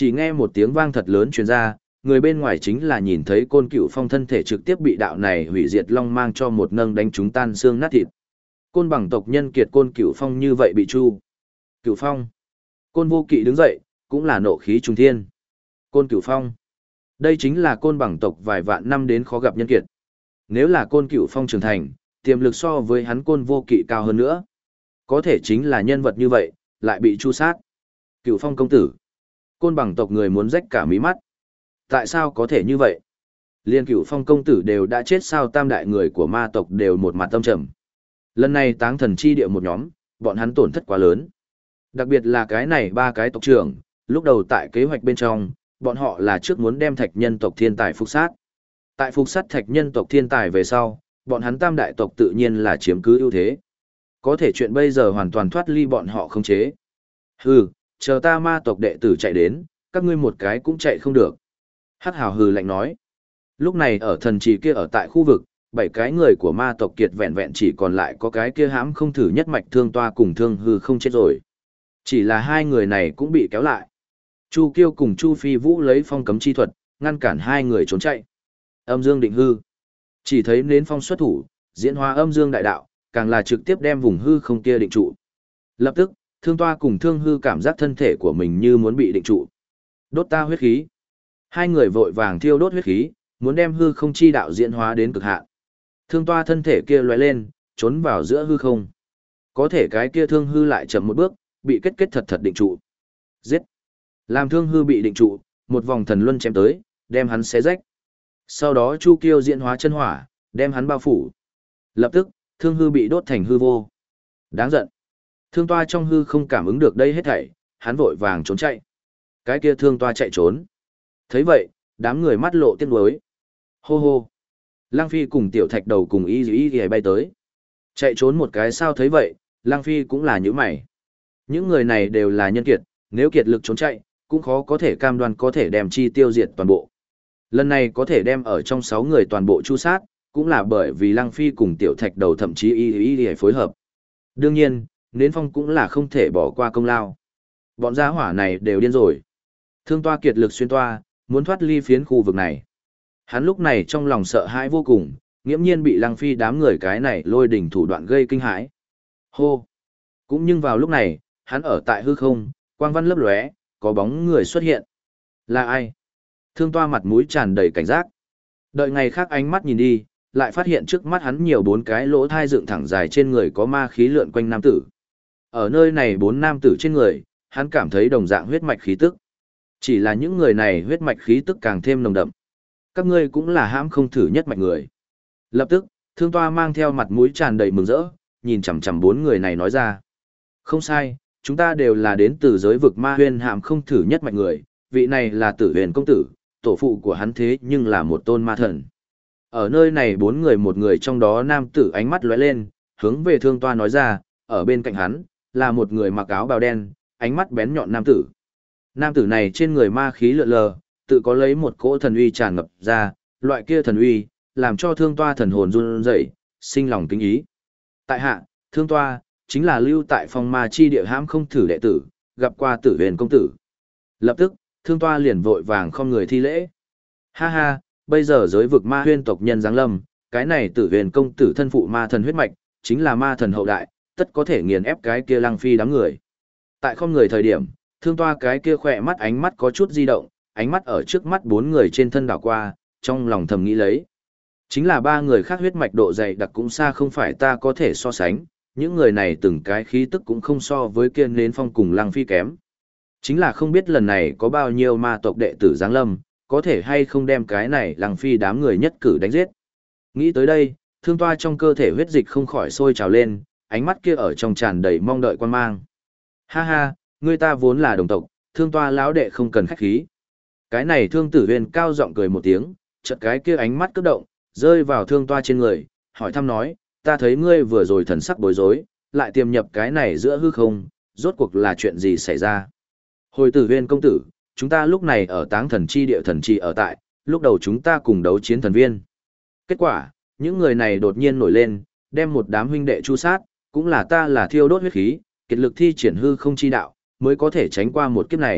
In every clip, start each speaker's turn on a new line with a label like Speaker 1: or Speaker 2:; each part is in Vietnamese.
Speaker 1: Chỉ nghe một tiếng vang thật lớn truyền ra, người bên ngoài chính là nhìn thấy Côn Cửu Phong thân thể trực tiếp bị đạo này hủy diệt long mang cho một nâng đánh chúng tan xương nát thịt. Côn bằng tộc nhân kiệt Côn Cửu Phong như vậy bị chu. Cửu Phong. Côn Vô Kỵ đứng dậy, cũng là nộ khí trùng thiên. Côn Cửu Phong. Đây chính là côn bằng tộc vài vạn năm đến khó gặp nhân kiệt. Nếu là Côn Cửu Phong trưởng thành, tiềm lực so với hắn Côn Vô Kỵ cao hơn nữa. Có thể chính là nhân vật như vậy, lại bị chu sát. Cửu Phong công tử. Côn bằng tộc người muốn rách cả mí mắt. Tại sao có thể như vậy? Liên Cửu Phong công tử đều đã chết sao, tam đại người của ma tộc đều một mặt tâm trầm. Lần này táng thần chi địa một nhóm, bọn hắn tổn thất quá lớn. Đặc biệt là cái này ba cái tộc trưởng, lúc đầu tại kế hoạch bên trong, bọn họ là trước muốn đem thạch nhân tộc thiên tài phục sát. Tại phục sát thạch nhân tộc thiên tài về sau, bọn hắn tam đại tộc tự nhiên là chiếm cứ ưu thế. Có thể chuyện bây giờ hoàn toàn thoát ly bọn họ khống chế. Hừ, chờ ta ma tộc đệ tử chạy đến, các ngươi một cái cũng chạy không được. Hắc hào hừ lạnh nói. Lúc này ở thần trì kia ở tại khu vực, 7 cái người của ma tộc kiệt vẹn vẹn chỉ còn lại có cái kia hãm không thử nhất mạch Thương Toa cùng Thương Hư không chết rồi. Chỉ là hai người này cũng bị kéo lại. Chu Kiêu cùng Chu Phi Vũ lấy phong cấm chi thuật, ngăn cản hai người trốn chạy. Âm Dương định hư. Chỉ thấy nến phong xuất thủ, diễn hóa âm dương đại đạo, càng là trực tiếp đem vùng hư không kia định trụ. Lập tức, Thương Toa cùng Thương Hư cảm giác thân thể của mình như muốn bị định trụ. Đốt ta huyết khí. Hai người vội vàng thiêu đốt huyết khí, muốn đem hư không chi đạo diễn hóa đến cực hạn. Thương Toa thân thể kia lóe lên, trốn vào giữa hư không. Có thể cái kia Thương Hư lại chậm một bước, bị kết thật thật định trụ. Giết. Làm Thương Hư bị định trụ, một vòng thần luân chém tới, đem hắn xé rách. Sau đó Chu Kiêu diễn hóa chân hỏa, đem hắn bao phủ. Lập tức, Thương Hư bị đốt thành hư vô. Đáng giận. Thương Toa trong hư không cảm ứng được đây hết thảy, hắn vội vàng trốn chạy. Cái kia Thương Toa chạy trốn. Thấy vậy, đám người mắt lộ tiếc nuối. Hô hô. Lăng Phi cùng Tiểu Thạch Đầu cùng y bay tới. Chạy trốn một cái sao, thấy vậy, Lăng Phi cũng là nhíu mày. Những người này đều là nhân kiệt, nếu kiệt lực trốn chạy, cũng khó có thể cam đoan có thể đem chi tiêu diệt toàn bộ. Lần này có thể đem ở trong 6 người toàn bộ chu sát, cũng là bởi vì Lăng Phi cùng Tiểu Thạch Đầu thậm chí y phối hợp. Đương nhiên, Nến Phong cũng là không thể bỏ qua công lao. Bọn gia hỏa này đều điên rồi. Thương Toa kiệt lực xuyên toa, muốn thoát ly phiến khu vực này. Hắn lúc này trong lòng sợ hãi vô cùng, nghiễm nhiên bị Lăng Phi đám người cái này lôi đỉnh thủ đoạn gây kinh hãi. Hô! Cũng nhưng vào lúc này, hắn ở tại hư không, quang văn lấp lóe, có bóng người xuất hiện. Là ai? Thương Toa mặt mũi tràn đầy cảnh giác. Đợi ngày khác ánh mắt nhìn đi, lại phát hiện trước mắt hắn nhiều 4 cái lỗ thai dựng thẳng dài trên người có ma khí lượn quanh nam tử. Ở nơi này 4 nam tử trên người, hắn cảm thấy đồng dạng huyết mạch khí tức. Chỉ là những người này huyết mạch khí tức càng thêm nồng đậm. Các ngươi cũng là hãm không thử nhất mạch người. Lập tức, Thương Toa mang theo mặt mũi tràn đầy mừng rỡ, nhìn chằm chằm 4 người này nói ra. Không sai, chúng ta đều là đến từ giới vực ma huyên hãm không thử nhất mạch người, vị này là Tử Huyền công tử, tổ phụ của hắn thế nhưng là một tôn ma thần. Ở nơi này 4 người, một người trong đó nam tử ánh mắt lóe lên, hướng về Thương Toa nói ra, ở bên cạnh hắn, là một người mặc áo bào đen, ánh mắt bén nhọn nam tử. Nam tử này trên người ma khí lượn lờ, tự có lấy một cỗ thần uy tràn ngập ra, loại kia thần uy, làm cho Thương Toa thần hồn run rẩy, sinh lòng kính ý. Tại hạ, Thương Toa, chính là lưu tại phong ma chi địa hãm không thử đệ tử, gặp qua Tử Huyền công tử. Lập tức, Thương Toa liền vội vàng không người thi lễ. Ha ha, bây giờ giới vực ma huyên tộc nhân giáng lâm, cái này Tử Huyền công tử thân phụ ma thần huyết mạch, chính là ma thần hậu đại, tất có thể nghiền ép cái kia Lăng Phi đám người. Tại không người thời điểm, Thương Toa cái kia khỏe mắt ánh mắt có chút di động, ánh mắt ở trước mắt 4 người trên thân đảo qua, trong lòng thầm nghĩ lấy. Chính là 3 người khác huyết mạch độ dày đặc cũng xa không phải ta có thể so sánh, những người này từng cái khí tức cũng không so với kia Nến Phong cùng Lăng Phi kém. Chính là không biết lần này có bao nhiêu ma tộc đệ tử giáng lâm, có thể hay không đem cái này Lăng Phi đám người nhất cử đánh giết. Nghĩ tới đây, Thương Toa trong cơ thể huyết dịch không khỏi sôi trào lên, ánh mắt kia ở trong tràn đầy mong đợi quan mang. Ha ha, người ta vốn là đồng tộc, Thương Toa lão đệ không cần khách khí. Cái này Thương Tử Huyền cao giọng cười một tiếng, chợt cái kia ánh mắt cấp động, rơi vào Thương Toa trên người, hỏi thăm nói, ta thấy ngươi vừa rồi thần sắc bối rối, lại tiềm nhập cái này giữa hư không, rốt cuộc là chuyện gì xảy ra? Hồi Tử Huyền công tử, chúng ta lúc này ở Táng Thần Chi địa thần trì ở tại, lúc đầu chúng ta cùng đấu chiến thần viên. Kết quả, những người này đột nhiên nổi lên, đem một đám huynh đệ chu sát, cũng là ta là thiêu đốt huyết khí, kiệt lực thi triển hư không chi đạo, mới có thể tránh qua một kiếp này,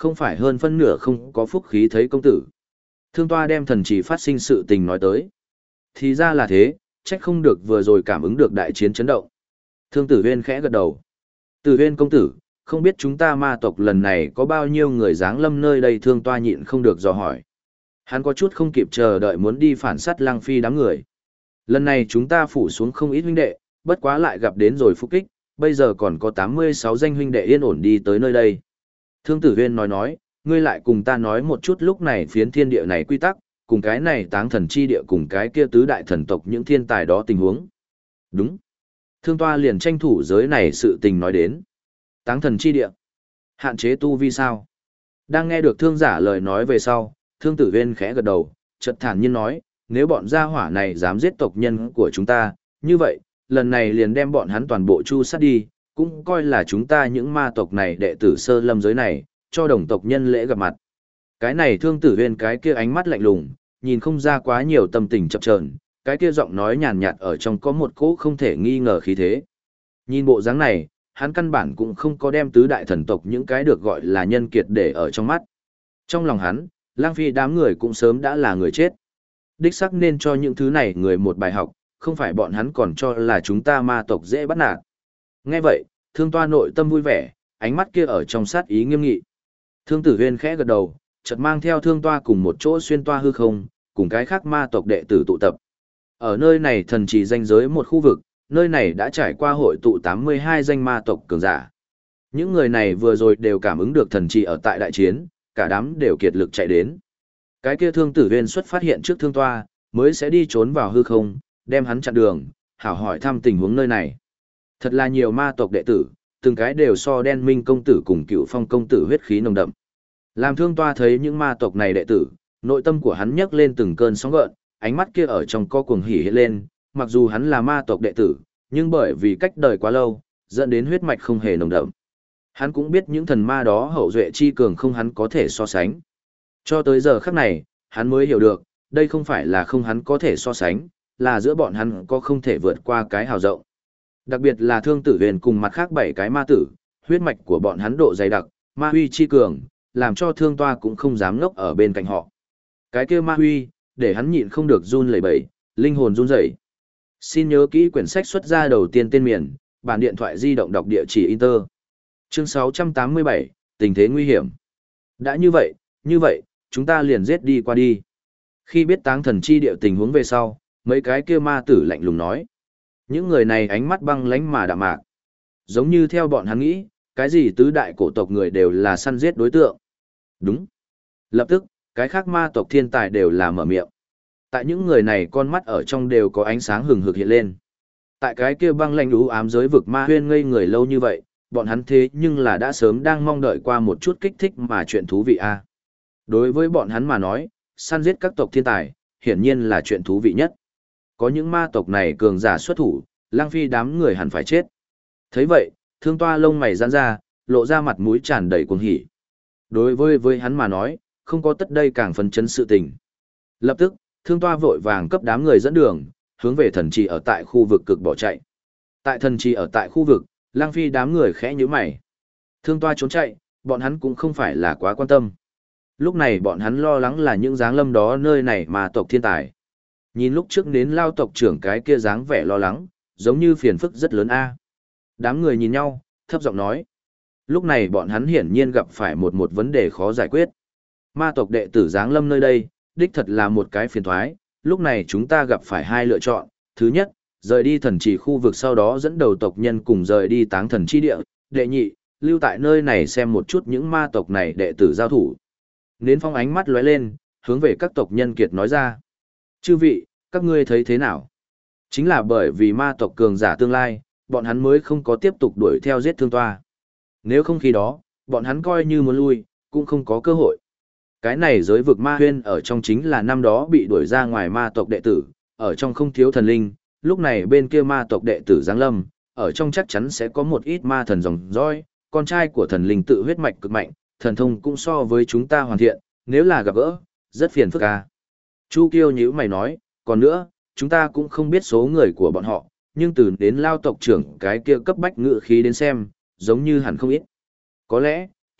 Speaker 1: không phải hơn phân nửa không có phúc khí thấy công tử. Thương Toa đem thần chỉ phát sinh sự tình nói tới. Thì ra là thế, trách không được vừa rồi cảm ứng được đại chiến chấn động. Thương Tử Huyên khẽ gật đầu. Tử Huyên công tử, không biết chúng ta ma tộc lần này có bao nhiêu người giáng lâm nơi đây. Thương Toa nhịn không được dò hỏi. Hắn có chút không kịp chờ đợi muốn đi phản sát Lăng Phi đám người. Lần này chúng ta phủ xuống không ít huynh đệ, bất quá lại gặp đến rồi phục kích, bây giờ còn có 86 danh huynh đệ yên ổn đi tới nơi đây. Thương Tử Huyên nói, ngươi lại cùng ta nói một chút lúc này phiến thiên địa này quy tắc, cùng cái này táng thần chi địa cùng cái kia tứ đại thần tộc những thiên tài đó tình huống. Đúng. Thương Toa liền tranh thủ giới này sự tình nói đến. Táng thần chi địa. Hạn chế tu vi sao? Đang nghe được thương giả lời nói về sau, Thương Tử Huyên khẽ gật đầu, chợt thản nhiên nói, nếu bọn gia hỏa này dám giết tộc nhân của chúng ta, như vậy, lần này liền đem bọn hắn toàn bộ chu sát đi, cũng coi là chúng ta những ma tộc này đệ tử sơ lâm giới này, cho đồng tộc nhân lễ gặp mặt. Cái này Thương Tử Huyên cái kia ánh mắt lạnh lùng, nhìn không ra quá nhiều tâm tình chập chờn, cái kia giọng nói nhàn nhạt ở trong có một cỗ không thể nghi ngờ khí thế. Nhìn bộ dáng này, hắn căn bản cũng không có đem tứ đại thần tộc những cái được gọi là nhân kiệt để ở trong mắt. Trong lòng hắn, Lang Phi đám người cũng sớm đã là người chết. Đích xác nên cho những thứ này người một bài học, không phải bọn hắn còn cho là chúng ta ma tộc dễ bắt nạt. Nghe vậy, Thương Toa nội tâm vui vẻ, ánh mắt kia ở trong sát ý nghiêm nghị. Thương Tử Huyên khẽ gật đầu, chợt mang theo Thương Toa cùng một chỗ xuyên toa hư không, cùng cái khác ma tộc đệ tử tụ tập. Ở nơi này thần chỉ danh giới một khu vực, nơi này đã trải qua hội tụ 82 danh ma tộc cường giả. Những người này vừa rồi đều cảm ứng được thần chỉ ở tại đại chiến, cả đám đều kiệt lực chạy đến. Cái kia Thương Tử Huyên xuất phát hiện trước Thương Toa, mới sẽ đi trốn vào hư không, đem hắn chặn đường, hảo hỏi thăm tình huống nơi này. Thật là nhiều ma tộc đệ tử, từng cái đều so Đen Minh công tử cùng Cựu Phong công tử huyết khí nồng đậm. Làm Thương Toa thấy những ma tộc này đệ tử, nội tâm của hắn nhấc lên từng cơn sóng gợn, ánh mắt kia ở trong co cuồng hỉ hiện lên, mặc dù hắn là ma tộc đệ tử, nhưng bởi vì cách đời quá lâu, dẫn đến huyết mạch không hề nồng đậm. Hắn cũng biết những thần ma đó hậu duệ chi cường không hắn có thể so sánh. Cho tới giờ khắc này, hắn mới hiểu được, đây không phải là không hắn có thể so sánh, là giữa bọn hắn có không thể vượt qua cái hào rộng. Đặc biệt là Thương Tử Huyền cùng mặt khác 7 cái ma tử, huyết mạch của bọn hắn độ dày đặc, ma huy chi cường, làm cho Thương Toa cũng không dám ngốc ở bên cạnh họ. Cái kia ma huy, để hắn nhịn không được run lẩy bẩy, linh hồn run rẩy. Xin nhớ kỹ quyển sách xuất ra đầu tiên tên miền, bản điện thoại di động đọc địa chỉ Inter. Chương 687, tình thế nguy hiểm. Đã như vậy, chúng ta liền giết đi qua đi. Khi biết táng thần chi địa tình huống về sau, mấy cái kia ma tử lạnh lùng nói. Những người này ánh mắt băng lánh mà đạm mạc. Giống như theo bọn hắn nghĩ, cái gì tứ đại cổ tộc người đều là săn giết đối tượng. Đúng. Lập tức, cái khác ma tộc thiên tài đều là mở miệng. Tại những người này con mắt ở trong đều có ánh sáng hừng hực hiện lên. Tại cái kia băng lanh u ám giới vực ma huyên ngây người lâu như vậy, bọn hắn thế nhưng là đã sớm đang mong đợi qua một chút kích thích mà chuyện thú vị a. Đối với bọn hắn mà nói, săn giết các tộc thiên tài, hiển nhiên là chuyện thú vị nhất. Có những ma tộc này cường giả xuất thủ, Lang Phi đám người hẳn phải chết. Thấy vậy, Thương Toa lông mày giãn ra, lộ ra mặt mũi tràn đầy cuồng hỉ. Đối với hắn mà nói, không có tất đây càng phấn chấn sự tình. Lập tức, Thương Toa vội vàng cấp đám người dẫn đường, hướng về thần trì ở tại khu vực cực bỏ chạy. Tại thần trì ở tại khu vực, Lang Phi đám người khẽ nhíu mày. Thương Toa trốn chạy, bọn hắn cũng không phải là quá quan tâm. Lúc này bọn hắn lo lắng là những dáng lâm đó nơi này mà tộc thiên tài. Nhìn lúc trước đến lao tộc trưởng cái kia dáng vẻ lo lắng, giống như phiền phức rất lớn a. Đám người nhìn nhau, thấp giọng nói. Lúc này bọn hắn hiển nhiên gặp phải một vấn đề khó giải quyết. Ma tộc đệ tử dáng lâm nơi đây, đích thật là một cái phiền toái. Lúc này chúng ta gặp phải hai lựa chọn. Thứ nhất, rời đi thần trì khu vực sau đó dẫn đầu tộc nhân cùng rời đi táng thần chi địa. Đệ nhị, lưu tại nơi này xem một chút những ma tộc này đệ tử giao thủ. Nến Phong ánh mắt lóe lên, hướng về các tộc nhân kiệt nói ra. Chư vị, các ngươi thấy thế nào? Chính là bởi vì ma tộc cường giả tương lai, bọn hắn mới không có tiếp tục đuổi theo giết Thương Toa. Nếu không khi đó, bọn hắn coi như muốn lui, cũng không có cơ hội. Cái này giới vực ma huyên ở trong chính là năm đó bị đuổi ra ngoài ma tộc đệ tử, ở trong không thiếu thần linh, lúc này bên kia ma tộc đệ tử giáng lâm, ở trong chắc chắn sẽ có một ít ma thần dòng dõi, con trai của thần linh tự huyết mạch cực mạnh, thần thông cũng so với chúng ta hoàn thiện, nếu là gặp gỡ, rất phiền phức à. Chu Kiêu nhíu mày nói, còn nữa, chúng ta cũng không biết số người của bọn họ, nhưng từ đến lao tộc trưởng cái kia cấp bách ngự khí đến xem, giống như hẳn không ít. Có lẽ,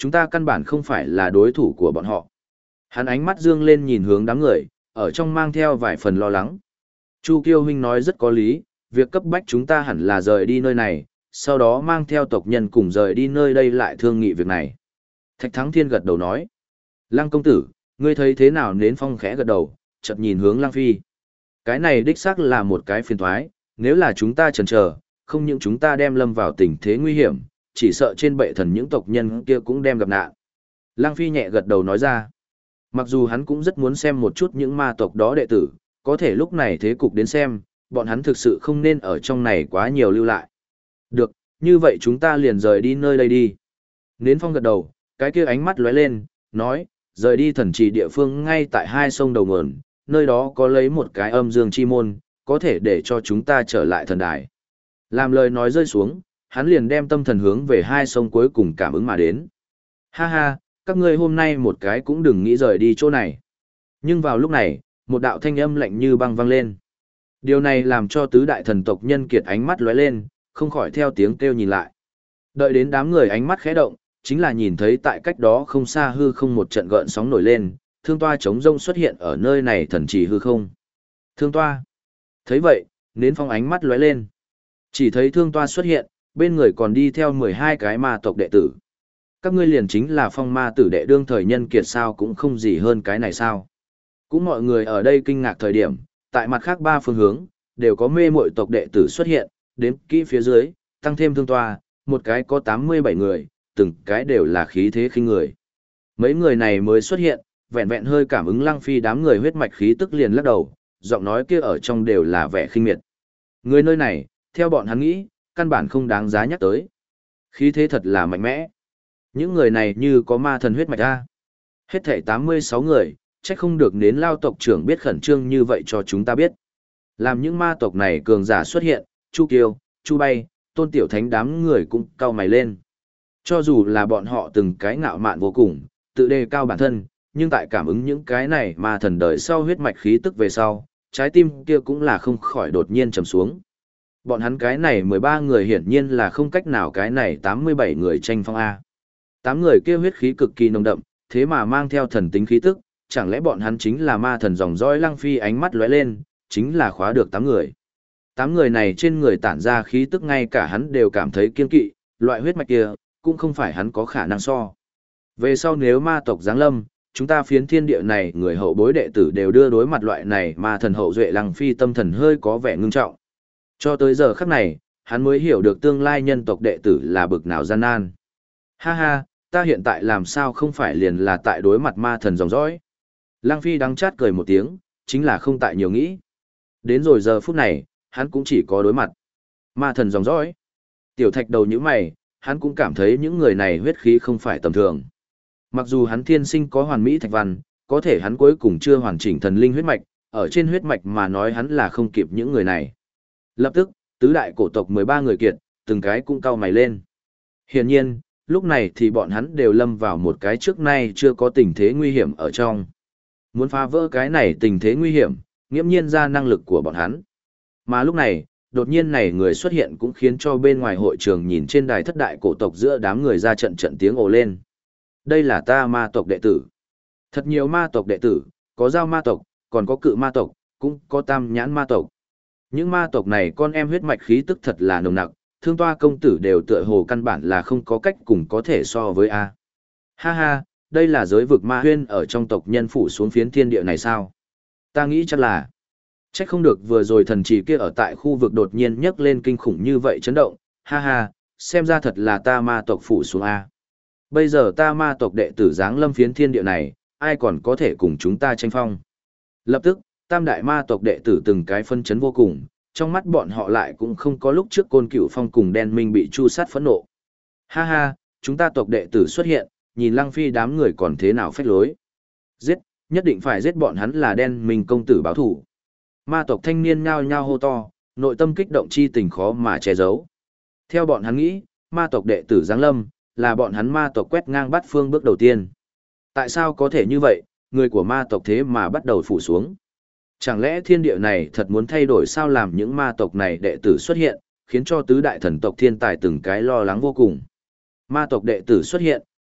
Speaker 1: chúng ta căn bản không phải là đối thủ của bọn họ. Hắn ánh mắt dương lên nhìn hướng đám người, ở trong mang theo vài phần lo lắng. Chu Kiêu huynh nói rất có lý, việc cấp bách chúng ta hẳn là rời đi nơi này, sau đó mang theo tộc nhân cùng rời đi nơi đây lại thương nghị việc này. Thạch Thắng Thiên gật đầu nói. Lăng công tử, ngươi thấy thế nào? Nến Phong khẽ gật đầu, chợt nhìn hướng Lăng Phi. Cái này đích xác là một cái phiền toái, nếu là chúng ta chần chờ, không những chúng ta đem lâm vào tình thế nguy hiểm, chỉ sợ trên bệ thần những tộc nhân kia cũng đem gặp nạn. Lăng Phi nhẹ gật đầu nói ra. Mặc dù hắn cũng rất muốn xem một chút những ma tộc đó đệ tử, có thể lúc này thế cục đến xem, bọn hắn thực sự không nên ở trong này quá nhiều lưu lại. Được, như vậy chúng ta liền rời đi nơi đây đi. Nến Phong gật đầu, cái kia ánh mắt lóe lên, nói, rời đi thần trì địa phương ngay tại hai sông đầu nguồn, nơi đó có lấy một cái âm dương chi môn, có thể để cho chúng ta trở lại thần đài. Làm lời nói rơi xuống, hắn liền đem tâm thần hướng về hai sông cuối cùng cảm ứng mà đến. Ha ha, các ngươi hôm nay một cái cũng đừng nghĩ rời đi chỗ này. Nhưng vào lúc này, một đạo thanh âm lạnh như băng vang lên. Điều này làm cho tứ đại thần tộc nhân kiệt ánh mắt lóe lên, không khỏi theo tiếng kêu nhìn lại. Đợi đến đám người ánh mắt khẽ động, chính là nhìn thấy tại cách đó không xa hư không một trận gợn sóng nổi lên, thương toa chống rông xuất hiện ở nơi này thần trì hư không. Thương toa. Thấy vậy, Nến Phong ánh mắt lóe lên. Chỉ thấy thương toa xuất hiện, bên người còn đi theo 12 cái ma tộc đệ tử. Các ngươi liền chính là phong ma tử đệ đương thời nhân kiệt sao, cũng không gì hơn cái này sao. Cũng mọi người ở đây kinh ngạc thời điểm, tại mặt khác ba phương hướng, đều có mê muội tộc đệ tử xuất hiện, đến kỹ phía dưới, tăng thêm thương toa, một cái có 87 người, từng cái đều là khí thế khinh người. Mấy người này mới xuất hiện, vẹn vẹn hơi cảm ứng Lăng Phi đám người huyết mạch khí tức liền lắc đầu, giọng nói kia ở trong đều là vẻ khinh miệt. Người nơi này, theo bọn hắn nghĩ, căn bản không đáng giá nhắc tới. Khí thế thật là mạnh mẽ. Những người này như có ma thần huyết mạch a. Hết thảy 86 người, chắc không được Nến Lao tộc trưởng biết khẩn trương như vậy cho chúng ta biết. Làm những ma tộc này cường giả xuất hiện, Chu Kiêu, Chu Bay, Tôn Tiểu Thánh đám người cũng cau mày lên. Cho dù là bọn họ từng cái ngạo mạn vô cùng, tự đề cao bản thân, nhưng tại cảm ứng những cái này ma thần đời sau huyết mạch khí tức về sau, trái tim kia cũng là không khỏi đột nhiên trầm xuống. Bọn hắn cái này 13 người hiển nhiên là không cách nào cái này 87 người tranh phong A. 8 người kia huyết khí cực kỳ nồng đậm, thế mà mang theo thần tính khí tức, chẳng lẽ bọn hắn chính là ma thần dòng dõi? Lăng Phi ánh mắt lóe lên, chính là khóa được 8 người. 8 người này trên người tản ra khí tức ngay cả hắn đều cảm thấy kiên kỵ, loại huyết mạch kia, cũng không phải hắn có khả năng so. Về sau nếu ma tộc giáng lâm, chúng ta phiến thiên địa này người hậu bối đệ tử đều đưa đối mặt loại này ma thần hậu duệ. Lăng Phi tâm thần hơi có vẻ ngưng trọng. Cho tới giờ khắc này, hắn mới hiểu được tương lai nhân tộc đệ tử là bực nào gian nan. Ha ha, ta hiện tại làm sao không phải liền là tại đối mặt ma thần dòng dõi. Lăng Phi đắng chát cười một tiếng, chính là không tại nhiều nghĩ. Đến rồi giờ phút này, hắn cũng chỉ có đối mặt ma thần dòng dõi. Tiểu Thạch đầu nhíu mày, hắn cũng cảm thấy những người này huyết khí không phải tầm thường. Mặc dù hắn thiên sinh có hoàn mỹ thạch văn, có thể hắn cuối cùng chưa hoàn chỉnh thần linh huyết mạch, ở trên huyết mạch mà nói hắn là không kịp những người này. Lập tức, tứ đại cổ tộc 13 người kiệt, từng cái cũng cau mày lên. Hiển nhiên, lúc này thì bọn hắn đều lâm vào một cái trước nay chưa có tình thế nguy hiểm ở trong. Muốn phá vỡ cái này tình thế nguy hiểm, nghiễm nhiên ra năng lực của bọn hắn. Mà lúc này, đột nhiên này người xuất hiện cũng khiến cho bên ngoài hội trường nhìn trên đài thất đại cổ tộc giữa đám người ra trận trận tiếng ồ lên. Đây là ta ma tộc đệ tử. Thật nhiều ma tộc đệ tử, có giao ma tộc, còn có cự ma tộc, cũng có tam nhãn ma tộc. Những ma tộc này con em huyết mạch khí tức thật là nồng nặc, Thương Toa công tử đều tựa hồ căn bản là không có cách cùng có thể so với A. Ha ha, đây là giới vực ma huyên ở trong tộc nhân phủ xuống phiến thiên địa này sao? Ta nghĩ chắc là, chắc không được vừa rồi thần trì kia ở tại khu vực đột nhiên nhấc lên kinh khủng như vậy chấn động, ha ha, xem ra thật là ta ma tộc phủ xuống A. Bây giờ ta ma tộc đệ tử giáng lâm phiến thiên địa này, ai còn có thể cùng chúng ta tranh phong? Lập tức, tam đại ma tộc đệ tử từng cái phân chấn vô cùng, trong mắt bọn họ lại cũng không có lúc trước Côn Cửu Phong cùng Đen Minh bị chu sát phẫn nộ. Ha ha, chúng ta tộc đệ tử xuất hiện, nhìn Lăng Phi đám người còn thế nào phách lối. Giết, nhất định phải giết bọn hắn là Đen Minh công tử báo thủ. Ma tộc thanh niên nhao nhao hô to, nội tâm kích động chi tình khó mà che giấu. Theo bọn hắn nghĩ, ma tộc đệ tử giáng lâm, là bọn hắn ma tộc quét ngang bát phương bước đầu tiên. Tại sao có thể như vậy, người của ma tộc thế mà bắt đầu phủ xuống? Chẳng lẽ thiên địa này thật muốn thay đổi sao? Làm những ma tộc này đệ tử xuất hiện, khiến cho tứ đại thần tộc thiên tài từng cái lo lắng vô cùng. Ma tộc đệ tử xuất hiện,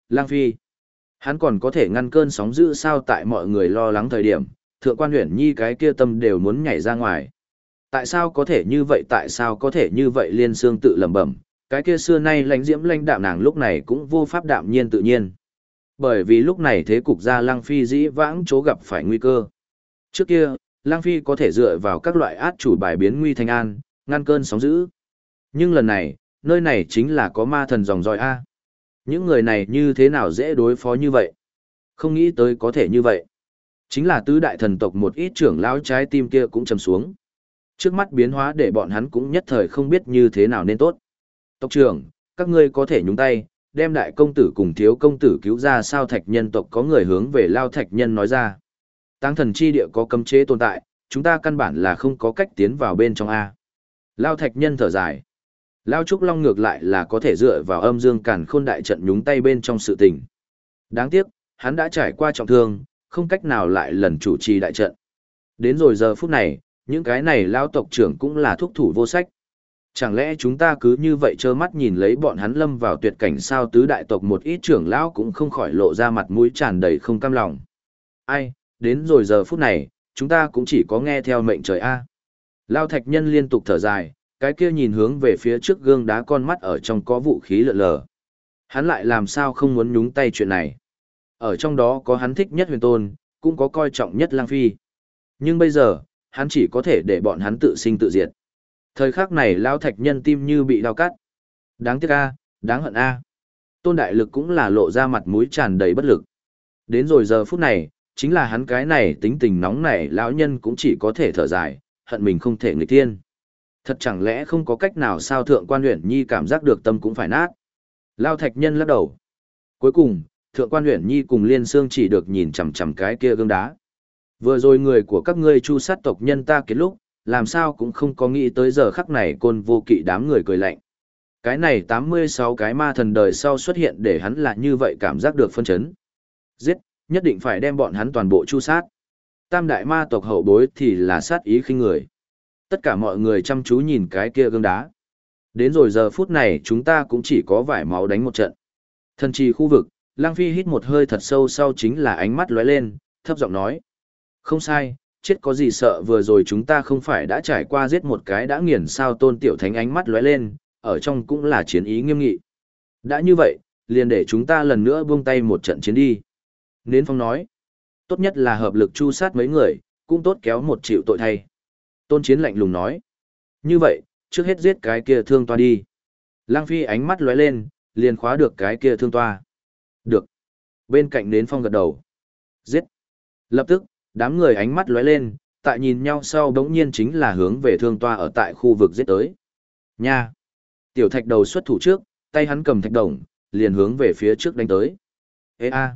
Speaker 1: Lang Phi. Hắn còn có thể ngăn cơn sóng dữ sao tại mọi người lo lắng thời điểm, thượng quan Uyển Nhi cái kia tâm đều muốn nhảy ra ngoài. Tại sao có thể như vậy, tại sao có thể như vậy, Liên Sương tự lẩm bẩm, cái kia xưa nay lãnh diễm lãnh đạm nàng lúc này cũng vô pháp đạm nhiên tự nhiên. Bởi vì lúc này thế cục ra Lang Phi dĩ vãng chỗ gặp phải nguy cơ. Trước kia, Lang Phi có thể dựa vào các loại át chủ bài biến nguy thành an, ngăn cơn sóng dữ. Nhưng lần này, nơi này chính là có ma thần dòng dõi A. Những người này như thế nào dễ đối phó như vậy? Không nghĩ tới có thể như vậy. Chính là tứ đại thần tộc một ít trưởng lão trái tim kia cũng trầm xuống. Trước mắt biến hóa để bọn hắn cũng nhất thời không biết như thế nào nên tốt. Tộc trưởng, các ngươi có thể nhúng tay, đem đại công tử cùng thiếu công tử cứu ra sao? Thạch nhân tộc có người hướng về Lao Thạch nhân nói ra. Táng thần chi địa có cấm chế tồn tại, chúng ta căn bản là không có cách tiến vào bên trong A. Lao Thạch nhân thở dài. Lao Trúc Long ngược lại là có thể dựa vào âm dương càn khôn đại trận nhúng tay bên trong sự tình. Đáng tiếc, hắn đã trải qua trọng thương, không cách nào lại lần chủ trì đại trận. Đến rồi giờ phút này, những cái này Lao tộc trưởng cũng là thúc thủ vô sách. Chẳng lẽ chúng ta cứ như vậy trơ mắt nhìn lấy bọn hắn lâm vào tuyệt cảnh sao? Tứ đại tộc một ít trưởng lão cũng không khỏi lộ ra mặt mũi tràn đầy không cam lòng. Ai, đến rồi giờ phút này, chúng ta cũng chỉ có nghe theo mệnh trời A. Lao Thạch nhân liên tục thở dài, cái kia nhìn hướng về phía trước gương đá, con mắt ở trong có vũ khí lượn lờ. Hắn lại làm sao không muốn nhúng tay chuyện này. Ở trong đó có hắn thích nhất Huyền Tôn, cũng có coi trọng nhất Lang Phi. Nhưng bây giờ, hắn chỉ có thể để bọn hắn tự sinh tự diệt. Thời khắc này Lao Thạch nhân tim như bị đau cắt. Đáng tiếc A, đáng hận A. Tôn Đại Lực cũng là lộ ra mặt mũi tràn đầy bất lực. Đến rồi giờ phút này, chính là hắn cái này tính tình nóng nảy lão nhân cũng chỉ có thể thở dài, hận mình không thể nghịch thiên. Thật chẳng lẽ không có cách nào sao? Thượng quan Uyển Nhi cảm giác được tâm cũng phải nát. Lao Thạch nhân lắc đầu. Cuối cùng, Thượng quan Uyển Nhi cùng Liên Sương chỉ được nhìn chằm chằm cái kia gương đá. Vừa rồi người của các ngươi chu sát tộc nhân ta kết lúc, làm sao cũng không có nghĩ tới giờ khắc này Côn Vô Kỵ đám người cười lạnh. Cái này 86 cái ma thần đời sau xuất hiện để hắn là như vậy cảm giác được phân chấn. Giết, nhất định phải đem bọn hắn toàn bộ chu sát. Tam đại ma tộc hậu bối thì là sát ý khinh người. Tất cả mọi người chăm chú nhìn cái kia gương đá. Đến rồi giờ phút này chúng ta cũng chỉ có vải máu đánh một trận. Thần trì khu vực, Lang Phi hít một hơi thật sâu, sau chính là ánh mắt lóe lên, thấp giọng nói. Không sai, chết có gì sợ, vừa rồi chúng ta không phải đã trải qua giết một cái đã nghiền sao? Tôn Tiểu Thánh ánh mắt lóe lên, ở trong cũng là chiến ý nghiêm nghị. Đã như vậy, liền để chúng ta lần nữa buông tay một trận chiến đi. Nến Phong nói. Tốt nhất là hợp lực chu sát mấy người, cũng tốt kéo một chịu tội thay. Tôn Chiến lạnh lùng nói. Như vậy, trước hết giết cái kia thương toa đi. Lang Phi ánh mắt lóe lên, liền khóa được cái kia thương toa. Được. Bên cạnh Nến Phong gật đầu. Giết. Lập tức, đám người ánh mắt lóe lên, tại nhìn nhau sau bỗng nhiên chính là hướng về thương toa ở tại khu vực giết tới. Nha. Tiểu Thạch đầu xuất thủ trước, tay hắn cầm thạch đồng, liền hướng về phía trước đánh tới. Ê a.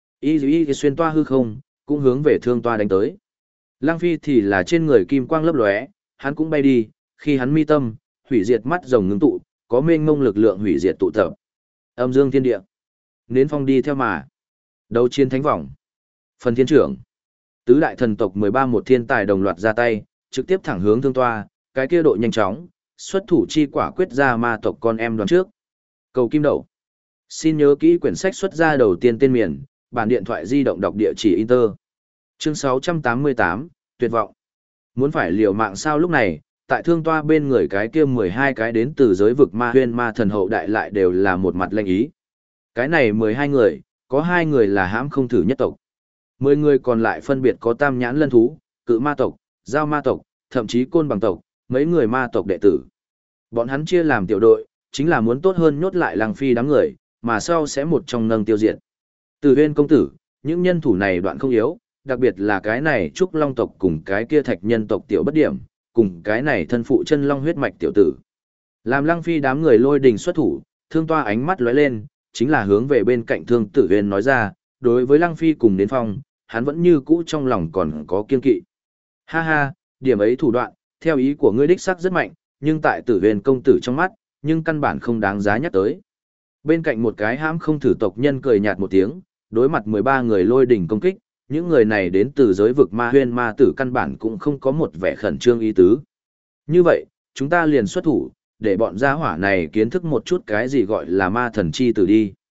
Speaker 1: Y xuyên toa hư không, cũng hướng về thương toa đánh tới. Lang Phi thì là trên người kim quang lấp lóe, hắn cũng bay đi, khi hắn mi tâm, hủy diệt mắt rồng ngưng tụ, có mênh mông lực lượng hủy diệt tụ tập. Âm dương thiên địa. Nến Phong đi theo mà. Đấu chiến thánh vòng. Phần thiên trưởng. Tứ đại thần tộc 13 một thiên tài đồng loạt ra tay, trực tiếp thẳng hướng thương toa, cái kia độ nhanh chóng, xuất thủ chi quả quyết ra ma tộc con em đoàn trước. Cầu kim đậu. Xin nhớ kỹ quyển sách xuất ra đầu tiên tên miền, bản điện thoại di động đọc địa chỉ Inter. Chương 688, tuyệt vọng. Muốn phải liều mạng sao? Lúc này, tại thương toa bên người cái kia 12 cái đến từ giới vực ma huyên ma thần hậu đại lại đều là một mặt lệnh ý. Cái này 12 người, có 2 người là hãm không thử nhất tộc. 10 người còn lại phân biệt có tam nhãn lân thú, cự ma tộc, giao ma tộc, thậm chí côn bằng tộc, mấy người ma tộc đệ tử. Bọn hắn chia làm tiểu đội, chính là muốn tốt hơn nhốt lại Lang Phi đám người, mà sau sẽ một trong nâng tiêu diệt. Từ huyên công tử, những nhân thủ này đoạn không yếu, đặc biệt là cái này Trúc Long tộc cùng cái kia Thạch nhân tộc tiểu bất điểm, cùng cái này thân phụ chân long huyết mạch tiểu tử. Làm Lang Phi đám người lôi đình xuất thủ, thương toa ánh mắt lóe lên, chính là hướng về bên cạnh Thương Tử Huyên nói ra, đối với Lang Phi cùng Nến Phong, hắn vẫn như cũ trong lòng còn có kiên kỵ. Ha ha, điểm ấy thủ đoạn, theo ý của ngươi đích xác rất mạnh, nhưng tại Tử Huyên công tử trong mắt, nhưng căn bản không đáng giá nhắc tới. Bên cạnh một cái hãm không thử tộc nhân cười nhạt một tiếng, đối mặt 13 người lôi đỉnh công kích, những người này đến từ giới vực ma huyên ma tử căn bản cũng không có một vẻ khẩn trương ý tứ. Như vậy, chúng ta liền xuất thủ, để bọn gia hỏa này kiến thức một chút cái gì gọi là ma thần chi tử đi.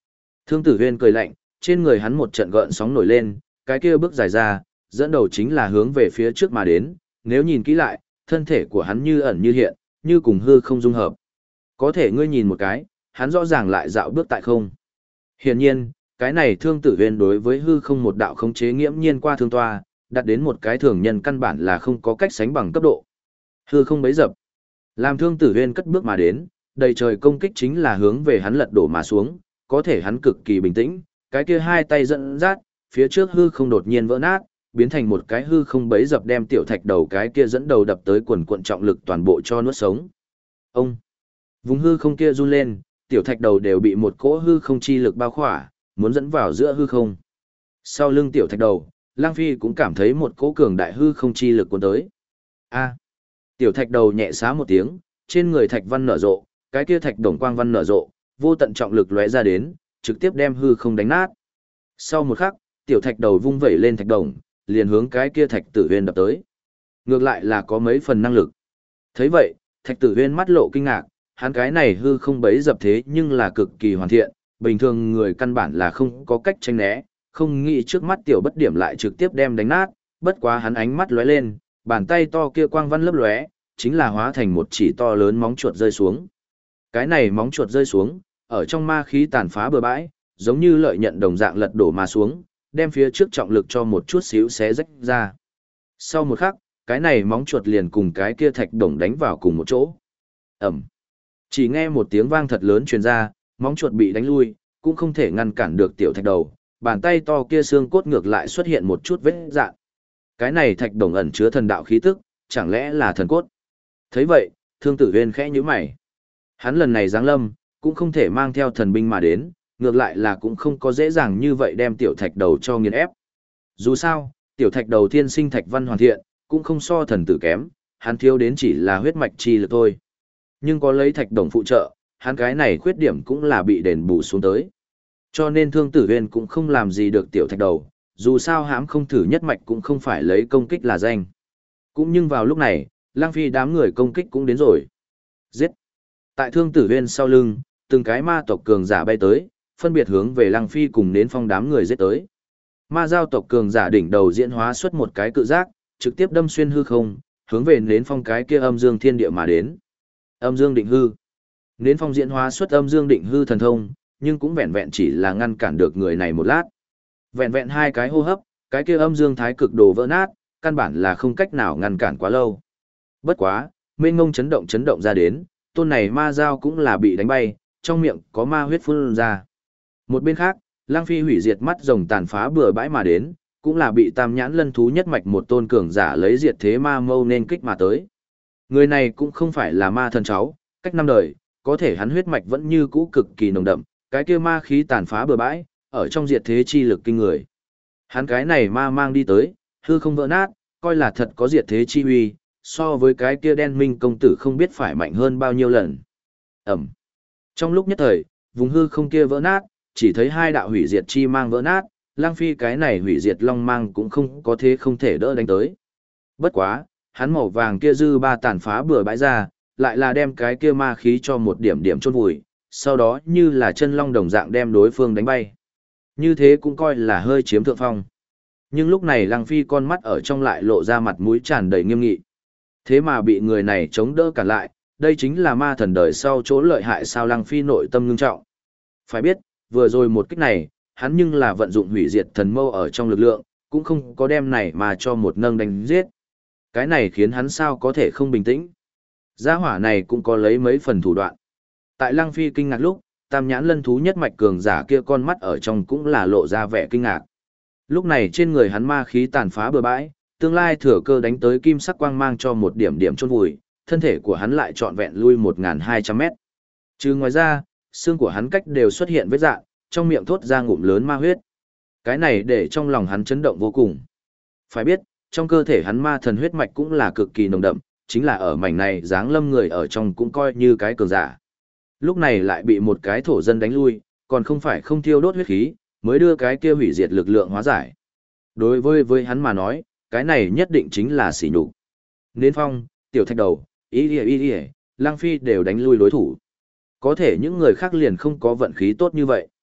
Speaker 1: Thương Tử Huyên cười lạnh, trên người hắn một trận gợn sóng nổi lên, cái kia bước dài ra, dẫn đầu chính là hướng về phía trước mà đến, nếu nhìn kỹ lại, thân thể của hắn như ẩn như hiện, như cùng hư không dung hợp. Có thể ngươi nhìn một cái, hắn rõ ràng lại dạo bước tại không. Hiển nhiên, cái này Thương Tử Huyên đối với hư không một đạo khống chế nghiễm nhiên qua thương toa, đạt đến một cái thường nhân căn bản là không có cách sánh bằng cấp độ. Hư không bấy dập. Làm Thương Tử Huyên cất bước mà đến, đầy trời công kích chính là hướng về hắn lật đổ mà xuống, có thể hắn cực kỳ bình tĩnh, cái kia hai tay dẫn dắt, phía trước hư không đột nhiên vỡ nát, biến thành một cái hư không bấy dập đem tiểu thạch đầu cái kia dẫn đầu đập tới quần cuộn trọng lực toàn bộ cho nuốt sống. Ông, vùng hư không kia run lên, tiểu thạch đầu đều bị một cỗ hư không chi lực bao khỏa, muốn dẫn vào giữa hư không. Sau lưng tiểu thạch đầu, Lang Phi cũng cảm thấy một cỗ cường đại hư không chi lực cuốn tới. A, tiểu thạch đầu nhẹ xá một tiếng, trên người thạch văn nở rộ, cái kia thạch đồng quang văn nở rộ, vô tận trọng lực lóe ra đến, trực tiếp đem hư không đánh nát. Sau một khắc, tiểu thạch đầu vung vẩy lên thạch đồng, liền hướng cái kia thạch tử huyên đập tới. Ngược lại là có mấy phần năng lực. Thấy vậy, thạch tử huyên mắt lộ kinh ngạc, hắn cái này hư không bấy dập thế nhưng là cực kỳ hoàn thiện, bình thường người căn bản là không có cách tránh né, không nghĩ trước mắt tiểu bất điểm lại trực tiếp đem đánh nát, bất quá hắn ánh mắt lóe lên, bàn tay to kia quang văn lấp lóe, chính là hóa thành một chỉ to lớn móng chuột rơi xuống. Cái này móng chuột rơi xuống, ở trong ma khí tàn phá bừa bãi, giống như lợi nhận đồng dạng lật đổ mà xuống, đem phía trước trọng lực cho một chút xíu xé rách ra. Sau một khắc, cái này móng chuột liền cùng cái kia thạch đồng đánh vào cùng một chỗ. Ẩm. Chỉ nghe một tiếng vang thật lớn truyền ra, móng chuột bị đánh lui, cũng không thể ngăn cản được tiểu thạch đầu, bàn tay to kia xương cốt ngược lại xuất hiện một chút vết rạn. Cái này thạch đồng ẩn chứa thần đạo khí tức, chẳng lẽ là thần cốt? Thấy vậy, Thương Tử Huyên khẽ nhíu mày. Hắn lần này giáng lâm, cũng không thể mang theo thần binh mà đến, ngược lại là cũng không có dễ dàng như vậy đem tiểu thạch đầu cho nghiền ép. Dù sao, tiểu thạch đầu thiên sinh thạch văn hoàn thiện, cũng không so thần tử kém, hắn thiếu đến chỉ là huyết mạch chi lực thôi. Nhưng có lấy thạch đồng phụ trợ, hắn cái này khuyết điểm cũng là bị đền bù xuống tới. Cho nên Thương Tử Huyên cũng không làm gì được tiểu thạch đầu, dù sao hãm không thử nhất mạch cũng không phải lấy công kích là danh. Cũng nhưng vào lúc này, Lang Phi đám người công kích cũng đến rồi. Giết! Tại Thương Tử Huyên sau lưng, từng cái ma tộc cường giả bay tới, phân biệt hướng về Lang Phi cùng Nến Phong đám người giết tới. Ma giao tộc cường giả đỉnh đầu diễn hóa xuất một cái cự giác, trực tiếp đâm xuyên hư không, hướng về Nến Phong cái kia âm dương thiên địa mà đến. Âm dương định hư. Nến Phong diễn hóa xuất âm dương định hư thần thông, nhưng cũng vẹn vẹn chỉ là ngăn cản được người này một lát. Vẹn vẹn hai cái hô hấp, cái kia âm dương thái cực đồ vỡ nát, căn bản là không cách nào ngăn cản quá lâu. Bất quá, mênh ngông chấn động ra đến, tôn này ma dao cũng là bị đánh bay, trong miệng có ma huyết phun ra. Một bên khác, Lang Phi hủy diệt mắt rồng tàn phá bừa bãi mà đến, cũng là bị tam nhãn lân thú nhất mạch một tôn cường giả lấy diệt thế ma mâu nên kích mà tới. Người này cũng không phải là ma thần cháu, cách năm đời, có thể hắn huyết mạch vẫn như cũ cực kỳ nồng đậm, cái kia ma khí tàn phá bừa bãi, ở trong diệt thế chi lực kinh người. Hắn cái này ma mang đi tới, hư không vỡ nát, coi là thật có diệt thế chi uy, so với cái kia đen minh công tử không biết phải mạnh hơn bao nhiêu lần. Ẩm. Trong lúc nhất thời, vùng hư không kia vỡ nát, chỉ thấy hai đạo hủy diệt chi mang vỡ nát, Lang Phi cái này hủy diệt long mang cũng không có thế không thể đỡ đánh tới. Bất quá, hắn màu vàng kia dư ba tàn phá bừa bãi ra, lại là đem cái kia ma khí cho một điểm điểm chôn vùi, sau đó như là chân long đồng dạng đem đối phương đánh bay. Như thế cũng coi là hơi chiếm thượng phong. Nhưng lúc này Lang Phi con mắt ở trong lại lộ ra mặt mũi tràn đầy nghiêm nghị. Thế mà bị người này chống đỡ cản lại, đây chính là ma thần đời sau chỗ lợi hại sao? Lang Phi nội tâm ngưng trọng. Phải biết, vừa rồi một kích này, hắn nhưng là vận dụng hủy diệt thần mâu ở trong lực lượng, cũng không có đem này mà cho một nâng đánh giết. Cái này khiến hắn sao có thể không bình tĩnh. Gia hỏa này cũng có lấy mấy phần thủ đoạn. Tại Lang Phi kinh ngạc lúc, tam nhãn lân thú nhất mạch cường giả kia con mắt ở trong cũng là lộ ra vẻ kinh ngạc. Lúc này trên người hắn ma khí tàn phá bừa bãi, tương lai thừa cơ đánh tới kim sắc quang mang cho một điểm điểm chôn vùi, thân thể của hắn lại trọn vẹn lui 1.200 mét. Trừ ngoài ra, xương của hắn cách đều xuất hiện vết rạn, trong miệng thốt ra ngụm lớn ma huyết. Cái này để trong lòng hắn chấn động vô cùng. Phải biết, trong cơ thể hắn ma thần huyết mạch cũng là cực kỳ nồng đậm, chính là ở mảnh này dáng lâm người ở trong cũng coi như cái cường giả. Lúc này lại bị một cái thổ dân đánh lui, còn không phải không thiêu đốt huyết khí, mới đưa cái kia hủy diệt lực lượng hóa giải. Đối với hắn mà nói, cái này nhất định chính là sỉ nhục. Nến Phong, Tiểu Thạch Đầu, Y, Lang Phi đều đánh lui đối thủ. Có thể những người khác liền không có vận khí tốt như vậy.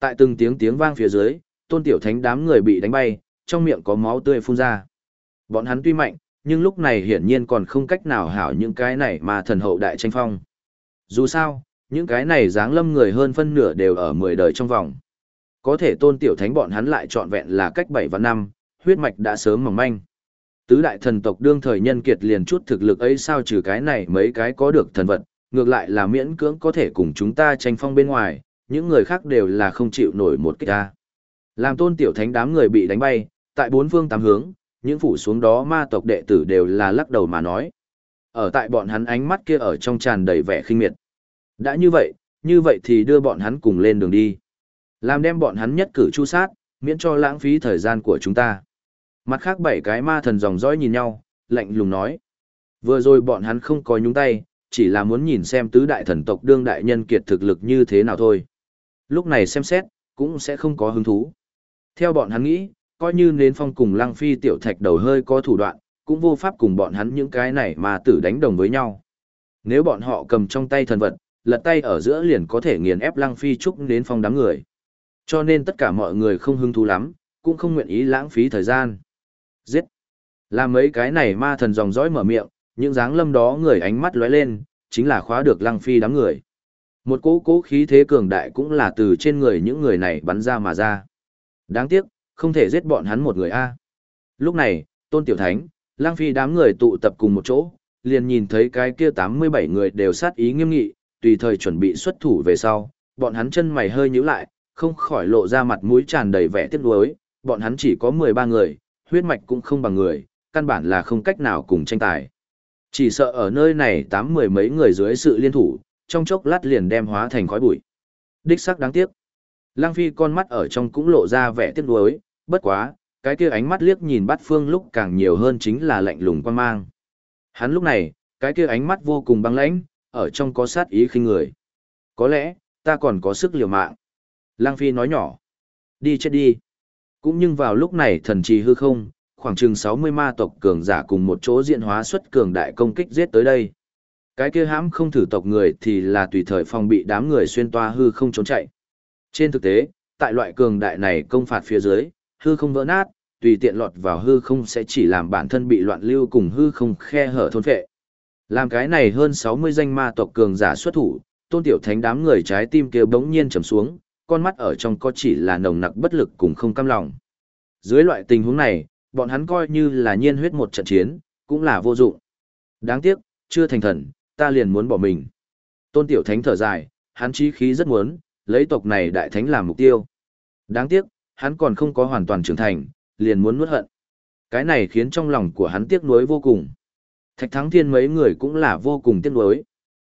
Speaker 1: Tại từng tiếng tiếng vang phía dưới, Tôn Tiểu Thánh đám người bị đánh bay, trong miệng có máu tươi phun ra. Bọn hắn tuy mạnh, nhưng lúc này hiển nhiên còn không cách nào hảo những cái này mà thần hậu đại tranh phong. Dù sao, những cái này giáng lâm người hơn phân nửa đều ở 10 đời trong vòng. Có thể Tôn Tiểu Thánh bọn hắn lại trọn vẹn là cách 7 và 5, huyết mạch đã sớm mỏng manh. Tứ đại thần tộc đương thời nhân kiệt liền chút thực lực ấy sao trừ cái này mấy cái có được thần vật, ngược lại là miễn cưỡng có thể cùng chúng ta tranh phong bên ngoài, những người khác đều là không chịu nổi một kích ta. Làm Tôn Tiểu Thánh đám người bị đánh bay, tại bốn phương tám hướng, những phủ xuống đó ma tộc đệ tử đều là lắc đầu mà nói. Ở tại bọn hắn ánh mắt kia ở trong tràn đầy vẻ khinh miệt. Đã như vậy thì đưa bọn hắn cùng lên đường đi. Làm đem bọn hắn nhất cử chu sát, miễn cho lãng phí thời gian của chúng ta. Mặt khác 7 cái ma thần dòng dõi nhìn nhau, lạnh lùng nói. Vừa rồi bọn hắn không có nhúng tay, chỉ là muốn nhìn xem tứ đại thần tộc đương đại nhân kiệt thực lực như thế nào thôi. Lúc này xem xét, cũng sẽ không có hứng thú. Theo bọn hắn nghĩ, coi như Nến Phong cùng Lăng Phi tiểu thạch đầu hơi có thủ đoạn, cũng vô pháp cùng bọn hắn những cái này mà tử đánh đồng với nhau. Nếu bọn họ cầm trong tay thần vật, lật tay ở giữa liền có thể nghiền ép Lăng Phi trúc Nến Phong đám người. Cho nên tất cả mọi người không hứng thú lắm, cũng không nguyện ý lãng phí thời gian. Giết! Làm mấy cái này ma thần dòng dõi mở miệng, những dáng lâm đó người ánh mắt lóe lên, chính là khóa được Lăng Phi đám người. Một cỗ khí thế cường đại cũng là từ trên người những người này bắn ra mà ra. Đáng tiếc, không thể giết bọn hắn một người a. Lúc này, Tôn Tiểu Thánh, Lăng Phi đám người tụ tập cùng một chỗ, liền nhìn thấy cái kia 87 người đều sát ý nghiêm nghị, tùy thời chuẩn bị xuất thủ về sau, bọn hắn chân mày hơi nhíu lại, không khỏi lộ ra mặt mũi tràn đầy vẻ tiếc nuối, bọn hắn chỉ có 13 người, huyết mạch cũng không bằng người, căn bản là không cách nào cùng tranh tài. Chỉ sợ ở nơi này 80 mấy người dưới sự liên thủ, trong chốc lát liền đem hóa thành khói bụi. Đích xác đáng tiếc. Lăng Phi con mắt ở trong cũng lộ ra vẻ tiếc nuối, bất quá, cái kia ánh mắt liếc nhìn Bát Phương lúc càng nhiều hơn chính là lạnh lùng quan mang. Hắn lúc này, cái kia ánh mắt vô cùng băng lãnh, ở trong có sát ý khinh người. Có lẽ, ta còn có sức liều mạng. Lăng Phi nói nhỏ. Đi chết đi. Cũng nhưng vào lúc này thần trì hư không, khoảng chừng 60 ma tộc cường giả cùng một chỗ diện hóa xuất cường đại công kích giết tới đây. Cái kia hãm không thử tộc người thì là tùy thời phòng bị đám người xuyên toa hư không trốn chạy. Trên thực tế, tại loại cường đại này công phạt phía dưới, hư không vỡ nát, tùy tiện lọt vào hư không sẽ chỉ làm bản thân bị loạn lưu cùng hư không khe hở thôn phệ. Làm cái này hơn 60 danh ma tộc cường giả xuất thủ, Tôn Tiểu Thánh đám người trái tim kia bỗng nhiên trầm xuống, con mắt ở trong có chỉ là nồng nặc bất lực cùng không cam lòng. Dưới loại tình huống này, bọn hắn coi như là nhiên huyết một trận chiến, cũng là vô dụng. Đáng tiếc, chưa thành thần, ta liền muốn bỏ mình. Tôn Tiểu Thánh thở dài, hắn chí khí rất muốn, lấy tộc này đại thánh làm mục tiêu. Đáng tiếc, hắn còn không có hoàn toàn trưởng thành, liền muốn nuốt hận. Cái này khiến trong lòng của hắn tiếc nuối vô cùng. Thạch Thắng Thiên mấy người cũng là vô cùng tiếc nuối.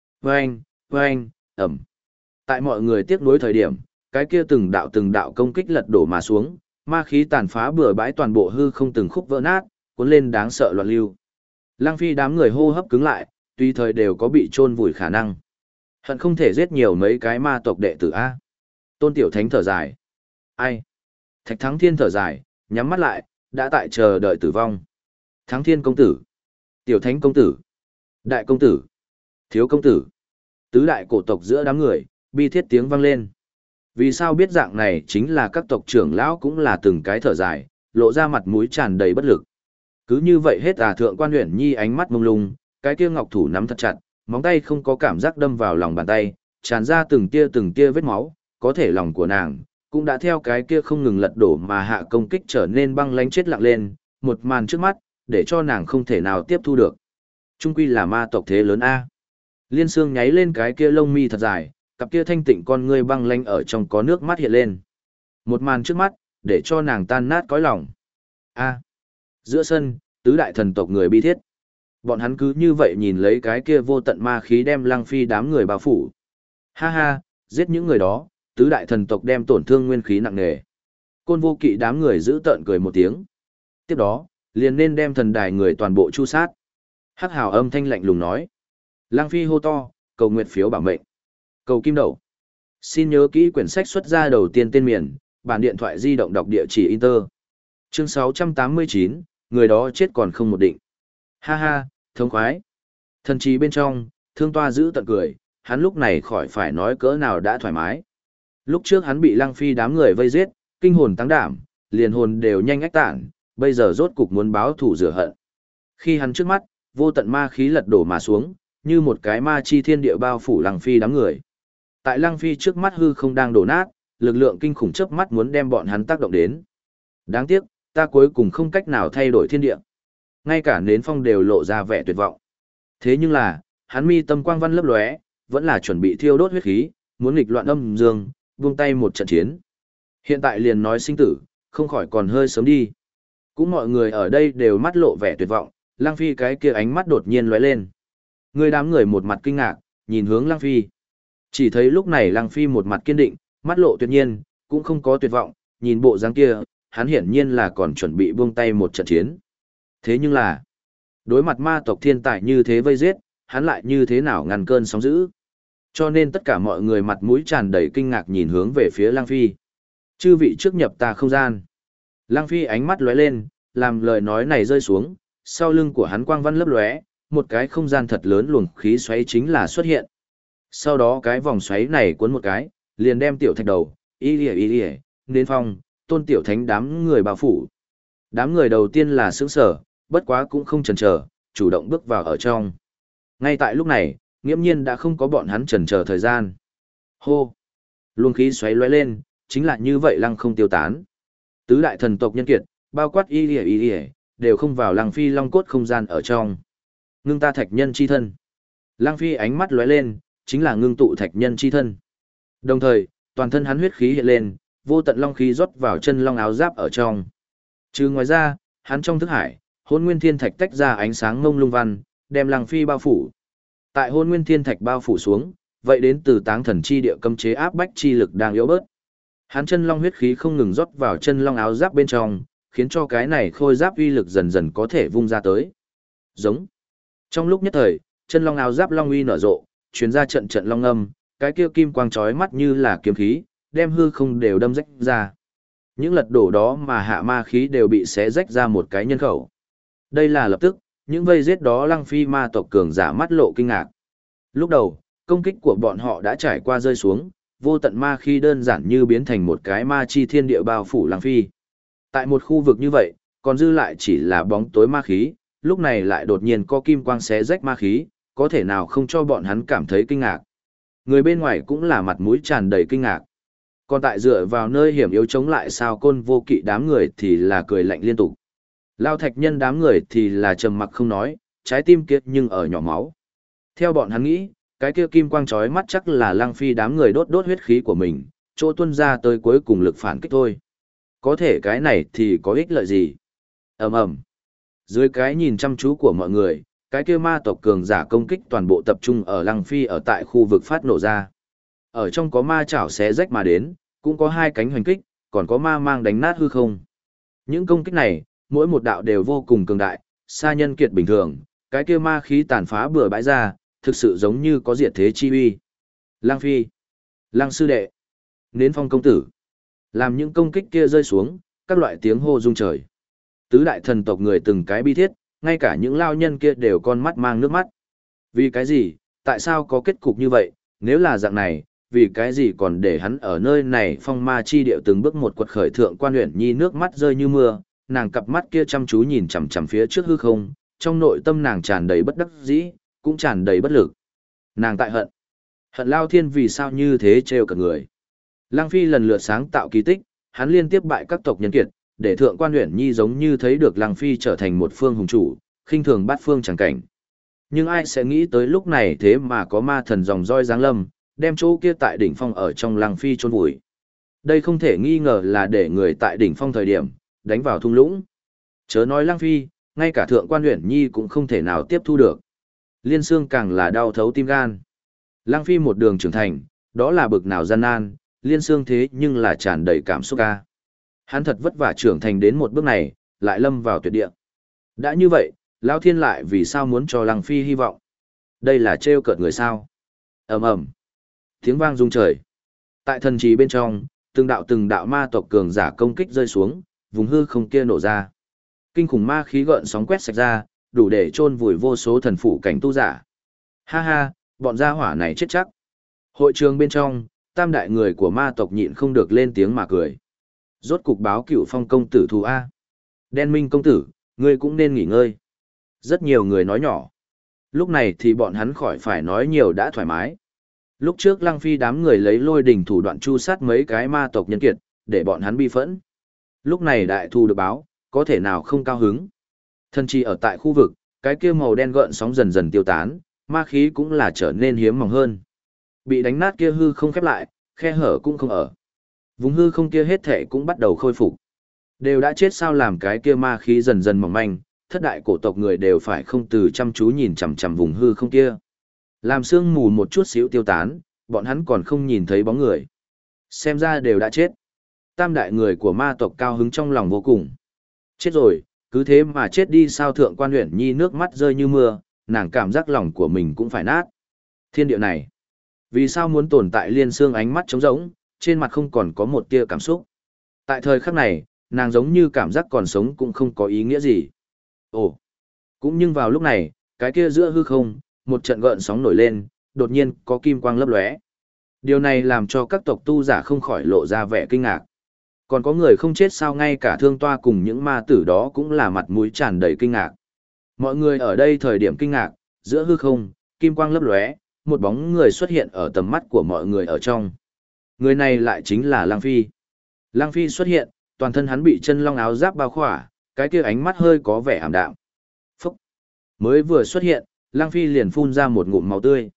Speaker 1: Vâng, ẩm. Tại mọi người tiếc nuối thời điểm, cái kia từng đạo công kích lật đổ mà xuống, ma khí tàn phá bừa bãi toàn bộ hư không từng khúc vỡ nát, cuốn lên đáng sợ loạn lưu. Lăng Phi đám người hô hấp cứng lại, tùy thời đều có bị chôn vùi khả năng. Hận không thể giết nhiều mấy cái ma tộc đệ tử a. Tôn Tiểu Thánh thở dài. Ai? Thạch Thắng Thiên thở dài, nhắm mắt lại, đã tại chờ đợi tử vong. Thắng Thiên công tử, Tiểu Thánh công tử, Đại công tử, Thiếu công tử. Tứ đại cổ tộc giữa đám người, bi thiết tiếng vang lên. Vì sao biết dạng này chính là các tộc trưởng lão cũng là từng cái thở dài, lộ ra mặt mũi tràn đầy bất lực. Cứ như vậy hết thượng quan Uyển Nhi ánh mắt mông lung, cái kia ngọc thủ nắm thật chặt, móng tay không có cảm giác đâm vào lòng bàn tay, tràn ra từng tia vết máu, có thể lòng của nàng cũng đã theo cái kia không ngừng lật đổ mà hạ công kích trở nên băng lãnh chết lặng lên, một màn trước mắt, để cho nàng không thể nào tiếp thu được. Trung quy là ma tộc thế lớn a. Liên Sương nháy lên cái kia lông mi thật dài, cặp kia thanh tịnh con ngươi băng lãnh ở trong có nước mắt hiện lên. Một màn trước mắt, để cho nàng tan nát cõi lòng. A. Giữa sân, tứ đại thần tộc người bi thiết. Bọn hắn cứ như vậy nhìn lấy cái kia vô tận ma khí đem Lăng Phi đám người bao phủ. Ha ha, giết những người đó, tứ đại thần tộc đem tổn thương nguyên khí nặng nề. Côn Vô Kỵ đám người giữ tợn cười một tiếng. Tiếp đó, liền nên đem thần đài người toàn bộ chu sát. Hắc Hào âm thanh lạnh lùng nói. Lăng Phi hô to, cầu nguyện phiếu bảo mệnh. Cầu kim đậu. Xin nhớ kỹ quyển sách xuất ra đầu tiên tên miền, bản điện thoại di động đọc địa chỉ Inter. Chương 689, người đó chết còn không một định. Ha ha, thông khoái. Thần trí bên trong, Thương Toa giữ tận cười, hắn lúc này khỏi phải nói cỡ nào đã thoải mái. Lúc trước hắn bị Lăng Phi đám người vây giết, kinh hồn tăng đảm, liền hồn đều nhanh ách tản, bây giờ rốt cục muốn báo thù rửa hận. Khi hắn trước mắt, vô tận ma khí lật đổ mà xuống, như một cái ma chi thiên địa bao phủ Lăng Phi đám người. Tại Lăng Phi trước mắt hư không đang đổ nát, lực lượng kinh khủng chớp mắt muốn đem bọn hắn tác động đến. Đáng tiếc, ta cuối cùng không cách nào thay đổi thiên địa. Ngay cả nến phong đều lộ ra vẻ tuyệt vọng. Thế nhưng là, hắn mi tâm quang văn lấp lóe, vẫn là chuẩn bị thiêu đốt huyết khí, muốn nghịch loạn âm dương, buông tay một trận chiến. Hiện tại liền nói sinh tử, không khỏi còn hơi sớm đi. Cũng mọi người ở đây đều mắt lộ vẻ tuyệt vọng, Lăng Phi cái kia ánh mắt đột nhiên lóe lên. Người đám người một mặt kinh ngạc, nhìn hướng Lăng Phi. Chỉ thấy lúc này Lăng Phi một mặt kiên định, mắt lộ tuyệt nhiên, cũng không có tuyệt vọng, nhìn bộ dáng kia, hắn hiển nhiên là còn chuẩn bị buông tay một trận chiến. Thế nhưng là, đối mặt ma tộc thiên tài như thế vây giết, hắn lại như thế nào ngăn cơn sóng dữ. Cho nên tất cả mọi người mặt mũi tràn đầy kinh ngạc nhìn hướng về phía Lăng Phi. Chư vị trước nhập ta không gian. Lăng Phi ánh mắt lóe lên, làm lời nói này rơi xuống, sau lưng của hắn quang văn lấp lóe, một cái không gian thật lớn luồng khí xoáy chính là xuất hiện. Sau đó cái vòng xoáy này cuốn một cái, liền đem tiểu thạch đầu, y lìa, nên phong, tôn tiểu thánh đám người bao phủ. Đám người đầu tiên là sững sở, bất quá cũng không chần chờ, chủ động bước vào ở trong. Ngay tại lúc này, nghiễm nhiên đã không có bọn hắn chần chờ thời gian. Hô! Luồng khí xoáy lóe lên, chính là như vậy lăng không tiêu tán. Tứ đại thần tộc nhân kiệt, bao quát y lìa, đều không vào Lăng Phi long cốt không gian ở trong. Ngưng ta thạch nhân chi thân. Lăng Phi ánh mắt lóe lên, chính là ngưng tụ thạch nhân chi thân. Đồng thời, toàn thân hắn huyết khí hiện lên, vô tận long khí rót vào chân long áo giáp ở trong. Trừ ngoài ra, hắn trong thức hải, Hôn Nguyên Thiên Thạch tách ra ánh sáng ngông lung văn, đem Lăng Phi bao phủ. Tại Hôn Nguyên Thiên Thạch bao phủ xuống, vậy đến từ Táng Thần chi địa cấm chế áp bách chi lực đang yếu bớt. Hắn chân long huyết khí không ngừng rót vào chân long áo giáp bên trong, khiến cho cái này khôi giáp uy lực dần dần có thể vung ra tới. Giống. Trong lúc nhất thời, chân long áo giáp long uy nở rộ, truyền ra trận trận long âm, cái kia kim quang chói mắt như là kiếm khí, đem hư không đều đâm rách ra. Những lật đổ đó mà hạ ma khí đều bị xé rách ra một cái nhân khẩu. Đây là lập tức, những vây giết đó Lăng Phi ma tộc cường giả mắt lộ kinh ngạc. Lúc đầu, công kích của bọn họ đã trải qua rơi xuống, vô tận ma khí đơn giản như biến thành một cái ma chi thiên địa bao phủ Lăng Phi. Tại một khu vực như vậy, còn dư lại chỉ là bóng tối ma khí, lúc này lại đột nhiên có kim quang xé rách ma khí, có thể nào không cho bọn hắn cảm thấy kinh ngạc. Người bên ngoài cũng là mặt mũi tràn đầy kinh ngạc. Còn tại dựa vào nơi hiểm yếu chống lại sao côn vô kỵ đám người thì là cười lạnh liên tục. Lao thạch nhân đám người thì là trầm mặc không nói, trái tim kiệt nhưng ở nhỏ máu. Theo bọn hắn nghĩ, cái kia kim quang chói mắt chắc là Lăng Phi đám người đốt huyết khí của mình, chỗ tuân ra tới cuối cùng lực phản kích thôi. Có thể cái này thì có ích lợi gì? Ầm ầm. Dưới cái nhìn chăm chú của mọi người, cái kia ma tộc cường giả công kích toàn bộ tập trung ở Lăng Phi ở tại khu vực phát nổ ra. Ở trong có ma chảo xé rách mà đến, cũng có hai cánh hoành kích, còn có ma mang đánh nát hư không. Những công kích này, mỗi một đạo đều vô cùng cường đại, xa nhân kiệt bình thường, cái kia ma khí tàn phá bừa bãi ra, thực sự giống như có diệt thế chi uy. Lăng Phi, Lăng sư đệ, Nến Phong công tử. Làm những công kích kia rơi xuống, các loại tiếng hô rung trời. Tứ đại thần tộc người từng cái bi thiết, ngay cả những lao nhân kia đều con mắt mang nước mắt. Vì cái gì, tại sao có kết cục như vậy, nếu là dạng này, vì cái gì còn để hắn ở nơi này phong ma chi điệu từng bước một quật khởi thượng quan huyện nhi nước mắt rơi như mưa, nàng cặp mắt kia chăm chú nhìn chằm chằm phía trước hư không, trong nội tâm nàng tràn đầy bất đắc dĩ, cũng tràn đầy bất lực. Nàng tại hận. Hận Lao Thiên vì sao như thế trêu cả người. Lăng Phi lần lượt sáng tạo kỳ tích, hắn liên tiếp bại các tộc nhân kiệt, để thượng quan huyện nhi giống như thấy được Lăng Phi trở thành một phương hùng chủ, khinh thường bát phương chẳng cảnh. Nhưng ai sẽ nghĩ tới lúc này thế mà có ma thần dòng roi giáng lâm, đem chỗ kia tại đỉnh phong ở trong Lăng Phi chôn vùi. Đây không thể nghi ngờ là để người tại đỉnh phong thời điểm, đánh vào thung lũng. Chớ nói Lăng Phi, ngay cả thượng quan huyện nhi cũng không thể nào tiếp thu được. Liên Xương càng là đau thấu tim gan. Lăng Phi một đường trưởng thành, đó là bực nào gian nan, Liên Xương thế nhưng là tràn đầy cảm xúc ca. Hắn thật vất vả trưởng thành đến một bước này, lại lâm vào tuyệt địa. Đã như vậy, Lão Thiên lại vì sao muốn cho Lăng Phi hy vọng? Đây là trêu cợt người sao? Ầm ầm. Tiếng vang rung trời. Tại thần trì bên trong, từng đạo ma tộc cường giả công kích rơi xuống, vùng hư không kia nổ ra. Kinh khủng ma khí gợn sóng quét sạch ra, đủ để chôn vùi vô số thần phủ cảnh tu giả. Ha ha, bọn gia hỏa này chết chắc. Hội trường bên trong, Tam đại người của ma tộc nhịn không được lên tiếng mà cười. Rốt cục báo Cửu Phong công tử thù A. Đen Minh công tử, ngươi cũng nên nghỉ ngơi. Rất nhiều người nói nhỏ. Lúc này thì bọn hắn khỏi phải nói nhiều đã thoải mái. Lúc trước Lăng Phi đám người lấy lôi đình thủ đoạn chu sát mấy cái ma tộc nhân kiệt, để bọn hắn bi phẫn. Lúc này đại thù được báo, có thể nào không cao hứng. Thân chi ở tại khu vực, cái kia màu đen gợn sóng dần dần tiêu tán, ma khí cũng là trở nên hiếm mỏng hơn. Bị đánh nát kia hư không khép lại, khe hở cũng không ở. Vùng hư không kia hết thể cũng bắt đầu khôi phục. Đều đã chết sao làm cái kia ma khí dần dần mỏng manh, thất đại cổ tộc người đều phải không từ chăm chú nhìn chằm chằm vùng hư không kia. Làm sương mù một chút xíu tiêu tán, bọn hắn còn không nhìn thấy bóng người. Xem ra đều đã chết. Tam đại người của ma tộc cao hứng trong lòng vô cùng. Chết rồi, cứ thế mà chết đi sao thượng quan huyện nhi nước mắt rơi như mưa, nàng cảm giác lòng của mình cũng phải nát. Thiên địa này, vì sao muốn tồn tại liên xương ánh mắt trống rỗng, trên mặt không còn có một tia cảm xúc. Tại thời khắc này, nàng giống như cảm giác còn sống cũng không có ý nghĩa gì. Ồ, cũng nhưng vào lúc này, cái kia giữa hư không, một trận gợn sóng nổi lên, đột nhiên có kim quang lấp lóe. Điều này làm cho các tộc tu giả không khỏi lộ ra vẻ kinh ngạc. Còn có người không chết sao ngay cả thương toa cùng những ma tử đó cũng là mặt mũi tràn đầy kinh ngạc. Mọi người ở đây thời điểm kinh ngạc, giữa hư không, kim quang lấp lóe, một bóng người xuất hiện ở tầm mắt của mọi người ở trong. Người này lại chính là Lăng Phi. Lăng Phi xuất hiện, toàn thân hắn bị chân long áo giáp bao khỏa, cái kia ánh mắt hơi có vẻ ảm đạm. Phúc! Mới vừa xuất hiện, Lăng Phi liền phun ra một ngụm máu tươi.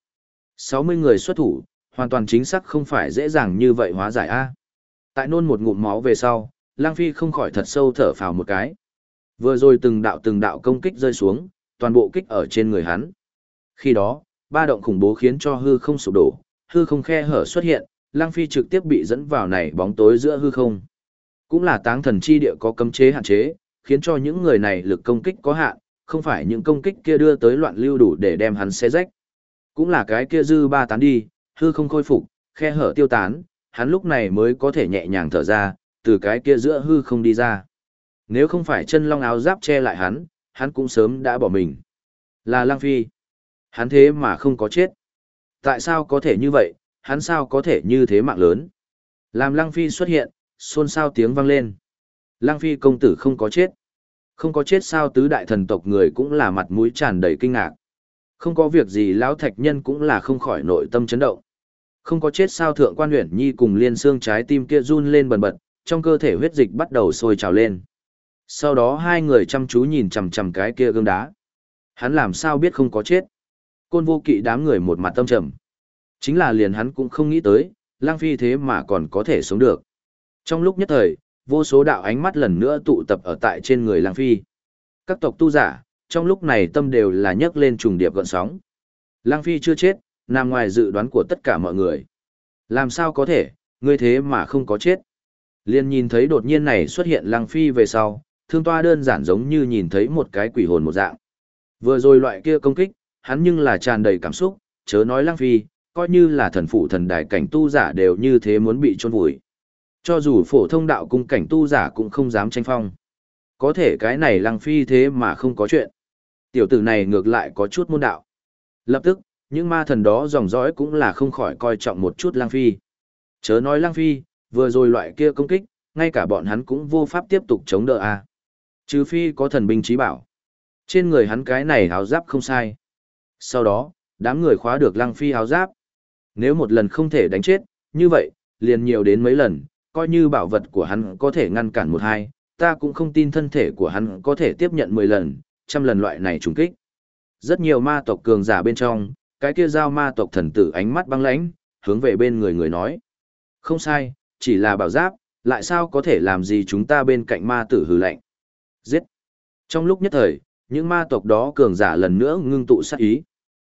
Speaker 1: 60 người xuất thủ, hoàn toàn chính xác không phải dễ dàng như vậy hóa giải a. Tại nôn một ngụm máu về sau, Lăng Phi không khỏi thật sâu thở phào một cái. Vừa rồi từng đạo công kích rơi xuống, toàn bộ kích ở trên người hắn. Khi đó, ba động khủng bố khiến cho hư không sụp đổ, hư không khe hở xuất hiện, Lăng Phi trực tiếp bị dẫn vào này bóng tối giữa hư không. Cũng là táng thần chi địa có cấm chế hạn chế, khiến cho những người này lực công kích có hạn, không phải những công kích kia đưa tới loạn lưu đủ để đem hắn xé rách. Cũng là cái kia dư ba tán đi, hư không khôi phục, khe hở tiêu tán, hắn lúc này mới có thể nhẹ nhàng thở ra, từ cái kia giữa hư không đi ra. Nếu không phải chân long áo giáp che lại hắn cũng sớm đã bỏ mình. Là Lăng Phi. Hắn thế mà không có chết. Tại sao có thể như vậy, hắn sao có thể như thế mạng lớn. Làm Lăng Phi xuất hiện, xôn xao tiếng vang lên. Lăng Phi công tử không có chết. Không có chết sao tứ đại thần tộc người cũng là mặt mũi tràn đầy kinh ngạc. Không có việc gì lão thạch nhân cũng là không khỏi nội tâm chấn động. Không có chết sao thượng quan huyện nhi cùng liên xương trái tim kia run lên bần bật, trong cơ thể huyết dịch bắt đầu sôi trào lên. Sau đó hai người chăm chú nhìn chằm chằm cái kia gương đá. Hắn làm sao biết không có chết. Côn Vô Kỵ đám người một mặt tâm trầm. Chính là liền hắn cũng không nghĩ tới, Lăng Phi thế mà còn có thể sống được. Trong lúc nhất thời, vô số đạo ánh mắt lần nữa tụ tập ở tại trên người Lăng Phi. Các tộc tu giả, trong lúc này tâm đều là nhấc lên trùng điệp gợn sóng. Lăng Phi chưa chết, nằm ngoài dự đoán của tất cả mọi người. Làm sao có thể, ngươi thế mà không có chết. Liên nhìn thấy đột nhiên này xuất hiện Lăng Phi về sau, thương toa đơn giản giống như nhìn thấy một cái quỷ hồn một dạng. Vừa rồi loại kia công kích, hắn nhưng là tràn đầy cảm xúc, chớ nói Lăng Phi, coi như là thần phụ thần đài cảnh tu giả đều như thế muốn bị chôn vùi. Cho dù phổ thông đạo cung cảnh tu giả cũng không dám tranh phong. Có thể cái này Lăng Phi thế mà không có chuyện. Tiểu tử này ngược lại có chút môn đạo. Lập tức, những ma thần đó dòng dõi cũng là không khỏi coi trọng một chút Lăng Phi. Chớ nói Lăng Phi, vừa rồi loại kia công kích, ngay cả bọn hắn cũng vô pháp tiếp tục chống đỡ a. Trừ phi có thần binh trí bảo. Trên người hắn cái này áo giáp không sai. Sau đó, đám người khóa được Lăng Phi áo giáp. Nếu một lần không thể đánh chết, như vậy, liền nhiều đến mấy lần, coi như bảo vật của hắn có thể ngăn cản một hai, ta cũng không tin thân thể của hắn có thể tiếp nhận 10 lần, 100 lần loại này trùng kích. Rất nhiều ma tộc cường giả bên trong, cái kia giao ma tộc thần tử ánh mắt băng lãnh, hướng về bên người người nói. Không sai, chỉ là bảo giáp, lại sao có thể làm gì chúng ta bên cạnh ma tử hừ lạnh. Giết. Trong lúc nhất thời, những ma tộc đó cường giả lần nữa ngưng tụ sát ý.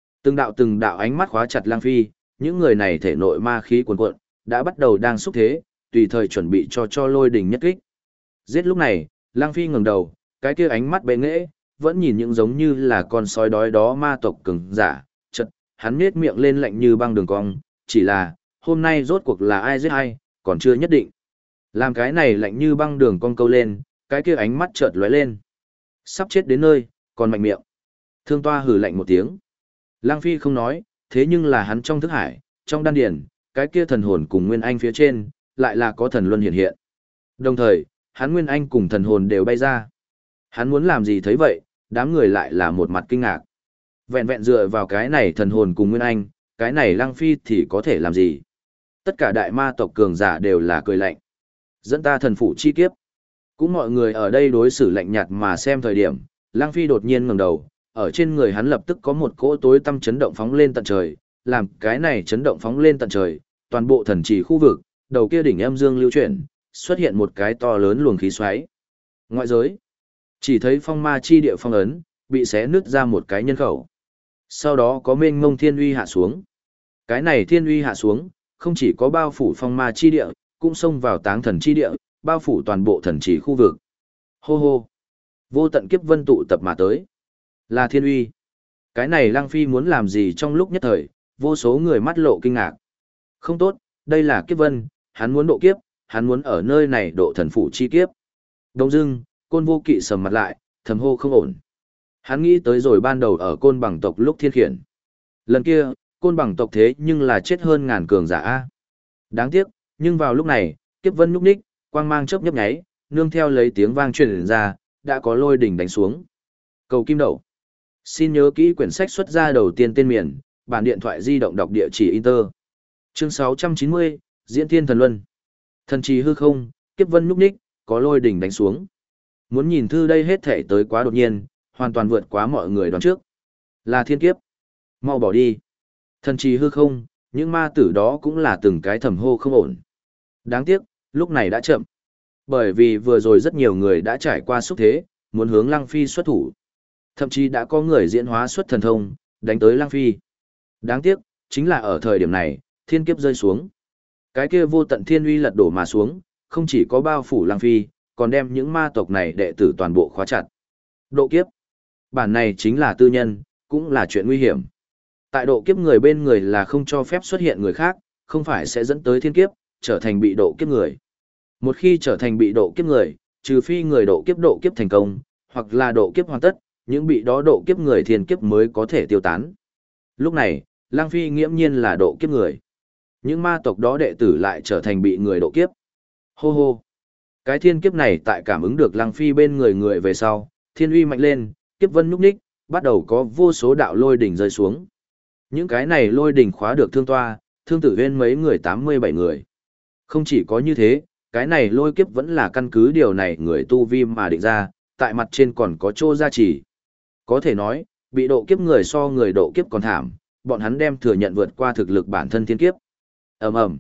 Speaker 1: Từng đạo ánh mắt khóa chặt Lăng Phi, những người này thể nội ma khí cuồn cuộn, đã bắt đầu đang xúc thế, tùy thời chuẩn bị cho lôi đỉnh nhất kích. Giết lúc này, Lăng Phi ngẩng đầu, cái kia ánh mắt bệ nghệ, vẫn nhìn những giống như là con sói đói đó ma tộc cường giả, chợt, hắn nhếch miệng lên lạnh như băng đường cong, chỉ là, hôm nay rốt cuộc là ai giết ai, còn chưa nhất định. Làm cái này lạnh như băng đường cong câu lên, cái kia ánh mắt chợt lóe lên. Sắp chết đến nơi, còn mạnh miệng. Thương toa hừ lạnh một tiếng. Lăng Phi không nói, thế nhưng là hắn trong thức hải, trong đan điền, cái kia thần hồn cùng Nguyên Anh phía trên, lại là có thần luân hiện hiện. Đồng thời, hắn Nguyên Anh cùng thần hồn đều bay ra. Hắn muốn làm gì thấy vậy, đám người lại là một mặt kinh ngạc. Vẹn vẹn dựa vào cái này thần hồn cùng Nguyên Anh, cái này Lăng Phi thì có thể làm gì? Tất cả đại ma tộc cường giả đều là cười lạnh. Dẫn ta thần phủ chi kiếp. Cũng mọi người ở đây đối xử lạnh nhạt mà xem thời điểm, Lăng Phi đột nhiên ngẩng đầu, ở trên người hắn lập tức có một cỗ tối tăm chấn động phóng lên tận trời, làm cái này chấn động phóng lên tận trời, toàn bộ thần trì khu vực, đầu kia đỉnh âm dương lưu chuyển, xuất hiện một cái to lớn luồng khí xoáy. Ngoại giới, chỉ thấy phong ma chi địa phong ấn, bị xé nứt ra một cái nhân khẩu. Sau đó có mênh mông thiên uy hạ xuống. Cái này thiên uy hạ xuống, không chỉ có bao phủ phong ma chi địa, cũng xông vào táng thần chi địa, bao phủ toàn bộ thần trì khu vực. Hô hô! Vô tận kiếp vân tụ tập mà tới. Là thiên uy. Cái này Lăng Phi muốn làm gì trong lúc nhất thời, vô số người mắt lộ kinh ngạc. Không tốt, đây là kiếp vân, hắn muốn độ kiếp, hắn muốn ở nơi này độ thần phủ chi kiếp. Đông dưng, Côn Vô Kỵ sầm mặt lại, thầm hô không ổn. Hắn nghĩ tới rồi ban đầu ở Côn Bằng tộc lúc thiên khiển. Lần kia, Côn Bằng tộc thế nhưng là chết hơn ngàn cường giả a. Đáng tiếc, nhưng vào lúc này, kiếp vân nhúc nhích, quang mang chớp nhấp nháy, nương theo lấy tiếng vang truyền ra, đã có lôi đỉnh đánh xuống. Cầu kim đậu. Xin nhớ kỹ quyển sách xuất ra đầu tiên tên miền, bản điện thoại di động đọc địa chỉ Inter. Chương 690, Diễn Thiên Thần Luân. Thần trì hư không, kiếp vân nhúc nhích, có lôi đỉnh đánh xuống. Muốn nhìn thư đây hết thể tới quá đột nhiên, hoàn toàn vượt quá mọi người đoán trước. Là thiên kiếp. Mau bỏ đi. Thần trì hư không, những ma tử đó cũng là từng cái thầm hô không ổn. Đáng tiếc, lúc này đã chậm. Bởi vì vừa rồi rất nhiều người đã trải qua xúc thế, muốn hướng Lăng Phi xuất thủ. Thậm chí đã có người diễn hóa xuất thần thông, đánh tới Lăng Phi. Đáng tiếc, chính là ở thời điểm này, thiên kiếp rơi xuống. Cái kia vô tận thiên uy lật đổ mà xuống, không chỉ có bao phủ Lăng Phi, còn đem những ma tộc này đệ tử toàn bộ khóa chặt. Độ kiếp. Bản này chính là tư nhân, cũng là chuyện nguy hiểm. Tại độ kiếp người bên người là không cho phép xuất hiện người khác, không phải sẽ dẫn tới thiên kiếp, trở thành bị độ kiếp người. Một khi trở thành bị độ kiếp người, trừ phi người độ kiếp thành công, hoặc là độ kiếp hoàn tất, những bị đó độ kiếp người thiên kiếp mới có thể tiêu tán. Lúc này, Lăng Phi nghiễm nhiên là độ kiếp người. Những ma tộc đó đệ tử lại trở thành bị người độ kiếp. Hô hô! Cái thiên kiếp này tại cảm ứng được Lăng Phi bên người về sau, thiên uy mạnh lên, kiếp vân nhúc nhích, bắt đầu có vô số đạo lôi đỉnh rơi xuống. Những cái này lôi đỉnh khóa được Thương Toa, Thương Tử Huyên mấy người 87 người. Không chỉ có như thế, cái này lôi kiếp vẫn là căn cứ điều này người tu vi mà định ra, tại mặt trên còn có chỗ gia trì. Có thể nói, bị độ kiếp người so người độ kiếp còn thảm, bọn hắn đem thừa nhận vượt qua thực lực bản thân thiên kiếp. Ầm ầm.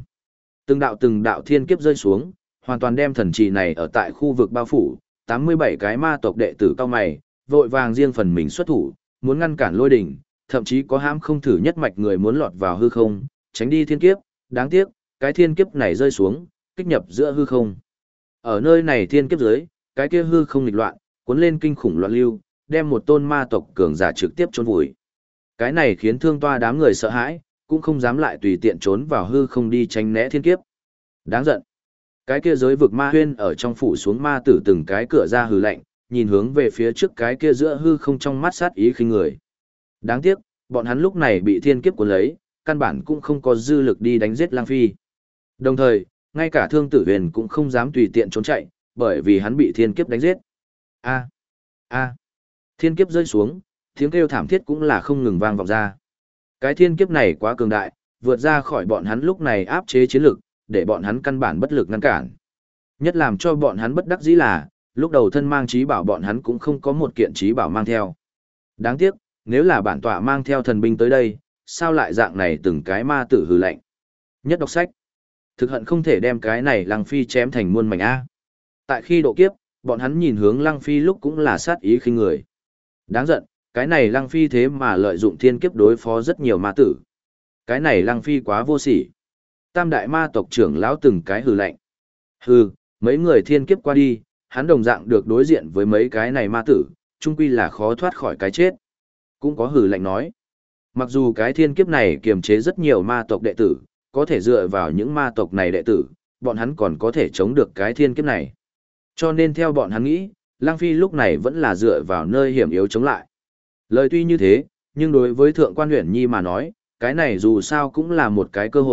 Speaker 1: Từng đạo thiên kiếp rơi xuống, hoàn toàn đem thần trì này ở tại khu vực bao phủ, 87 cái ma tộc đệ tử cao mày, vội vàng riêng phần mình xuất thủ, muốn ngăn cản lôi đỉnh, thậm chí có hãm không thử nhất mạch người muốn lọt vào hư không, tránh đi thiên kiếp, đáng tiếc, cái thiên kiếp này rơi xuống, kích nhập giữa hư không. Ở nơi này thiên kiếp dưới, cái kia hư không nghịch loạn, cuốn lên kinh khủng loạn lưu, đem một tôn ma tộc cường giả trực tiếp chôn vùi. Cái này khiến Thương Toa đám người sợ hãi, cũng không dám lại tùy tiện trốn vào hư không đi tránh né thiên kiếp. Đáng giận. Cái kia giới vực ma huyên ở trong phủ xuống ma tử từng cái cửa ra hừ lạnh, nhìn hướng về phía trước cái kia giữa hư không trong mắt sát ý khinh người. Đáng tiếc, bọn hắn lúc này bị thiên kiếp cuốn lấy, căn bản cũng không có dư lực đi đánh giết Lăng Phi. Đồng thời, ngay cả Thương Tử Huyền cũng không dám tùy tiện trốn chạy, bởi vì hắn bị thiên kiếp đánh giết. A, a, thiên kiếp rơi xuống, tiếng kêu thảm thiết cũng là không ngừng vang vọng ra. Cái thiên kiếp này quá cường đại, vượt ra khỏi bọn hắn lúc này áp chế chiến lực, để bọn hắn căn bản bất lực ngăn cản. Nhất làm cho bọn hắn bất đắc dĩ là, lúc đầu thân mang trí bảo bọn hắn cũng không có một kiện trí bảo mang theo. Đáng tiếc, nếu là bản tọa mang theo thần binh tới đây, sao lại dạng này từng cái ma tử hừ lạnh. Nhất đọc sách. Thực hận không thể đem cái này Lăng Phi chém thành muôn mảnh A. Tại khi độ kiếp, bọn hắn nhìn hướng Lăng Phi lúc cũng là sát ý khinh người. Đáng giận, cái này Lăng Phi thế mà lợi dụng thiên kiếp đối phó rất nhiều ma tử. Cái này Lăng Phi quá vô sỉ. Tam đại ma tộc trưởng lão từng cái hừ lạnh. Hừ, mấy người thiên kiếp qua đi, hắn đồng dạng được đối diện với mấy cái này ma tử, chung quy là khó thoát khỏi cái chết. Cũng có hừ lạnh nói. Mặc dù cái thiên kiếp này kiềm chế rất nhiều ma tộc đệ tử, có thể dựa vào những ma tộc này đệ tử, bọn hắn còn có thể chống được cái thiên kiếp này. Cho nên theo bọn hắn nghĩ, Lăng Phi lúc này vẫn là dựa vào nơi hiểm yếu chống lại. Lời tuy như thế, nhưng đối với Thượng quan Uyển Nhi mà nói, cái này dù sao cũng là một cái cơ hội,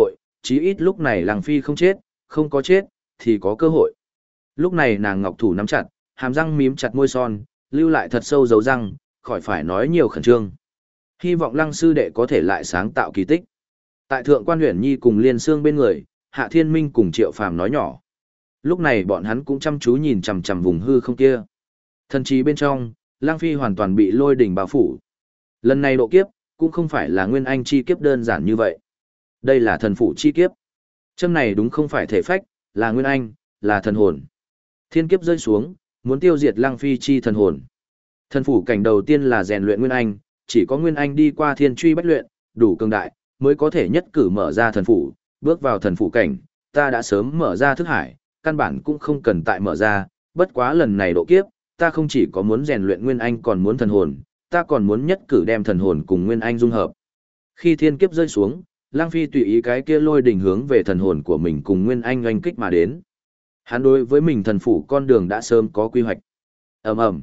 Speaker 1: chí ít lúc này Lăng Phi không chết, không có chết, thì có cơ hội. Lúc này nàng ngọc thủ nắm chặt, hàm răng mím chặt môi son, lưu lại thật sâu dấu răng, khỏi phải nói nhiều khẩn trương. Hy vọng Lăng sư đệ có thể lại sáng tạo kỳ tích. Tại Thượng Quan Uyển Nhi cùng Liên Xương bên người, Hạ Thiên Minh cùng Triệu Phàm nói nhỏ. Lúc này bọn hắn cũng chăm chú nhìn chằm chằm vùng hư không kia. Thần trí bên trong, Lăng Phi hoàn toàn bị lôi đỉnh bao phủ. Lần này độ kiếp, cũng không phải là nguyên anh chi kiếp đơn giản như vậy. Đây là thần phủ chi kiếp. Châm này đúng không phải thể phách, là nguyên anh, là thần hồn. Thiên kiếp rơi xuống, muốn tiêu diệt Lăng Phi chi thần hồn. Thần phủ cảnh đầu tiên là rèn luyện nguyên anh, chỉ có nguyên anh đi qua thiên truy bách luyện, đủ cường đại, mới có thể nhất cử mở ra thần phủ, bước vào thần phủ cảnh, ta đã sớm mở ra thức hải, căn bản cũng không cần tại mở ra, bất quá lần này độ kiếp, ta không chỉ có muốn rèn luyện nguyên anh còn muốn thần hồn, ta còn muốn nhất cử đem thần hồn cùng nguyên anh dung hợp. Khi thiên kiếp rơi xuống, Lăng Phi tùy ý cái kia lôi đỉnh hướng về thần hồn của mình cùng nguyên anh oanh kích mà đến. Hắn đối với mình thần phủ con đường đã sớm có quy hoạch. Ầm ầm,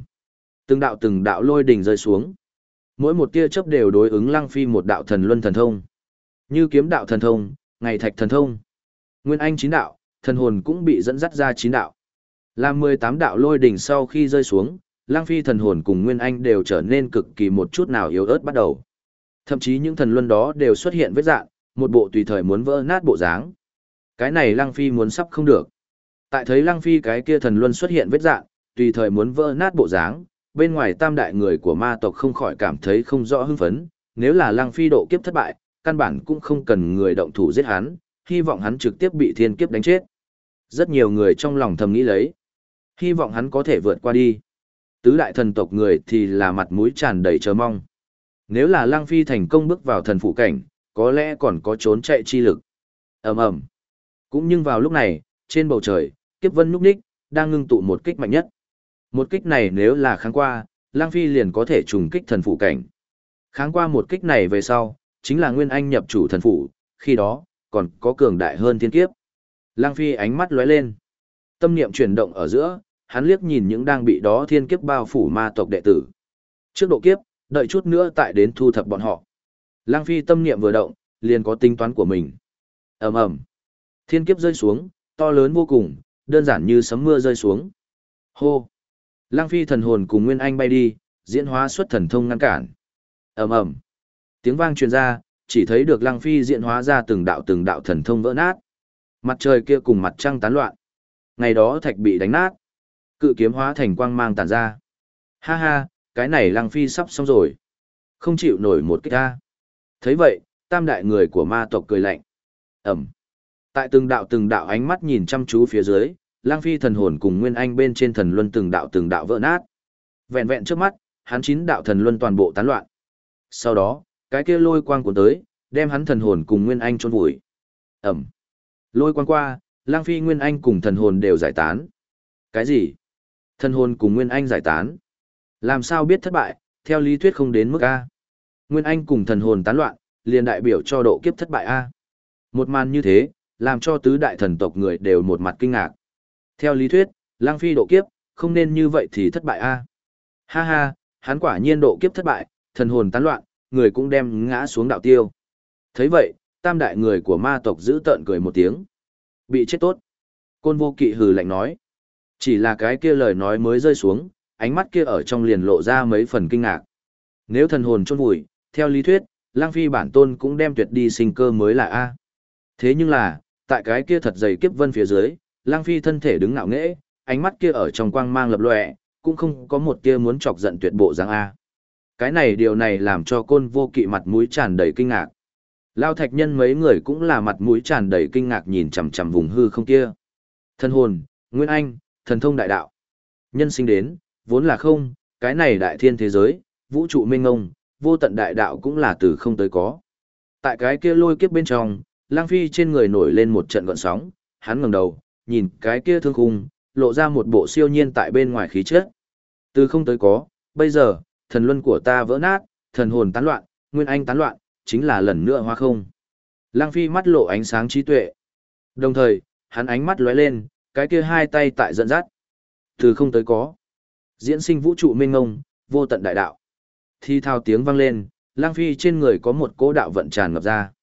Speaker 1: từng đạo lôi đỉnh rơi xuống. Mỗi một tia chớp đều đối ứng Lăng Phi một đạo thần luân thần thông. Như kiếm đạo thần thông, ngày thạch thần thông. Nguyên anh 9 đạo, thần hồn cũng bị dẫn dắt ra 9 đạo. Làm 18 đạo lôi đỉnh sau khi rơi xuống, Lăng Phi thần hồn cùng Nguyên Anh đều trở nên cực kỳ một chút nào yếu ớt bắt đầu. Thậm chí những thần luân đó đều xuất hiện vết rạn, một bộ tùy thời muốn vỡ nát bộ dáng. Cái này Lăng Phi muốn sắp không được. Tại thấy Lăng Phi cái kia thần luân xuất hiện vết rạn, tùy thời muốn vỡ nát bộ dáng, bên ngoài tam đại người của ma tộc không khỏi cảm thấy không rõ hưng phấn, nếu là Lăng Phi độ kiếp thất bại, căn bản cũng không cần người động thủ giết hắn, hy vọng hắn trực tiếp bị thiên kiếp đánh chết. Rất nhiều người trong lòng thầm nghĩ lấy, hy vọng hắn có thể vượt qua đi. Tứ đại thần tộc người thì là mặt mũi tràn đầy chờ mong. Nếu là Lăng Phi thành công bước vào thần phụ cảnh, có lẽ còn có trốn chạy chi lực. Ầm ầm. Cũng nhưng vào lúc này, trên bầu trời, kiếp vân nhúc nhích, đang ngưng tụ một kích mạnh nhất. Một kích này nếu là kháng qua, Lăng Phi liền có thể trùng kích thần phụ cảnh. Kháng qua một kích này về sau, chính là Nguyên Anh nhập chủ thần phụ, khi đó, còn có cường đại hơn thiên kiếp. Lăng Phi ánh mắt lóe lên. Tâm niệm chuyển động ở giữa, hắn liếc nhìn những đang bị đó thiên kiếp bao phủ ma tộc đệ tử. Trước độ kiếp, đợi chút nữa tại đến thu thập bọn họ. Lăng Phi tâm niệm vừa động, liền có tính toán của mình. Ầm ầm. Thiên kiếp rơi xuống, to lớn vô cùng, đơn giản như sấm mưa rơi xuống. Hô. Lăng Phi thần hồn cùng Nguyên Anh bay đi, diễn hóa xuất thần thông ngăn cản. Ầm ầm. Tiếng vang truyền ra, chỉ thấy được Lăng Phi diễn hóa ra từng đạo thần thông vỡ nát. Mặt trời kia cùng mặt trăng tán loạn. Ngày đó thạch bị đánh nát. Cự kiếm hóa thành quang mang tản ra. Ha ha, cái này Lăng Phi sắp xong rồi. Không chịu nổi một kích ta. Thấy vậy, tam đại người của ma tộc cười lạnh. Ẩm. Tại từng đạo ánh mắt nhìn chăm chú phía dưới, Lăng Phi thần hồn cùng Nguyên Anh bên trên thần luân từng đạo vỡ nát. Vẹn vẹn trước mắt, hắn 9 đạo thần luân toàn bộ tán loạn. Sau đó, cái kia lôi quang cuốn tới, đem hắn thần hồn cùng Nguyên Anh chôn vùi. Ẩm. Lôi quang qua, Lăng Phi Nguyên Anh cùng thần hồn đều giải tán. Cái gì? Thần hồn cùng Nguyên Anh giải tán? Làm sao biết thất bại, theo lý thuyết không đến mức A. Nguyên Anh cùng thần hồn tán loạn, liền đại biểu cho độ kiếp thất bại A. Một màn như thế, làm cho tứ đại thần tộc người đều một mặt kinh ngạc. Theo lý thuyết, Lăng Phi độ kiếp, không nên như vậy thì thất bại A. Ha ha, hắn quả nhiên độ kiếp thất bại, thần hồn tán loạn, người cũng đem ngã xuống đạo tiêu. Thấy vậy, tam đại người của ma tộc giữ tợn cười một tiếng. Bị chết tốt. Côn Vô Kỵ hừ lạnh nói. Chỉ là cái kia lời nói mới rơi xuống, ánh mắt kia ở trong liền lộ ra mấy phần kinh ngạc. Nếu thần hồn chôn vùi, theo lý thuyết, Lăng Phi bản tôn cũng đem tuyệt đi sinh cơ mới là A. Thế nhưng là, tại cái kia thật dày kiếp vân phía dưới, Lăng Phi thân thể đứng ngạo nghễ, ánh mắt kia ở trong quang mang lập lòe, cũng không có một tia muốn chọc giận tuyệt bộ dáng A. Cái này điều này làm cho Côn Vô Kỵ mặt mũi tràn đầy kinh ngạc. Lao Thạch Nhân mấy người cũng là mặt mũi tràn đầy kinh ngạc nhìn chằm chằm vùng hư không kia. Thần hồn, Nguyên Anh, thần thông đại đạo. Nhân sinh đến, vốn là không, cái này đại thiên thế giới, vũ trụ mênh mông, vô tận đại đạo cũng là từ không tới có. Tại cái kia lôi kiếp bên trong, Lăng Phi trên người nổi lên một trận gợn sóng, hắn ngẩng đầu, nhìn cái kia thương khung, lộ ra một bộ siêu nhiên tại bên ngoài khí chất. Từ không tới có, bây giờ, thần luân của ta vỡ nát, thần hồn tán loạn, Nguyên Anh tán loạn, chính là lần nữa hóa không. Lăng Phi mắt lộ ánh sáng trí tuệ. Đồng thời, hắn ánh mắt lóe lên, cái kia hai tay tại dẫn dắt. Từ không tới có. Diễn sinh vũ trụ mênh mông, vô tận đại đạo. Thi thao tiếng vang lên, Lăng Phi trên người có một cỗ đạo vận tràn ngập ra.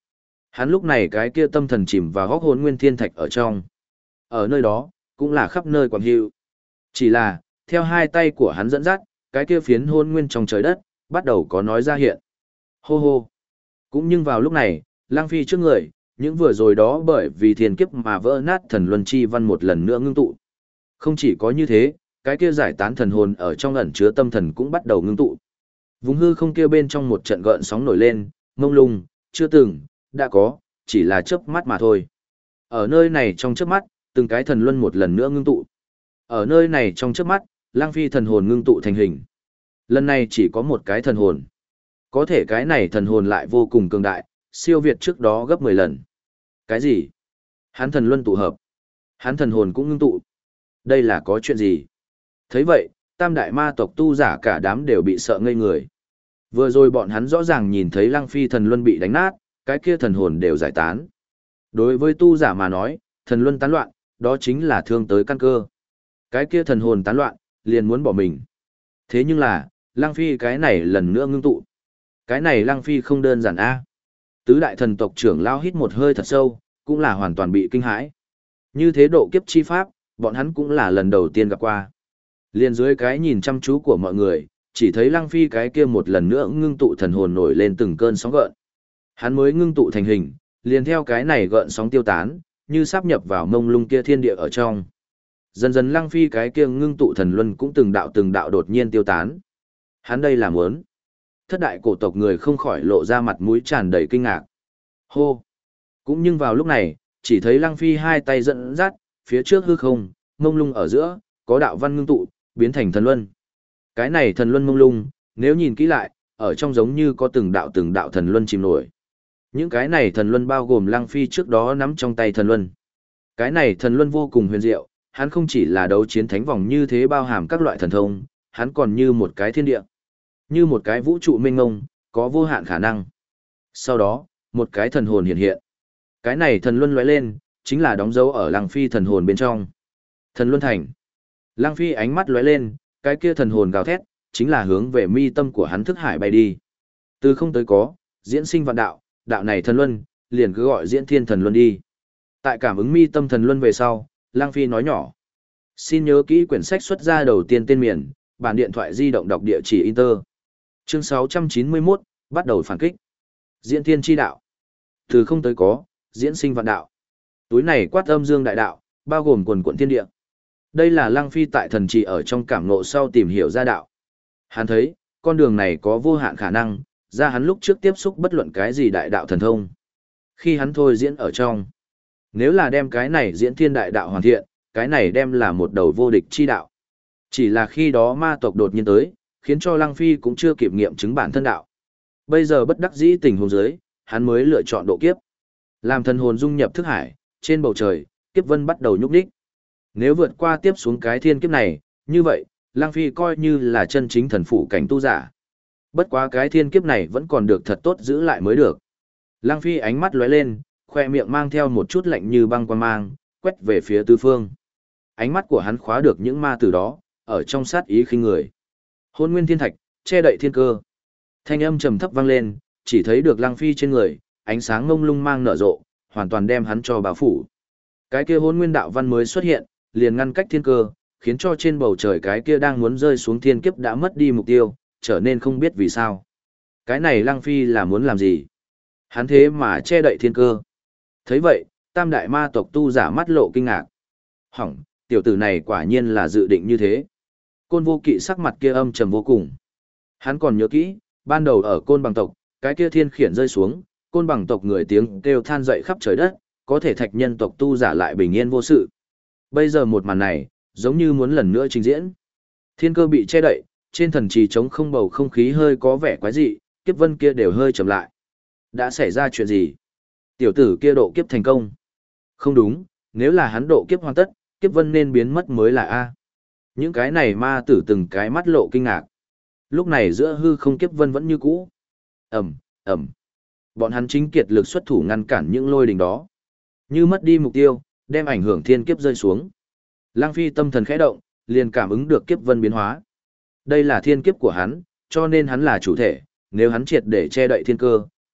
Speaker 1: Hắn lúc này cái kia tâm thần chìm vào góc hồn nguyên thiên thạch ở trong. Ở nơi đó, cũng là khắp nơi quảng hữu. Chỉ là, theo hai tay của hắn dẫn dắt, cái kia phiến hồn nguyên trong trời đất, bắt đầu có nói ra hiện. Hô hô. Cũng nhưng vào lúc này, Lăng Phi trước người, những vừa rồi đó bởi vì thiên kiếp mà vỡ nát thần luân chi văn một lần nữa ngưng tụ. Không chỉ có như thế, cái kia giải tán thần hồn ở trong ẩn chứa tâm thần cũng bắt đầu ngưng tụ. Vùng hư không kia bên trong một trận gợn sóng nổi lên, mông lung, chưa từng, đã có, chỉ là chớp mắt mà thôi. Ở nơi này trong chớp mắt, từng cái thần luân một lần nữa ngưng tụ. Ở nơi này trong chớp mắt, Lang Phi thần hồn ngưng tụ thành hình. Lần này chỉ có một cái thần hồn. Có thể cái này thần hồn lại vô cùng cường đại, siêu việt trước đó gấp 10 lần. Cái gì? Hắn thần luân tụ hợp. Hắn thần hồn cũng ngưng tụ. Đây là có chuyện gì? Thấy vậy, tam đại ma tộc tu giả cả đám đều bị sợ ngây người. Vừa rồi bọn hắn rõ ràng nhìn thấy Lăng Phi thần luân bị đánh nát, cái kia thần hồn đều giải tán. Đối với tu giả mà nói, thần luân tán loạn, đó chính là thương tới căn cơ. Cái kia thần hồn tán loạn, liền muốn bỏ mình. Thế nhưng là, Lăng Phi cái này lần nữa ngưng tụ. Cái này Lăng Phi không đơn giản a. Tứ đại thần tộc trưởng lao hít một hơi thật sâu, cũng là hoàn toàn bị kinh hãi. Như thế độ kiếp chi pháp, bọn hắn cũng là lần đầu tiên gặp qua. Liên dưới cái nhìn chăm chú của mọi người, chỉ thấy Lăng Phi cái kia một lần nữa ngưng tụ thần hồn nổi lên từng cơn sóng gợn. Hắn mới ngưng tụ thành hình, liền theo cái này gợn sóng tiêu tán, như sáp nhập vào mông lung kia thiên địa ở trong. Dần dần Lăng Phi cái kia ngưng tụ thần luân cũng từng đạo đột nhiên tiêu tán. Hắn đây là muốn. Thất đại cổ tộc người không khỏi lộ ra mặt mũi tràn đầy kinh ngạc. Hô! Cũng nhưng vào lúc này, chỉ thấy Lăng Phi hai tay dẫn dắt, phía trước hư không, mông lung ở giữa, có đạo văn ngưng tụ, biến thành thần luân. Cái này thần luân mông lung, nếu nhìn kỹ lại, ở trong giống như có từng đạo thần luân chìm nổi. Những cái này thần luân bao gồm Lăng Phi trước đó nắm trong tay thần luân. Cái này thần luân vô cùng huyền diệu, hắn không chỉ là đấu chiến thánh vòng như thế bao hàm các loại thần thông, hắn còn như một cái thiên địa, như một cái vũ trụ mênh mông, có vô hạn khả năng. Sau đó, một cái thần hồn hiện hiện. Cái này thần luân lóe lên, chính là đóng dấu ở Lăng Phi thần hồn bên trong. Thần luân thành. Lăng Phi ánh mắt lóe lên, cái kia thần hồn gào thét, chính là hướng về mi tâm của hắn thức hải bay đi. Từ không tới có, diễn sinh vạn đạo, đạo này thần luân, liền cứ gọi diễn thiên thần luân đi. Tại cảm ứng mi tâm thần luân về sau, Lăng Phi nói nhỏ. Xin nhớ kỹ quyển sách xuất ra đầu tiên tên miền, bản điện thoại di động đọc địa chỉ Inter. Chương 691, bắt đầu phản kích. Diễn thiên chi đạo. Từ không tới có, diễn sinh vạn đạo. Túi này quát âm dương đại đạo, bao gồm quần quận thiên địa. Đây là Lăng Phi tại thần trì ở trong cảm ngộ sau tìm hiểu ra đạo. Hắn thấy, con đường này có vô hạn khả năng, ra hắn lúc trước tiếp xúc bất luận cái gì đại đạo thần thông. Khi hắn thôi diễn ở trong, nếu là đem cái này diễn thiên đại đạo hoàn thiện, cái này đem là một đầu vô địch chi đạo. Chỉ là khi đó ma tộc đột nhiên tới, khiến cho Lăng Phi cũng chưa kịp nghiệm chứng bản thân đạo. Bây giờ bất đắc dĩ tình huống dưới, hắn mới lựa chọn độ kiếp. Làm thần hồn dung nhập thức hải, trên bầu trời, kiếp vân bắt đầu nhúc nhích. Nếu vượt qua tiếp xuống cái thiên kiếp này, như vậy, Lăng Phi coi như là chân chính thần phụ cảnh tu giả. Bất quá cái thiên kiếp này vẫn còn được thật tốt giữ lại mới được. Lăng Phi ánh mắt lóe lên, khoe miệng mang theo một chút lạnh như băng quan mang, quét về phía tứ phương. Ánh mắt của hắn khóa được những ma tử đó, ở trong sát ý khinh người. Hôn nguyên thiên thạch, che đậy thiên cơ. Thanh âm trầm thấp vang lên, chỉ thấy được Lăng Phi trên người, ánh sáng ngông lung mang nở rộ, hoàn toàn đem hắn cho bao phủ. Cái kia hôn nguyên đạo văn mới xuất hiện, liền ngăn cách thiên cơ, khiến cho trên bầu trời cái kia đang muốn rơi xuống thiên kiếp đã mất đi mục tiêu, trở nên không biết vì sao. Cái này Lăng Phi là muốn làm gì? Hắn thế mà che đậy thiên cơ. Thấy vậy, tam đại ma tộc tu giả mắt lộ kinh ngạc. Hỏng, tiểu tử này quả nhiên là dự định như thế. Côn Vô Kỵ sắc mặt kia âm trầm vô cùng. Hắn còn nhớ kỹ, ban đầu ở Côn Bằng tộc, cái kia thiên khiển rơi xuống, Côn Bằng tộc người tiếng kêu than dậy khắp trời đất, có thể thạch nhân tộc tu giả lại bình yên vô sự. Bây giờ một màn này, giống như muốn lần nữa trình diễn. Thiên cơ bị che đậy, trên thần trì trống không bầu không khí hơi có vẻ quái dị, kiếp vân kia đều hơi chậm lại. Đã xảy ra chuyện gì? Tiểu tử kia độ kiếp thành công. Không đúng, nếu là hắn độ kiếp hoàn tất, kiếp vân nên biến mất mới là A. Những cái này ma tử từng cái mắt lộ kinh ngạc. Lúc này giữa hư không kiếp vân vẫn như cũ. Ẩm, Ẩm. Bọn hắn chính kiệt lực xuất thủ ngăn cản những lôi đình đó. Như mất đi mục tiêu, đem ảnh hưởng thiên kiếp rơi xuống. Lăng Phi tâm thần khẽ động, liền cảm ứng được kiếp vân biến hóa. Đây là thiên kiếp của hắn, cho nên hắn là chủ thể, nếu hắn triệt để che đậy thiên cơ,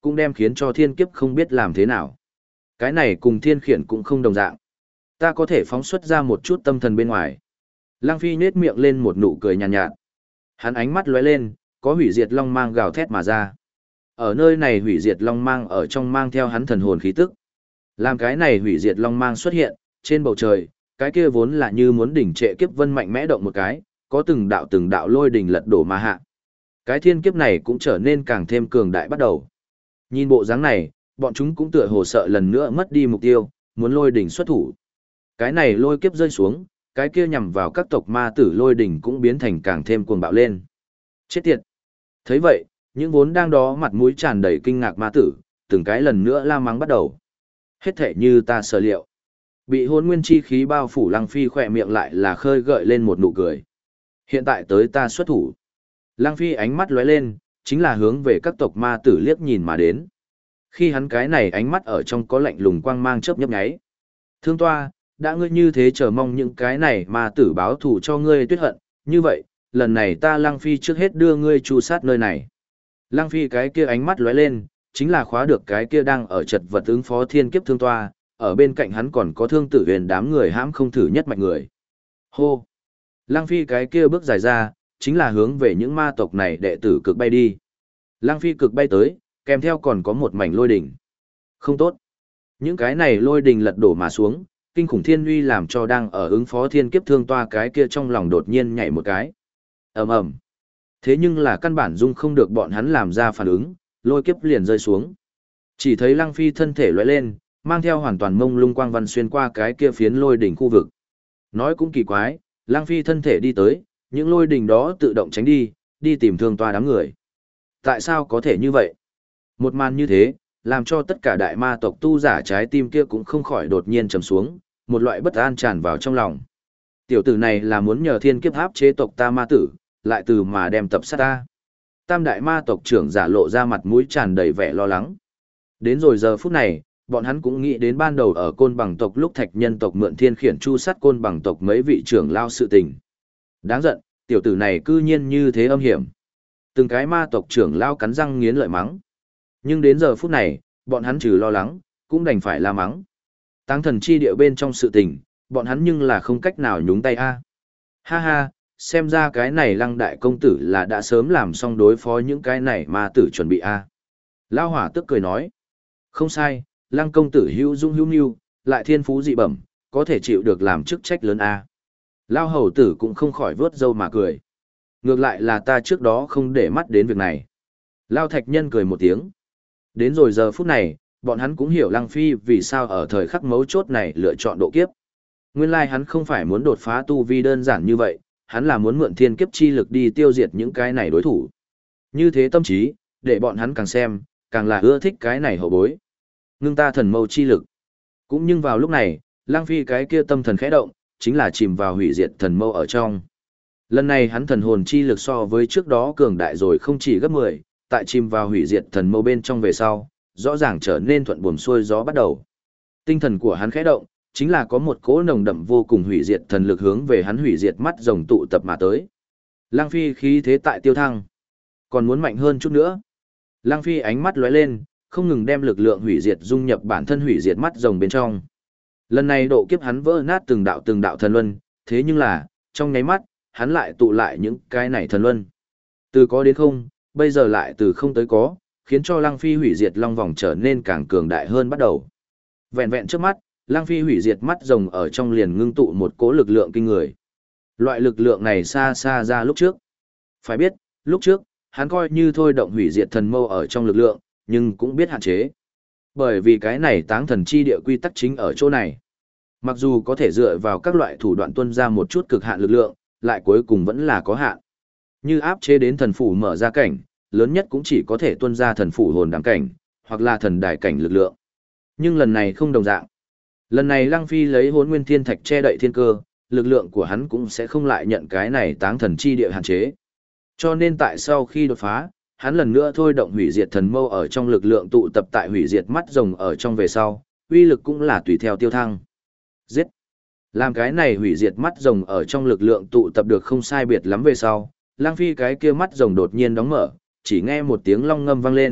Speaker 1: cũng đem khiến cho thiên kiếp không biết làm thế nào. Cái này cùng thiên khiển cũng không đồng dạng. Ta có thể phóng xuất ra một chút tâm thần bên ngoài. Lăng Phi nhếch miệng lên một nụ cười nhàn nhạt. Hắn ánh mắt lóe lên, có hủy diệt long mang gào thét mà ra. Ở nơi này hủy diệt long mang ở trong mang theo hắn thần hồn khí tức. Làm cái này hủy diệt long mang xuất hiện, trên bầu trời, cái kia vốn là như muốn đỉnh trệ kiếp vân mạnh mẽ động một cái, có từng đạo lôi đỉnh lật đổ mà hạ. Cái thiên kiếp này cũng trở nên càng thêm cường đại bắt đầu. Nhìn bộ dáng này, bọn chúng cũng tựa hồ sợ lần nữa mất đi mục tiêu, muốn lôi đỉnh xuất thủ. Cái này lôi kiếp rơi xuống, cái kia nhằm vào các tộc ma tử lôi đỉnh cũng biến thành càng thêm cuồng bạo lên. Chết tiệt! Thấy vậy, những vốn đang đó mặt mũi tràn đầy kinh ngạc ma tử, từng cái lần nữa la mắng bắt đầu. Hết thể như ta sở liệu. Bị hồn nguyên chi khí bao phủ Lăng Phi khỏe miệng lại là khơi gợi lên một nụ cười. Hiện tại tới ta xuất thủ. Lăng Phi ánh mắt lóe lên, chính là hướng về các tộc ma tử liếc nhìn mà đến. Khi hắn cái này ánh mắt ở trong có lạnh lùng quang mang chớp nhấp nháy. Thương toa, đã ngươi như thế chờ mong những cái này ma tử báo thù cho ngươi tuyết hận, như vậy, lần này ta Lăng Phi trước hết đưa ngươi tru sát nơi này. Lăng Phi cái kia ánh mắt lóe lên, chính là khóa được cái kia đang ở chật vật ứng phó thiên kiếp thương toa, ở bên cạnh hắn còn có thương tử huyền đám người hãm không thử nhất mạch người. Hô! Lăng Phi cái kia bước dài ra, chính là hướng về những ma tộc này đệ tử cực bay đi. Lăng Phi cực bay tới, kèm theo còn có một mảnh lôi đỉnh. Không tốt! Những cái này lôi đỉnh lật đổ mà xuống, kinh khủng thiên uy làm cho đang ở ứng phó thiên kiếp thương toa cái kia trong lòng đột nhiên nhảy một cái. Ầm ầm. Thế nhưng là căn bản dung không được bọn hắn làm ra phản ứng, lôi kiếp liền rơi xuống. Chỉ thấy Lăng Phi thân thể lóe lên, mang theo hoàn toàn mông lung quang văn xuyên qua cái kia phiến lôi đỉnh khu vực. Nói cũng kỳ quái, Lăng Phi thân thể đi tới, những lôi đỉnh đó tự động tránh đi, đi tìm thương toa đám người. Tại sao có thể như vậy? Một màn như thế, làm cho tất cả đại ma tộc tu giả trái tim kia cũng không khỏi đột nhiên trầm xuống, một loại bất an tràn vào trong lòng. Tiểu tử này là muốn nhờ thiên kiếp áp chế tộc ta ma tử, lại từ mà đem tập sát ta. Tam đại ma tộc trưởng giả lộ ra mặt mũi tràn đầy vẻ lo lắng. Đến rồi giờ phút này, bọn hắn cũng nghĩ đến ban đầu ở Côn Bằng tộc lúc Thạch Nhân tộc mượn thiên khiển chu sát Côn Bằng tộc mấy vị trưởng lao sự tình. Đáng giận, tiểu tử này cư nhiên như thế âm hiểm. Từng cái ma tộc trưởng lao cắn răng nghiến lợi mắng. Nhưng đến giờ phút này, bọn hắn trừ lo lắng, cũng đành phải la mắng. Táng thần chi địa bên trong sự tình, bọn hắn nhưng là không cách nào nhúng tay a. Ha ha, xem ra cái này Lăng đại công tử là đã sớm làm xong đối phó những cái này ma tử chuẩn bị a. Lao hỏa tức cười nói. Không sai, Lăng công tử hữu dung hữu nhu, lại thiên phú dị bẩm, có thể chịu được làm chức trách lớn a. Lao hầu tử cũng không khỏi vớt râu mà cười. Ngược lại là ta trước đó không để mắt đến việc này. Lao Thạch Nhân cười một tiếng. Đến rồi giờ phút này, bọn hắn cũng hiểu Lăng Phi vì sao ở thời khắc mấu chốt này lựa chọn độ kiếp. Nguyên lai hắn không phải muốn đột phá tu vi đơn giản như vậy, hắn là muốn mượn thiên kiếp chi lực đi tiêu diệt những cái này đối thủ. Như thế tâm trí, để bọn hắn càng xem, càng là ưa thích cái này hậu bối. Ngưng ta thần mâu chi lực. Cũng nhưng vào lúc này, Lăng Phi cái kia tâm thần khẽ động, chính là chìm vào hủy diệt thần mâu ở trong. Lần này hắn thần hồn chi lực so với trước đó cường đại rồi không chỉ gấp 10, tại chìm vào hủy diệt thần mâu bên trong về sau, rõ ràng trở nên thuận buồm xuôi gió bắt đầu. Tinh thần của hắn khẽ động, chính là có một cỗ nồng đậm vô cùng hủy diệt thần lực hướng về hắn hủy diệt mắt rồng tụ tập mà tới. Lăng Phi khí thế tại tiêu thăng, còn muốn mạnh hơn chút nữa. Lăng Phi ánh mắt lóe lên, không ngừng đem lực lượng hủy diệt dung nhập bản thân hủy diệt mắt rồng bên trong. Lần này độ kiếp hắn vỡ nát từng đạo thần luân, thế nhưng là, trong nháy mắt, hắn lại tụ lại những cái này thần luân. Từ có đến không, bây giờ lại từ không tới có, khiến cho Lăng Phi hủy diệt long vòng trở nên càng cường đại hơn bắt đầu. Vẹn vẹn trước mắt, Lăng Phi hủy diệt mắt rồng ở trong liền ngưng tụ một cỗ lực lượng kinh người. Loại lực lượng này xa xa ra lúc trước. Phải biết, lúc trước, hắn coi như thôi động hủy diệt thần mâu ở trong lực lượng, nhưng cũng biết hạn chế. Bởi vì cái này táng thần chi địa quy tắc chính ở chỗ này. Mặc dù có thể dựa vào các loại thủ đoạn tuân ra một chút cực hạn lực lượng, lại cuối cùng vẫn là có hạn. Như áp chế đến thần phủ mở ra cảnh, lớn nhất cũng chỉ có thể tuân ra thần phủ hồn đẳng cảnh, hoặc là thần đài cảnh lực lượng. Nhưng lần này không đồng dạng. Lần này Lăng Phi lấy Hỗn Nguyên Thiên Thạch che đậy thiên cơ, lực lượng của hắn cũng sẽ không lại nhận cái này táng thần chi địa hạn chế. Cho nên tại sau khi đột phá, hắn lần nữa thôi động hủy diệt thần mâu ở trong lực lượng tụ tập tại hủy diệt mắt rồng ở trong về sau, uy lực cũng là tùy theo tiêu thăng. Giết! Làm cái này hủy diệt mắt rồng ở trong lực lượng tụ tập được không sai biệt lắm về sau, Lăng Phi cái kia mắt rồng đột nhiên đóng mở, chỉ nghe một tiếng long ngâm vang lên,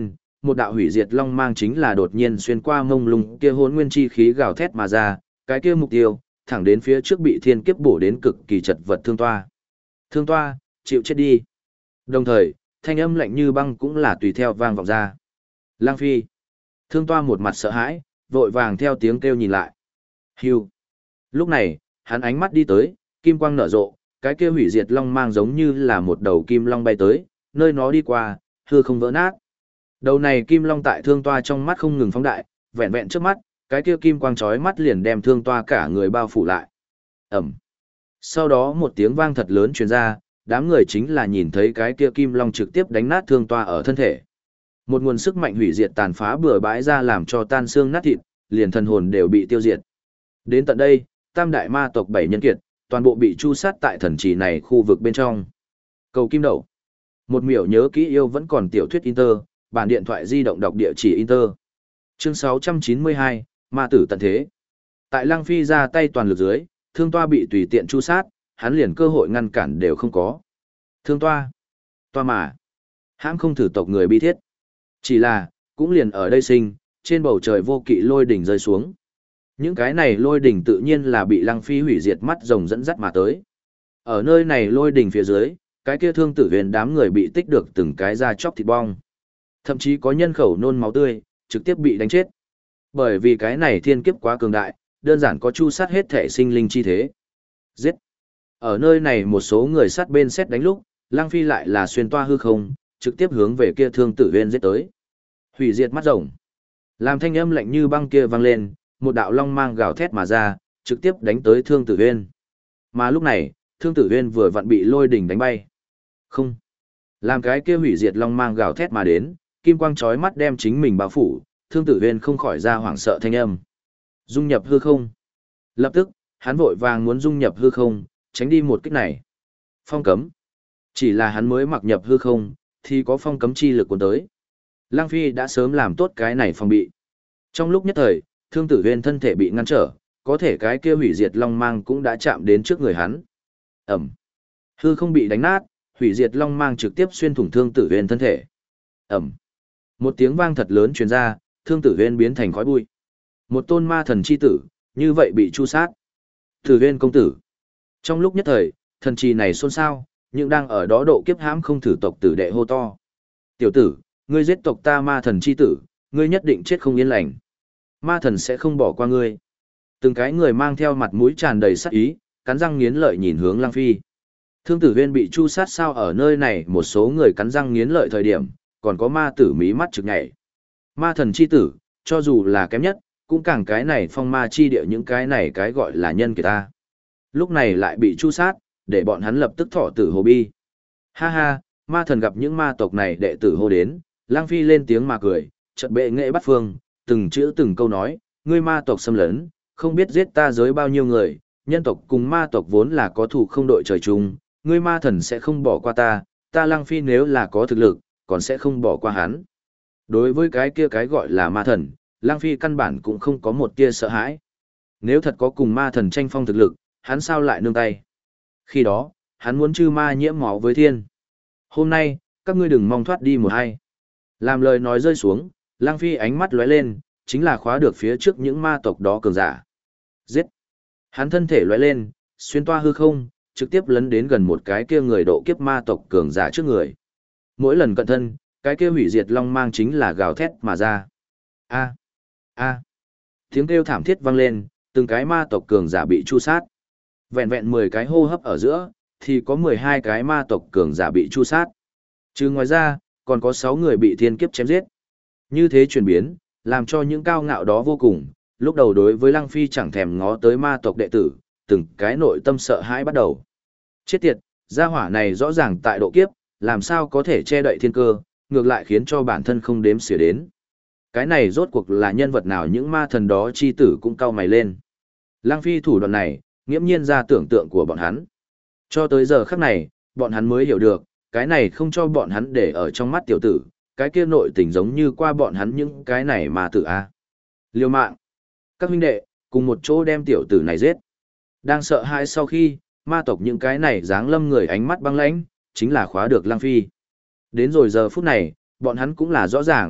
Speaker 1: một đạo hủy diệt long mang chính là đột nhiên xuyên qua mông lung kia hỗn nguyên chi khí gào thét mà ra, cái kia mục tiêu, thẳng đến phía trước bị thiên kiếp bổ đến cực kỳ chật vật thương toa. Thương toa, chịu chết đi. Đồng thời, thanh âm lạnh như băng cũng là tùy theo vang vọng ra. Lang Phi. Thương toa một mặt sợ hãi, vội vàng theo tiếng kêu nhìn lại. Hưu. Lúc này, hắn ánh mắt đi tới, kim quang nở rộ, cái kia hủy diệt long mang giống như là một đầu kim long bay tới, nơi nó đi qua, hư không vỡ nát. Đầu này kim long tại thương toa trong mắt không ngừng phóng đại, vẹn vẹn trước mắt, cái kia kim quang chói mắt liền đem thương toa cả người bao phủ lại. Ẩm. Sau đó một tiếng vang thật lớn truyền ra, đám người chính là nhìn thấy cái kia kim long trực tiếp đánh nát thương toa ở thân thể. Một nguồn sức mạnh hủy diệt tàn phá bừa bãi ra làm cho tan xương nát thịt, liền thần hồn đều bị tiêu diệt. Đến tận đây, tam đại ma tộc 7 nhân kiệt, toàn bộ bị tru sát tại thần trì này khu vực bên trong. Cầu kim đậu. Một miểu nhớ kỹ yêu vẫn còn tiểu thuyết Inter, bản điện thoại di động đọc địa chỉ Inter. Chương 692, ma tử tận thế. Tại Lăng Phi ra tay toàn lực dưới, thương toa bị tùy tiện tru sát, hắn liền cơ hội ngăn cản đều không có. Thương toa. Toa mà. Hãm không thử tộc người bi thiết. Chỉ là, cũng liền ở đây sinh, trên bầu trời vô kỵ lôi đỉnh rơi xuống. Những cái này lôi đỉnh tự nhiên là bị Lăng Phi hủy diệt mắt rồng dẫn dắt mà tới. Ở nơi này lôi đỉnh phía dưới, cái kia thương tử huyền đám người bị tích được từng cái da chóc thịt bong. Thậm chí có nhân khẩu nôn máu tươi, trực tiếp bị đánh chết. Bởi vì cái này thiên kiếp quá cường đại, đơn giản có chu sát hết thể sinh linh chi thế. Giết! Ở nơi này một số người sát bên xét đánh lúc, Lăng Phi lại là xuyên toa hư không, trực tiếp hướng về kia thương tử huyền giết tới. Hủy diệt mắt rồng. Làm thanh âm lạnh như băng kia vang lên, một đạo long mang gào thét mà ra, trực tiếp đánh tới thương tử huyền. Mà lúc này, thương tử huyền vừa vặn bị lôi đỉnh đánh bay. Không. Làm cái kia hủy diệt long mang gào thét mà đến, kim quang chói mắt đem chính mình bao phủ, thương tử huyền không khỏi ra hoảng sợ thanh âm. Dung nhập hư không. Lập tức, hắn vội vàng muốn dung nhập hư không, tránh đi một kích này. Phong cấm. Chỉ là hắn mới mặc nhập hư không, thì có phong cấm chi lực cuốn tới. Lăng Phi đã sớm làm tốt cái này phòng bị. Trong lúc nhất thời, thương tử huyền thân thể bị ngăn trở, có thể cái kia hủy diệt long mang cũng đã chạm đến trước người hắn. Ẩm. Hư không bị đánh nát, hủy diệt long mang trực tiếp xuyên thủng thương tử huyền thân thể. Ẩm. Một tiếng vang thật lớn truyền ra, thương tử huyền biến thành khói bụi. Một tôn ma thần chi tử, như vậy bị chu sát. Tử huyền công tử. Trong lúc nhất thời, thần trì này xôn xao, nhưng đang ở đó độ kiếp hãm không thử tộc tử đệ hô to. Tiểu tử, ngươi giết tộc ta ma thần chi tử, ngươi nhất định chết không yên lành. Ma thần sẽ không bỏ qua ngươi. Từng cái người mang theo mặt mũi tràn đầy sát ý, cắn răng nghiến lợi nhìn hướng Lăng Phi. Thương tử huyên bị chu sát sao ở nơi này một số người cắn răng nghiến lợi thời điểm, còn có ma tử mí mắt trực nhảy. Ma thần chi tử, cho dù là kém nhất, cũng càng cái này phong ma chi địa những cái này cái gọi là nhân kỳ ta. Lúc này lại bị chu sát, để bọn hắn lập tức thọ tử hồ bi. Ha ha, ma thần gặp những ma tộc này đệ tử hô đến, Lăng Phi lên tiếng mà cười, chợt bệ nghệ bắt phương, từng chữ từng câu nói, ngươi ma tộc xâm lấn, không biết giết ta giới bao nhiêu người, nhân tộc cùng ma tộc vốn là có thù không đội trời chung, ngươi ma thần sẽ không bỏ qua ta, ta Lăng Phi nếu là có thực lực, còn sẽ không bỏ qua hắn. Đối với cái kia cái gọi là ma thần, Lăng Phi căn bản cũng không có một tia sợ hãi. Nếu thật có cùng ma thần tranh phong thực lực, hắn sao lại nương tay? Khi đó, hắn muốn chư ma nhiễm máu với thiên. Hôm nay, các ngươi đừng mong thoát đi một hay. Làm lời nói rơi xuống, Lăng Phi ánh mắt lóe lên, chính là khóa được phía trước những ma tộc đó cường giả. Giết! Hắn thân thể lóe lên, xuyên toa hư không, trực tiếp lấn đến gần một cái kia người độ kiếp ma tộc cường giả trước người. Mỗi lần cận thân, cái kia hủy diệt long mang chính là gào thét mà ra. A! A! Tiếng kêu thảm thiết vang lên, từng cái ma tộc cường giả bị chu sát. Vẹn vẹn 10 cái hô hấp ở giữa, thì có 12 cái ma tộc cường giả bị chu sát. Chứ ngoài ra, còn có 6 người bị thiên kiếp chém giết. Như thế chuyển biến, làm cho những cao ngạo đó vô cùng, lúc đầu đối với Lăng Phi chẳng thèm ngó tới ma tộc đệ tử, từng cái nội tâm sợ hãi bắt đầu. Chết tiệt, gia hỏa này rõ ràng tại độ kiếp, làm sao có thể che đậy thiên cơ, ngược lại khiến cho bản thân không đếm xỉa đến. Cái này rốt cuộc là nhân vật nào những ma thần đó chi tử cũng cau mày lên. Lăng Phi thủ đoạn này, nghiễm nhiên ra tưởng tượng của bọn hắn. Cho tới giờ khắc này, bọn hắn mới hiểu được, cái này không cho bọn hắn để ở trong mắt tiểu tử, cái kia nội tình giống như qua bọn hắn những cái này mà tử a. Liêu mạng. Các huynh đệ, cùng một chỗ đem tiểu tử này giết. Đang sợ hãi sau khi, ma tộc những cái này dáng lâm người ánh mắt băng lãnh, chính là khóa được Lăng Phi. Đến rồi giờ phút này, bọn hắn cũng là rõ ràng,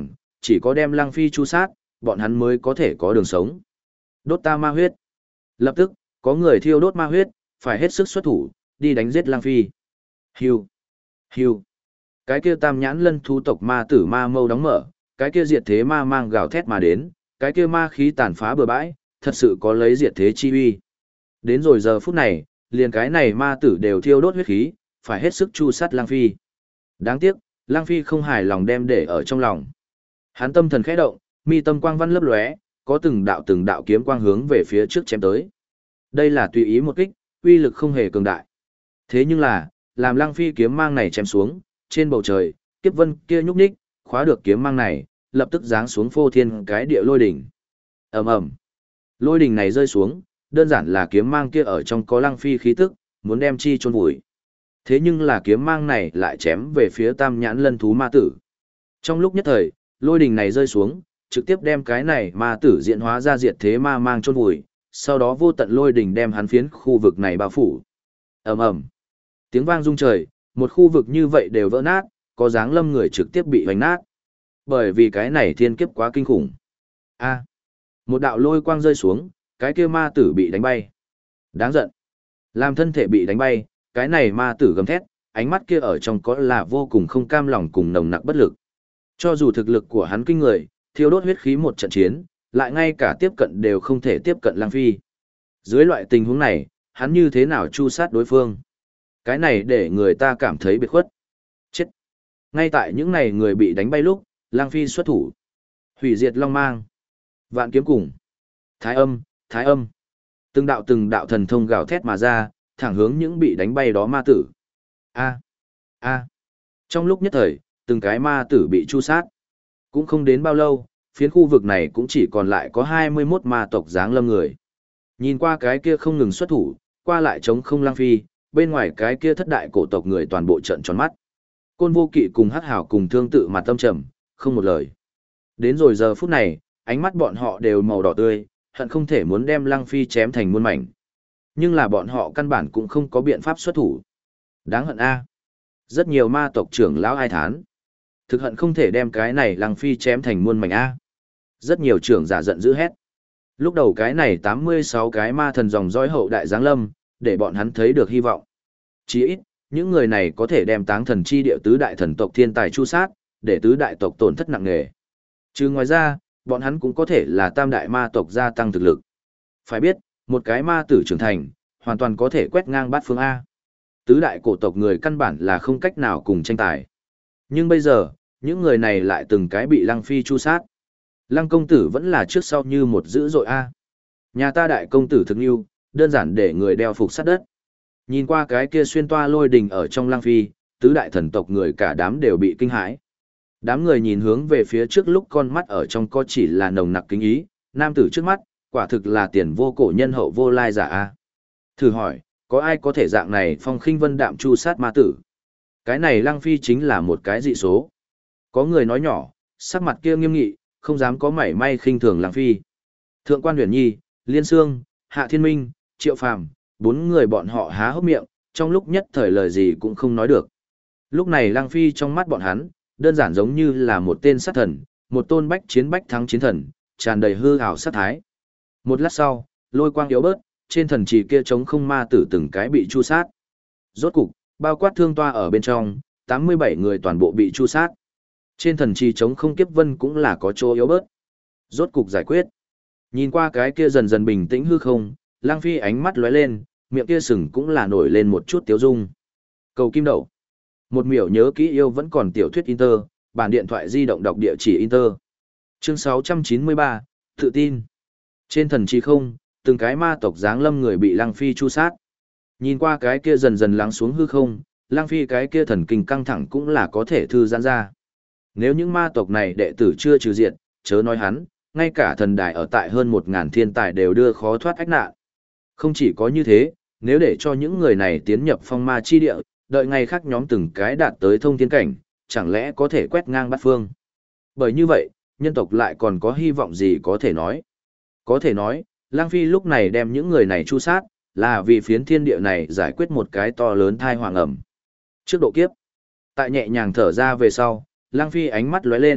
Speaker 1: chỉ có đem Lăng Phi chu sát, bọn hắn mới có thể có đường sống. Đốt ta ma huyết. Lập tức, có người thiêu đốt ma huyết, phải hết sức xuất thủ, đi đánh giết Lăng Phi. Hưu, hưu. Cái kia tam nhãn lân thú tộc ma tử ma mâu đóng mở, cái kia diệt thế ma mang gào thét mà đến, cái kia ma khí tàn phá bừa bãi, thật sự có lấy diệt thế chi uy. Đến rồi giờ phút này, liền cái này ma tử đều thiêu đốt huyết khí, phải hết sức chu sát Lăng Phi. Đáng tiếc, Lăng Phi không hài lòng đem để ở trong lòng. Hắn tâm thần khẽ động, mi tâm quang văn lấp lóe, có từng đạo kiếm quang hướng về phía trước chém tới. Đây là tùy ý một kích, uy lực không hề cường đại. Thế nhưng là, làm Lăng Phi kiếm mang này chém xuống, trên bầu trời, kiếp vân kia nhúc nhích, khóa được kiếm mang này, lập tức giáng xuống phô thiên cái địa lôi đỉnh. Ầm ầm. Lôi đỉnh này rơi xuống, đơn giản là kiếm mang kia ở trong có Lăng Phi khí tức, muốn đem chi chôn vùi. Thế nhưng là kiếm mang này lại chém về phía tam nhãn lân thú ma tử. Trong lúc nhất thời, lôi đỉnh này rơi xuống, trực tiếp đem cái này ma tử diễn hóa ra diệt thế ma mang chôn vùi, sau đó vô tận lôi đỉnh đem hắn phiến khu vực này bao phủ. Ầm ầm. Tiếng vang rung trời, một khu vực như vậy đều vỡ nát, có dáng lâm người trực tiếp bị hoành nát. Bởi vì cái này thiên kiếp quá kinh khủng. A. Một đạo lôi quang rơi xuống, cái kia ma tử bị đánh bay. Đáng giận. Làm thân thể bị đánh bay, cái này ma tử gầm thét, ánh mắt kia ở trong có là vô cùng không cam lòng cùng nồng nặc bất lực. Cho dù thực lực của hắn kinh người, thiêu đốt huyết khí một trận chiến, lại ngay cả tiếp cận đều không thể tiếp cận Lăng Phi. Dưới loại tình huống này, hắn như thế nào chu sát đối phương? Cái này để người ta cảm thấy biệt khuất. Chết. Ngay tại những này người bị đánh bay lúc, Lăng Phi xuất thủ. Hủy diệt long mang. Vạn kiếm cùng. Thái âm, thái âm. Từng đạo thần thông gào thét mà ra, thẳng hướng những bị đánh bay đó ma tử. A. A. Trong lúc nhất thời, từng cái ma tử bị chu sát. Cũng không đến bao lâu, phiến khu vực này cũng chỉ còn lại có 21 ma tộc dáng lâm người. Nhìn qua cái kia không ngừng xuất thủ, qua lại chống không Lăng Phi, bên ngoài cái kia thất đại cổ tộc người toàn bộ trận tròn mắt. Côn Vô Kỵ cùng Hắc Hảo cùng Thương Tự mặt tâm trầm, không một lời. Đến rồi giờ phút này, ánh mắt bọn họ đều màu đỏ tươi, hận không thể muốn đem Lăng Phi chém thành muôn mảnh. Nhưng là bọn họ căn bản cũng không có biện pháp xuất thủ. Đáng hận a. Rất nhiều ma tộc trưởng lão ai thán. Thực hận không thể đem cái này Lăng Phi chém thành muôn mảnh a. Rất nhiều trưởng giả giận dữ hét. Lúc đầu cái này 86 cái ma thần dòng dõi hậu đại giáng lâm, để bọn hắn thấy được hy vọng. Chỉ ít, những người này có thể đem Táng Thần chi địa tứ đại thần tộc thiên tài chu sát, để tứ đại tộc tổn thất nặng nề. Chứ ngoài ra, bọn hắn cũng có thể là tam đại ma tộc gia tăng thực lực. Phải biết, một cái ma tử trưởng thành, hoàn toàn có thể quét ngang bát phương A. Tứ đại cổ tộc người căn bản là không cách nào cùng tranh tài. Nhưng bây giờ, những người này lại từng cái bị Lăng Phi chu sát. Lăng công tử vẫn là trước sau như một dữ dội A. Nhà ta đại công tử thực yêu, đơn giản để người đeo phục sát đất. Nhìn qua cái kia xuyên toa lôi đình ở trong Lăng Phi, tứ đại thần tộc người cả đám đều bị kinh hãi. Đám người nhìn hướng về phía trước lúc con mắt ở trong có chỉ là nồng nặc kính ý, nam tử trước mắt, quả thực là tiền vô cổ nhân hậu vô lai giả a. Thử hỏi, có ai có thể dạng này phong khinh vân đạm chu sát ma tử? Cái này Lăng Phi chính là một cái dị số. Có người nói nhỏ, sắc mặt kia nghiêm nghị, không dám có mảy may khinh thường Lăng Phi. Thượng quan Huyền Nhi, Liên Sương, Hạ Thiên Minh, Triệu Phàm, bốn người bọn họ há hốc miệng, trong lúc nhất thời lời gì cũng không nói được. Lúc này Lăng Phi trong mắt bọn hắn, đơn giản giống như là một tên sát thần, một tôn bách chiến bách thắng chiến thần, tràn đầy hư ảo sát thái. Một lát sau, lôi quang yếu bớt, trên thần trì kia trống không ma tử từng cái bị chu sát. Rốt cục, bao quát thương toa ở bên trong, 87 người toàn bộ bị chu sát. Trên thần trì trống không kiếp vân cũng là có chỗ yếu bớt. Rốt cục giải quyết. Nhìn qua cái kia dần dần bình tĩnh hư không, Lăng Phi ánh mắt lóe lên, miệng kia sừng cũng là nổi lên một chút tiếu dung. Cầu kim đậu. Một miểu nhớ kỹ yêu vẫn còn tiểu thuyết Inter, bản điện thoại di động đọc địa chỉ Inter. Chương 693, tự tin. Trên thần trí không, từng cái ma tộc dáng lâm người bị Lăng Phi chu sát. Nhìn qua cái kia dần dần lắng xuống hư không, Lăng Phi cái kia thần kinh căng thẳng cũng là có thể thư giãn ra. Nếu những ma tộc này đệ tử chưa trừ diệt, chớ nói hắn, ngay cả thần đài ở tại hơn 1000 thiên tài đều đưa khó thoát ách nạn. Không chỉ có như thế, nếu để cho những người này tiến nhập phong ma chi địa, đợi ngày khác nhóm từng cái đạt tới thông thiên cảnh, chẳng lẽ có thể quét ngang bát phương. Bởi như vậy, nhân tộc lại còn có hy vọng gì có thể nói. Có thể nói, Lăng Phi lúc này đem những người này chu sát, là vì phiến thiên địa này giải quyết một cái to lớn thai hoàng ẩm. Trước độ kiếp, tại nhẹ nhàng thở ra về sau, Lăng Phi ánh mắt lóe lên,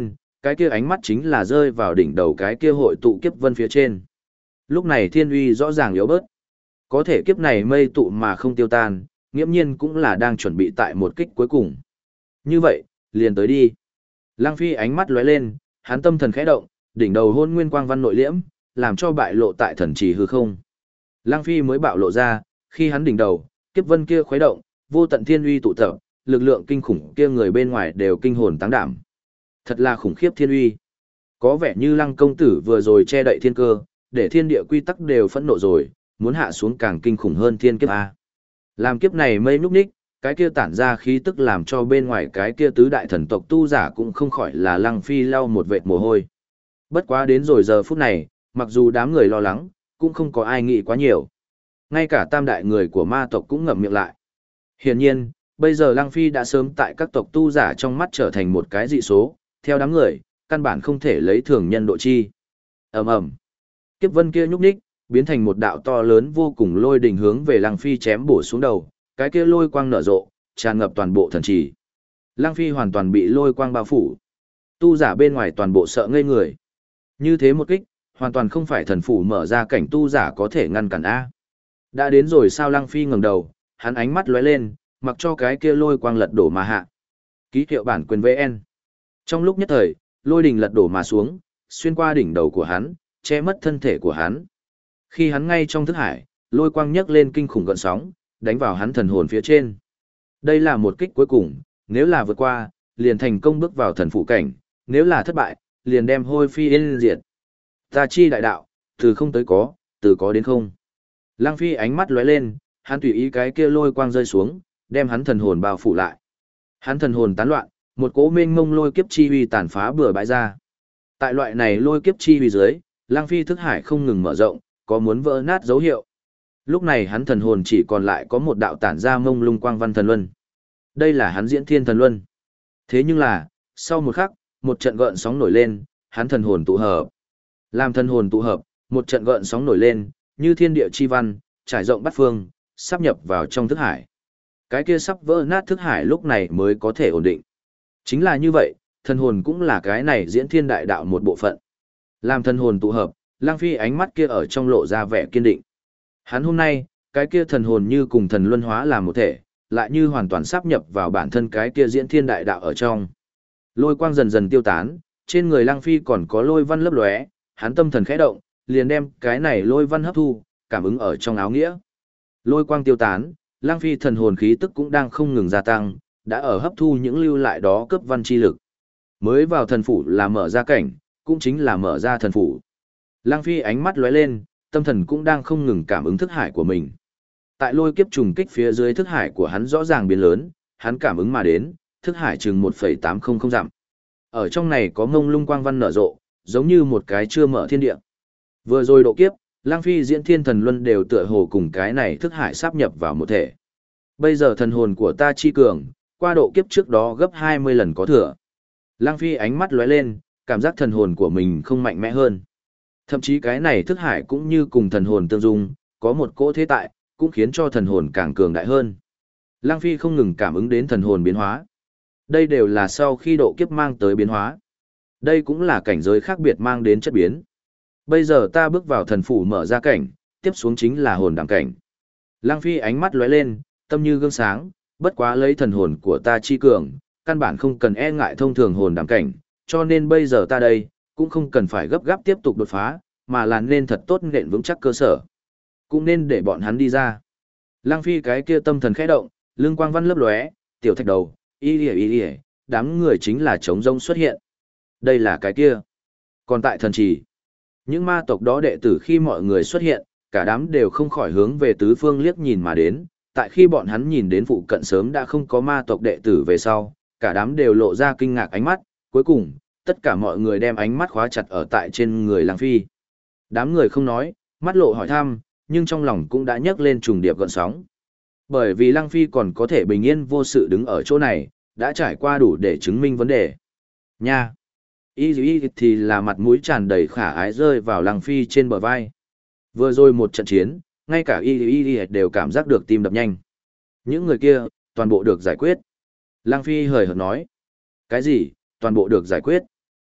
Speaker 1: cái kia ánh mắt chính là rơi vào đỉnh đầu cái kia hội tụ kiếp vân phía trên. Lúc này thiên uy rõ ràng yếu bớt. Có thể kiếp này mây tụ mà không tiêu tan, nghiễm nhiên cũng là đang chuẩn bị tại một kích cuối cùng. Như vậy, liền tới đi. Lăng Phi ánh mắt lóe lên, hắn tâm thần khẽ động, đỉnh đầu hôn nguyên quang văn nội liễm, làm cho bại lộ tại thần trì hư không. Lăng Phi mới bạo lộ ra, khi hắn đỉnh đầu, kiếp vân kia khuấy động, vô tận thiên uy tụ tập, lực lượng kinh khủng kia người bên ngoài đều kinh hồn táng đảm. Thật là khủng khiếp thiên uy. Có vẻ như Lăng công tử vừa rồi che đậy thiên cơ, để thiên địa quy tắc đều phẫn nộ rồi, muốn hạ xuống càng kinh khủng hơn thiên kiếp a. Làm kiếp này mây núp ních, cái kia tản ra khí tức làm cho bên ngoài cái kia tứ đại thần tộc tu giả cũng không khỏi là Lăng Phi lau một vệt mồ hôi. Bất quá đến rồi giờ phút này, mặc dù đám người lo lắng, cũng không có ai nghĩ quá nhiều. Ngay cả tam đại người của ma tộc cũng ngậm miệng lại. Hiển nhiên, bây giờ Lăng Phi đã sớm tại các tộc tu giả trong mắt trở thành một cái dị số, theo đám người, căn bản không thể lấy thường nhân độ chi. Ầm ầm. Kiếp vân kia nhúc nhích, biến thành một đạo to lớn vô cùng lôi đình hướng về Lăng Phi chém bổ xuống đầu, cái kia lôi quang nở rộ, tràn ngập toàn bộ thần trì. Lăng Phi hoàn toàn bị lôi quang bao phủ. Tu giả bên ngoài toàn bộ sợ ngây người. Như thế một kích, hoàn toàn không phải thần phủ mở ra cảnh tu giả có thể ngăn cản a. Đã đến rồi sao? Lăng Phi ngẩng đầu, hắn ánh mắt lóe lên, mặc cho cái kia lôi quang lật đổ mà hạ. Ký hiệu bản quyền VN. Trong lúc nhất thời, lôi đình lật đổ mà xuống, xuyên qua đỉnh đầu của hắn, che mất thân thể của hắn. Khi hắn ngay trong thức hải, lôi quang nhấc lên kinh khủng gợn sóng, đánh vào hắn thần hồn phía trên. Đây là một kích cuối cùng, nếu là vượt qua, liền thành công bước vào thần phụ cảnh, nếu là thất bại, liền đem hôi phi yên diệt. Ta chi đại đạo, từ không tới có, từ có đến không. Lăng Phi ánh mắt lóe lên, hắn tùy ý cái kia lôi quang rơi xuống, đem hắn thần hồn bao phủ lại. Hắn thần hồn tán loạn, một cỗ mênh mông lôi kiếp chi uy tàn phá bừa bãi ra. Tại loại này lôi kiếp chi uy dưới, Lăng Phi thức hải không ngừng mở rộng, có muốn vỡ nát dấu hiệu. Lúc này hắn thần hồn chỉ còn lại có một đạo tản ra mông lung quang văn thần luân. Đây là hắn diễn thiên thần luân. Thế nhưng là, sau một khắc, một trận gợn sóng nổi lên, hắn thần hồn tụ hợp. Làm thần hồn tụ hợp, một trận gợn sóng nổi lên, như thiên địa chi văn, trải rộng bát phương, sắp nhập vào trong thức hải. Cái kia sắp vỡ nát thức hải lúc này mới có thể ổn định. Chính là như vậy, thần hồn cũng là cái này diễn thiên đại đạo một bộ phận. Làm thần hồn tụ hợp, Lăng Phi ánh mắt kia ở trong lộ ra vẻ kiên định. Hắn hôm nay, cái kia thần hồn như cùng thần luân hóa làm một thể, lại như hoàn toàn sáp nhập vào bản thân cái kia diễn thiên đại đạo ở trong. Lôi quang dần dần tiêu tán, trên người Lăng Phi còn có lôi văn lấp lóe, hắn tâm thần khẽ động, liền đem cái này lôi văn hấp thu, cảm ứng ở trong áo nghĩa. Lôi quang tiêu tán, Lăng Phi thần hồn khí tức cũng đang không ngừng gia tăng, đã ở hấp thu những lưu lại đó cấp văn chi lực. Mới vào thần phủ là mở ra cảnh, cũng chính là mở ra thần phủ. Lăng Phi ánh mắt lóe lên, tâm thần cũng đang không ngừng cảm ứng thức hải của mình. Tại lôi kiếp trùng kích phía dưới thức hải của hắn rõ ràng biến lớn, hắn cảm ứng mà đến, thức hải chừng 1,800 dặm. Ở trong này có mông lung quang văn nở rộ, giống như một cái chưa mở thiên địa. Vừa rồi độ kiếp, Lăng Phi diễn thiên thần luân đều tựa hồ cùng cái này thức hải sáp nhập vào một thể. Bây giờ thần hồn của ta chi cường, qua độ kiếp trước đó gấp 20 lần có thừa. Lăng Phi ánh mắt lóe lên, cảm giác thần hồn của mình không mạnh mẽ hơn. Thậm chí cái này thức hải cũng như cùng thần hồn tương dung, có một cỗ thế tại, cũng khiến cho thần hồn càng cường đại hơn. Lăng Phi không ngừng cảm ứng đến thần hồn biến hóa. Đây đều là sau khi độ kiếp mang tới biến hóa. Đây cũng là cảnh giới khác biệt mang đến chất biến. Bây giờ ta bước vào thần phủ mở ra cảnh, tiếp xuống chính là hồn đẳng cảnh. Lăng Phi ánh mắt lóe lên, tâm như gương sáng, bất quá lấy thần hồn của ta chi cường, căn bản không cần e ngại thông thường hồn đẳng cảnh, cho nên bây giờ ta đây, cũng không cần phải gấp gáp tiếp tục đột phá, mà là nên thật tốt nền vững chắc cơ sở. Cũng nên để bọn hắn đi ra. Lăng Phi cái kia tâm thần khẽ động, lưng quang văn lấp lóe, tiểu thạch đầu, y, đám người chính là trống rông xuất hiện. Đây là cái kia. Còn tại thần trì, những ma tộc đó đệ tử khi mọi người xuất hiện, cả đám đều không khỏi hướng về tứ phương liếc nhìn mà đến, tại khi bọn hắn nhìn đến phụ cận sớm đã không có ma tộc đệ tử về sau, cả đám đều lộ ra kinh ngạc ánh mắt, cuối cùng, tất cả mọi người đem ánh mắt khóa chặt ở tại trên người Lăng Phi. Đám người không nói, mắt lộ hỏi thăm, nhưng trong lòng cũng đã nhấc lên trùng điệp gợn sóng. Bởi vì Lăng Phi còn có thể bình yên vô sự đứng ở chỗ này, đã trải qua đủ để chứng minh vấn đề. Nha! Y thì là mặt mũi tràn đầy khả ái rơi vào Lăng Phi trên bờ vai. Vừa rồi một trận chiến, ngay cả Y đều cảm giác được tim đập nhanh. Những người kia, toàn bộ được giải quyết. Lăng Phi hời hợt nói. Cái gì, toàn bộ được giải quyết?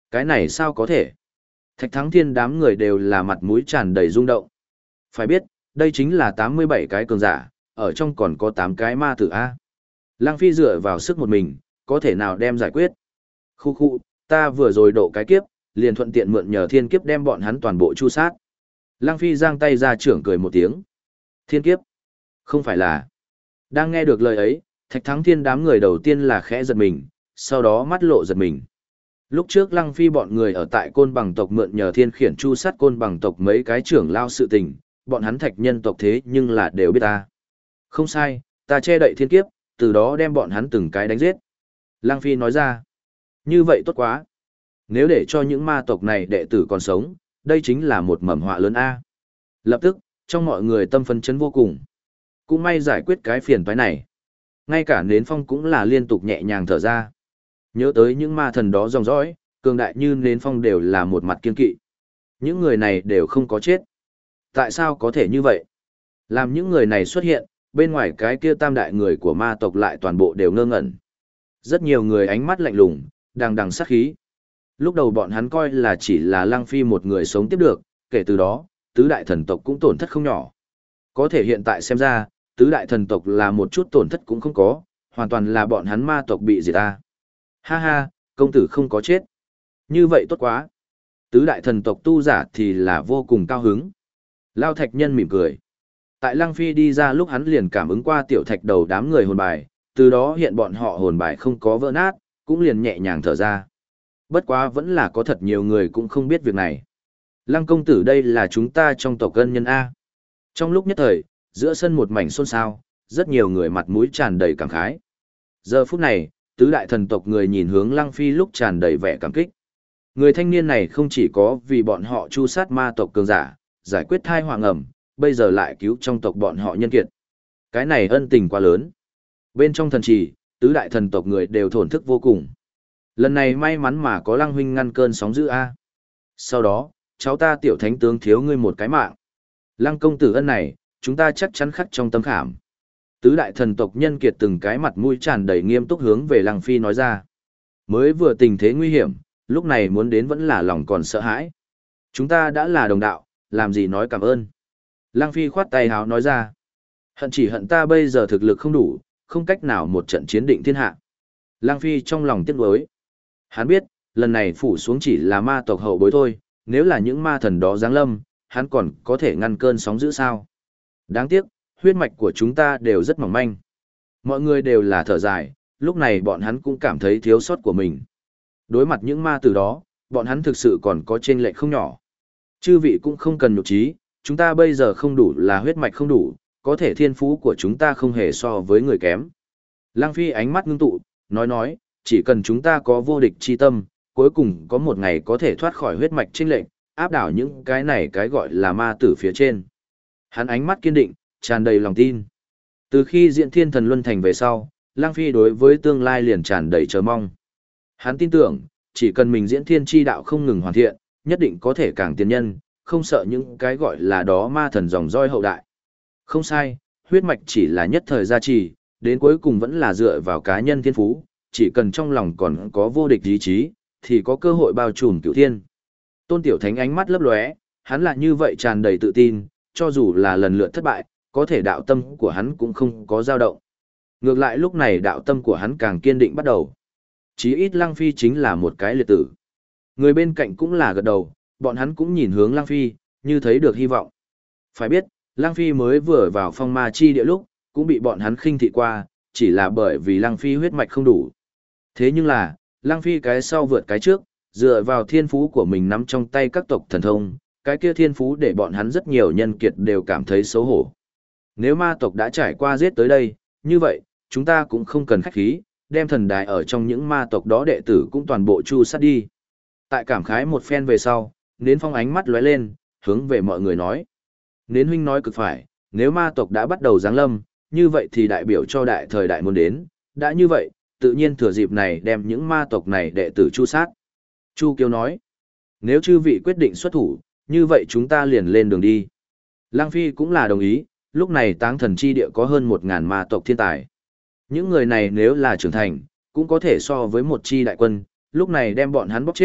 Speaker 1: Cái này sao có thể? Thạch Thắng Thiên đám người đều là mặt mũi tràn đầy rung động. Phải biết, đây chính là 87 cái cường giả, ở trong còn có 8 cái ma tử A. Lăng Phi dựa vào sức một mình, có thể nào đem giải quyết. Khu khu, ta vừa rồi độ cái kiếp, liền thuận tiện mượn nhờ thiên kiếp đem bọn hắn toàn bộ chu sát. Lăng Phi giang tay ra trưởng cười một tiếng. Thiên kiếp? Không phải là... Đang nghe được lời ấy, Thạch Thắng Thiên đám người đầu tiên là khẽ giật mình, sau đó mắt lộ giật mình. Lúc trước Lăng Phi bọn người ở tại Côn Bằng tộc mượn nhờ thiên khiển chu sát Côn Bằng tộc mấy cái trưởng lao sự tình, bọn hắn Thạch nhân tộc thế nhưng là đều biết ta. Không sai, ta che đậy thiên kiếp, từ đó đem bọn hắn từng cái đánh giết. Lăng Phi nói ra, như vậy tốt quá. Nếu để cho những ma tộc này đệ tử còn sống, đây chính là một mầm họa lớn A. Lập tức, trong mọi người tâm phấn chấn vô cùng. Cũng may giải quyết cái phiền toái này. Ngay cả Nến Phong cũng là liên tục nhẹ nhàng thở ra. Nhớ tới những ma thần đó dòng dõi, cường đại như Nến Phong đều là một mặt kiên kỵ. Những người này đều không có chết. Tại sao có thể như vậy? Làm những người này xuất hiện, bên ngoài cái kia tam đại người của ma tộc lại toàn bộ đều ngơ ngẩn. Rất nhiều người ánh mắt lạnh lùng, đằng đằng sát khí. Lúc đầu bọn hắn coi là chỉ là Lăng Phi một người sống tiếp được, kể từ đó, tứ đại thần tộc cũng tổn thất không nhỏ. Có thể hiện tại xem ra, tứ đại thần tộc là một chút tổn thất cũng không có, hoàn toàn là bọn hắn ma tộc bị diệt ta. Ha ha, công tử không có chết. Như vậy tốt quá. Tứ đại thần tộc tu giả thì là vô cùng cao hứng. Lao Thạch Nhân mỉm cười. Tại Lăng Phi đi ra lúc hắn liền cảm ứng qua tiểu thạch đầu đám người hồn bài, từ đó hiện bọn họ hồn bài không có vỡ nát, cũng liền nhẹ nhàng thở ra. Bất quá vẫn là có thật nhiều người cũng không biết việc này. Lăng công tử đây là chúng ta trong tộc ân nhân A. Trong lúc nhất thời, giữa sân một mảnh xôn xao, rất nhiều người mặt mũi tràn đầy cảm khái. Giờ phút này, tứ đại thần tộc người nhìn hướng Lăng Phi lúc tràn đầy vẻ cảm kích. Người thanh niên này không chỉ có vì bọn họ chu sát ma tộc cường giả, giải quyết thai hoàng ẩm, bây giờ lại cứu trong tộc bọn họ nhân kiệt. Cái này ân tình quá lớn. Bên trong thần trì, tứ đại thần tộc người đều thổn thức vô cùng. Lần này may mắn mà có Lăng huynh ngăn cơn sóng dữ A. Sau đó, cháu ta tiểu thánh tướng thiếu ngươi một cái mạng. Lăng công tử ân này, chúng ta chắc chắn khắc trong tâm khảm. Tứ đại thần tộc nhân kiệt từng cái mặt mũi tràn đầy nghiêm túc hướng về Lăng Phi nói ra. Mới vừa tình thế nguy hiểm, lúc này muốn đến vẫn là lòng còn sợ hãi. Chúng ta đã là đồng đạo, làm gì nói cảm ơn. Lăng Phi khoát tay háo nói ra. Hận chỉ hận ta bây giờ thực lực không đủ, không cách nào một trận chiến định thiên hạ. Lăng Phi trong lòng tiếc nuối. Hắn biết, lần này phủ xuống chỉ là ma tộc hậu bối thôi, nếu là những ma thần đó giáng lâm, hắn còn có thể ngăn cơn sóng dữ sao. Đáng tiếc, huyết mạch của chúng ta đều rất mỏng manh. Mọi người đều là thở dài, lúc này bọn hắn cũng cảm thấy thiếu sót của mình. Đối mặt những ma tử đó, bọn hắn thực sự còn có chênh lệch không nhỏ. Chư vị cũng không cần nhục trí, chúng ta bây giờ không đủ là huyết mạch không đủ, có thể thiên phú của chúng ta không hề so với người kém. Lăng Phi ánh mắt ngưng tụ, nói, chỉ cần chúng ta có vô địch chi tâm, cuối cùng có một ngày có thể thoát khỏi huyết mạch chênh lệch, áp đảo những cái này cái gọi là ma tử phía trên. Hắn ánh mắt kiên định, tràn đầy lòng tin. Từ khi Diễn Thiên Thần Luân thành về sau, Lăng Phi đối với tương lai liền tràn đầy chờ mong. Hắn tin tưởng, chỉ cần mình Diễn Thiên chi đạo không ngừng hoàn thiện, nhất định có thể càng tiến nhân, không sợ những cái gọi là đó ma thần dòng roi hậu đại. Không sai, huyết mạch chỉ là nhất thời gia trì, đến cuối cùng vẫn là dựa vào cá nhân thiên phú, chỉ cần trong lòng còn có vô địch ý chí, thì có cơ hội bao trùm cửu thiên. Tôn Tiểu Thánh ánh mắt lấp lóe, hắn là như vậy tràn đầy tự tin, cho dù là lần lượt thất bại, có thể đạo tâm của hắn cũng không có dao động. Ngược lại lúc này đạo tâm của hắn càng kiên định bắt đầu. Chí ít Lăng Phi chính là một cái liệt tử. Người bên cạnh cũng là gật đầu, bọn hắn cũng nhìn hướng Lăng Phi, như thấy được hy vọng. Phải biết, Lăng Phi mới vừa vào phong ma chi địa lúc, cũng bị bọn hắn khinh thị qua, chỉ là bởi vì Lăng Phi huyết mạch không đủ. Thế nhưng là, Lăng Phi cái sau vượt cái trước, dựa vào thiên phú của mình nắm trong tay các tộc thần thông, cái kia thiên phú để bọn hắn rất nhiều nhân kiệt đều cảm thấy xấu hổ. Nếu ma tộc đã trải qua giết tới đây, như vậy, chúng ta cũng không cần khách khí, đem thần đài ở trong những ma tộc đó đệ tử cũng toàn bộ chu sát đi. Tại cảm khái một phen về sau, Nến Phong ánh mắt lóe lên, hướng về mọi người nói. Nến huynh nói cực phải, nếu ma tộc đã bắt đầu giáng lâm, như vậy thì đại biểu cho đại thời đại muốn đến, đã như vậy, tự nhiên thừa dịp này đem những ma tộc này đệ tử chu sát. Chu Kiêu nói, nếu chư vị quyết định xuất thủ, như vậy chúng ta liền lên đường đi. Lăng Phi cũng là đồng ý, lúc này Táng Thần chi địa có hơn 1000 ma tộc thiên tài. Những người này nếu là trưởng thành, cũng có thể so với một chi đại quân, lúc này đem bọn hắn bóc chết,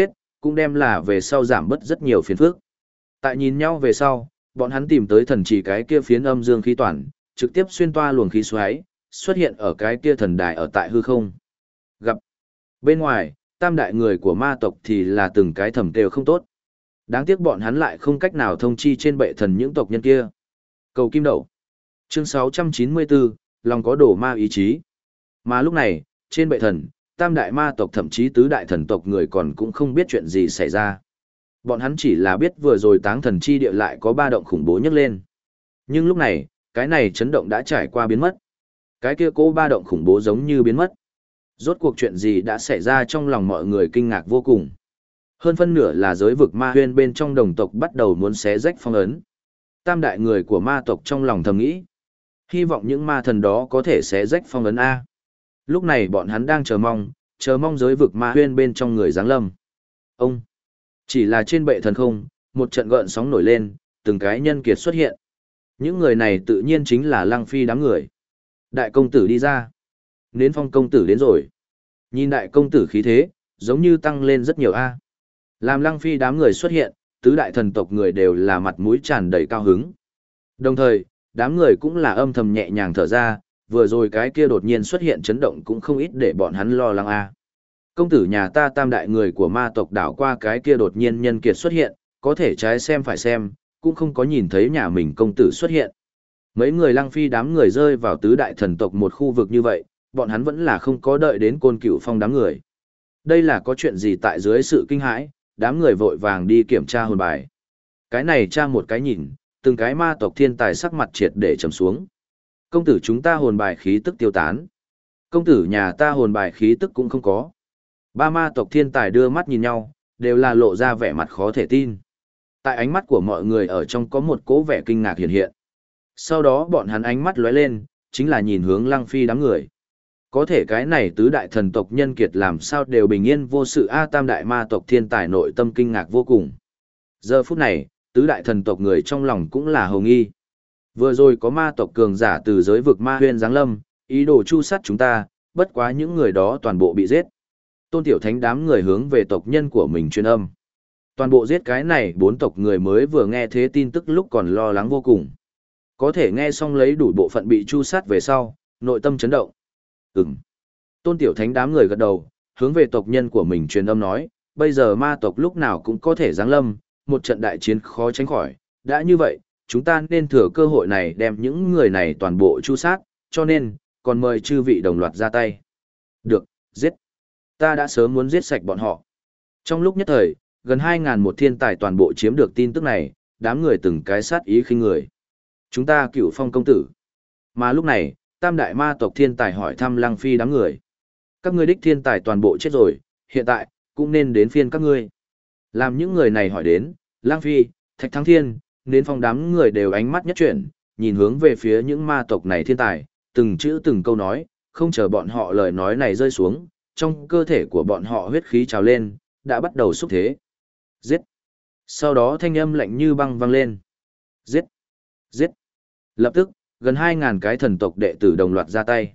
Speaker 1: cũng đem là về sau giảm bớt rất nhiều phiền phức. Tại nhìn nhau về sau, bọn hắn tìm tới thần chỉ cái kia phiến âm dương khí toàn, trực tiếp xuyên toa luồng khí xoáy, xuất hiện ở cái kia thần đài ở tại hư không. Gặp bên ngoài, tam đại người của ma tộc thì là từng cái thầm kêu không tốt. Đáng tiếc bọn hắn lại không cách nào thông chi trên bệ thần những tộc nhân kia. Cầu kim đậu. Chương 694, lòng có đổ ma ý chí. Mà lúc này, trên bệ thần, tam đại ma tộc thậm chí tứ đại thần tộc người còn cũng không biết chuyện gì xảy ra. Bọn hắn chỉ là biết vừa rồi táng thần chi địa lại có ba động khủng bố nhấc lên. Nhưng lúc này, cái này chấn động đã trải qua biến mất. Cái kia cố ba động khủng bố giống như biến mất. Rốt cuộc chuyện gì đã xảy ra trong lòng mọi người kinh ngạc vô cùng. Hơn phân nửa là giới vực ma huyên bên trong đồng tộc bắt đầu muốn xé rách phong ấn. Tam đại người của ma tộc trong lòng thầm nghĩ. Hy vọng những ma thần đó có thể xé rách phong ấn A. Lúc này bọn hắn đang chờ mong giới vực ma huyên bên trong người giáng lâm. Ông, chỉ là trên bệ thần không, một trận gợn sóng nổi lên, từng cái nhân kiệt xuất hiện. Những người này tự nhiên chính là Lăng Phi đám người. Đại công tử đi ra. Nến Phong công tử đến rồi. Nhìn đại công tử khí thế, giống như tăng lên rất nhiều A. Làm Lăng Phi đám người xuất hiện, tứ đại thần tộc người đều là mặt mũi tràn đầy cao hứng. Đồng thời, đám người cũng là âm thầm nhẹ nhàng thở ra, vừa rồi cái kia đột nhiên xuất hiện chấn động cũng không ít để bọn hắn lo lắng A. Công tử nhà ta tam đại người của ma tộc đảo qua cái kia đột nhiên nhân kiệt xuất hiện, có thể trái xem phải xem, cũng không có nhìn thấy nhà mình công tử xuất hiện. Mấy người Lăng Phi đám người rơi vào tứ đại thần tộc một khu vực như vậy, bọn hắn vẫn là không có đợi đến Côn Cửu Phong đám người. Đây là có chuyện gì tại dưới sự kinh hãi, đám người vội vàng đi kiểm tra hồn bài. Cái này tra một cái nhìn, từng cái ma tộc thiên tài sắc mặt triệt để trầm xuống. Công tử chúng ta hồn bài khí tức tiêu tán. Công tử nhà ta hồn bài khí tức cũng không có. Ba ma tộc thiên tài đưa mắt nhìn nhau, đều là lộ ra vẻ mặt khó thể tin. Tại ánh mắt của mọi người ở trong có một cố vẻ kinh ngạc hiện hiện. Sau đó bọn hắn ánh mắt lóe lên, chính là nhìn hướng Lăng Phi đám người. Có thể cái này tứ đại thần tộc nhân kiệt làm sao đều bình yên vô sự a tam đại ma tộc thiên tài nội tâm kinh ngạc vô cùng. Giờ phút này, tứ đại thần tộc người trong lòng cũng là hồng nghi. Vừa rồi có ma tộc cường giả từ giới vực ma huyên giáng lâm, ý đồ chu sát chúng ta, bất quá những người đó toàn bộ bị giết. Tôn Tiểu Thánh đám người hướng về tộc nhân của mình truyền âm. Toàn bộ giết cái này bốn tộc người mới vừa nghe thế tin tức lúc còn lo lắng vô cùng. Có thể nghe xong lấy đủ bộ phận bị chu sát về sau, nội tâm chấn động. Tôn Tiểu Thánh đám người gật đầu, hướng về tộc nhân của mình truyền âm nói, bây giờ ma tộc lúc nào cũng có thể giáng lâm, một trận đại chiến khó tránh khỏi, đã như vậy, chúng ta nên thừa cơ hội này đem những người này toàn bộ chu sát, cho nên, còn mời chư vị đồng loạt ra tay. Được, giết. Ta đã sớm muốn giết sạch bọn họ. Trong lúc nhất thời, gần 2.000 một thiên tài toàn bộ chiếm được tin tức này, đám người từng cái sát ý khinh người. Chúng ta Cửu Phong công tử. Mà lúc này, tam đại ma tộc thiên tài hỏi thăm Lăng Phi đám người. Các ngươi đích thiên tài toàn bộ chết rồi, hiện tại, cũng nên đến phiên các ngươi. Làm những người này hỏi đến, Lăng Phi, Thạch Thắng Thiên, Nến Phong đám người đều ánh mắt nhất chuyển, nhìn hướng về phía những ma tộc này thiên tài, từng chữ từng câu nói, không chờ bọn họ lời nói này rơi xuống, trong cơ thể của bọn họ huyết khí trào lên, đã bắt đầu xúc thế. Giết! Sau đó thanh âm lạnh như băng vang lên. Giết! Giết! Lập tức, gần 2.000 cái thần tộc đệ tử đồng loạt ra tay.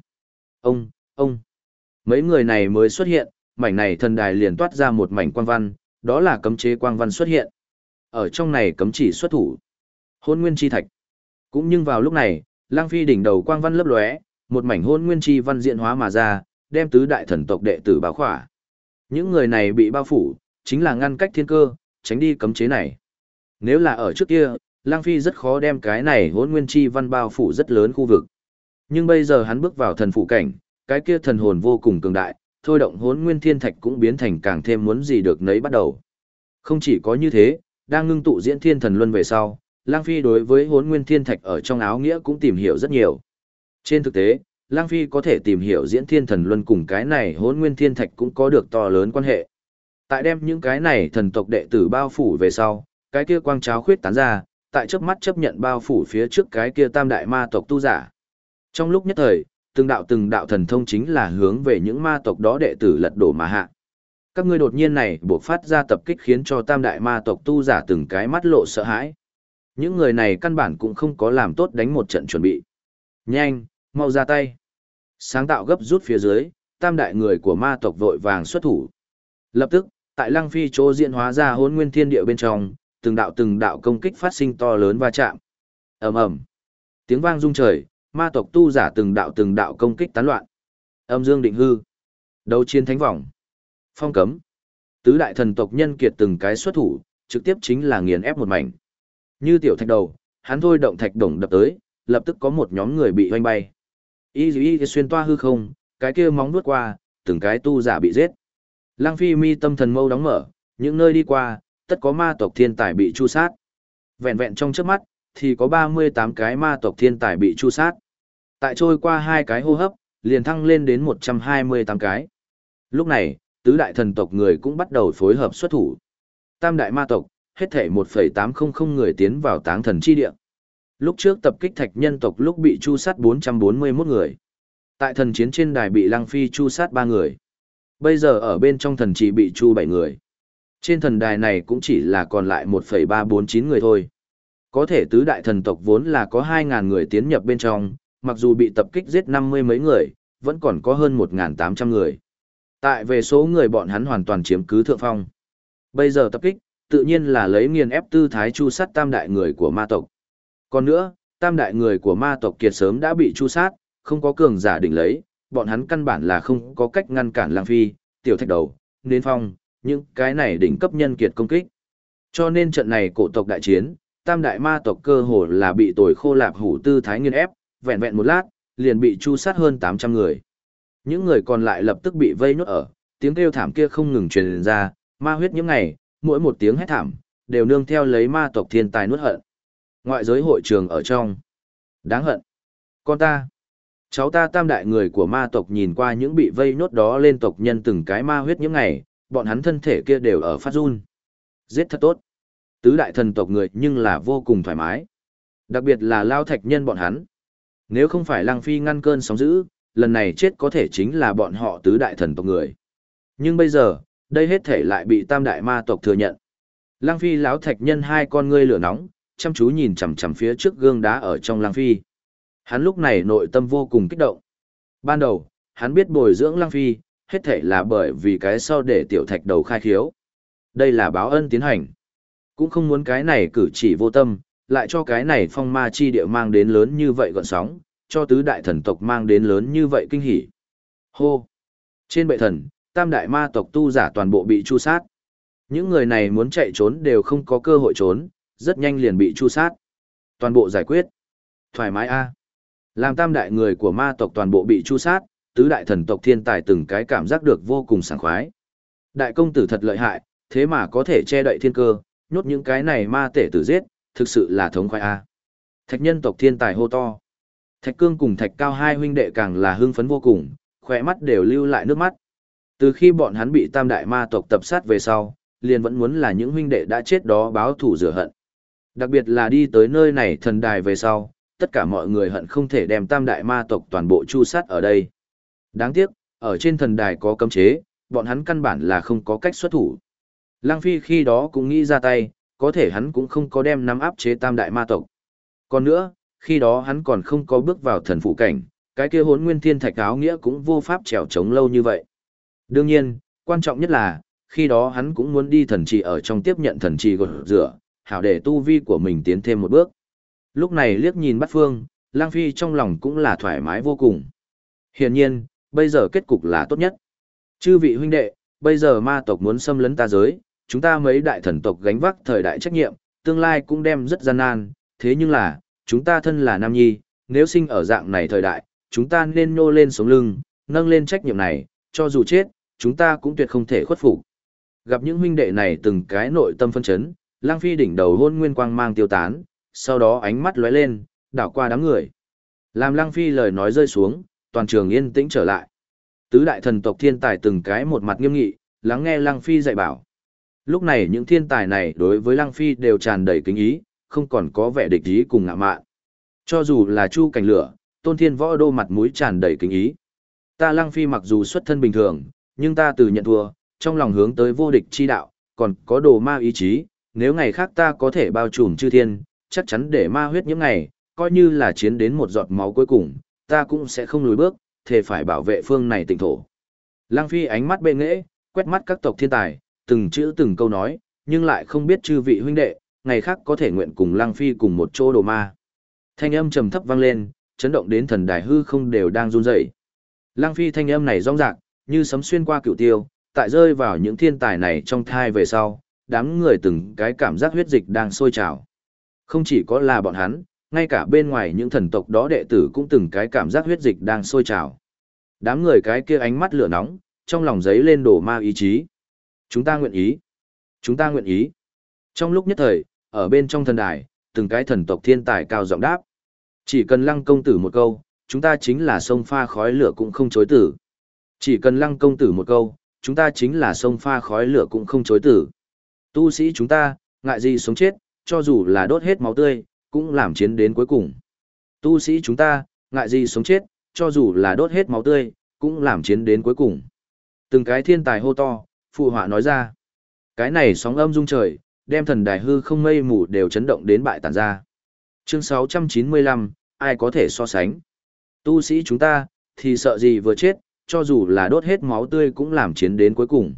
Speaker 1: Ông! Mấy người này mới xuất hiện, mảnh này thần đài liền toát ra một mảnh quang văn, đó là cấm chế quang văn xuất hiện. Ở trong này cấm chỉ xuất thủ. Hôn nguyên chi thạch. Cũng nhưng vào lúc này, Lăng Phi đỉnh đầu quang văn lấp lóe, một mảnh hôn nguyên chi văn diễn hóa mà ra, đem tứ đại thần tộc đệ tử bao khỏa. Những người này bị bao phủ, chính là ngăn cách thiên cơ, tránh đi cấm chế này. Nếu là ở trước kia, Lăng Phi rất khó đem cái này hôn nguyên chi văn bao phủ rất lớn khu vực. Nhưng bây giờ hắn bước vào thần phụ cảnh, cái kia thần hồn vô cùng cường đại, thôi động hôn nguyên thiên thạch cũng biến thành càng thêm muốn gì được nấy bắt đầu. Không chỉ có như thế, đang ngưng tụ diễn thiên thần luân về sau, Lăng Phi đối với hôn nguyên thiên thạch ở trong áo nghĩa cũng tìm hiểu rất nhiều. Trên thực tế, Lăng Phi có thể tìm hiểu diễn thiên thần luân cùng cái này hôn nguyên thiên thạch cũng có được to lớn quan hệ. Tại đem những cái này thần tộc đệ tử bao phủ về sau, cái kia quang cháo khuyết tán ra, tại chớp mắt chấp nhận bao phủ phía trước cái kia tam đại ma tộc tu giả. Trong lúc nhất thời, từng đạo thần thông chính là hướng về những ma tộc đó đệ tử lật đổ mà hạ. Các ngươi đột nhiên này buộc phát ra tập kích khiến cho tam đại ma tộc tu giả từng cái mắt lộ sợ hãi. Những người này căn bản cũng không có làm tốt đánh một trận chuẩn bị. Nhanh, mau ra tay. Sáng tạo gấp rút phía dưới, tam đại người của ma tộc vội vàng xuất thủ. Lập tức, tại Lăng Phi chỗ diễn hóa ra Hỗn Nguyên Thiên Địa bên trong, từng đạo công kích phát sinh to lớn va chạm. Ầm ầm. Tiếng vang rung trời, ma tộc tu giả từng đạo công kích tán loạn. Âm dương định hư. Đấu chiến thánh vòng. Phong cấm. Tứ đại thần tộc nhân kiệt từng cái xuất thủ, trực tiếp chính là nghiền ép một mảnh. Như tiểu thạch đầu, hắn thôi động thạch đồng đập tới, lập tức có một nhóm người bị hoanh bay. Y xuyên toa hư không, cái kia móng vuốt qua, từng cái tu giả bị giết. Lăng Phi mi tâm thần mâu đóng mở, những nơi đi qua, tất có ma tộc thiên tài bị chu sát. Vẹn vẹn trong chớp mắt, thì có 38 cái ma tộc thiên tài bị chu sát. Tại trôi qua 2 cái hô hấp, liền thăng lên đến 128 cái. Lúc này, tứ đại thần tộc người cũng bắt đầu phối hợp xuất thủ. Tam đại ma tộc, hết thể 1,800 người tiến vào táng thần chi địa. Lúc trước tập kích thạch nhân tộc lúc bị chu sát 441 người. Tại thần chiến trên đài bị Lăng Phi chu sát 3 người. Bây giờ ở bên trong thần chỉ bị chu 7 người. Trên thần đài này cũng chỉ là còn lại 1,349 người thôi. Có thể tứ đại thần tộc vốn là có 2.000 người tiến nhập bên trong, mặc dù bị tập kích giết 50 mấy người, vẫn còn có hơn 1.800 người. Tại về số người bọn hắn hoàn toàn chiếm cứ thượng phong. Bây giờ tập kích, tự nhiên là lấy nghiền ép tư thái chu sát tam đại người của ma tộc. Còn nữa, tam đại người của ma tộc kiệt sớm đã bị chu sát, không có cường giả đỉnh lấy, bọn hắn căn bản là không có cách ngăn cản Lăng Phi, tiểu thạch đầu, Nến Phong, những cái này đỉnh cấp nhân kiệt công kích. Cho nên trận này cổ tộc đại chiến, tam đại ma tộc cơ hồ là bị tồi khô lạp hủ tư thái nghiền ép, vẹn vẹn một lát, liền bị chu sát hơn 800 người. Những người còn lại lập tức bị vây nhốt ở, tiếng kêu thảm kia không ngừng truyền ra, ma huyết những ngày, mỗi một tiếng hét thảm, đều nương theo lấy ma tộc thiên tài nuốt hận. Ngoại giới hội trường ở trong. Đáng hận. Con ta. Cháu ta tam đại người của ma tộc nhìn qua những bị vây nhốt đó lên tộc nhân từng cái ma huyết những ngày, bọn hắn thân thể kia đều ở phát run. Giết thật tốt. Tứ đại thần tộc người nhưng là vô cùng thoải mái. Đặc biệt là Lao Thạch nhân bọn hắn. Nếu không phải Lăng Phi ngăn cơn sóng dữ, lần này chết có thể chính là bọn họ tứ đại thần tộc người. Nhưng bây giờ, đây hết thể lại bị tam đại ma tộc thừa nhận. Lăng Phi Lão Thạch nhân hai con ngươi lửa nóng, chăm chú nhìn chằm chằm phía trước gương đá ở trong Lăng Phi. Hắn lúc này nội tâm vô cùng kích động. Ban đầu, hắn biết bồi dưỡng Lăng Phi, hết thể là bởi vì cái sau để tiểu thạch đầu khai khiếu. Đây là báo ân tiến hành. Cũng không muốn cái này cử chỉ vô tâm, lại cho cái này phong ma chi địa mang đến lớn như vậy gọn sóng, cho tứ đại thần tộc mang đến lớn như vậy kinh hỉ. Hô! Trên bệ thần, tam đại ma tộc tu giả toàn bộ bị chu sát. Những người này muốn chạy trốn đều không có cơ hội trốn, rất nhanh liền bị chu sát. Toàn bộ giải quyết. Thoải mái a. Làm tam đại người của ma tộc toàn bộ bị chu sát, tứ đại thần tộc thiên tài từng cái cảm giác được vô cùng sảng khoái. Đại công tử thật lợi hại, thế mà có thể che đậy thiên cơ, nhốt những cái này ma tể tử giết, thực sự là thống khoái a. Thạch nhân tộc thiên tài hô to. Thạch Cương cùng Thạch Cao hai huynh đệ càng là hưng phấn vô cùng, khỏe mắt đều lưu lại nước mắt. Từ khi bọn hắn bị tam đại ma tộc tập sát về sau, liền vẫn muốn là những huynh đệ đã chết đó báo thù rửa hận. Đặc biệt là đi tới nơi này thần đài về sau, tất cả mọi người hận không thể đem tam đại ma tộc toàn bộ chu sát ở đây. Đáng tiếc, ở trên thần đài có cấm chế, bọn hắn căn bản là không có cách xuất thủ. Lăng Phi khi đó cũng nghĩ ra tay, có thể hắn cũng không có đem nắm áp chế tam đại ma tộc. Còn nữa, khi đó hắn còn không có bước vào thần phụ cảnh, cái kia Hỗn Nguyên Thiên Thạch áo nghĩa cũng vô pháp trèo chống lâu như vậy. Đương nhiên, quan trọng nhất là, khi đó hắn cũng muốn đi thần trì ở trong tiếp nhận thần trì gột rửa, hảo để tu vi của mình tiến thêm một bước. Lúc này liếc nhìn bắt phương, Lang Phi trong lòng cũng là thoải mái vô cùng. Hiển nhiên, bây giờ kết cục là tốt nhất. Chư vị huynh đệ, bây giờ ma tộc muốn xâm lấn ta giới, chúng ta mấy đại thần tộc gánh vác thời đại trách nhiệm, tương lai cũng đem rất gian nan, thế nhưng là, chúng ta thân là nam nhi, nếu sinh ở dạng này thời đại, chúng ta nên nhô lên sống lưng, nâng lên trách nhiệm này, cho dù chết, chúng ta cũng tuyệt không thể khuất phục. Gặp những huynh đệ này từng cái nội tâm phân chấn, Lang Phi đỉnh đầu hôn nguyên quang mang tiêu tán, sau đó ánh mắt lóe lên, đảo qua đám người. Làm Lang Phi lời nói rơi xuống, toàn trường yên tĩnh trở lại. Tứ đại thần tộc thiên tài từng cái một mặt nghiêm nghị, lắng nghe Lang Phi dạy bảo. Lúc này những thiên tài này đối với Lang Phi đều tràn đầy kính ý, không còn có vẻ địch ý cùng ngạ mạn. Cho dù là Chu Cảnh Lửa, Tôn Thiên Võ Đô mặt mũi tràn đầy kính ý. Ta Lang Phi mặc dù xuất thân bình thường, nhưng ta từ nhận thua, trong lòng hướng tới vô địch chi đạo, còn có đồ ma ý chí, nếu ngày khác ta có thể bao trùm chư thiên, chắc chắn để ma huyết những ngày, coi như là chiến đến một giọt máu cuối cùng, ta cũng sẽ không lùi bước, thề phải bảo vệ phương này tịnh thổ. Lang Phi ánh mắt bệ nghệ, quét mắt các tộc thiên tài, từng chữ từng câu nói, nhưng lại không biết chư vị huynh đệ, ngày khác có thể nguyện cùng Lăng Phi cùng một chỗ đồ ma. Thanh âm trầm thấp vang lên, chấn động đến thần đài hư không đều đang run rẩy. Lăng Phi thanh âm này rong rạc, như sấm xuyên qua cửu tiêu, tại rơi vào những thiên tài này trong thai về sau, đám người từng cái cảm giác huyết dịch đang sôi trào. Không chỉ có là bọn hắn, ngay cả bên ngoài những thần tộc đó đệ tử cũng từng cái cảm giác huyết dịch đang sôi trào. Đám người cái kia ánh mắt lửa nóng, trong lòng giấy lên đổ ma ý chí. Chúng ta nguyện ý. Chúng ta nguyện ý. Trong lúc nhất thời, ở bên trong thần đài, từng cái thần tộc thiên tài cao giọng đáp. Chỉ cần Lăng công tử một câu, chúng ta chính là sông pha khói lửa cũng không chối tử. Chỉ cần Lăng công tử một câu, chúng ta chính là sông pha khói lửa cũng không chối tử. Tu sĩ chúng ta, ngại gì sống chết, cho dù là đốt hết máu tươi, cũng làm chiến đến cuối cùng. Tu sĩ chúng ta, ngại gì sống chết, cho dù là đốt hết máu tươi, cũng làm chiến đến cuối cùng. Từng cái thiên tài hô to, phụ họa nói ra. Cái này sóng âm rung trời, đem thần đài hư không mây mù đều chấn động đến bại tản ra. Chương 695, ai có thể so sánh? Tu sĩ chúng ta, thì sợ gì vừa chết, cho dù là đốt hết máu tươi cũng làm chiến đến cuối cùng.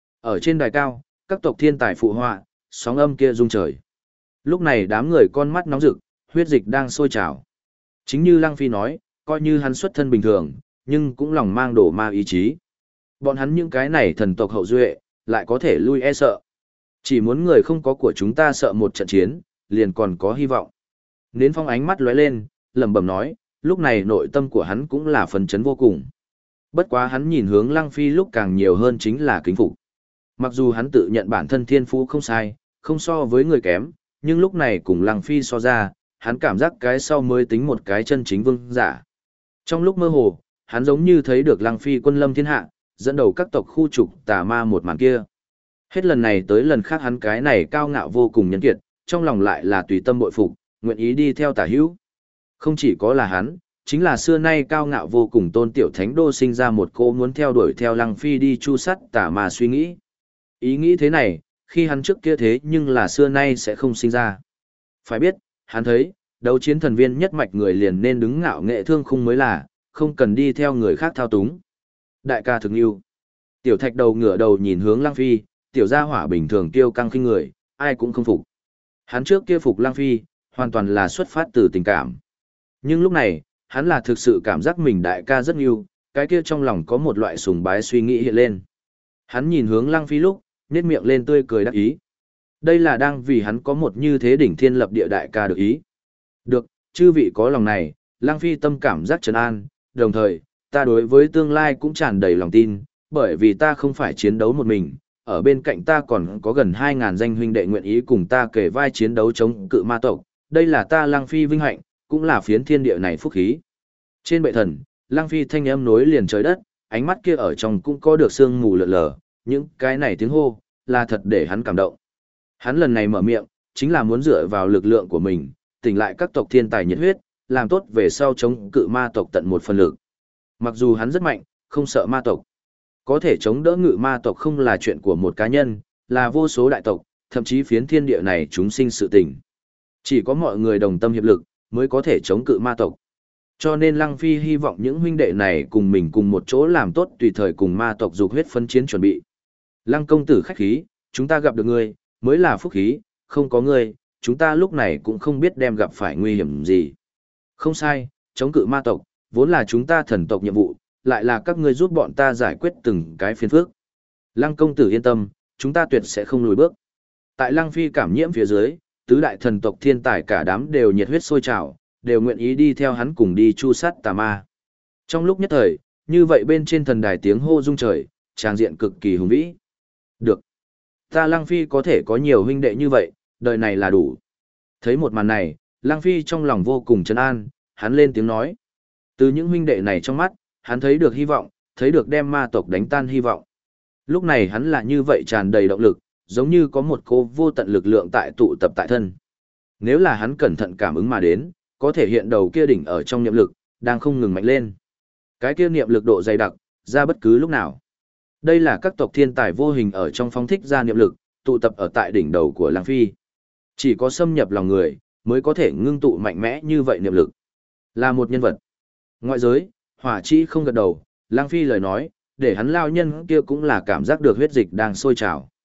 Speaker 1: Ở trên đài cao, các tộc thiên tài phụ họa, sóng âm kia rung trời. Lúc này đám người con mắt nóng rực, huyết dịch đang sôi trào. Chính như Lăng Phi nói, coi như hắn xuất thân bình thường, nhưng cũng lòng mang đổ ma ý chí. Bọn hắn những cái này thần tộc hậu duệ, lại có thể lui e sợ. Chỉ muốn người không có của chúng ta sợ một trận chiến, liền còn có hy vọng. Nến Phong ánh mắt lóe lên, lẩm bẩm nói, lúc này nội tâm của hắn cũng là phấn chấn vô cùng. Bất quá hắn nhìn hướng Lăng Phi lúc càng nhiều hơn chính là kính phục. Mặc dù hắn tự nhận bản thân thiên phú không sai, không so với người kém, nhưng lúc này cùng Lăng Phi so ra, hắn cảm giác cái sau mới tính một cái chân chính vương giả. Trong lúc mơ hồ, hắn giống như thấy được Lăng Phi quân lâm thiên hạ, dẫn đầu các tộc khu trục tà ma một màn kia. Hết lần này tới lần khác hắn cái này cao ngạo vô cùng nhân kiệt, trong lòng lại là tùy tâm bội phục, nguyện ý đi theo tả hữu. Không chỉ có là hắn, chính là xưa nay cao ngạo vô cùng Tôn Tiểu Thánh Đô sinh ra một cô muốn theo đuổi theo Lăng Phi đi chu sắt tà ma suy nghĩ. Ý nghĩ thế này, khi hắn trước kia thế nhưng là xưa nay sẽ không sinh ra. Phải biết, hắn thấy, đấu chiến thần viên nhất mạch người liền nên đứng ngạo nghệ thương khung mới là, không cần đi theo người khác thao túng. Đại ca thực yêu. Tiểu Thạch đầu ngửa đầu nhìn hướng Lăng Phi, tiểu gia hỏa bình thường tiêu căng khinh người, ai cũng không phục. Hắn trước kia phục Lăng Phi, hoàn toàn là xuất phát từ tình cảm. Nhưng lúc này, hắn là thực sự cảm giác mình đại ca rất yêu, cái kia trong lòng có một loại sùng bái suy nghĩ hiện lên. Hắn nhìn hướng Lăng Phi lúc, nhếch miệng lên tươi cười đắc ý. Đây là đang vì hắn có một như thế đỉnh thiên lập địa đại ca được ý. Được, chư vị có lòng này, Lăng Phi tâm cảm giác trấn an, đồng thời, ta đối với tương lai cũng tràn đầy lòng tin, bởi vì ta không phải chiến đấu một mình, ở bên cạnh ta còn có gần 2.000 danh huynh đệ nguyện ý cùng ta kề vai chiến đấu chống cự ma tộc, đây là ta Lăng Phi vinh hạnh, cũng là phiến thiên địa này phúc khí. Trên bệ thần, Lăng Phi thanh âm nối liền trời đất, ánh mắt kia ở trong cũng có được sương mù lượn lờ, những cái này tiếng hô, là thật để hắn cảm động. Hắn lần này mở miệng, chính là muốn dựa vào lực lượng của mình, tỉnh lại các tộc thiên tài nhiệt huyết, làm tốt về sau chống cự ma tộc tận một phần lực. Mặc dù hắn rất mạnh, không sợ ma tộc. Có thể chống đỡ ngự ma tộc không là chuyện của một cá nhân, là vô số đại tộc, thậm chí phiến thiên địa này chúng sinh sự tình. Chỉ có mọi người đồng tâm hiệp lực, mới có thể chống cự ma tộc. Cho nên Lăng Phi hy vọng những huynh đệ này cùng mình cùng một chỗ làm tốt tùy thời cùng ma tộc dục huyết phân chiến chuẩn bị. Lăng công tử khách khí, chúng ta gặp được ngươi, mới là phúc khí, không có ngươi, chúng ta lúc này cũng không biết đem gặp phải nguy hiểm gì. Không sai, chống cự ma tộc, vốn là chúng ta thần tộc nhiệm vụ, lại là các ngươi giúp bọn ta giải quyết từng cái phiền phức. Lăng công tử yên tâm, chúng ta tuyệt sẽ không lùi bước. Tại Lăng Phi cảm nhiễm phía dưới, tứ đại thần tộc thiên tài cả đám đều nhiệt huyết sôi trào, đều nguyện ý đi theo hắn cùng đi chu sát tà ma. Trong lúc nhất thời, như vậy bên trên thần đài tiếng hô rung trời, tràng diện cực kỳ hùng vĩ. Được. Ta Lăng Phi có thể có nhiều huynh đệ như vậy, đời này là đủ. Thấy một màn này, Lăng Phi trong lòng vô cùng trấn an, hắn lên tiếng nói. Từ những huynh đệ này trong mắt, hắn thấy được hy vọng, thấy được đem ma tộc đánh tan hy vọng. Lúc này hắn là như vậy tràn đầy động lực, giống như có một cô vô tận lực lượng tại tụ tập tại thân. Nếu là hắn cẩn thận cảm ứng mà đến, có thể hiện đầu kia đỉnh ở trong niệm lực, đang không ngừng mạnh lên. Cái kia niệm lực độ dày đặc, ra bất cứ lúc nào. Đây là các tộc thiên tài vô hình ở trong phóng thích ra niệm lực, tụ tập ở tại đỉnh đầu của Lăng Phi. Chỉ có xâm nhập lòng người, mới có thể ngưng tụ mạnh mẽ như vậy niệm lực. Là một nhân vật. Ngoại giới, Hỏa Chi không gật đầu, Lăng Phi lời nói, để hắn lao nhân kia cũng là cảm giác được huyết dịch đang sôi trào.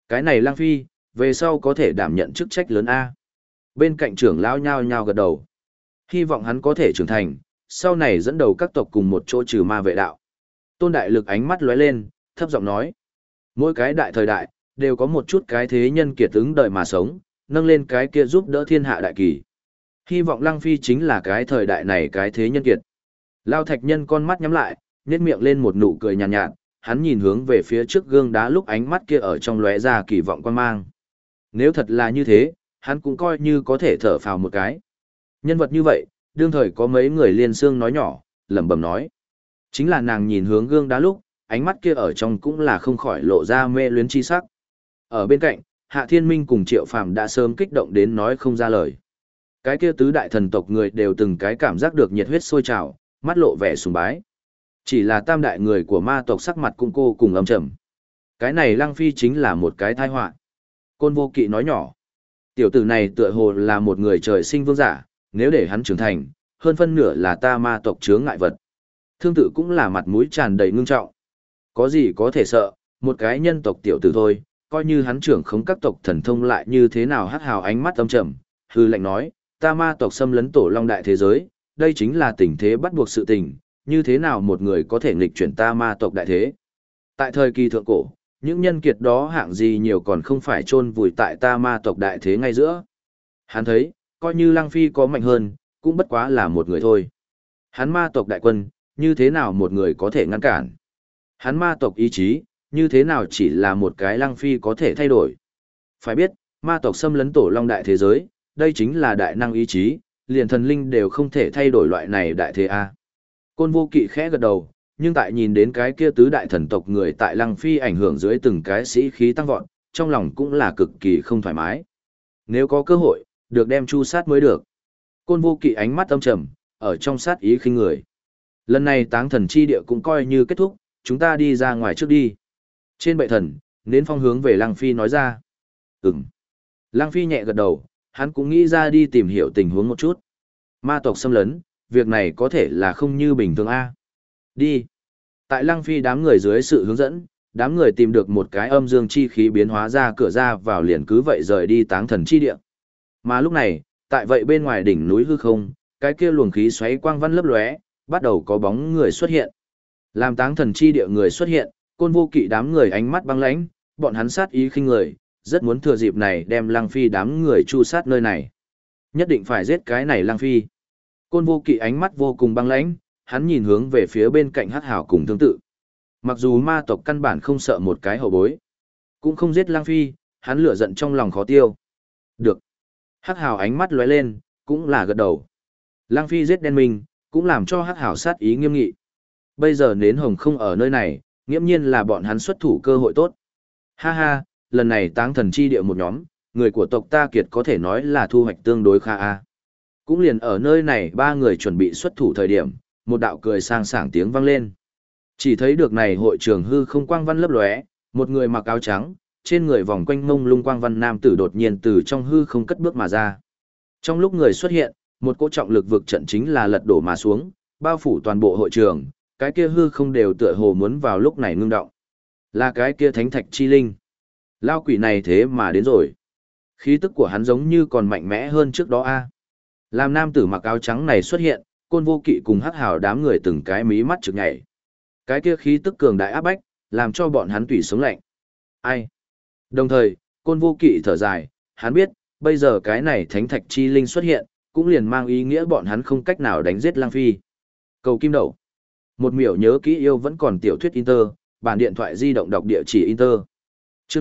Speaker 1: Cái này Lang Phi, về sau có thể đảm nhận chức trách lớn A. Bên cạnh trưởng lão nhao nhao gật đầu. Hy vọng hắn có thể trưởng thành, sau này dẫn đầu các tộc cùng một chỗ trừ ma vệ đạo. Tôn Đại Lực ánh mắt lóe lên, thấp giọng nói. Mỗi cái đại thời đại, đều có một chút cái thế nhân kiệt ứng đời mà sống, nâng lên cái kia giúp đỡ thiên hạ đại kỳ. Hy vọng Lăng Phi chính là cái thời đại này cái thế nhân kiệt. Lao Thạch Nhân con mắt nhắm lại, nhếch miệng lên một nụ cười nhàn nhạt, hắn nhìn hướng về phía trước gương đá lúc ánh mắt kia ở trong lóe ra kỳ vọng quan mang. Nếu thật là như thế, hắn cũng coi như có thể thở phào một cái. Nhân vật như vậy, đương thời có mấy người liên xương nói nhỏ, lẩm bẩm nói. Chính là nàng nhìn hướng gương đá lúc, ánh mắt kia ở trong cũng là không khỏi lộ ra mê luyến chi sắc. Ở bên cạnh, Hạ Thiên Minh cùng Triệu Phàm đã sớm kích động đến nói không ra lời. Cái kia tứ đại thần tộc người đều từng cái cảm giác được nhiệt huyết sôi trào, mắt lộ vẻ sùng bái. Chỉ là tam đại người của ma tộc sắc mặt cũng cô cùng âm trầm. Cái này Lăng Phi chính là một cái tai họa. Côn Vô Kỵ nói nhỏ. Tiểu tử này tựa hồ là một người trời sinh vương giả, nếu để hắn trưởng thành, hơn phân nửa là ta ma tộc chướng ngại vật. Thương tự cũng là mặt mũi tràn đầy ngưng trọng. Có gì có thể sợ, một cái nhân tộc tiểu tử thôi, coi như hắn trưởng khống các tộc thần thông lại như thế nào. Hắc Hào ánh mắt âm trầm, hư lệnh nói, ta ma tộc xâm lấn tổ long đại thế giới, đây chính là tình thế bắt buộc sự tình, như thế nào một người có thể nghịch chuyển ta ma tộc đại thế. Tại thời kỳ thượng cổ, những nhân kiệt đó hạng gì nhiều còn không phải chôn vùi tại ta ma tộc đại thế ngay giữa. Hắn thấy, coi như Lăng Phi có mạnh hơn, cũng bất quá là một người thôi. Hắn ma tộc đại quân, như thế nào một người có thể ngăn cản. Hắn ma tộc ý chí, như thế nào chỉ là một cái Lăng Phi có thể thay đổi. Phải biết, ma tộc xâm lấn tổ long đại thế giới, đây chính là đại năng ý chí, liền thần linh đều không thể thay đổi loại này đại thế A. Côn Vô Kỵ khẽ gật đầu, nhưng tại nhìn đến cái kia tứ đại thần tộc người tại Lăng Phi ảnh hưởng dưới từng cái sĩ khí tăng vọt, trong lòng cũng là cực kỳ không thoải mái. Nếu có cơ hội, được đem chu sát mới được. Côn Vô Kỵ ánh mắt âm trầm, ở trong sát ý khinh người. Lần này táng thần chi địa cũng coi như kết thúc, chúng ta đi ra ngoài trước đi. Trên bệ thần, Nến Phong hướng về Lăng Phi nói ra. Ừm. Lăng Phi nhẹ gật đầu, hắn cũng nghĩ ra đi tìm hiểu tình huống một chút. Ma tộc xâm lấn, việc này có thể là không như bình thường A. Đi. Tại Lăng Phi đám người dưới sự hướng dẫn, đám người tìm được một cái âm dương chi khí biến hóa ra cửa ra vào liền cứ vậy rời đi táng thần chi địa. Mà lúc này, tại vậy bên ngoài đỉnh núi hư không, cái kia luồng khí xoáy quang văn lấp lóe, bắt đầu có bóng người xuất hiện. Làm táng thần chi địa người xuất hiện, Côn Vô Kỵ đám người ánh mắt băng lãnh, bọn hắn sát ý khinh người, rất muốn thừa dịp này đem Lăng Phi đám người chu sát nơi này. Nhất định phải giết cái này Lăng Phi. Côn Vô Kỵ ánh mắt vô cùng băng lãnh, hắn nhìn hướng về phía bên cạnh Hắc Hào cùng Thương Tự. Mặc dù ma tộc căn bản không sợ một cái hậu bối, cũng không giết Lăng Phi, hắn lửa giận trong lòng khó tiêu. Được. Hắc Hào ánh mắt lóe lên, cũng là gật đầu. Lăng Phi giết đen minh, cũng làm cho Hắc Hào sát ý nghiêm nghị. Bây giờ Nến Hồng không ở nơi này, nghiễm nhiên là bọn hắn xuất thủ cơ hội tốt. Ha ha, lần này táng thần chi địa một nhóm, người của tộc ta kiệt có thể nói là thu hoạch tương đối khá a. Cũng liền ở nơi này ba người chuẩn bị xuất thủ thời điểm, một đạo cười sang sảng tiếng vang lên. Chỉ thấy được này hội trường hư không quang văn lấp lóe, một người mặc áo trắng, trên người vòng quanh mông lung quang văn nam tử đột nhiên từ trong hư không cất bước mà ra. Trong lúc người xuất hiện, một cỗ trọng lực vực trận chính là lật đổ mà xuống, bao phủ toàn bộ hội trường, cái kia hư không đều tựa hồ muốn vào lúc này ngưng động. Là cái kia thánh thạch chi linh. Lao quỷ này thế mà đến rồi. Khí tức của hắn giống như còn mạnh mẽ hơn trước đó a. Làm nam tử mặc áo trắng này xuất hiện, Côn Vô Kỵ cùng Hắc Hào đám người từng cái mí mắt trực nhảy. Cái kia khí tức cường đại áp bách, làm cho bọn hắn tủy sống lạnh. Ai? Đồng thời, Côn Vô Kỵ thở dài, hắn biết, bây giờ cái này thánh thạch chi linh xuất hiện, cũng liền mang ý nghĩa bọn hắn không cách nào đánh giết Lăng Phi. Cầu kim đậu. Một miểu nhớ kỹ yêu vẫn còn tiểu thuyết Inter, bản điện thoại di động đọc địa chỉ Inter. Chương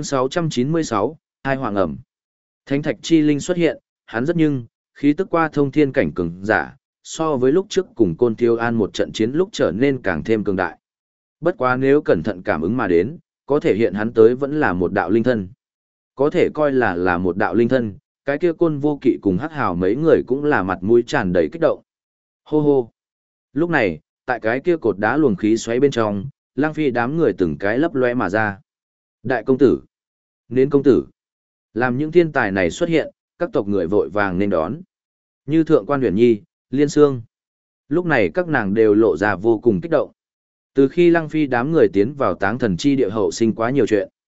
Speaker 1: 696, hai hoàng ẩm. Thánh thạch chi linh xuất hiện, hắn rất nhưng, khí tức qua thông thiên cảnh cường giả, so với lúc trước cùng Côn Tiêu An một trận chiến lúc trở nên càng thêm cường đại. Bất quá nếu cẩn thận cảm ứng mà đến, có thể hiện hắn tới vẫn là một đạo linh thân. Có thể coi là một đạo linh thân, cái kia Côn Vô Kỵ cùng Hắc Hào mấy người cũng là mặt mũi tràn đầy kích động. Hô hô. Lúc này, tại cái kia cột đá luồng khí xoáy bên trong, Lăng Phi đám người từng cái lấp lóe mà ra. Đại công tử, Nến công tử. Làm những thiên tài này xuất hiện, các tộc người vội vàng nên đón. Như Thượng quan Huyền Nhi, Liên Sương. Lúc này các nàng đều lộ ra vô cùng kích động. Từ khi Lăng Phi đám người tiến vào táng thần chi địa hậu sinh quá nhiều chuyện.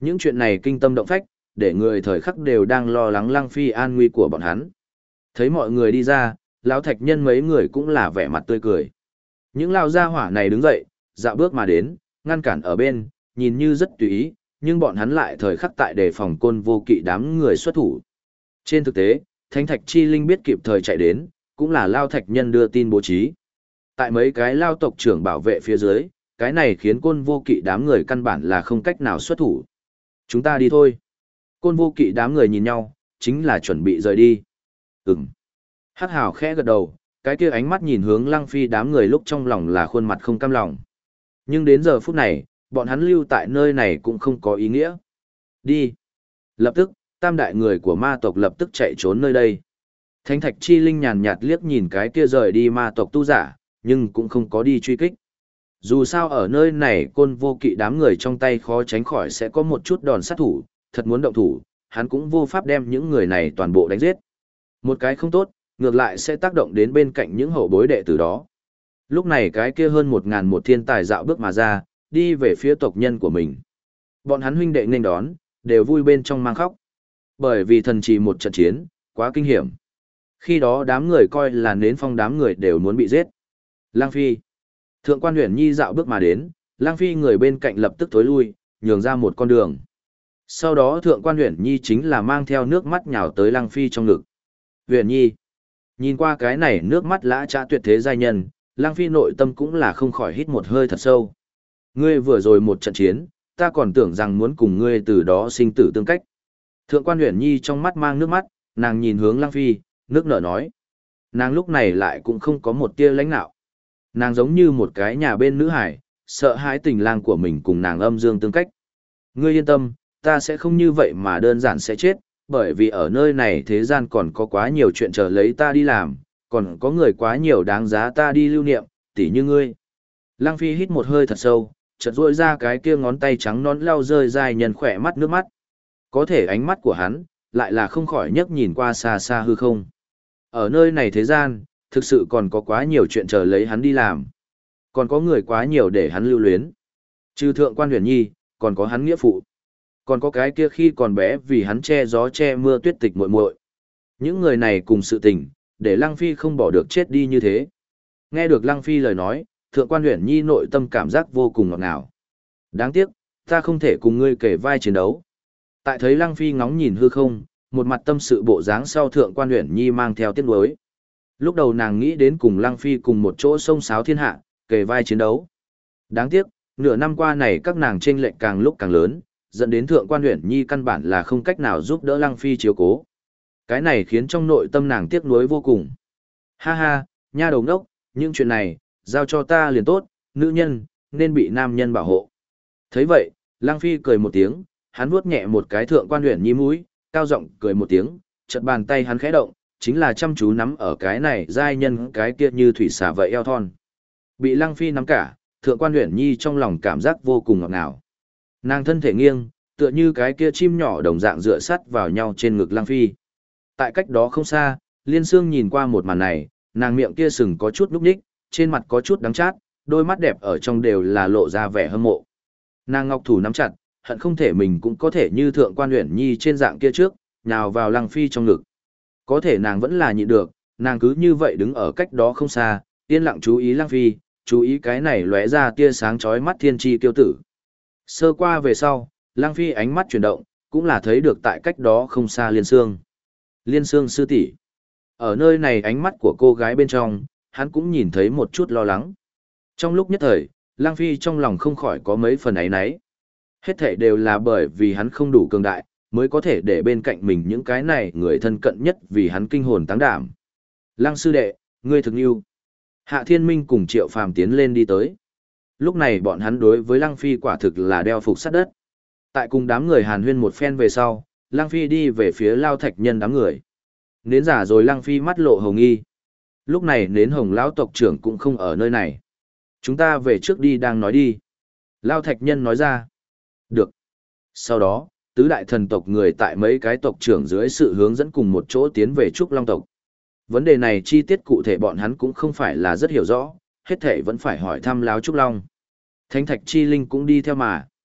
Speaker 1: Những chuyện này kinh tâm động phách, để người thời khắc đều đang lo lắng Lăng Phi an nguy của bọn hắn. Thấy mọi người đi ra, lão thạch nhân mấy người cũng là vẻ mặt tươi cười. Những lão gia hỏa này đứng dậy, dạo bước mà đến, ngăn cản ở bên, nhìn như rất tùy ý, nhưng bọn hắn lại thời khắc tại đề phòng Côn Vô Kỵ đám người xuất thủ. Trên thực tế, Thánh Thạch Chi Linh biết kịp thời chạy đến, cũng là Lao Thạch Nhân đưa tin bố trí. Tại mấy cái Lao tộc trưởng bảo vệ phía dưới, cái này khiến Côn Vô Kỵ đám người căn bản là không cách nào xuất thủ. Chúng ta đi thôi. Côn Vô Kỵ đám người nhìn nhau, chính là chuẩn bị rời đi. Ừm. Hắc Hào khẽ gật đầu, cái kia ánh mắt nhìn hướng Lăng Phi đám người lúc trong lòng là khuôn mặt không cam lòng. Nhưng đến giờ phút này, bọn hắn lưu tại nơi này cũng không có ý nghĩa. Đi. Lập tức, tam đại người của ma tộc lập tức chạy trốn nơi đây. Thánh Thạch Chi Linh nhàn nhạt liếc nhìn cái kia rời đi ma tộc tu giả, nhưng cũng không có đi truy kích. Dù sao ở nơi này Côn Vô Kỵ đám người trong tay khó tránh khỏi sẽ có một chút đòn sát thủ, thật muốn động thủ, hắn cũng vô pháp đem những người này toàn bộ đánh giết. Một cái không tốt, ngược lại sẽ tác động đến bên cạnh những hậu bối đệ tử đó. Lúc này cái kia hơn 1.000 một thiên tài dạo bước mà ra, đi về phía tộc nhân của mình. Bọn hắn huynh đệ nên đón, đều vui bên trong mang khóc. Bởi vì thần trì một trận chiến, quá kinh hiểm. Khi đó đám người coi là nến phong đám người đều muốn bị giết. Lang Phi. Thượng quan Huyền Nhi dạo bước mà đến, Lang Phi người bên cạnh lập tức tối lui, nhường ra một con đường. Sau đó Thượng quan Huyền Nhi chính là mang theo nước mắt nhào tới Lang Phi trong ngực. Huyền Nhi. Nhìn qua cái này nước mắt lã trã tuyệt thế giai nhân, Lang Phi nội tâm cũng là không khỏi hít một hơi thật sâu. Ngươi vừa rồi một trận chiến, ta còn tưởng rằng muốn cùng ngươi từ đó sinh tử tương cách. Thượng quan Huyền Nhi trong mắt mang nước mắt, nàng nhìn hướng Lang Phi, nước nở nói. Nàng lúc này lại cũng không có một tia lãnh nạo. Nàng giống như một cái nhà bên nữ hải, sợ hãi tình lang của mình cùng nàng âm dương tương cách. Ngươi yên tâm, ta sẽ không như vậy mà đơn giản sẽ chết, bởi vì ở nơi này thế gian còn có quá nhiều chuyện chờ lấy ta đi làm, còn có người quá nhiều đáng giá ta đi lưu niệm, tỉ như ngươi. Lang Phi hít một hơi thật sâu, chợt duỗi ra cái kia ngón tay trắng nón lau rơi dài nhân khỏe mắt nước mắt. Có thể ánh mắt của hắn, lại là không khỏi nhấc nhìn qua xa xa hư không. Ở nơi này thế gian, thực sự còn có quá nhiều chuyện chờ lấy hắn đi làm. Còn có người quá nhiều để hắn lưu luyến. Trừ Thượng quan Huyền Nhi, còn có hắn nghĩa phụ. Còn có cái kia khi còn bé vì hắn che gió che mưa tuyết tịch muội muội. Những người này cùng sự tình, để Lăng Phi không bỏ được chết đi như thế. Nghe được Lăng Phi lời nói, Thượng quan Huyền Nhi nội tâm cảm giác vô cùng ngọt ngào. Đáng tiếc, ta không thể cùng ngươi kể vai chiến đấu. Tại thấy Lăng Phi ngóng nhìn hư không, một mặt tâm sự bộ dáng sau Thượng quan Huyền Nhi mang theo tiếc nuối. Lúc đầu nàng nghĩ đến cùng Lăng Phi cùng một chỗ sông sáo thiên hạ, kề vai chiến đấu. Đáng tiếc, nửa năm qua này các nàng chênh lệch càng lúc càng lớn, dẫn đến Thượng quan Huyền Nhi căn bản là không cách nào giúp đỡ Lăng Phi chiếu cố. Cái này khiến trong nội tâm nàng tiếc nuối vô cùng. Ha ha, nha đầu ngốc, những chuyện này, giao cho ta liền tốt, nữ nhân, nên bị nam nhân bảo hộ. Thấy vậy, Lăng Phi cười một tiếng, hắn vuốt nhẹ một cái Thượng quan Huyền Nhi mũi, cao giọng cười một tiếng, chợt bàn tay hắn khẽ động, chính là chăm chú nắm ở cái này giai nhân cái kia như thủy xà vậy eo thon. Bị Lăng Phi nắm cả, Thượng quan Huyền Nhi trong lòng cảm giác vô cùng ngọt ngào. Nàng thân thể nghiêng, tựa như cái kia chim nhỏ đồng dạng dựa sắt vào nhau trên ngực Lăng Phi. Tại cách đó không xa, Liên Sương nhìn qua một màn này, nàng miệng kia sừng có chút núc ních, trên mặt có chút đắng chát, đôi mắt đẹp ở trong đều là lộ ra vẻ hâm mộ. Nàng ngọc thủ nắm chặt, hận không thể mình cũng có thể như Thượng quan Huyền Nhi trên dạng kia trước, nhào vào Lăng Phi trong ngực. Có thể nàng vẫn là nhịn được, nàng cứ như vậy đứng ở cách đó không xa, yên lặng chú ý Lăng Phi, chú ý cái này lóe ra tia sáng chói mắt thiên chi tiêu tử. Sơ qua về sau, Lăng Phi ánh mắt chuyển động, cũng là thấy được tại cách đó không xa Liên Sương. Liên Sương sư tỷ. Ở nơi này ánh mắt của cô gái bên trong, hắn cũng nhìn thấy một chút lo lắng. Trong lúc nhất thời, Lăng Phi trong lòng không khỏi có mấy phần áy náy. Hết thảy đều là bởi vì hắn không đủ cường đại, mới có thể để bên cạnh mình những cái này người thân cận nhất vì hắn kinh hồn táng đảm. Lăng sư đệ, ngươi thực yêu. Hạ Thiên Minh cùng Triệu Phàm tiến lên đi tới. Lúc này bọn hắn đối với Lăng Phi quả thực là đeo phục sát đất. Tại cùng đám người hàn huyên một phen về sau, Lăng Phi đi về phía Lao Thạch Nhân đám người. Nến giả rồi Lăng Phi mắt lộ hồng nghi. Lúc này nến hồng lão tộc trưởng cũng không ở nơi này. Chúng ta về trước đi đang nói đi. Lao Thạch Nhân nói ra. Được. Sau đó, tứ đại thần tộc người tại mấy cái tộc trưởng dưới sự hướng dẫn cùng một chỗ tiến về Trúc Long tộc. Vấn đề này chi tiết cụ thể bọn hắn cũng không phải là rất hiểu rõ, hết thể vẫn phải hỏi thăm Láo Trúc Long. Thánh Thạch Chi Linh cũng đi theo mà.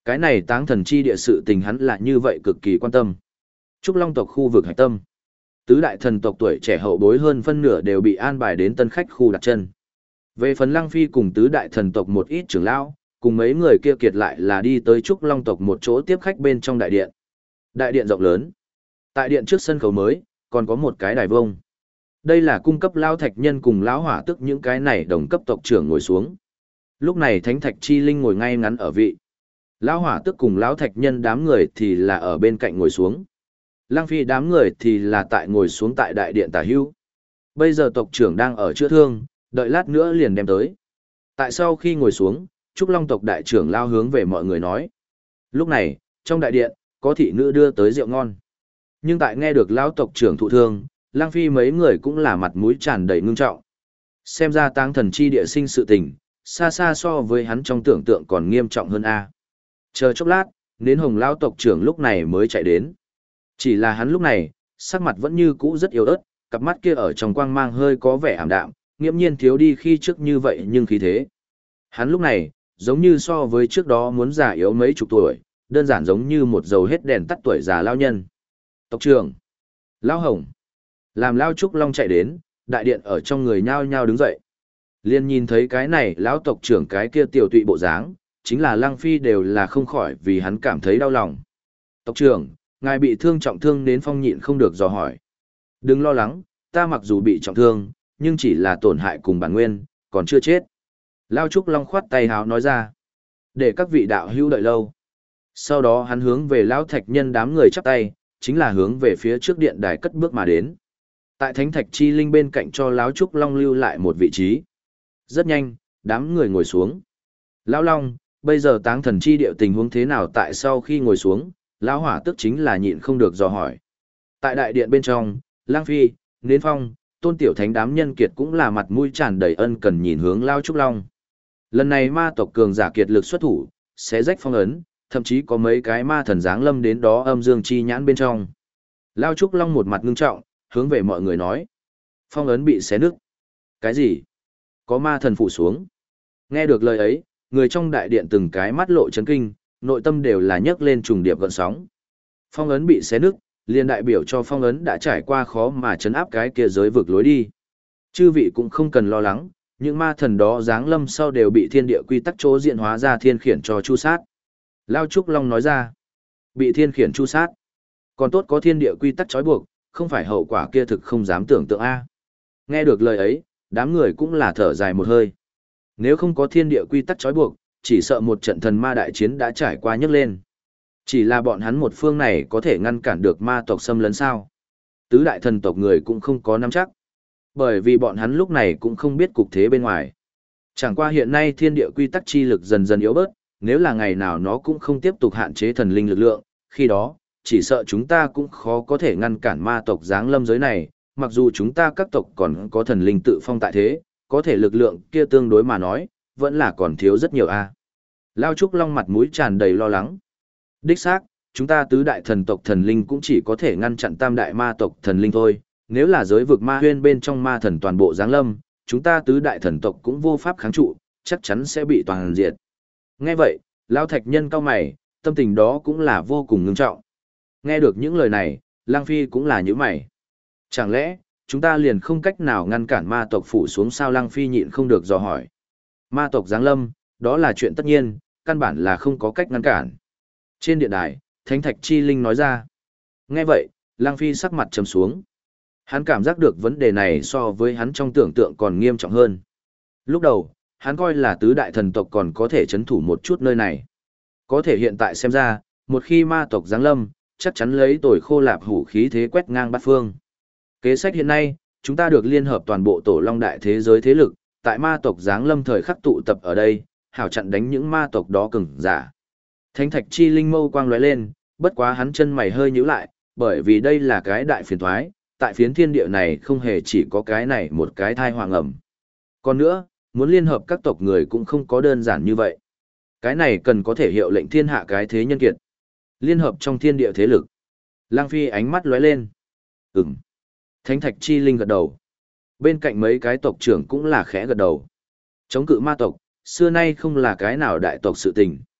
Speaker 1: Cái này táng thần chi địa sự tình hắn là như vậy cực kỳ quan tâm. Trúc Long tộc khu vực hạch tâm. Tứ đại thần tộc tuổi trẻ hậu bối hơn phân nửa đều bị an bài đến tân khách khu đặt chân. Về phần Lăng Phi cùng tứ đại thần tộc một ít trưởng lão, cùng mấy người kia kiệt lại là đi tới Trúc Long tộc một chỗ tiếp khách bên trong đại điện. Đại điện rộng lớn. Tại điện trước sân khấu mới, còn có một cái đài vông. Đây là cung cấp lão thạch nhân cùng lão hỏa tức những cái này đồng cấp tộc trưởng ngồi xuống. Lúc này Thánh Thạch Chi Linh ngồi ngay ngắn ở vị. Lão hỏa tức cùng lão thạch nhân đám người thì là ở bên cạnh ngồi xuống. Lăng Phi đám người thì là tại ngồi xuống tại đại điện tả hữu. Bây giờ tộc trưởng đang ở chữa thương, đợi lát nữa liền đem tới. Tại sau khi ngồi xuống, Trúc Long tộc đại trưởng lao hướng về mọi người nói. Lúc này, trong đại điện, có thị nữ đưa tới rượu ngon. Nhưng tại nghe được lão tộc trưởng thụ thương, Lăng Phi mấy người cũng là mặt mũi tràn đầy ngưng trọng. Xem ra táng thần chi địa sinh sự tình, xa xa so với hắn trong tưởng tượng còn nghiêm trọng hơn a. Chờ chốc lát, đến Hồng lão tộc trưởng lúc này mới chạy đến. Chỉ là hắn lúc này, sắc mặt vẫn như cũ rất yếu ớt, cặp mắt kia ở trong quang mang hơi có vẻ ảm đạm, nghiễm nhiên thiếu đi khi trước như vậy nhưng khí thế. Hắn lúc này, giống như so với trước đó muốn già yếu mấy chục tuổi, đơn giản giống như một dầu hết đèn tắt tuổi già lao nhân. Tộc trưởng, Lão Hồng, làm Lao Trúc Long chạy đến, đại điện ở trong người nhao nhao đứng dậy. Liên nhìn thấy cái này lão tộc trưởng cái kia tiểu tụy bộ dáng, chính là Lăng Phi đều là không khỏi vì hắn cảm thấy đau lòng. Tộc trưởng, ngài bị thương trọng thương đến Phong nhịn không được dò hỏi. Đừng lo lắng, ta mặc dù bị trọng thương, nhưng chỉ là tổn hại cùng bản nguyên, còn chưa chết. Lao Trúc Long khoát tay háo nói ra. Để các vị đạo hữu đợi lâu. Sau đó hắn hướng về Lão Thạch Nhân đám người chắp tay, chính là hướng về phía trước điện đài cất bước mà đến. Tại Thánh Thạch Chi Linh bên cạnh cho Lão Trúc Long lưu lại một vị trí. Rất nhanh, đám người ngồi xuống. Lão Long, bây giờ táng thần chi địa tình huống thế nào? Tại sau khi ngồi xuống, Lão Hỏa tức chính là nhịn không được dò hỏi. Tại đại điện bên trong, Lang Phi, Nến Phong, Tôn Tiểu Thánh đám nhân kiệt cũng là mặt mũi tràn đầy ân cần nhìn hướng Lao Trúc Long. Lần này ma tộc cường giả kiệt lực xuất thủ, xé rách phong ấn, thậm chí có mấy cái ma thần giáng lâm đến đó âm dương chi nhãn bên trong. Lao Trúc Long một mặt ngưng trọng, hướng về mọi người nói. Phong ấn bị xé nứt. Cái gì? Có ma thần phủ xuống. Nghe được lời ấy, người trong đại điện từng cái mắt lộ chấn kinh, nội tâm đều là nhấc lên trùng điệp gợn sóng. Phong ấn bị xé nứt, liền đại biểu cho phong ấn đã trải qua khó mà chấn áp cái kia giới vực lối đi. Chư vị cũng không cần lo lắng, những ma thần đó giáng lâm sau đều bị thiên địa quy tắc chỗ diện hóa ra thiên khiển cho chu sát. Lao Trúc Long nói ra, bị thiên khiển chu sát. Còn tốt có thiên địa quy tắc trói buộc, không phải hậu quả kia thực không dám tưởng tượng a. Nghe được lời ấy, đám người cũng là thở dài một hơi. Nếu không có thiên địa quy tắc trói buộc, chỉ sợ một trận thần ma đại chiến đã trải qua nhấc lên. Chỉ là bọn hắn một phương này có thể ngăn cản được ma tộc xâm lấn sao? Tứ đại thần tộc người cũng không có nắm chắc. Bởi vì bọn hắn lúc này cũng không biết cục thế bên ngoài. Chẳng qua hiện nay thiên địa quy tắc chi lực dần dần yếu bớt, nếu là ngày nào nó cũng không tiếp tục hạn chế thần linh lực lượng, khi đó, chỉ sợ chúng ta cũng khó có thể ngăn cản ma tộc giáng lâm giới này, mặc dù chúng ta các tộc còn có thần linh tự phong tại thế, có thể lực lượng kia tương đối mà nói, vẫn là còn thiếu rất nhiều a. Lao Trúc Long mặt mũi tràn đầy lo lắng. Đích xác, chúng ta tứ đại thần tộc thần linh cũng chỉ có thể ngăn chặn tam đại ma tộc thần linh thôi, nếu là giới vực ma huyên bên trong ma thần toàn bộ giáng lâm, chúng ta tứ đại thần tộc cũng vô pháp kháng trụ, chắc chắn sẽ bị toàn diệt. Nghe vậy, Lão Thạch Nhân cau mày, tâm tình đó cũng là vô cùng ngưng trọng. Nghe được những lời này, Lang Phi cũng là nhíu mày. Chẳng lẽ, chúng ta liền không cách nào ngăn cản ma tộc phủ xuống sao? Lang Phi nhịn không được dò hỏi. Ma tộc giáng lâm, đó là chuyện tất nhiên, căn bản là không có cách ngăn cản. Trên điện đài, Thánh Thạch Chi Linh nói ra. Nghe vậy, Lang Phi sắc mặt trầm xuống. Hắn cảm giác được vấn đề này so với hắn trong tưởng tượng còn nghiêm trọng hơn. Lúc đầu, hắn coi là tứ đại thần tộc còn có thể chấn thủ một chút nơi này. Có thể hiện tại xem ra, một khi ma tộc giáng lâm, chắc chắn lấy tồi khô lạp hủ khí thế quét ngang bát phương. Kế sách hiện nay, chúng ta được liên hợp toàn bộ tổ long đại thế giới thế lực, tại ma tộc giáng lâm thời khắc tụ tập ở đây, hảo chặn đánh những ma tộc đó cường giả. Thánh Thạch Chi Linh mâu quang lóe lên, bất quá hắn chân mày hơi nhíu lại, bởi vì đây là cái đại phiền toái, tại phiến thiên địa này không hề chỉ có cái này một cái thai hoàng ẩm. Còn nữa, muốn liên hợp các tộc người cũng không có đơn giản như vậy. Cái này cần có thể hiệu lệnh thiên hạ cái thế nhân kiệt. Liên hợp trong thiên địa thế lực. Lang Phi ánh mắt lóe lên. Ừm. Thánh Thạch Chi Linh gật đầu. Bên cạnh mấy cái tộc trưởng cũng là khẽ gật đầu. Chống cự ma tộc, xưa nay không là cái nào đại tộc sự tình.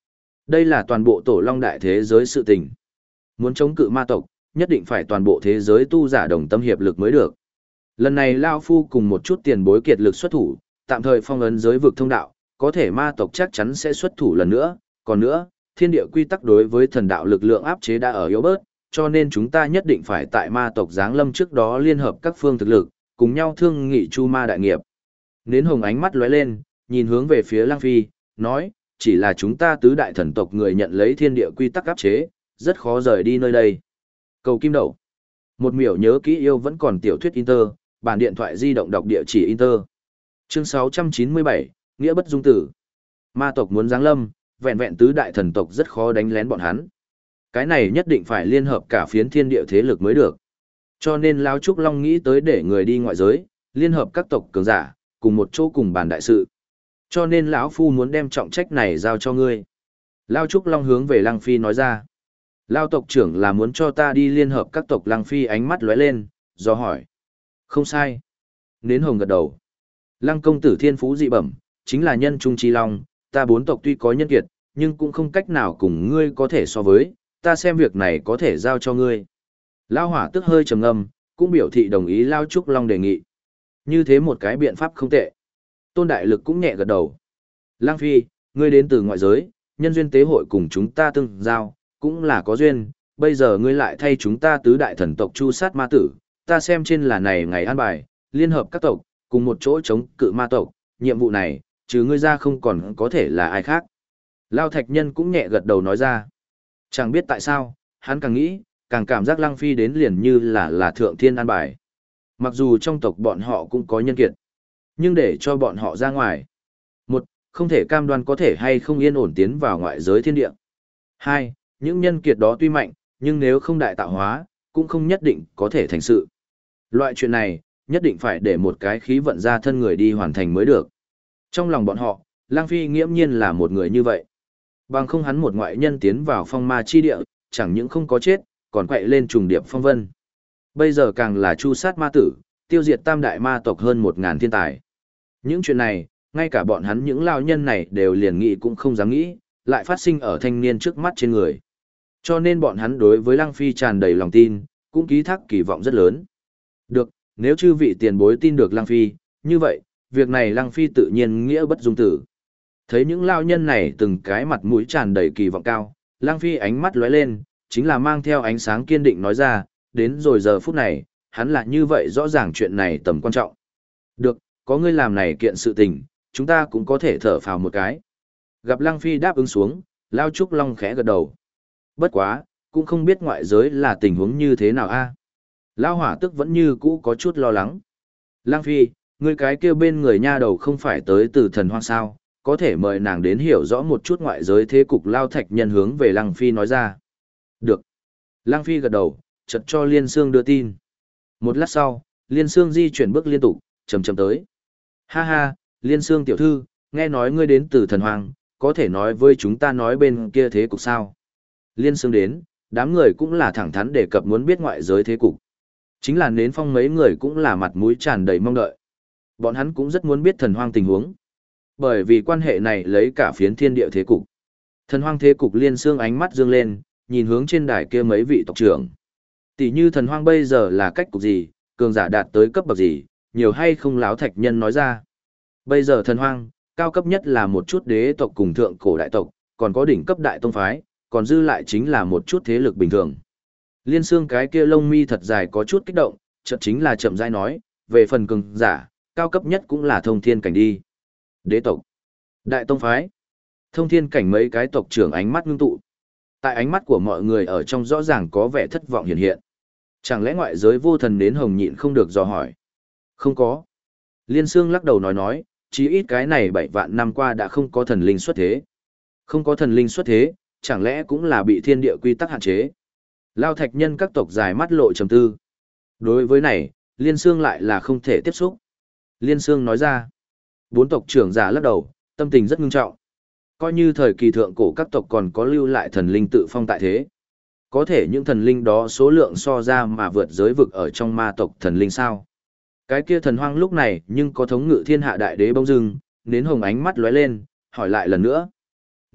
Speaker 1: Đây là toàn bộ tổ long đại thế giới sự tình. Muốn chống cự ma tộc, nhất định phải toàn bộ thế giới tu giả đồng tâm hiệp lực mới được. Lần này Lao Phu cùng một chút tiền bối kiệt lực xuất thủ, tạm thời phong ấn giới vực thông đạo, có thể ma tộc chắc chắn sẽ xuất thủ lần nữa. Còn nữa, thiên địa quy tắc đối với thần đạo lực lượng áp chế đã ở yếu bớt, cho nên chúng ta nhất định phải tại ma tộc giáng lâm trước đó liên hợp các phương thực lực, cùng nhau thương nghị chu ma đại nghiệp. Nến hồng ánh mắt lóe lên, nhìn hướng về phía Lăng Phi, nói, chỉ là chúng ta tứ đại thần tộc người nhận lấy thiên địa quy tắc áp chế, rất khó rời đi nơi đây. Cầu kim đậu. Một miểu nhớ kỹ yêu vẫn còn tiểu thuyết Inter, bản điện thoại di động đọc địa chỉ Inter. Chương 697, Nghĩa bất dung tử. Ma tộc muốn giáng lâm, vẹn vẹn tứ đại thần tộc rất khó đánh lén bọn hắn. Cái này nhất định phải liên hợp cả phiến thiên địa thế lực mới được. Cho nên Lão Trúc Long nghĩ tới để người đi ngoại giới, liên hợp các tộc cường giả, cùng một chỗ cùng bàn đại sự. Cho nên lão phu muốn đem trọng trách này giao cho ngươi. Lão Trúc Long hướng về Lăng Phi nói ra. Lão tộc trưởng là muốn cho ta đi liên hợp các tộc. Lăng Phi ánh mắt lóe lên, do hỏi. Không sai. Nến hồng gật đầu. Lăng công tử thiên phú dị bẩm, chính là nhân trung chi long, ta bốn tộc tuy có nhân kiệt, nhưng cũng không cách nào cùng ngươi có thể so với, ta xem việc này có thể giao cho ngươi. Lão hỏa tức hơi trầm ngâm, cũng biểu thị đồng ý Lão Trúc Long đề nghị. Như thế một cái biện pháp không tệ. Tôn Đại Lực cũng nhẹ gật đầu. Lang Phi, ngươi đến từ ngoại giới, nhân duyên tế hội cùng chúng ta tương giao, cũng là có duyên, bây giờ ngươi lại thay chúng ta tứ đại thần tộc chu sát ma tử, ta xem trên là này ngày an bài, liên hợp các tộc, cùng một chỗ chống cự ma tộc, nhiệm vụ này, trừ ngươi ra không còn có thể là ai khác. Lao Thạch Nhân cũng nhẹ gật đầu nói ra. Chẳng biết tại sao, hắn càng nghĩ, càng cảm giác Lăng Phi đến liền như là thượng thiên an bài. Mặc dù trong tộc bọn họ cũng có nhân kiệt, nhưng để cho bọn họ ra ngoài. Một, không thể cam đoan có thể hay không yên ổn tiến vào ngoại giới thiên địa. Hai, những nhân kiệt đó tuy mạnh, nhưng nếu không đại tạo hóa, cũng không nhất định có thể thành sự. Loại chuyện này, nhất định phải để một cái khí vận ra thân người đi hoàn thành mới được. Trong lòng bọn họ, Lang Phi nghiễm nhiên là một người như vậy. Bằng không hắn một ngoại nhân tiến vào phong ma chi địa, chẳng những không có chết, còn quậy lên trùng điệp phong vân. Bây giờ càng là chu sát ma tử, tiêu diệt tam đại ma tộc hơn 1000 thiên tài. Những chuyện này, ngay cả bọn hắn những lao nhân này đều liền nghĩ cũng không dám nghĩ, lại phát sinh ở thanh niên trước mắt trên người. Cho nên bọn hắn đối với Lăng Phi tràn đầy lòng tin, cũng ký thác kỳ vọng rất lớn. Được, nếu chư vị tiền bối tin được Lăng Phi, như vậy, việc này Lăng Phi tự nhiên nghĩa bất dung tử. Thấy những lao nhân này từng cái mặt mũi tràn đầy kỳ vọng cao, Lăng Phi ánh mắt lóe lên, chính là mang theo ánh sáng kiên định nói ra, đến rồi giờ phút này, hắn là như vậy rõ ràng chuyện này tầm quan trọng. Được, có ngươi làm này kiện sự tình, chúng ta cũng có thể thở phào một cái. Gặp Lăng Phi đáp ứng xuống, Lao Trúc Long khẽ gật đầu. Bất quá, cũng không biết ngoại giới là tình huống như thế nào a. Lao Hỏa tức vẫn như cũ có chút lo lắng. Lăng Phi, ngươi cái kêu bên người nha đầu không phải tới từ thần hoang sao, có thể mời nàng đến hiểu rõ một chút ngoại giới thế cục. Lao Thạch Nhân hướng về Lăng Phi nói ra. Được. Lăng Phi gật đầu, chợt cho Liên Sương đưa tin. Một lát sau, Liên Sương di chuyển bước liên tục, chầm chầm tới. Ha ha, Liên Sương tiểu thư, nghe nói ngươi đến từ thần hoàng, có thể nói với chúng ta nói bên kia thế cục sao? Liên Sương đến, đám người cũng là thẳng thắn đề cập muốn biết ngoại giới thế cục. Chính là Nến Phong mấy người cũng là mặt mũi tràn đầy mong đợi. Bọn hắn cũng rất muốn biết thần hoang tình huống. Bởi vì quan hệ này lấy cả phiến thiên địa thế cục. Thần hoang thế cục. Liên Sương ánh mắt dương lên, nhìn hướng trên đài kia mấy vị tộc trưởng. Tỷ như thần hoang bây giờ là cách cục gì, cường giả đạt tới cấp bậc gì, nhiều hay không. Láo Thạch Nhân nói ra. Bây giờ thần hoang, cao cấp nhất là một chút đế tộc cùng thượng cổ đại tộc, còn có đỉnh cấp đại tông phái, còn dư lại chính là một chút thế lực bình thường. Liên Sương cái kia lông mi thật dài có chút kích động, chợt chính là chậm rãi nói, về phần cường giả, cao cấp nhất cũng là thông thiên cảnh đi. Đế tộc, đại tông phái, thông thiên cảnh, mấy cái tộc trưởng ánh mắt ngưng tụ. Tại ánh mắt của mọi người ở trong rõ ràng có vẻ thất vọng hiện hiện. Chẳng lẽ ngoại giới vô thần đến hồng nhịn không được dò hỏi? Không có. Liên Sương lắc đầu nói, chí ít cái này 7 vạn năm qua đã không có thần linh xuất thế. Không có thần linh xuất thế, chẳng lẽ cũng là bị thiên địa quy tắc hạn chế? Lao Thạch Nhân các tộc dài mắt lộ trầm tư. Đối với này, Liên Sương lại là không thể tiếp xúc. Liên Sương nói ra. 4 tộc trưởng giả lắc đầu, tâm tình rất ngưng trọng. Coi như thời kỳ thượng cổ các tộc còn có lưu lại thần linh tự phong tại thế. Có thể những thần linh đó số lượng so ra mà vượt giới vực ở trong ma tộc thần linh sao? Cái kia thần hoang lúc này nhưng có thống ngự thiên hạ đại đế bỗng dưng, Nến Hồng ánh mắt lóe lên, hỏi lại lần nữa.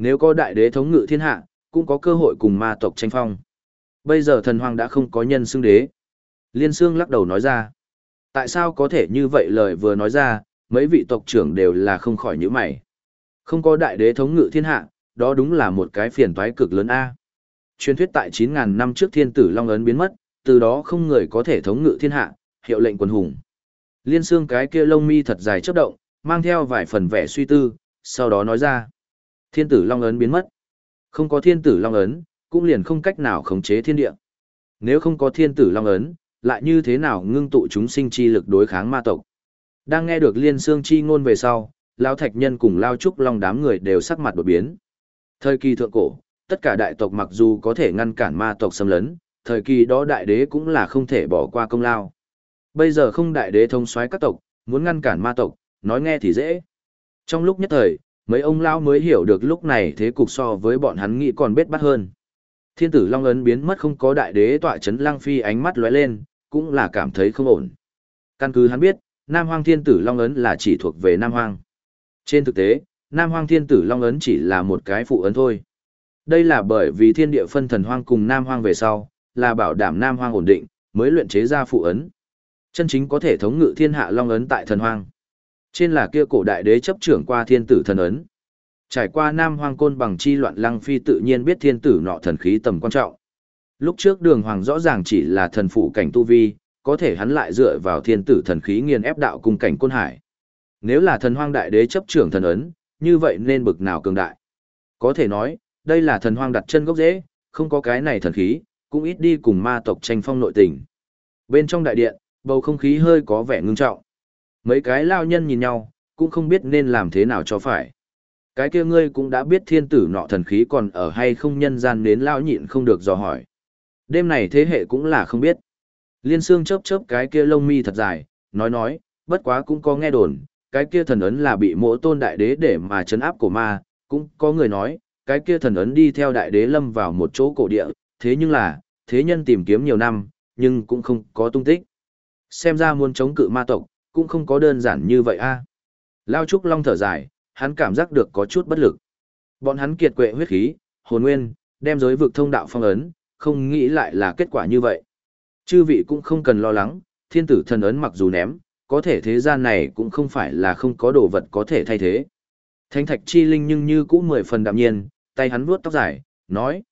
Speaker 1: Nếu có đại đế thống ngự thiên hạ, cũng có cơ hội cùng ma tộc tranh phong. Bây giờ thần hoang đã không có nhân xưng đế. Liên Xương lắc đầu nói ra. Tại sao có thể như vậy lời vừa nói ra, mấy vị tộc trưởng đều là không khỏi nhíu mày. Không có đại đế thống ngự thiên hạ, đó đúng là một cái phiền toái cực lớn a. Truyền thuyết tại 9.000 năm trước thiên tử Long ấn biến mất, từ đó không người có thể thống ngự thiên hạ, hiệu lệnh quần hùng. Liên Xương cái kia lông mi thật dài chớp động, mang theo vài phần vẻ suy tư, sau đó nói ra. Thiên tử Long ấn biến mất. Không có thiên tử Long ấn, cũng liền không cách nào khống chế thiên địa. Nếu không có thiên tử Long ấn, lại như thế nào ngưng tụ chúng sinh chi lực đối kháng ma tộc. Đang nghe được Liên Xương chi ngôn về sau, Lão Thạch Nhân cùng Lao Trúc Long đám người đều sắc mặt đột biến. Thời kỳ thượng cổ, tất cả đại tộc mặc dù có thể ngăn cản ma tộc xâm lấn, thời kỳ đó đại đế cũng là không thể bỏ qua công lao. Bây giờ không đại đế thông soái các tộc, muốn ngăn cản ma tộc, nói nghe thì dễ. Trong lúc nhất thời, mấy ông lão mới hiểu được lúc này thế cục so với bọn hắn nghĩ còn bết bát hơn. Thiên tử Long ấn biến mất không có đại đế tọa chấn, Lăng Phi ánh mắt lóe lên, cũng là cảm thấy không ổn. Căn cứ hắn biết, Nam Hoang Thiên tử Long ấn là chỉ thuộc về Nam Hoang. Trên thực tế, Nam Hoang Thiên tử Long ấn chỉ là một cái phụ ấn thôi. Đây là bởi vì thiên địa phân thần hoang cùng Nam Hoang về sau, là bảo đảm Nam Hoang ổn định, mới luyện chế ra phụ ấn. Chân chính có thể thống ngự thiên hạ Long ấn tại thần hoang. Trên là kia cổ đại đế chấp trưởng qua thiên tử thần ấn. Trải qua Nam Hoang Côn Bằng chi loạn, Lăng Phi tự nhiên biết thiên tử nọ thần khí tầm quan trọng. Lúc trước Đường Hoàng rõ ràng chỉ là thần phụ cảnh tu vi, có thể hắn lại dựa vào thiên tử thần khí nghiền ép đạo cung cảnh Côn Hải. Nếu là thần hoang đại đế chấp trưởng thần ấn, như vậy nên bực nào cường đại. Có thể nói, đây là thần hoang đặt chân gốc rễ, không có cái này thần khí, cũng ít đi cùng ma tộc tranh phong nội tình. Bên trong đại điện, bầu không khí hơi có vẻ ngưng trọng. Mấy cái lao nhân nhìn nhau, cũng không biết nên làm thế nào cho phải. Cái kia ngươi cũng đã biết thiên tử nọ thần khí còn ở hay không, nhân gian đến lao nhịn không được dò hỏi. Đêm này thế hệ cũng là không biết. Liên Xương chớp chớp cái kia lông mi thật dài, nói, bất quá cũng có nghe đồn, cái kia thần ấn là bị Mỗ Tôn đại đế để mà trấn áp cổ ma, cũng có người nói, cái kia thần ấn đi theo đại đế lâm vào một chỗ cổ địa, thế nhưng là, thế nhân tìm kiếm nhiều năm, nhưng cũng không có tung tích. Xem ra muốn chống cự ma tộc, cũng không có đơn giản như vậy a. Lao Trúc Long thở dài, hắn cảm giác được có chút bất lực. Bọn hắn kiệt quệ huyết khí, hồn nguyên, đem giới vực thông đạo phong ấn, không nghĩ lại là kết quả như vậy. Chư vị cũng không cần lo lắng, thiên tử thần ấn mặc dù ném, có thể thế gian này cũng không phải là không có đồ vật có thể thay thế. Thánh thạch chi linh nhưng như cũ 10 phần đạm nhiên, tay hắn vuốt tóc dài, nói.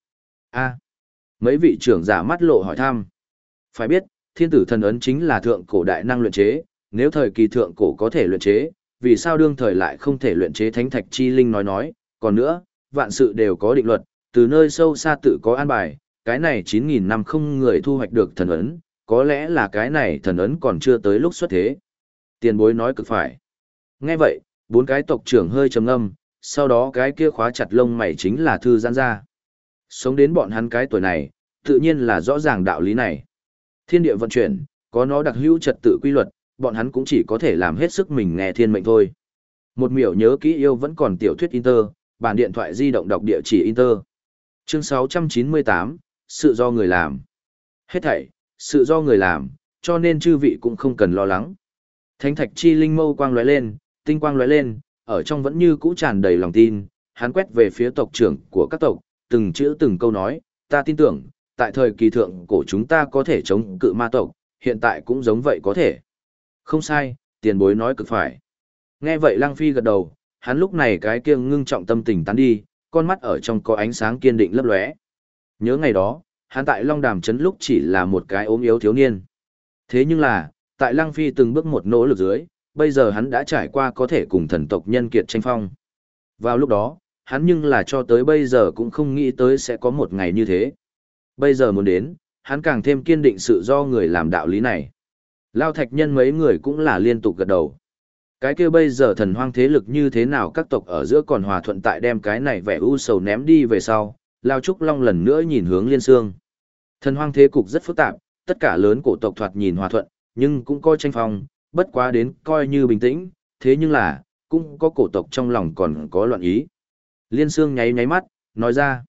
Speaker 1: Mấy vị trưởng giả mắt lộ hỏi thăm. Phải biết, thiên tử thần ấn chính là thượng cổ đại năng luyện chế, nếu thời kỳ thượng cổ có thể luyện chế, vì sao đương thời lại không thể luyện chế thánh thạch chi linh nói, còn nữa, vạn sự đều có định luật, từ nơi sâu xa tự có an bài, cái này 9.000 năm không người thu hoạch được thần ấn, có lẽ là cái này thần ấn còn chưa tới lúc xuất thế. Tiền bối nói cực phải. Nghe vậy, 4 cái tộc trưởng hơi trầm ngâm, sau đó cái kia khóa chặt lông mày chính là thư giãn ra. Sống đến bọn hắn cái tuổi này, tự nhiên là rõ ràng đạo lý này. Thiên địa vận chuyển, có nó đặc hữu trật tự quy luật, bọn hắn cũng chỉ có thể làm hết sức mình nghe thiên mệnh thôi. Một miểu nhớ kỹ yêu vẫn còn tiểu thuyết Inter, bản điện thoại di động đọc địa chỉ Inter. Chương 698, sự do người làm. Hết thảy, sự do người làm, cho nên chư vị cũng không cần lo lắng. Thánh thạch chi linh mâu quang lóe lên, tinh quang lóe lên, ở trong vẫn như cũ tràn đầy lòng tin, hắn quét về phía tộc trưởng của các tộc, từng chữ từng câu nói, ta tin tưởng, tại thời kỳ thượng cổ chúng ta có thể chống cự ma tộc, hiện tại cũng giống vậy có thể. Không sai, tiền bối nói cực phải. Nghe vậy Lăng Phi gật đầu, hắn lúc này cái kia ngưng trọng tâm tình tán đi, con mắt ở trong có ánh sáng kiên định lấp lóe. Nhớ ngày đó, hắn tại Long Đàm Trấn lúc chỉ là một cái ốm yếu thiếu niên. Thế nhưng là, tại Lăng Phi từng bước một nỗ lực dưới, bây giờ hắn đã trải qua có thể cùng thần tộc nhân kiệt tranh phong. Vào lúc đó, hắn nhưng là cho tới bây giờ cũng không nghĩ tới sẽ có một ngày như thế. Bây giờ muốn đến, hắn càng thêm kiên định sự do người làm đạo lý này. Lao Thạch Nhân mấy người cũng là liên tục gật đầu. Cái kia bây giờ thần hoang thế lực như thế nào, các tộc ở giữa còn hòa thuận, tại đem cái này vẻ u sầu ném đi về sau, Lao Trúc Long lần nữa nhìn hướng Liên Xương. Thần hoang thế cục rất phức tạp, tất cả lớn cổ tộc thoạt nhìn hòa thuận, nhưng cũng coi tranh phong, bất quá đến coi như bình tĩnh, thế nhưng là, cũng có cổ tộc trong lòng còn có loạn ý. Liên Xương nháy nháy mắt, nói ra.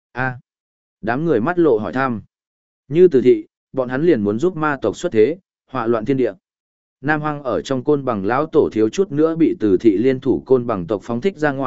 Speaker 1: Đám người mắt lộ hỏi thăm. Như Từ thị, bọn hắn liền muốn giúp ma tộc xuất thế, họa loạn thiên địa. Nam Hoang ở trong Côn Bằng lão tổ thiếu chút nữa bị Từ thị liên thủ Côn Bằng tộc phóng thích ra ngoài,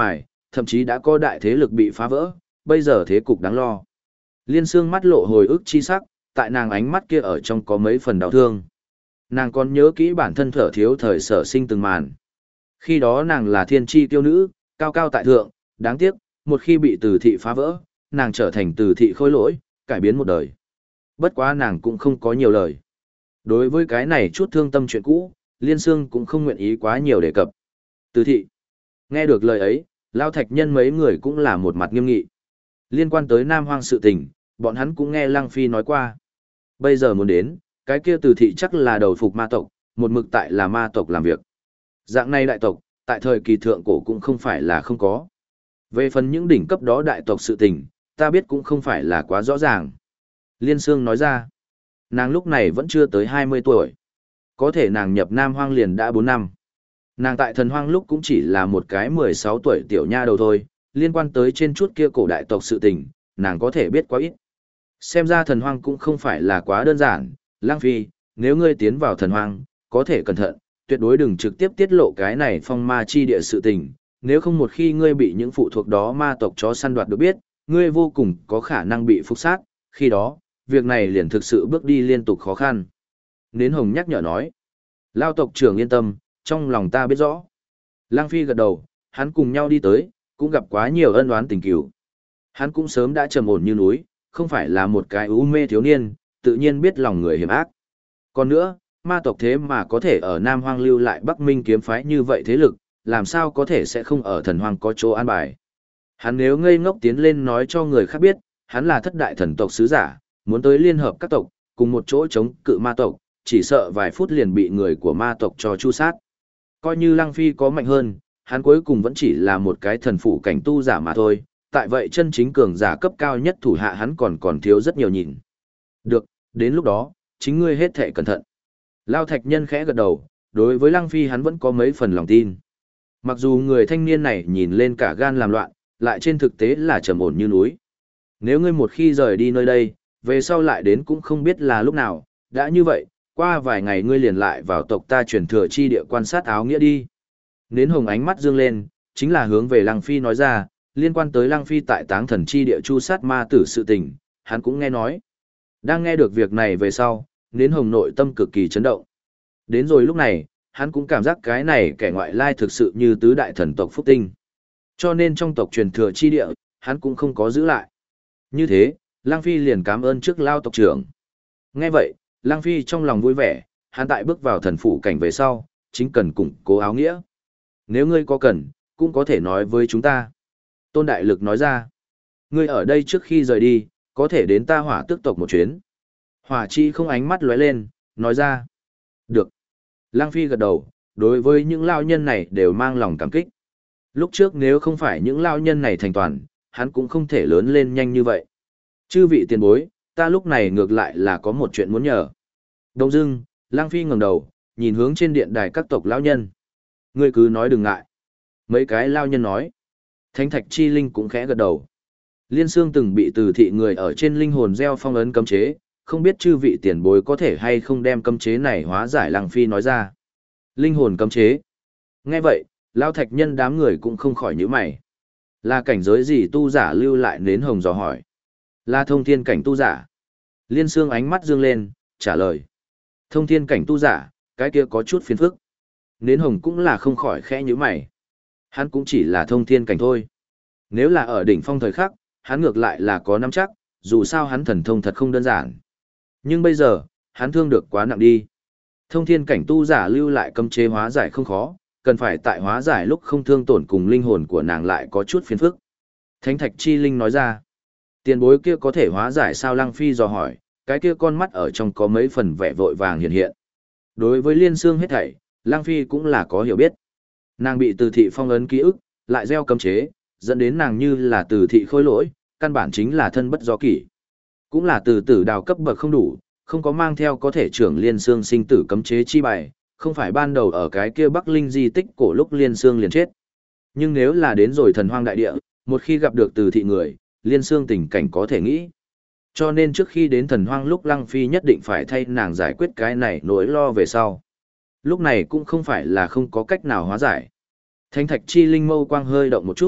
Speaker 1: thậm chí đã có đại thế lực bị phá vỡ, bây giờ thế cục đáng lo. Liên Sương mắt lộ hồi ức chi sắc, tại nàng ánh mắt kia ở trong có mấy phần đau thương. Nàng còn nhớ kỹ bản thân Thở Thiếu thời sở sinh từng màn. Khi đó nàng là thiên tri tiêu nữ, cao cao tại thượng, đáng tiếc, một khi bị Từ thị phá vỡ, nàng trở thành Từ thị khôi lỗi, cải biến một đời. Bất quá nàng cũng không có nhiều lời. Đối với cái này chút thương tâm chuyện cũ, Liên Sương cũng không nguyện ý quá nhiều đề cập. Từ thị. Nghe được lời ấy, Lao Thạch Nhân mấy người cũng là một mặt nghiêm nghị. Liên quan tới Nam Hoang sự tình, bọn hắn cũng nghe Lăng Phi nói qua. Bây giờ muốn đến, cái kia Từ thị chắc là đầu phục ma tộc, một mực tại là ma tộc làm việc. Dạng này đại tộc, tại thời kỳ thượng cổ cũng không phải là không có. Về phần những đỉnh cấp đó đại tộc sự tình, ta biết cũng không phải là quá rõ ràng. Liên Sương nói ra, nàng lúc này vẫn chưa tới 20 tuổi. Có thể nàng nhập Nam Hoang liền đã 4 năm. Nàng tại Thần Hoang lúc cũng chỉ là một cái 16 tuổi tiểu nha đầu thôi, liên quan tới trên chút kia cổ đại tộc sự tình, nàng có thể biết quá ít. Xem ra Thần Hoang cũng không phải là quá đơn giản, Lang Phi, nếu ngươi tiến vào Thần Hoang, có thể cẩn thận, tuyệt đối đừng trực tiếp tiết lộ cái này phong ma chi địa sự tình, nếu không một khi ngươi bị những phụ thuộc đó ma tộc chó săn đoạt được biết, ngươi vô cùng có khả năng bị phục sát, khi đó, việc này liền thực sự bước đi liên tục khó khăn. Nến Hồng nhắc nhở nói, Lao tộc trưởng yên tâm, trong lòng ta biết rõ. Lang Phi gật đầu, hắn cùng nhau đi tới, cũng gặp quá nhiều ân oán tình cửu. Hắn cũng sớm đã trầm ổn như núi, không phải là một cái u mê thiếu niên, tự nhiên biết lòng người hiểm ác. Còn nữa, ma tộc thế mà có thể ở Nam Hoang lưu lại Bắc Minh kiếm phái như vậy thế lực, làm sao có thể sẽ không ở Thần Hoang có chỗ an bài. Hắn nếu ngây ngốc tiến lên nói cho người khác biết, hắn là thất đại thần tộc sứ giả, muốn tới liên hợp các tộc, cùng một chỗ chống cự ma tộc, chỉ sợ vài phút liền bị người của ma tộc cho chu sát. Coi như Lăng Phi có mạnh hơn, hắn cuối cùng vẫn chỉ là một cái thần phụ cảnh tu giả mà thôi, tại vậy chân chính cường giả cấp cao nhất thủ hạ hắn còn thiếu rất nhiều nhìn. Được, đến lúc đó, chính ngươi hết thệ cẩn thận. Lao Thạch Nhân khẽ gật đầu, đối với Lăng Phi hắn vẫn có mấy phần lòng tin. Mặc dù người thanh niên này nhìn lên cả gan làm loạn, lại trên thực tế là trầm ổn như núi. Nếu ngươi một khi rời đi nơi đây, về sau lại đến cũng không biết là lúc nào, đã như vậy, qua vài ngày ngươi liền lại vào tộc ta truyền thừa chi địa quan sát áo nghĩa đi. Nến Hồng ánh mắt dương lên, chính là hướng về Lăng Phi nói ra, liên quan tới Lăng Phi tại Táng Thần chi địa chu sát ma tử sự tình, hắn cũng nghe nói. Đang nghe được việc này về sau, Nến Hồng nội tâm cực kỳ chấn động. Đến rồi lúc này, hắn cũng cảm giác cái này kẻ ngoại lai thực sự như tứ đại thần tộc phúc tinh. Cho nên trong tộc truyền thừa chi địa, hắn cũng không có giữ lại. Như thế, Lăng Phi liền cảm ơn trước Lao tộc trưởng. Nghe vậy, Lăng Phi trong lòng vui vẻ, hắn tại bước vào thần phủ cảnh về sau, chính cần củng cố áo nghĩa. Nếu ngươi có cần, cũng có thể nói với chúng ta. Tôn Đại Lực nói ra, ngươi ở đây trước khi rời đi, có thể đến ta Hỏa Tước tộc một chuyến. Hỏa Chi không ánh mắt lóe lên, nói ra, được. Lăng Phi gật đầu, đối với những lao nhân này đều mang lòng cảm kích. Lúc trước nếu không phải những lao nhân này thành toàn, hắn cũng không thể lớn lên nhanh như vậy. Chư vị tiền bối, ta lúc này ngược lại là có một chuyện muốn nhờ. Đông dưng, Lăng Phi ngẩng đầu, nhìn hướng trên điện đài các tộc lão nhân. Ngươi cứ nói đừng ngại. Mấy cái lao nhân nói. Thánh Thạch Chi Linh cũng khẽ gật đầu. Liên Sương từng bị Từ thị người ở trên linh hồn gieo phong ấn cấm chế, không biết chư vị tiền bối có thể hay không đem cấm chế này hóa giải. Lăng Phi nói ra. Linh hồn cấm chế. Nghe vậy, Lao Thạch Nhân đám người cũng không khỏi nhíu mày. Là cảnh giới gì tu giả lưu lại Nến Hồng dò hỏi. Là thông thiên cảnh tu giả. Liên Sương ánh mắt dương lên, trả lời. Thông thiên cảnh tu giả, cái kia có chút phiền phức. Nến Hồng cũng là không khỏi khẽ nhíu mày. Hắn cũng chỉ là thông thiên cảnh thôi. Nếu là ở đỉnh phong thời khắc, hắn ngược lại là có nắm chắc, dù sao hắn thần thông thật không đơn giản. Nhưng bây giờ, hắn thương được quá nặng đi. Thông thiên cảnh tu giả lưu lại cấm chế hóa giải không khó, cần phải tại hóa giải lúc không thương tổn cùng linh hồn của nàng lại có chút phiền phức. Thánh Thạch Chi Linh nói ra, tiền bối kia có thể hóa giải sao? Lăng Phi dò hỏi, cái kia con mắt ở trong có mấy phần vẻ vội vàng hiện hiện. Đối với Liên Sương hết thảy, Lăng Phi cũng là có hiểu biết. Nàng bị Từ thị phong ấn ký ức, lại gieo cấm chế, dẫn đến nàng như là Từ thị khôi lỗi, căn bản chính là thân bất do kỷ. Cũng là từ tử đào cấp bậc không đủ, không có mang theo có thể trưởng Liên Sương sinh tử cấm chế chi bài, không phải ban đầu ở cái kia Bắc Linh di tích cổ lúc Liên Sương liền chết. Nhưng nếu là đến rồi Thần Hoang đại địa, một khi gặp được Từ thị người, Liên Sương tình cảnh có thể nghĩ. Cho nên trước khi đến Thần Hoang lúc Lăng Phi nhất định phải thay nàng giải quyết cái này nỗi lo về sau. Lúc này cũng không phải là không có cách nào hóa giải. Thánh Thạch Chi Linh mâu quang hơi động một chút,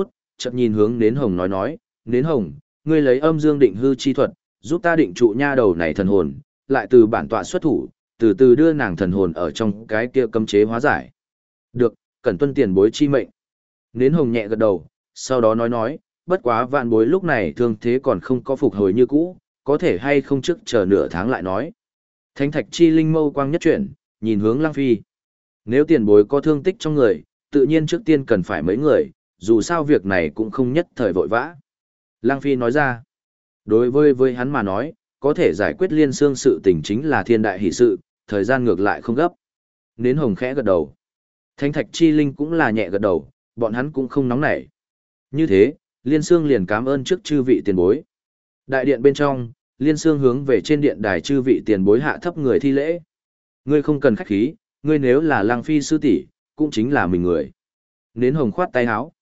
Speaker 1: chợt nhìn hướng Nến Hồng nói, Nến Hồng, ngươi lấy âm dương định hư chi thuật, giúp ta định trụ nha đầu này thần hồn, lại từ bản tọa xuất thủ, từ từ đưa nàng thần hồn ở trong cái kia cấm chế hóa giải. Được, cần tuân tiền bối chi mệnh. Nến Hồng nhẹ gật đầu, sau đó nói, bất quá vạn bối lúc này thương thế còn không có phục hồi như cũ, có thể hay không trước chờ nửa tháng lại nói. Thánh thạch chi linh mâu quang nhất chuyển, nhìn hướng Lăng Phi. Nếu tiền bối có thương tích trong người, tự nhiên trước tiên cần phải mấy người, dù sao việc này cũng không nhất thời vội vã. Lăng Phi nói ra, đối với hắn mà nói, có thể giải quyết liên xương sự tình chính là thiên đại hỷ sự, thời gian ngược lại không gấp. Nến Hồng khẽ gật đầu. Thánh thạch chi linh cũng là nhẹ gật đầu, bọn hắn cũng không nóng nảy. Như thế, liên xương liền cảm ơn trước chư vị tiền bối. Đại điện bên trong, liên xương hướng về trên điện đài chư vị tiền bối hạ thấp người thi lễ. Ngươi không cần khách khí, ngươi nếu là Lăng Phi sư tỷ, cũng chính là mình người. Nến Hồng khoát tay áo.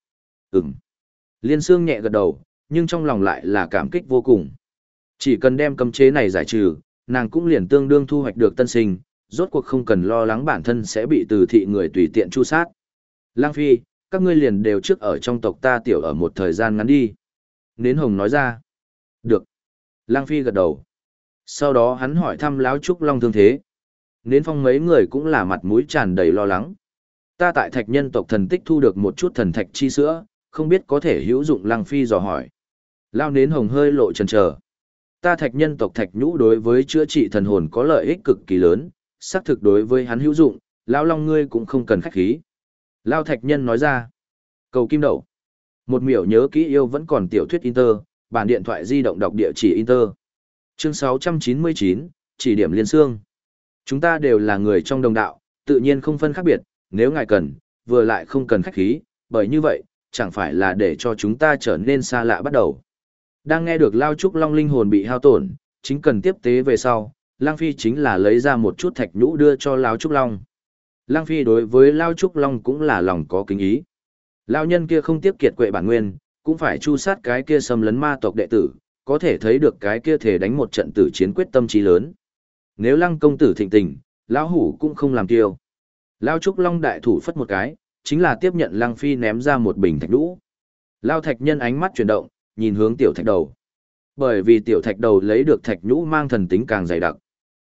Speaker 1: Liên xương nhẹ gật đầu, nhưng trong lòng lại là cảm kích vô cùng. Chỉ cần đem cấm chế này giải trừ, nàng cũng liền tương đương thu hoạch được tân sinh, rốt cuộc không cần lo lắng bản thân sẽ bị từ thị người tùy tiện tru sát. Lăng Phi, các ngươi liền đều trước ở trong tộc ta tiểu ở một thời gian ngắn đi. Nến Hồng nói ra. Được. Lăng Phi gật đầu. Sau đó hắn hỏi thăm Láo Trúc Long thương thế. Nến Phong mấy người cũng là mặt mũi tràn đầy lo lắng. Ta tại thạch nhân tộc thần tích thu được một chút thần thạch chi sữa, không biết có thể hữu dụng. Lăng Phi dò hỏi. Lao Nến Hồng hơi lộ chần chờ. Ta thạch nhân tộc thạch nhũ đối với chữa trị thần hồn có lợi ích cực kỳ lớn, xác thực đối với hắn hữu dụng, Lão Long ngươi cũng không cần khách khí. Lao thạch nhân nói ra. Cầu kim đậu. Một miểu nhớ kỹ yêu vẫn còn tiểu thuyết Inter, bản điện thoại di động đọc địa chỉ Inter. Chương 699, chỉ điểm liên xương. Chúng ta đều là người trong đồng đạo, tự nhiên không phân khác biệt, nếu ngài cần, vừa lại không cần khách khí, bởi như vậy, chẳng phải là để cho chúng ta trở nên xa lạ bắt đầu. Đang nghe được Lao Trúc Long linh hồn bị hao tổn, chính cần tiếp tế về sau, Lang Phi chính là lấy ra một chút thạch nhũ đưa cho Lao Trúc Long. Lang Phi đối với Lao Trúc Long cũng là lòng có kính ý. Lao nhân kia không tiếp kiệt quệ bản nguyên, cũng phải chu sát cái kia xâm lấn ma tộc đệ tử, có thể thấy được cái kia thể đánh một trận tử chiến quyết tâm trí lớn. Nếu Lăng công tử thịnh tình, lão hủ cũng không làm kiêu. Lao Trúc Long đại thủ phất một cái, chính là tiếp nhận Lăng Phi ném ra một bình thạch nhũ. Lao thạch nhân ánh mắt chuyển động, nhìn hướng tiểu thạch đầu. Bởi vì tiểu thạch đầu lấy được thạch nhũ mang thần tính càng dày đặc.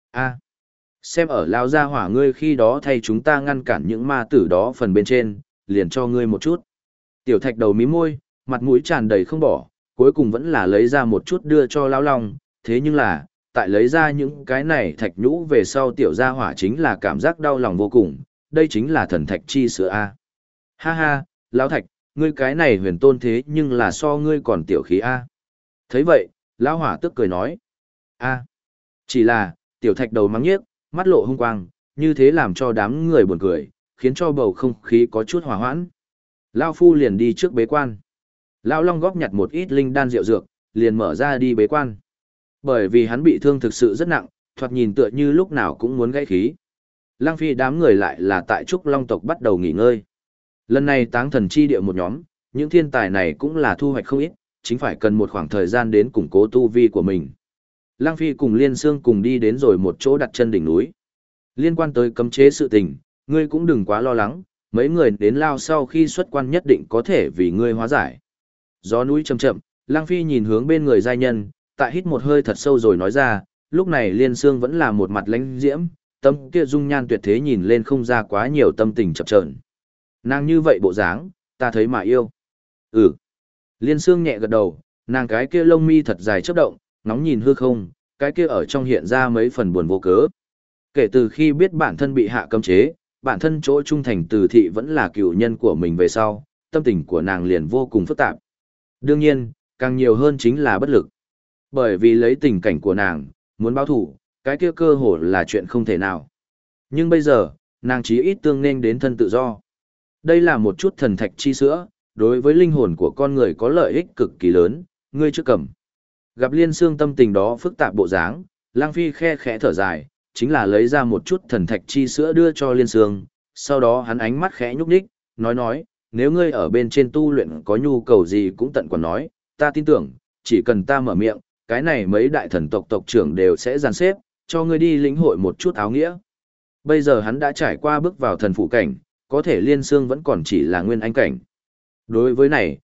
Speaker 1: Xem ở Lao gia hỏa ngươi khi đó thay chúng ta ngăn cản những ma tử đó phần bên trên, liền cho ngươi một chút. Tiểu thạch đầu mím môi, mặt mũi tràn đầy không bỏ, cuối cùng vẫn là lấy ra một chút đưa cho Lão Long, thế nhưng là, tại lấy ra những cái này thạch nhũ về sau tiểu gia hỏa chính là cảm giác đau lòng vô cùng, đây chính là thần thạch chi sữa A. Ha ha, Lão Thạch, ngươi cái này huyền tôn thế nhưng là so ngươi còn tiểu khí A. Thấy vậy, Lão Hỏa tức cười nói. Chỉ là, tiểu thạch đầu mắng nhiếc, mắt lộ hung quang, như thế làm cho đám người buồn cười, khiến cho bầu không khí có chút hòa hoãn. Lão Phu liền đi trước bế quan. Lão Long góp nhặt một ít linh đan rượu dược, liền mở ra đi bế quan. Bởi vì hắn bị thương thực sự rất nặng, thoạt nhìn tựa như lúc nào cũng muốn gãy khí. Lăng Phi đám người lại là tại Trúc Long tộc bắt đầu nghỉ ngơi. Lần này táng thần chi địa một nhóm, những thiên tài này cũng là thu hoạch không ít, chính phải cần một khoảng thời gian đến củng cố tu vi của mình. Lăng Phi cùng Liên Sương cùng đi đến rồi một chỗ đặt chân đỉnh núi. Liên quan tới cấm chế sự tình, ngươi cũng đừng quá lo lắng, mấy người đến Lao sau khi xuất quan nhất định có thể vì ngươi hóa giải. Gió núi chậm chậm, Lăng Phi nhìn hướng bên người giai nhân, tại hít một hơi thật sâu rồi nói ra, lúc này Liên Sương vẫn là một mặt lãnh diễm, tâm kia dung nhan tuyệt thế nhìn lên không ra quá nhiều tâm tình chập chờn. Nàng như vậy bộ dáng, ta thấy mà yêu. Liên Sương nhẹ gật đầu, nàng cái kia lông mi thật dài chớp động, ngóng nhìn hư không, cái kia ở trong hiện ra mấy phần buồn vô cớ. Kể từ khi biết bản thân bị hạ cấm chế, bản thân chỗ trung thành từ thị vẫn là cựu nhân của mình về sau, tâm tình của nàng liền vô cùng phức tạp. Đương nhiên, càng nhiều hơn chính là bất lực. Bởi vì lấy tình cảnh của nàng, muốn báo thủ, cái kia cơ hồ là chuyện không thể nào. Nhưng bây giờ, nàng chí ít tương nên đến thân tự do. Đây là một chút thần thạch chi sữa, đối với linh hồn của con người có lợi ích cực kỳ lớn, ngươi chưa cầm. Gặp Liên Sương tâm tình đó phức tạp bộ dáng, Lang Phi khe khẽ thở dài, chính là lấy ra một chút thần thạch chi sữa đưa cho Liên Sương, sau đó hắn ánh mắt khẽ nhúc nhích, nói, nếu ngươi ở bên trên tu luyện có nhu cầu gì cũng tận quản nói, ta tin tưởng, chỉ cần ta mở miệng, cái này mấy đại thần tộc tộc trưởng đều sẽ dàn xếp, cho ngươi đi lĩnh hội một chút áo nghĩa. Bây giờ hắn đã trải qua bước vào thần phụ cảnh, có thể Liên Sương vẫn còn chỉ là nguyên anh cảnh. Đối với này,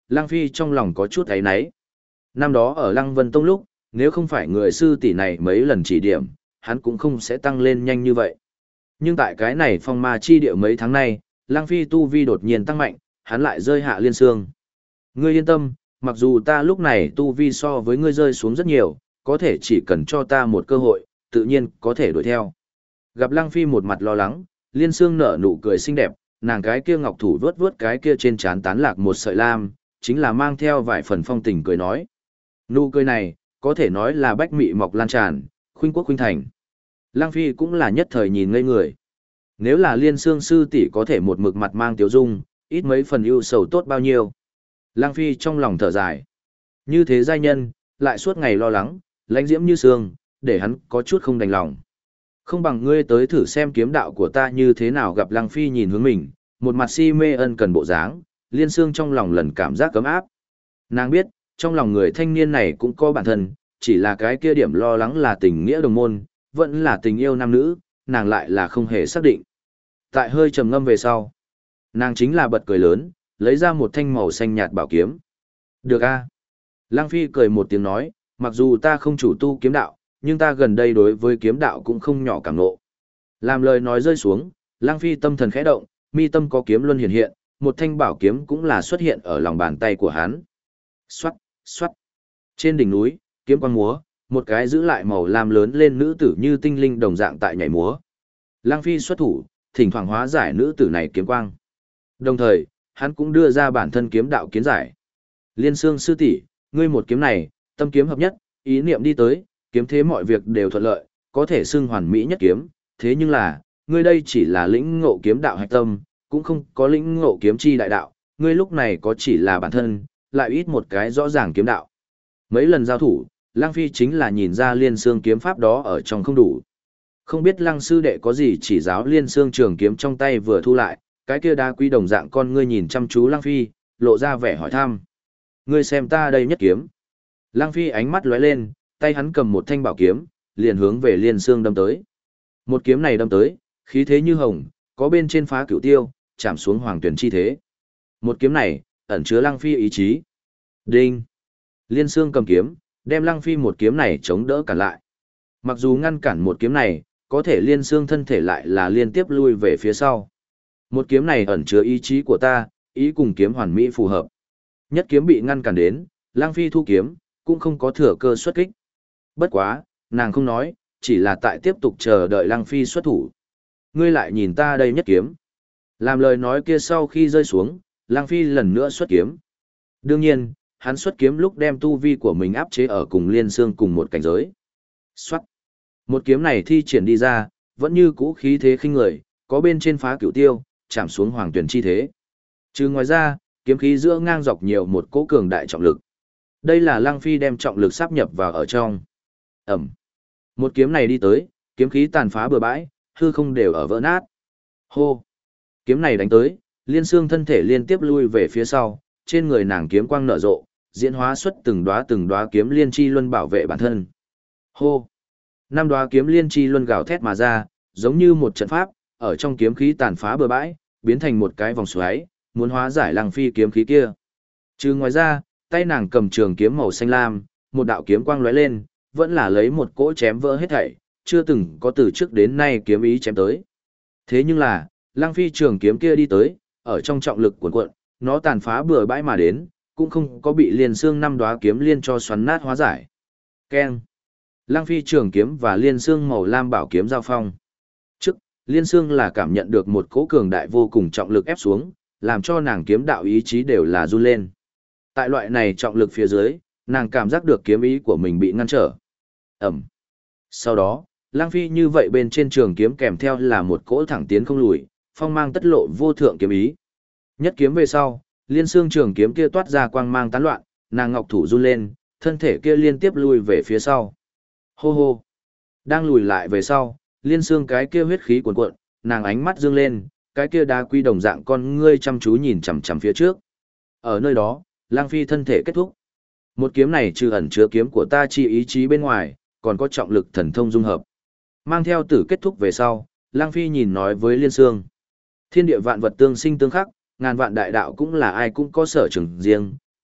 Speaker 1: Lăng Phi trong lòng có chút áy náy. Năm đó ở Lăng Vân Tông lúc, nếu không phải người sư tỷ này mấy lần chỉ điểm, hắn cũng không sẽ tăng lên nhanh như vậy. Nhưng tại cái này phong ma chi địa mấy tháng nay, Lăng Phi tu vi đột nhiên tăng mạnh, hắn lại rơi hạ liên xương. Ngươi yên tâm, mặc dù ta lúc này tu vi so với ngươi rơi xuống rất nhiều, có thể chỉ cần cho ta một cơ hội, tự nhiên có thể đuổi theo. Gặp Lăng Phi một mặt lo lắng, liên xương nở nụ cười xinh đẹp, nàng cái kia ngọc thủ vướt vướt cái kia trên trán tán lạc một sợi lam, chính là mang theo vài phần phong tình cười nói. Nụ cười này, có thể nói là bách mị mọc lan tràn, khuynh quốc khuynh thành. Lăng Phi cũng là nhất thời nhìn ngây người. Nếu là liên xương sư tỷ có thể một mực mặt mang tiếu dung, ít mấy phần ưu sầu tốt bao nhiêu. Lăng Phi trong lòng thở dài. Như thế giai nhân, lại suốt ngày lo lắng, lãnh diễm như sương, để hắn có chút không đành lòng. Không bằng ngươi tới thử xem kiếm đạo của ta như thế nào. Gặp Lăng Phi nhìn hướng mình, một mặt si mê ân cần bộ dáng, liên xương trong lòng lần cảm giác cấm áp. Nàng biết, trong lòng người thanh niên này cũng có bản thân, chỉ là cái kia điểm lo lắng là tình nghĩa đồng môn, vẫn là tình yêu nam nữ, nàng lại là không hề xác định. Tại hơi trầm ngâm về sau, nàng chính là bật cười lớn, lấy ra một thanh màu xanh nhạt bảo kiếm. Được a. Lăng Phi cười một tiếng nói, mặc dù ta không chủ tu kiếm đạo, nhưng ta gần đây đối với kiếm đạo cũng không nhỏ cảm ngộ. Làm lời nói rơi xuống, Lăng Phi tâm thần khẽ động, mi tâm có kiếm luân hiện hiện, một thanh bảo kiếm cũng là xuất hiện ở lòng bàn tay của hắn. Xoát, xoát. Trên đỉnh núi, kiếm quang múa, một cái giữ lại màu lam lớn lên nữ tử như tinh linh đồng dạng tại nhảy múa. Lăng Phi xuất thủ, thỉnh thoảng hóa giải nữ tử này kiếm quang. Đồng thời, hắn cũng đưa ra bản thân kiếm đạo kiến giải. Liên Xương sư tỷ, ngươi một kiếm này, tâm kiếm hợp nhất, ý niệm đi tới, kiếm thế mọi việc đều thuận lợi, có thể xưng hoàn mỹ nhất kiếm, thế nhưng là, ngươi đây chỉ là lĩnh ngộ kiếm đạo hạch tâm, cũng không có lĩnh ngộ kiếm chi đại đạo, ngươi lúc này có chỉ là bản thân, lại ít một cái rõ ràng kiếm đạo. Mấy lần giao thủ, Lăng Phi chính là nhìn ra Liên Xương kiếm pháp đó ở trong không đủ. Không biết Lăng sư đệ có gì chỉ giáo. Liên Xương trường kiếm trong tay vừa thu lại, cái kia đá quý đồng dạng con ngươi nhìn chăm chú Lăng Phi, lộ ra vẻ hỏi thăm. Ngươi xem ta đây nhất kiếm. Lăng Phi ánh mắt lóe lên, tay hắn cầm một thanh bảo kiếm, liền hướng về Liên Xương đâm tới. Một kiếm này đâm tới, khí thế như hồng, có bên trên phá cửu tiêu, chạm xuống hoàng tuyển chi thế. Một kiếm này, ẩn chứa Lăng Phi ý chí. Đinh! Liên Xương cầm kiếm, đem Lăng Phi một kiếm này chống đỡ cản lại. Mặc dù ngăn cản một kiếm này, có thể Liên Xương thân thể lại là liên tiếp lui về phía sau. Một kiếm này ẩn chứa ý chí của ta, ý cùng kiếm hoàn mỹ phù hợp. Nhất kiếm bị ngăn cản đến, Lăng Phi thu kiếm, cũng không có thừa cơ xuất kích. Bất quá, nàng không nói, chỉ là tại tiếp tục chờ đợi Lăng Phi xuất thủ. Ngươi lại nhìn ta đây nhất kiếm. Làm lời nói kia sau khi rơi xuống, Lăng Phi lần nữa xuất kiếm. Đương nhiên, hắn xuất kiếm lúc đem tu vi của mình áp chế ở cùng Liên Xương cùng một cảnh giới. Xoát. Một kiếm này thi triển đi ra, vẫn như cũ khí thế khinh người, có bên trên phá cửu tiêu, chạm xuống hoàng tuyển chi thế. Trừ ngoài ra, kiếm khí giữa ngang dọc nhiều một cỗ cường đại trọng lực. Đây là Lăng Phi đem trọng lực sáp nhập vào ở trong. Ẩm. Một kiếm này đi tới, kiếm khí tàn phá bừa bãi, hư không đều ở vỡ nát. Hô. Kiếm này đánh tới, Liên Xương thân thể liên tiếp lui về phía sau, trên người nàng kiếm quang nở rộ, diễn hóa xuất từng đóa kiếm liên chi luân bảo vệ bản thân. Hô. Năm đóa kiếm liên chi luân gào thét mà ra, giống như một trận pháp, ở trong kiếm khí tàn phá bừa bãi, biến thành một cái vòng xoáy, muốn hóa giải Lăng Phi kiếm khí kia. Trừ ngoài ra, tay nàng cầm trường kiếm màu xanh lam, một đạo kiếm quang lóe lên, vẫn là lấy một cỗ chém vỡ hết thảy, chưa từng có từ trước đến nay kiếm ý chém tới. Thế nhưng là, Lăng Phi trường kiếm kia đi tới, ở trong trọng lực cuồn cuộn, nó tàn phá bừa bãi mà đến, cũng không có bị Liên Xương năm đóa kiếm liên cho xoắn nát hóa giải. Keng. Lăng Phi trường kiếm và Liên Xương màu lam bảo kiếm giao phong. Trước, Liên Xương là cảm nhận được một cỗ cường đại vô cùng trọng lực ép xuống, làm cho nàng kiếm đạo ý chí đều là run lên. Tại loại này trọng lực phía dưới, nàng cảm giác được kiếm ý của mình bị ngăn trở. Ẩm. Sau đó, Lăng Phi như vậy bên trên trường kiếm kèm theo là một cỗ thẳng tiến không lùi, phong mang tất lộ vô thượng kiếm ý. Nhất kiếm về sau, Liên Xương trường kiếm kia toát ra quang mang tán loạn, nàng ngọc thủ run lên, thân thể kia liên tiếp lui về phía sau. Hô hô. Đang lùi lại về sau, Liên Xương cái kia huyết khí cuồn cuộn, nàng ánh mắt dương lên, cái kia đá quy đồng dạng con ngươi chăm chú nhìn chằm chằm phía trước. Ở nơi đó, Lăng Phi thân thể kết thúc. Một kiếm này trừ ẩn chứa kiếm của ta chi ý chí bên ngoài, còn có trọng lực thần thông dung hợp. Mang theo tử kết thúc về sau, Lăng Phi nhìn nói với Liên Xương. Thiên địa vạn vật tương sinh tương khắc, ngàn vạn đại đạo cũng là ai cũng có sở trường riêng,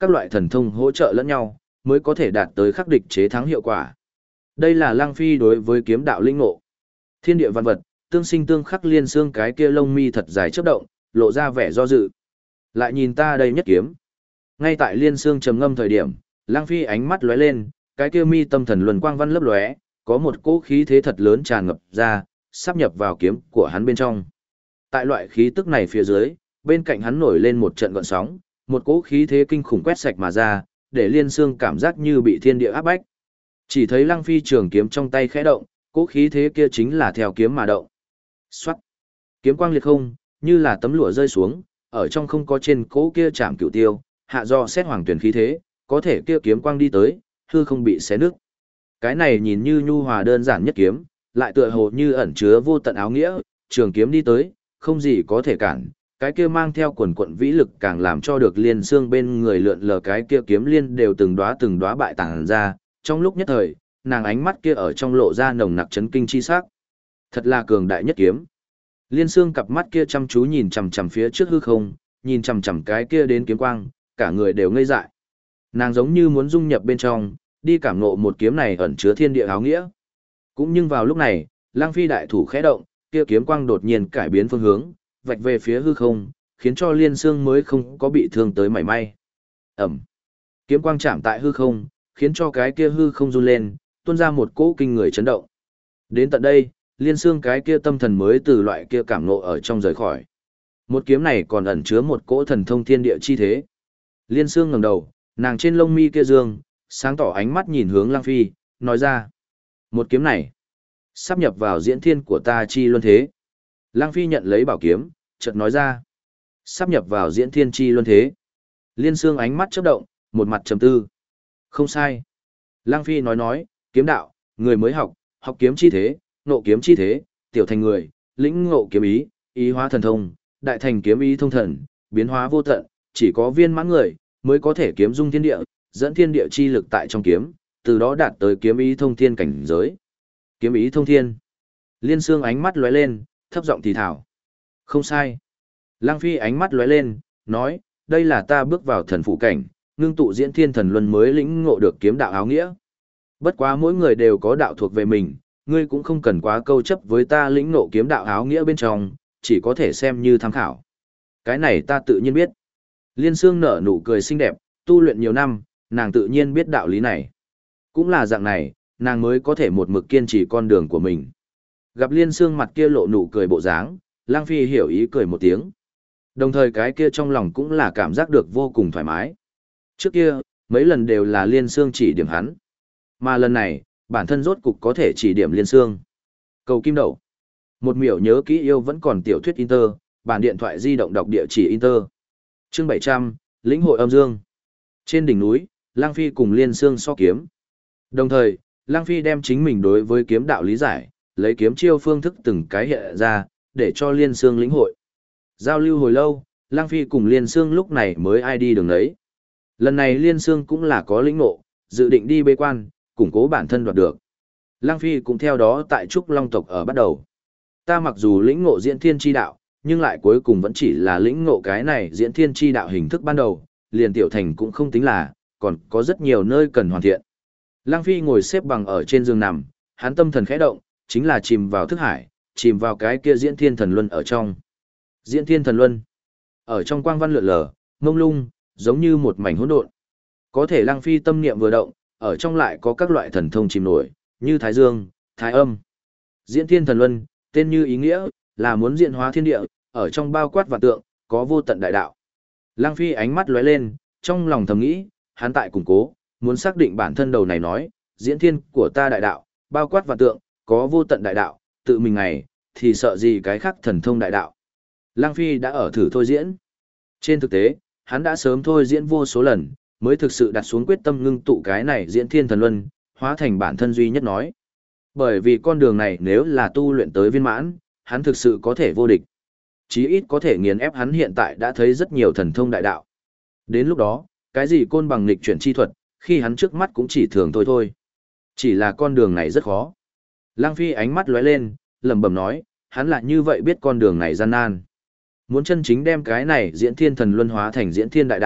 Speaker 1: các loại thần thông hỗ trợ lẫn nhau, mới có thể đạt tới khắc địch chế thắng hiệu quả. Đây là Lăng Phi đối với kiếm đạo linh ngộ. Thiên địa văn vật, tương sinh tương khắc liên xương cái kia lông mi thật dài chớp động, lộ ra vẻ do dự. Lại nhìn ta đây nhất kiếm. Ngay tại liên xương trầm ngâm thời điểm, Lăng Phi ánh mắt lóe lên, cái kia mi tâm thần luân quang văn lấp lóe, có một cỗ khí thế thật lớn tràn ngập ra, sắp nhập vào kiếm của hắn bên trong. Tại loại khí tức này phía dưới, bên cạnh hắn nổi lên một trận gợn sóng, một cỗ khí thế kinh khủng quét sạch mà ra, để liên xương cảm giác như bị thiên địa áp bách. Chỉ thấy Lăng Phi trường kiếm trong tay khẽ động, cỗ khí thế kia chính là theo kiếm mà động. Xoát! Kiếm quang liệt không, như là tấm lụa rơi xuống, ở trong không có trên cỗ kia chạm cửu tiêu, hạ do xét hoàng tuyển khí thế, có thể kia kiếm quang đi tới, hư không bị xé nứt. Cái này nhìn như nhu hòa đơn giản nhất kiếm, lại tựa hồ như ẩn chứa vô tận áo nghĩa, trường kiếm đi tới, không gì có thể cản. Cái kia mang theo quần quận vĩ lực càng làm cho được liên xương bên người lượn lờ cái kia kiếm liên đều từng đóa bại tàng ra, trong lúc nhất thời, nàng ánh mắt kia ở trong lộ ra nồng nặc chấn kinh chi sắc. Thật là cường đại nhất kiếm. Liên xương cặp mắt kia chăm chú nhìn chằm chằm phía trước hư không, nhìn chằm chằm cái kia đến kiếm quang, cả người đều ngây dại. Nàng giống như muốn dung nhập bên trong, đi cảm ngộ một kiếm này ẩn chứa thiên địa áo nghĩa. Cũng nhưng vào lúc này, Lăng Phi đại thủ khẽ động, kia kiếm quang đột nhiên cải biến phương hướng, vạch về phía hư không, khiến cho liên xương mới không có bị thương tới mảy may. Ẩm. Kiếm quang chạm tại hư không, khiến cho cái kia hư không run lên, tuôn ra một cỗ kinh người chấn động. Đến tận đây, liên xương cái kia tâm thần mới từ loại kia cảm ngộ ở trong rời khỏi. Một kiếm này còn ẩn chứa một cỗ thần thông thiên địa chi thế. Liên xương ngẩng đầu, nàng trên lông mi kia dương, sáng tỏ ánh mắt nhìn hướng Lăng Phi, nói ra. Một kiếm này, sắp nhập vào diễn thiên của ta chi luân thế. Lăng Phi nhận lấy bảo kiếm, chợt nói ra. Sắp nhập vào diễn thiên chi luân thế. Liên xương ánh mắt chớp động, một mặt trầm tư. Không sai. Lăng Phi nói, kiếm đạo, người mới học, học kiếm chi thế, nộ kiếm chi thế, tiểu thành người, lĩnh ngộ kiếm ý, ý hóa thần thông, đại thành kiếm ý thông thần, biến hóa vô tận, chỉ có viên mãn người mới có thể kiếm dung thiên địa, dẫn thiên địa chi lực tại trong kiếm, từ đó đạt tới kiếm ý thông thiên cảnh giới. Kiếm ý thông thiên. Liên xương ánh mắt lóe lên, thấp giọng thì thảo. Không sai. Lăng Phi ánh mắt lóe lên, nói, đây là ta bước vào thần phụ cảnh, ngưng tụ diễn thiên thần luân mới lĩnh ngộ được kiếm đạo áo nghĩa. Bất quá mỗi người đều có đạo thuộc về mình, ngươi cũng không cần quá câu chấp với ta lĩnh ngộ kiếm đạo áo nghĩa bên trong, chỉ có thể xem như tham khảo. Cái này ta tự nhiên biết. Liên xương nở nụ cười xinh đẹp, tu luyện nhiều năm, nàng tự nhiên biết đạo lý này. Cũng là dạng này, nàng mới có thể một mực kiên trì con đường của mình. Gặp liên xương mặt kia lộ nụ cười bộ dáng, Lăng Phi hiểu ý cười một tiếng. Đồng thời cái kia trong lòng cũng là cảm giác được vô cùng thoải mái. Trước kia, mấy lần đều là liên xương chỉ điểm hắn. Mà lần này, bản thân rốt cục có thể chỉ điểm liên xương. Cầu kim đậu. Một miểu nhớ kỹ yêu vẫn còn tiểu thuyết Inter, bản điện thoại di động đọc địa chỉ Inter. Chương 700, lĩnh hội âm dương. Trên đỉnh núi, Lăng Phi cùng liên xương so kiếm. Đồng thời, Lăng Phi đem chính mình đối với kiếm đạo lý giải, lấy kiếm chiêu phương thức từng cái hiện ra, để cho liên xương lĩnh hội. Giao lưu hồi lâu, Lăng Phi cùng liên xương lúc này mới ai đi đường đấy. Lần này liên xương cũng là có lĩnh ngộ, dự định đi bế quan, củng cố bản thân đoạt được. Lăng Phi cũng theo đó tại Trúc Long tộc ở bắt đầu. Ta mặc dù lĩnh ngộ diễn thiên chi đạo, nhưng lại cuối cùng vẫn chỉ là lĩnh ngộ cái này diễn thiên chi đạo hình thức ban đầu, liền tiểu thành cũng không tính là, còn có rất nhiều nơi cần hoàn thiện. Lăng Phi ngồi xếp bằng ở trên giường nằm, hắn tâm thần khẽ động, chính là chìm vào thức hải, chìm vào cái kia diễn thiên thần luân ở trong. Diễn thiên thần luân, ở trong quang văn lượn lờ, mông lung, giống như một mảnh hỗn độn. Có thể Lăng Phi tâm niệm vừa động, ở trong lại có các loại thần thông chìm nổi, như Thái Dương, Thái Âm. Diễn thiên thần luân, tên như ý nghĩa, là muốn diễn hóa thiên địa, ở trong bao quát vạn tượng, có vô tận đại đạo. Lăng Phi ánh mắt lóe lên, trong lòng thầm nghĩ, hắn tại củng cố, muốn xác định bản thân đầu này nói, diễn thiên của ta đại đạo, bao quát vạn tượng, có vô tận đại đạo, tự mình ngày, thì sợ gì cái khác thần thông đại đạo. Lăng Phi đã ở thử thôi diễn. Trên thực tế, hắn đã sớm thôi diễn vô số lần, mới thực sự đặt xuống quyết tâm ngưng tụ cái này diễn thiên thần luân, hóa thành bản thân duy nhất nói. Bởi vì con đường này nếu là tu luyện tới viên mãn, hắn thực sự có thể vô địch. Chí ít có thể nghiền ép hắn hiện tại đã thấy rất nhiều thần thông đại đạo. Đến lúc đó, cái gì côn bằng nghịch chuyển chi thuật, khi hắn trước mắt cũng chỉ thường thôi thôi. Chỉ là con đường này rất khó. Lăng Phi ánh mắt lóe lên, lẩm bẩm nói, hắn là như vậy biết con đường này gian nan. Muốn chân chính đem cái này diễn thiên thần luân hóa thành diễn thiên đại đạo,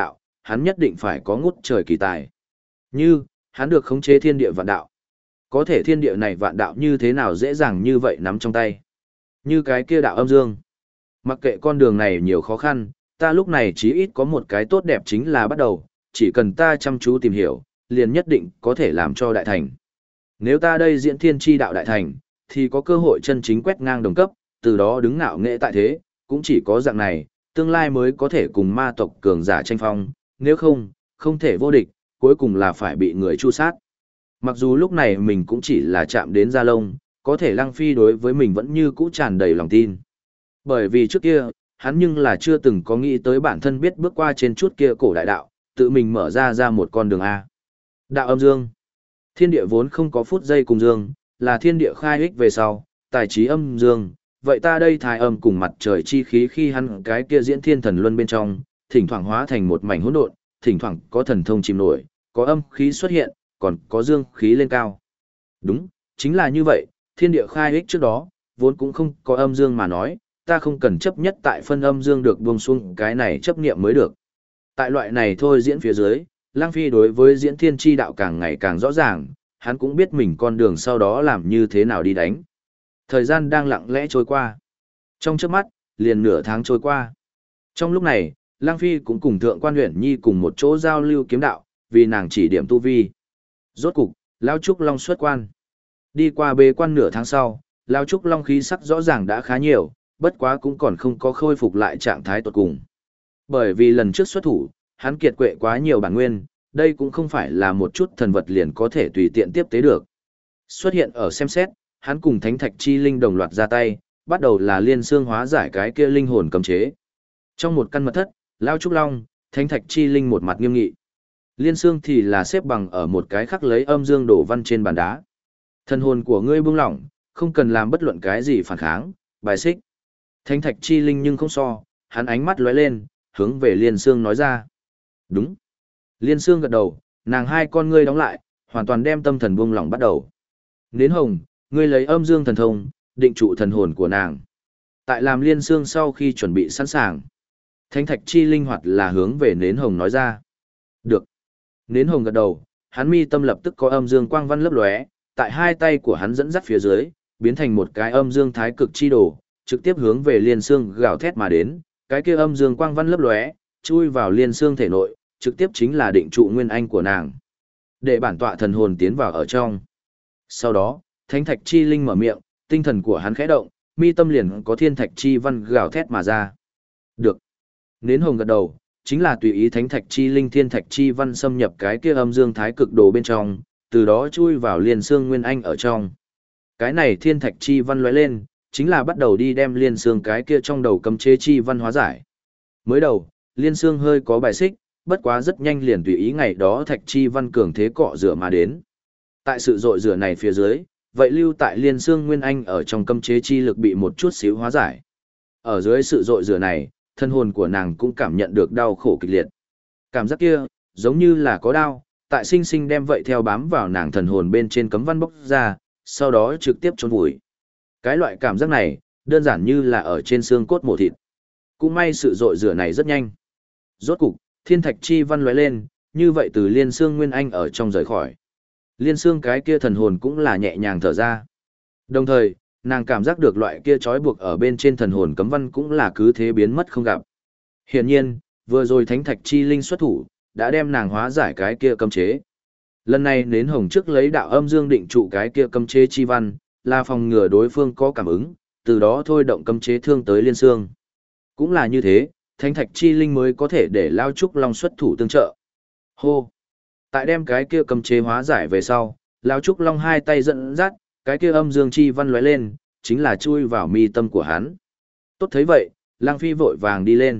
Speaker 1: hắn nhất định phải có ngút trời kỳ tài. Như, hắn được khống chế thiên địa vạn đạo. Có thể thiên địa này vạn đạo như thế nào dễ dàng như vậy nắm trong tay. Như cái kia đạo âm dương. Mặc kệ con đường này nhiều khó khăn, ta lúc này chí ít có một cái tốt đẹp chính là bắt đầu, chỉ cần ta chăm chú tìm hiểu, liền nhất định có thể làm cho đại thành. Nếu ta đây diễn thiên chi đạo đại thành, thì có cơ hội chân chính quét ngang đồng cấp, từ đó đứng ngạo nghệ tại thế, cũng chỉ có dạng này, tương lai mới có thể cùng ma tộc cường giả tranh phong, nếu không, không thể vô địch, cuối cùng là phải bị người tru sát. Mặc dù lúc này mình cũng chỉ là chạm đến da lông, có thể Lăng Phi đối với mình vẫn như cũ tràn đầy lòng tin. Bởi vì trước kia, hắn nhưng là chưa từng có nghĩ tới bản thân biết bước qua trên chút kia cổ đại đạo, tự mình mở ra một con đường A. Đạo âm dương. Thiên địa vốn không có phút giây cùng dương, là thiên địa khai ích về sau, tài trí âm dương. Vậy ta đây thái âm cùng mặt trời chi khí khi hắn cái kia diễn thiên thần luân bên trong, thỉnh thoảng hóa thành một mảnh hỗn độn, thỉnh thoảng có thần thông chìm nổi, có âm khí xuất hiện, còn có dương khí lên cao. Đúng, chính là như vậy, thiên địa khai ích trước đó, vốn cũng không có âm dương mà nói, ta không cần chấp nhất tại phân âm dương được buông xuống cái này chấp niệm mới được. Tại loại này thôi diễn phía dưới, Lang Phi đối với diễn thiên chi đạo càng ngày càng rõ ràng, hắn cũng biết mình con đường sau đó làm như thế nào đi đánh. Thời gian đang lặng lẽ trôi qua. Trong chớp mắt, liền nửa tháng trôi qua. Trong lúc này, Lang Phi cũng cùng Thượng Quan Uyển Nhi cùng một chỗ giao lưu kiếm đạo, vì nàng chỉ điểm tu vi. Rốt cục, Lão Trúc Long xuất quan. Đi qua bế quan nửa tháng sau, Lão Trúc Long khí sắc rõ ràng đã khá nhiều, bất quá cũng còn không có khôi phục lại trạng thái tột cùng. Bởi vì lần trước xuất thủ, hắn kiệt quệ quá nhiều bản nguyên, đây cũng không phải là một chút thần vật liền có thể tùy tiện tiếp tế được. Xuất hiện ở xem xét, hắn cùng Thánh Thạch Chi Linh đồng loạt ra tay, bắt đầu là liên xương hóa giải cái kia linh hồn cấm chế. Trong một căn mật thất, Lão Trúc Long, Thánh Thạch Chi Linh một mặt nghiêm nghị. Liên xương thì là xếp bằng ở một cái khắc lấy âm dương đổ văn trên bàn đá. Thần hồn của ngươi buông lỏng, không cần làm bất luận cái gì phản kháng, bài xích. Thánh Thạch Chi Linh nhưng không so, hắn ánh mắt lóe lên, hướng về Liên Xương nói ra. Đúng. Liên Xương gật đầu, nàng hai con ngươi đóng lại, hoàn toàn đem tâm thần buông lỏng bắt đầu. Nến Hồng, ngươi lấy âm dương thần thông, định trụ thần hồn của nàng. Tại làm Liên Xương sau khi chuẩn bị sẵn sàng, Thánh Thạch Chi linh hoạt là hướng về Nến Hồng nói ra. Được. Nến Hồng gật đầu, hắn mi tâm lập tức có âm dương quang văn lấp lóe, tại hai tay của hắn dẫn dắt phía dưới, biến thành một cái âm dương thái cực chi đồ, trực tiếp hướng về Liên Xương gào thét mà đến, cái kia âm dương quang văn lấp lóe, chui vào Liên Xương thể nội, trực tiếp chính là định trụ nguyên anh của nàng. Để bản tọa thần hồn tiến vào ở trong. Sau đó, Thánh Thạch Chi linh mở miệng, tinh thần của hắn khẽ động, mi tâm liền có thiên thạch chi văn gào thét mà ra. Được. Nến Hồng gật đầu, chính là tùy ý Thánh Thạch Chi linh thiên thạch chi văn xâm nhập cái kia âm dương thái cực đồ bên trong, từ đó chui vào Liên Xương nguyên anh ở trong. Cái này thiên thạch chi văn lóe lên, chính là bắt đầu đi đem Liên Xương cái kia trong đầu cấm chế chi văn hóa giải. Mới đầu, Liên Xương hơi có bài xích, bất quá rất nhanh liền tùy ý ngày đó thạch chi văn cường thế cọ rửa mà đến. Tại sự dội rửa này phía dưới, vậy lưu tại Liên Xương nguyên anh ở trong cấm chế chi lực bị một chút xíu hóa giải. Ở dưới sự dội rửa này, thân hồn của nàng cũng cảm nhận được đau khổ kịch liệt. Cảm giác kia, giống như là có đau, tại sinh sinh đem vậy theo bám vào nàng thần hồn bên trên cấm văn bốc ra, sau đó trực tiếp chôn vùi. Cái loại cảm giác này, đơn giản như là ở trên xương cốt mổ thịt. Cũng may sự dội rửa này rất nhanh. Rốt cục, thiên thạch chi văn lóe lên, như vậy từ Liên Xương nguyên anh ở trong rời khỏi. Liên Xương cái kia thần hồn cũng là nhẹ nhàng thở ra. Đồng thời, nàng cảm giác được loại kia trói buộc ở bên trên thần hồn cấm văn cũng là cứ thế biến mất không gặp. Hiển nhiên, vừa rồi Thánh Thạch Chi linh xuất thủ, đã đem nàng hóa giải cái kia cấm chế. Lần này Nến Hồng trước lấy đạo âm dương định trụ cái kia cấm chế chi văn, là phòng ngừa đối phương có cảm ứng, từ đó thôi động cấm chế thương tới Liên Xương. Cũng là như thế, Thánh Thạch Chi linh mới có thể để Lao Trúc Long xuất thủ tương trợ. Hô! Tại đem cái kia cấm chế hóa giải về sau, Lao Trúc Long hai tay dẫn dắt, cái kia âm dương chi văn lóe lên, chính là chui vào mi tâm của hắn. Tốt thấy vậy, Lang Phi vội vàng đi lên.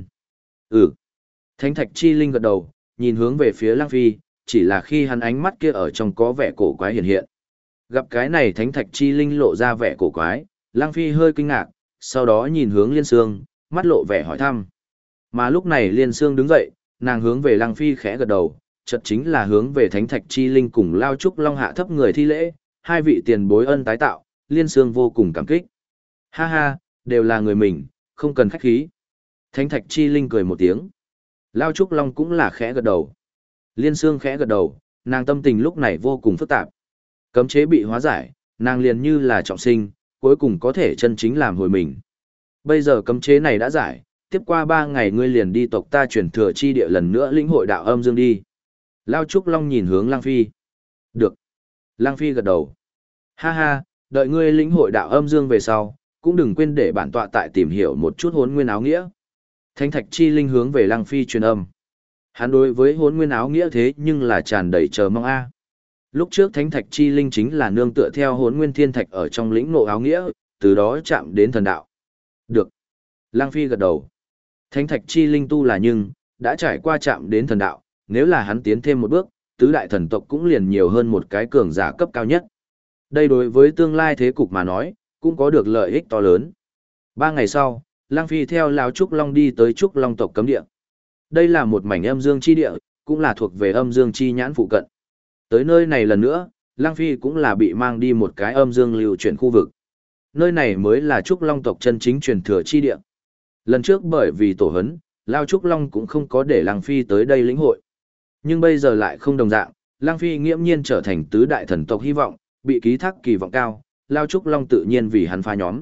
Speaker 1: Thánh Thạch Chi linh gật đầu, nhìn hướng về phía Lang Phi, chỉ là khi hắn ánh mắt kia ở trong có vẻ cổ quái hiện hiện. Gặp cái này Thánh Thạch Chi linh lộ ra vẻ cổ quái, Lang Phi hơi kinh ngạc, sau đó nhìn hướng Liên Xương, mắt lộ vẻ hỏi thăm. Mà lúc này Liên Xương đứng dậy, nàng hướng về Lang Phi khẽ gật đầu, chợt chính là hướng về Thánh Thạch Chi linh cùng Lao Trúc Long hạ thấp người thi lễ, hai vị tiền bối ân tái tạo, Liên Xương vô cùng cảm kích. Ha ha, đều là người mình, không cần khách khí. Thánh Thạch Chi linh cười một tiếng. Lao Trúc Long cũng là khẽ gật đầu. Liên Sương khẽ gật đầu, nàng tâm tình lúc này vô cùng phức tạp. Cấm chế bị hóa giải, nàng liền như là trọng sinh, cuối cùng có thể chân chính làm hồi mình. Bây giờ cấm chế này đã giải, tiếp qua 3 ngày ngươi liền đi tộc ta chuyển thừa chi địa lần nữa lĩnh hội đạo âm dương đi. Lao Trúc Long nhìn hướng Lăng Phi. Được. Lăng Phi gật đầu. Ha ha, đợi ngươi lĩnh hội đạo âm dương về sau, cũng đừng quên để bản tọa tại tìm hiểu một chút hốn nguyên áo nghĩa. Thánh thạch chi linh hướng về Lăng Phi truyền âm. Hắn đối với hốn nguyên áo nghĩa thế nhưng là tràn đầy chờ mong a. Lúc trước thánh thạch chi linh chính là nương tựa theo hốn nguyên thiên thạch ở trong lĩnh ngộ áo nghĩa, từ đó chạm đến thần đạo. Được. Lăng Phi gật đầu. Thánh thạch chi linh tu là nhưng, đã trải qua chạm đến thần đạo, nếu là hắn tiến thêm một bước, tứ đại thần tộc cũng liền nhiều hơn một cái cường giả cấp cao nhất. Đây đối với tương lai thế cục mà nói, cũng có được lợi ích to lớn. 3 ngày sau, Lăng Phi theo Lão Trúc Long đi tới Trúc Long tộc cấm địa. Đây là một mảnh âm dương chi địa, cũng là thuộc về âm dương chi nhãn phụ cận. Tới nơi này lần nữa, Lăng Phi cũng là bị mang đi một cái âm dương lưu chuyển khu vực. Nơi này mới là Trúc Long tộc chân chính truyền thừa chi địa. Lần trước bởi vì tổ hấn, Lao Trúc Long cũng không có để Lăng Phi tới đây lĩnh hội. Nhưng bây giờ lại không đồng dạng, Lăng Phi nghiễm nhiên trở thành tứ đại thần tộc hy vọng, bị ký thác kỳ vọng cao, Lao Trúc Long tự nhiên vì hắn phá nhóm.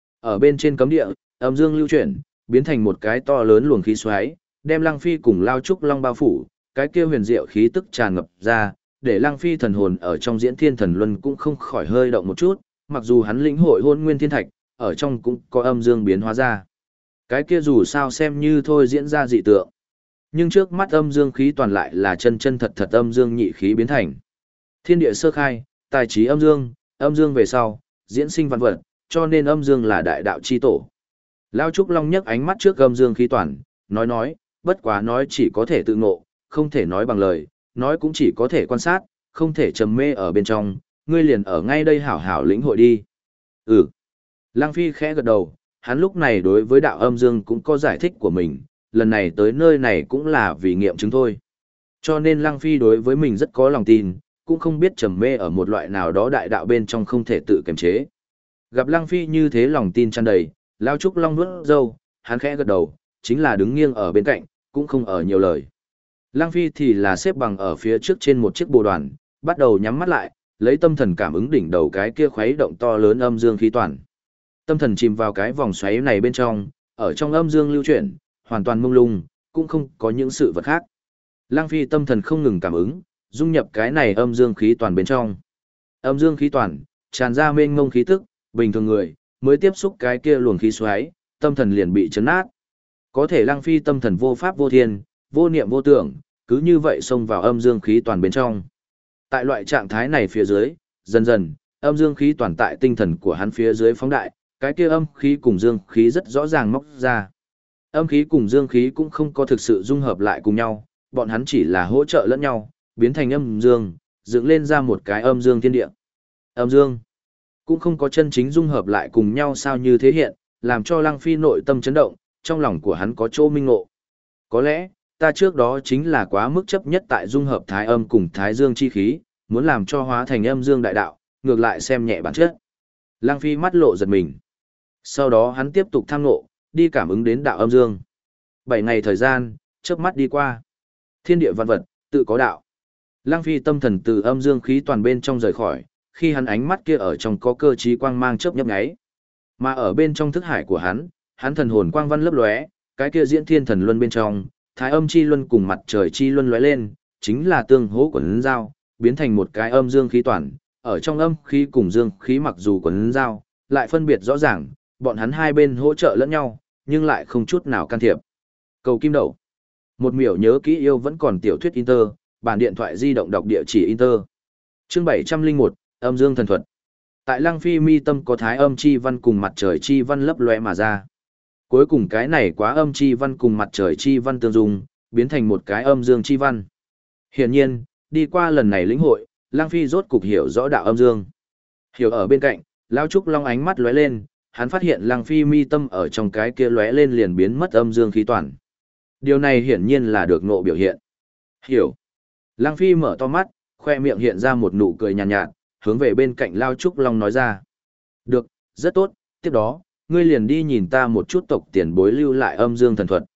Speaker 1: Ở bên trên cấm địa, âm dương lưu chuyển, biến thành một cái to lớn luồng khí xoáy, đem Lăng Phi cùng Lao Trúc Long bao phủ, cái kia huyền diệu khí tức tràn ngập ra, để Lăng Phi thần hồn ở trong diễn thiên thần luân cũng không khỏi hơi động một chút, mặc dù hắn lĩnh hội hôn nguyên thiên thạch, ở trong cũng có âm dương biến hóa ra. Cái kia dù sao xem như thôi diễn ra dị tượng. Nhưng trước mắt âm dương khí toàn lại là chân chân thật thật âm dương nhị khí biến thành. Thiên địa sơ khai, tài trí âm dương về sau, diễn sinh vạn vật, cho nên âm dương là đại đạo chi tổ. Lao Trúc Long nhấc ánh mắt trước âm dương khí toàn, nói, bất quá nói chỉ có thể tự ngộ, không thể nói bằng lời, nói cũng chỉ có thể quan sát, không thể trầm mê ở bên trong, ngươi liền ở ngay đây hảo hảo lĩnh hội đi. Ừ. Lăng Phi khẽ gật đầu, hắn lúc này đối với đạo âm dương cũng có giải thích của mình, lần này tới nơi này cũng là vì nghiệm chứng thôi. Cho nên Lăng Phi đối với mình rất có lòng tin, cũng không biết trầm mê ở một loại nào đó đại đạo bên trong không thể tự kiềm chế. Gặp Lăng Phi như thế lòng tin tràn đầy, Lao Trúc Long nuốt râu, hắn khẽ gật đầu, chính là đứng nghiêng ở bên cạnh, cũng không ở nhiều lời. Lăng Phi thì là xếp bằng ở phía trước trên một chiếc bồ đoàn, bắt đầu nhắm mắt lại, lấy tâm thần cảm ứng đỉnh đầu cái kia khuấy động to lớn âm dương khí toàn. Tâm thần chìm vào cái vòng xoáy này bên trong, ở trong âm dương lưu chuyển, hoàn toàn mông lung, cũng không có những sự vật khác. Lăng Phi tâm thần không ngừng cảm ứng, dung nhập cái này âm dương khí toàn bên trong. Âm dương khí toàn, tràn ra mênh mông khí tức, bình thường người mới tiếp xúc cái kia luồng khí xoáy, tâm thần liền bị chấn nát. Có thể Lăng Phi tâm thần vô pháp vô thiên, vô niệm vô tưởng, cứ như vậy xông vào âm dương khí toàn bên trong. Tại loại trạng thái này phía dưới, dần dần, âm dương khí toàn tại tinh thần của hắn phía dưới phóng đại, cái kia âm khí cùng dương khí rất rõ ràng móc ra. Âm khí cùng dương khí cũng không có thực sự dung hợp lại cùng nhau, bọn hắn chỉ là hỗ trợ lẫn nhau, biến thành âm dương, dựng lên ra một cái âm dương thiên địa. Âm dương cũng không có chân chính dung hợp lại cùng nhau sao như thế hiện, làm cho Lăng Phi nội tâm chấn động, trong lòng của hắn có chỗ minh ngộ. Có lẽ, ta trước đó chính là quá mức chấp nhất tại dung hợp thái âm cùng thái dương chi khí, muốn làm cho hóa thành âm dương đại đạo, ngược lại xem nhẹ bản chất. Lăng Phi mắt lộ giật mình. Sau đó hắn tiếp tục tham ngộ, đi cảm ứng đến đạo âm dương. 7 ngày thời gian, chớp mắt đi qua. Thiên địa vạn vật, tự có đạo. Lăng Phi tâm thần từ âm dương khí toàn bên trong rời khỏi, khi hắn ánh mắt kia ở trong có cơ trí quang mang chớp nhấp nháy. Mà ở bên trong thức hải của hắn thần hồn quang văn lấp lóe, cái kia diễn thiên thần luân bên trong, thái âm chi luân cùng mặt trời chi luân lóe lên, chính là tương hỗ quấn giao, biến thành một cái âm dương khí toàn, ở trong âm khí cùng dương khí mặc dù quấn giao, lại phân biệt rõ ràng, bọn hắn hai bên hỗ trợ lẫn nhau, nhưng lại không chút nào can thiệp. Cầu kim đậu. Một miểu nhớ kỹ yêu vẫn còn tiểu thuyết Inter, bản điện thoại di động đọc địa chỉ Inter. Chương 701, âm dương thần thuật. Tại Lăng Phi mi tâm có thái âm chi văn cùng mặt trời chi văn lấp lóe mà ra. Cuối cùng cái này quá âm chi văn cùng mặt trời chi văn tương dung, biến thành một cái âm dương chi văn. Hiển nhiên, đi qua lần này lĩnh hội, Lăng Phi rốt cục hiểu rõ đạo âm dương. Hiểu ở bên cạnh, Lao Trúc Long ánh mắt lóe lên, hắn phát hiện Lăng Phi mi tâm ở trong cái kia lóe lên liền biến mất âm dương khí toàn. Điều này hiển nhiên là được ngộ biểu hiện. Hiểu. Lăng Phi mở to mắt, khoe miệng hiện ra một nụ cười nhàn nhạt, hướng về bên cạnh Lao Trúc Long nói ra. Được, rất tốt, tiếp đó, ngươi liền đi nhìn ta một chút tộc tiền bối lưu lại âm dương thần thuật.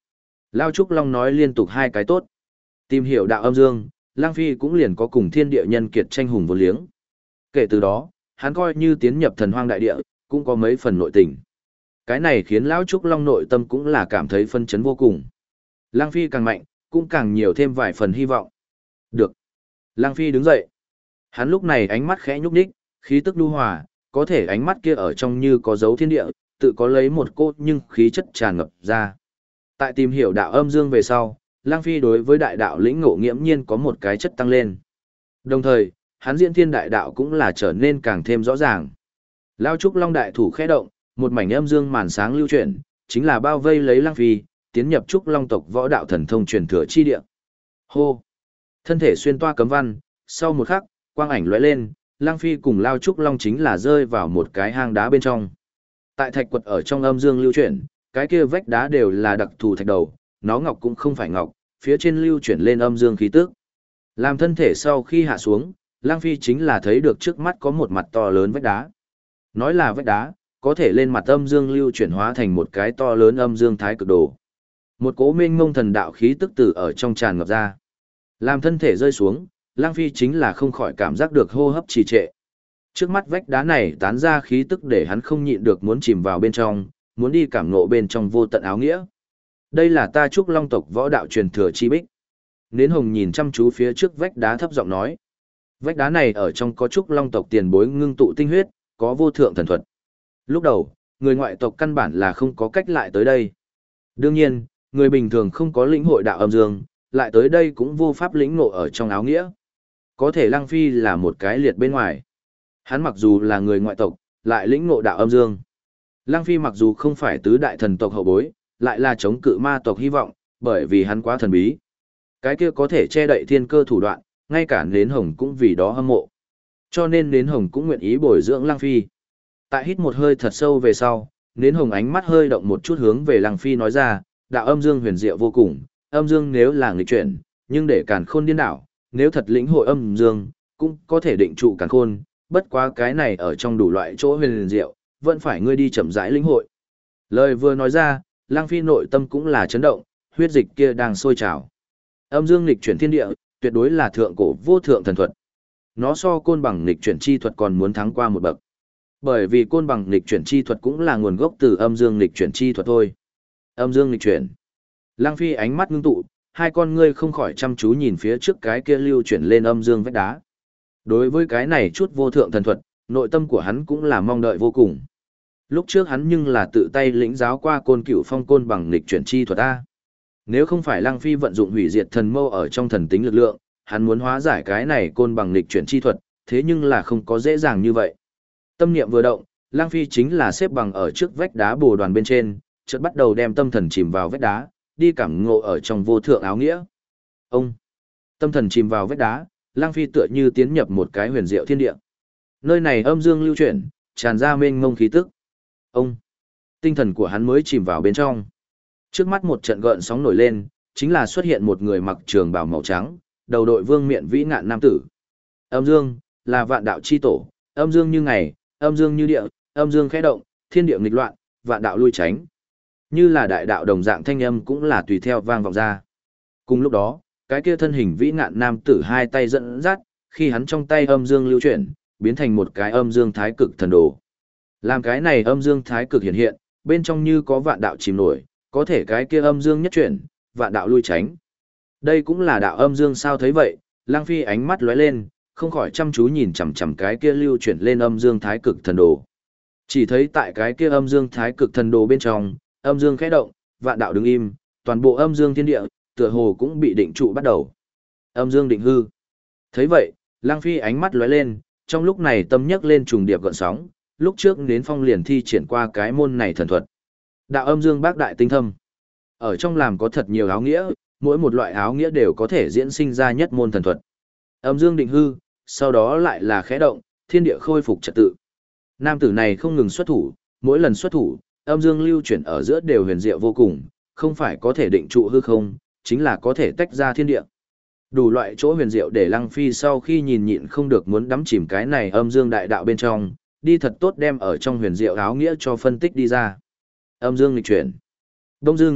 Speaker 1: Lao Trúc Long nói liên tục hai cái tốt. Tìm hiểu đạo âm dương, Lang Phi cũng liền có cùng thiên địa nhân kiệt tranh hùng vô liếng. Kể từ đó, hắn coi như tiến nhập thần hoang đại địa, cũng có mấy phần nội tình. Cái này khiến Lão Trúc Long nội tâm cũng là cảm thấy phân chấn vô cùng. Lang Phi càng mạnh, cũng càng nhiều thêm vài phần hy vọng. Được. Lang Phi đứng dậy. Hắn lúc này ánh mắt khẽ nhúc nhích, khí tức nhu hòa, có thể ánh mắt kia ở trong như có dấu thiên địa, tự có lấy một cốt nhưng khí chất tràn ngập ra. Tại tìm hiểu đạo âm dương về sau, Lang Phi đối với đại đạo lĩnh ngộ nghiễm nhiên có một cái chất tăng lên. Đồng thời, hắn diễn thiên đại đạo cũng là trở nên càng thêm rõ ràng. Lao Trúc Long đại thủ khẽ động, một mảnh âm dương màn sáng lưu chuyển, chính là bao vây lấy Lang Phi, tiến nhập Trúc Long tộc võ đạo thần thông truyền thừa chi địa. Hô! Thân thể xuyên toa cấm văn, sau một khắc, quang ảnh lóe lên, Lang Phi cùng Lao Trúc Long chính là rơi vào một cái hang đá bên trong. Tại thạch quật ở trong âm dương lưu chuyển, cái kia vách đá đều là đặc thù thạch đầu, nó ngọc cũng không phải ngọc, phía trên lưu chuyển lên âm dương khí tức. Làm thân thể sau khi hạ xuống, Lang Phi chính là thấy được trước mắt có một mặt to lớn vách đá. Nói là vách đá, có thể lên mặt âm dương lưu chuyển hóa thành một cái to lớn âm dương thái cực đồ. Một cỗ mênh mông thần đạo khí tức từ ở trong tràn ngập ra. Làm thân thể rơi xuống, Lang Phi chính là không khỏi cảm giác được hô hấp trì trệ. Trước mắt vách đá này tán ra khí tức để hắn không nhịn được muốn chìm vào bên trong, muốn đi cảm ngộ bên trong vô tận áo nghĩa. Đây là ta Trúc Long tộc võ đạo truyền thừa chi bích. Nến Hồng nhìn chăm chú phía trước vách đá thấp giọng nói. Vách đá này ở trong có Trúc Long tộc tiền bối ngưng tụ tinh huyết, có vô thượng thần thuật. Lúc đầu, người ngoại tộc căn bản là không có cách lại tới đây. Đương nhiên, người bình thường không có lĩnh hội đạo âm dương, lại tới đây cũng vô pháp lĩnh ngộ ở trong áo nghĩa. Có thể Lang Phi là một cái liệt bên ngoài. Hắn mặc dù là người ngoại tộc, lại lĩnh ngộ đạo âm dương. Lang Phi mặc dù không phải tứ đại thần tộc hậu bối, lại là chống cự ma tộc hy vọng, bởi vì hắn quá thần bí. Cái kia có thể che đậy thiên cơ thủ đoạn, ngay cả Nến Hồng cũng vì đó hâm mộ. Cho nên Nến Hồng cũng nguyện ý bồi dưỡng Lang Phi. Tại hít một hơi thật sâu về sau, Nến Hồng ánh mắt hơi động một chút hướng về Lang Phi nói ra, đạo âm dương huyền diệu vô cùng, âm dương nếu là nghịch chuyển, nhưng để càn khôn điên đảo, nếu thật lĩnh hội âm dương, cũng có thể định trụ càn khôn, bất quá cái này ở trong đủ loại chỗ huyền diệu, vẫn phải ngươi đi chậm rãi lĩnh hội. Lời vừa nói ra, Lang Phi nội tâm cũng là chấn động, huyết dịch kia đang sôi trào. Âm dương nghịch chuyển thiên địa, tuyệt đối là thượng cổ vô thượng thần thuật. Nó so côn bằng nghịch chuyển chi thuật còn muốn thắng qua một bậc. Bởi vì côn bằng nghịch chuyển chi thuật cũng là nguồn gốc từ âm dương nghịch chuyển chi thuật thôi. Âm dương nghịch chuyển. Lang Phi ánh mắt ngưng tụ, hai con ngươi không khỏi chăm chú nhìn phía trước cái kia lưu chuyển lên âm dương vách đá. Đối với cái này chút vô thượng thần thuật, nội tâm của hắn cũng là mong đợi vô cùng. Lúc trước hắn nhưng là tự tay lĩnh giáo qua côn cửu phong côn bằng nghịch chuyển chi thuật A. Nếu không phải Lang Phi vận dụng hủy diệt thần mâu ở trong thần tính lực lượng, hắn muốn hóa giải cái này côn bằng nghịch chuyển chi thuật, thế nhưng là không có dễ dàng như vậy. Tâm niệm vừa động, Lang Phi chính là xếp bằng ở trước vách đá bồ đoàn bên trên, chợt bắt đầu đem tâm thần chìm vào vách đá, đi cảm ngộ ở trong vô thượng áo nghĩa. Ông, tâm thần chìm vào vách đá, Lang Phi tựa như tiến nhập một cái huyền diệu thiên địa. Nơi này âm dương lưu chuyển, tràn ra mênh mông khí tức. Ông, tinh thần của hắn mới chìm vào bên trong. Trước mắt một trận gợn sóng nổi lên, chính là xuất hiện một người mặc trường bào màu trắng, đầu đội vương miện vĩ ngạn nam tử. Âm dương là vạn đạo chi tổ, âm dương như ngày, âm dương như địa, âm dương khẽ động, thiên địa nghịch loạn, vạn đạo lui tránh. Như là đại đạo đồng dạng thanh âm cũng là tùy theo vang vọng ra. Cùng lúc đó, cái kia thân hình vĩ ngạn nam tử hai tay dẫn dắt, khi hắn trong tay âm dương lưu chuyển, biến thành một cái âm dương thái cực thần đồ. Làm cái này âm dương thái cực hiện hiện, bên trong như có vạn đạo chìm nổi, có thể cái kia âm dương nhất chuyển, vạn đạo lui tránh. Đây cũng là đạo âm dương sao thấy vậy, Lang Phi ánh mắt lóe lên, không khỏi chăm chú nhìn chằm chằm cái kia lưu chuyển lên âm dương thái cực thần đồ. Chỉ thấy tại cái kia âm dương thái cực thần đồ bên trong, âm dương khẽ động, vạn đạo đứng im, toàn bộ âm dương thiên địa, tựa hồ cũng bị định trụ bắt đầu. Âm dương định hư. Thấy vậy, Lang Phi ánh mắt lóe lên, trong lúc này tâm nhấc lên trùng điệp gợn sóng, lúc trước Nến Phong liền thi triển qua cái môn này thần thuật. Đạo âm dương bác đại tinh thâm. Ở trong làm có thật nhiều áo nghĩa, mỗi một loại áo nghĩa đều có thể diễn sinh ra nhất môn thần thuật. Âm dương định hư, sau đó lại là khẽ động, thiên địa khôi phục trật tự. Nam tử này không ngừng xuất thủ, mỗi lần xuất thủ, âm dương lưu chuyển ở giữa đều huyền diệu vô cùng, không phải có thể định trụ hư không, chính là có thể tách ra thiên địa. Đủ loại chỗ huyền diệu để Lăng Phi sau khi nhìn nhịn không được muốn đắm chìm cái này âm dương đại đạo bên trong, đi thật tốt đem ở trong huyền diệu áo nghĩa cho phân tích đi ra. Âm dương nghịch chuyển. Đông dưng,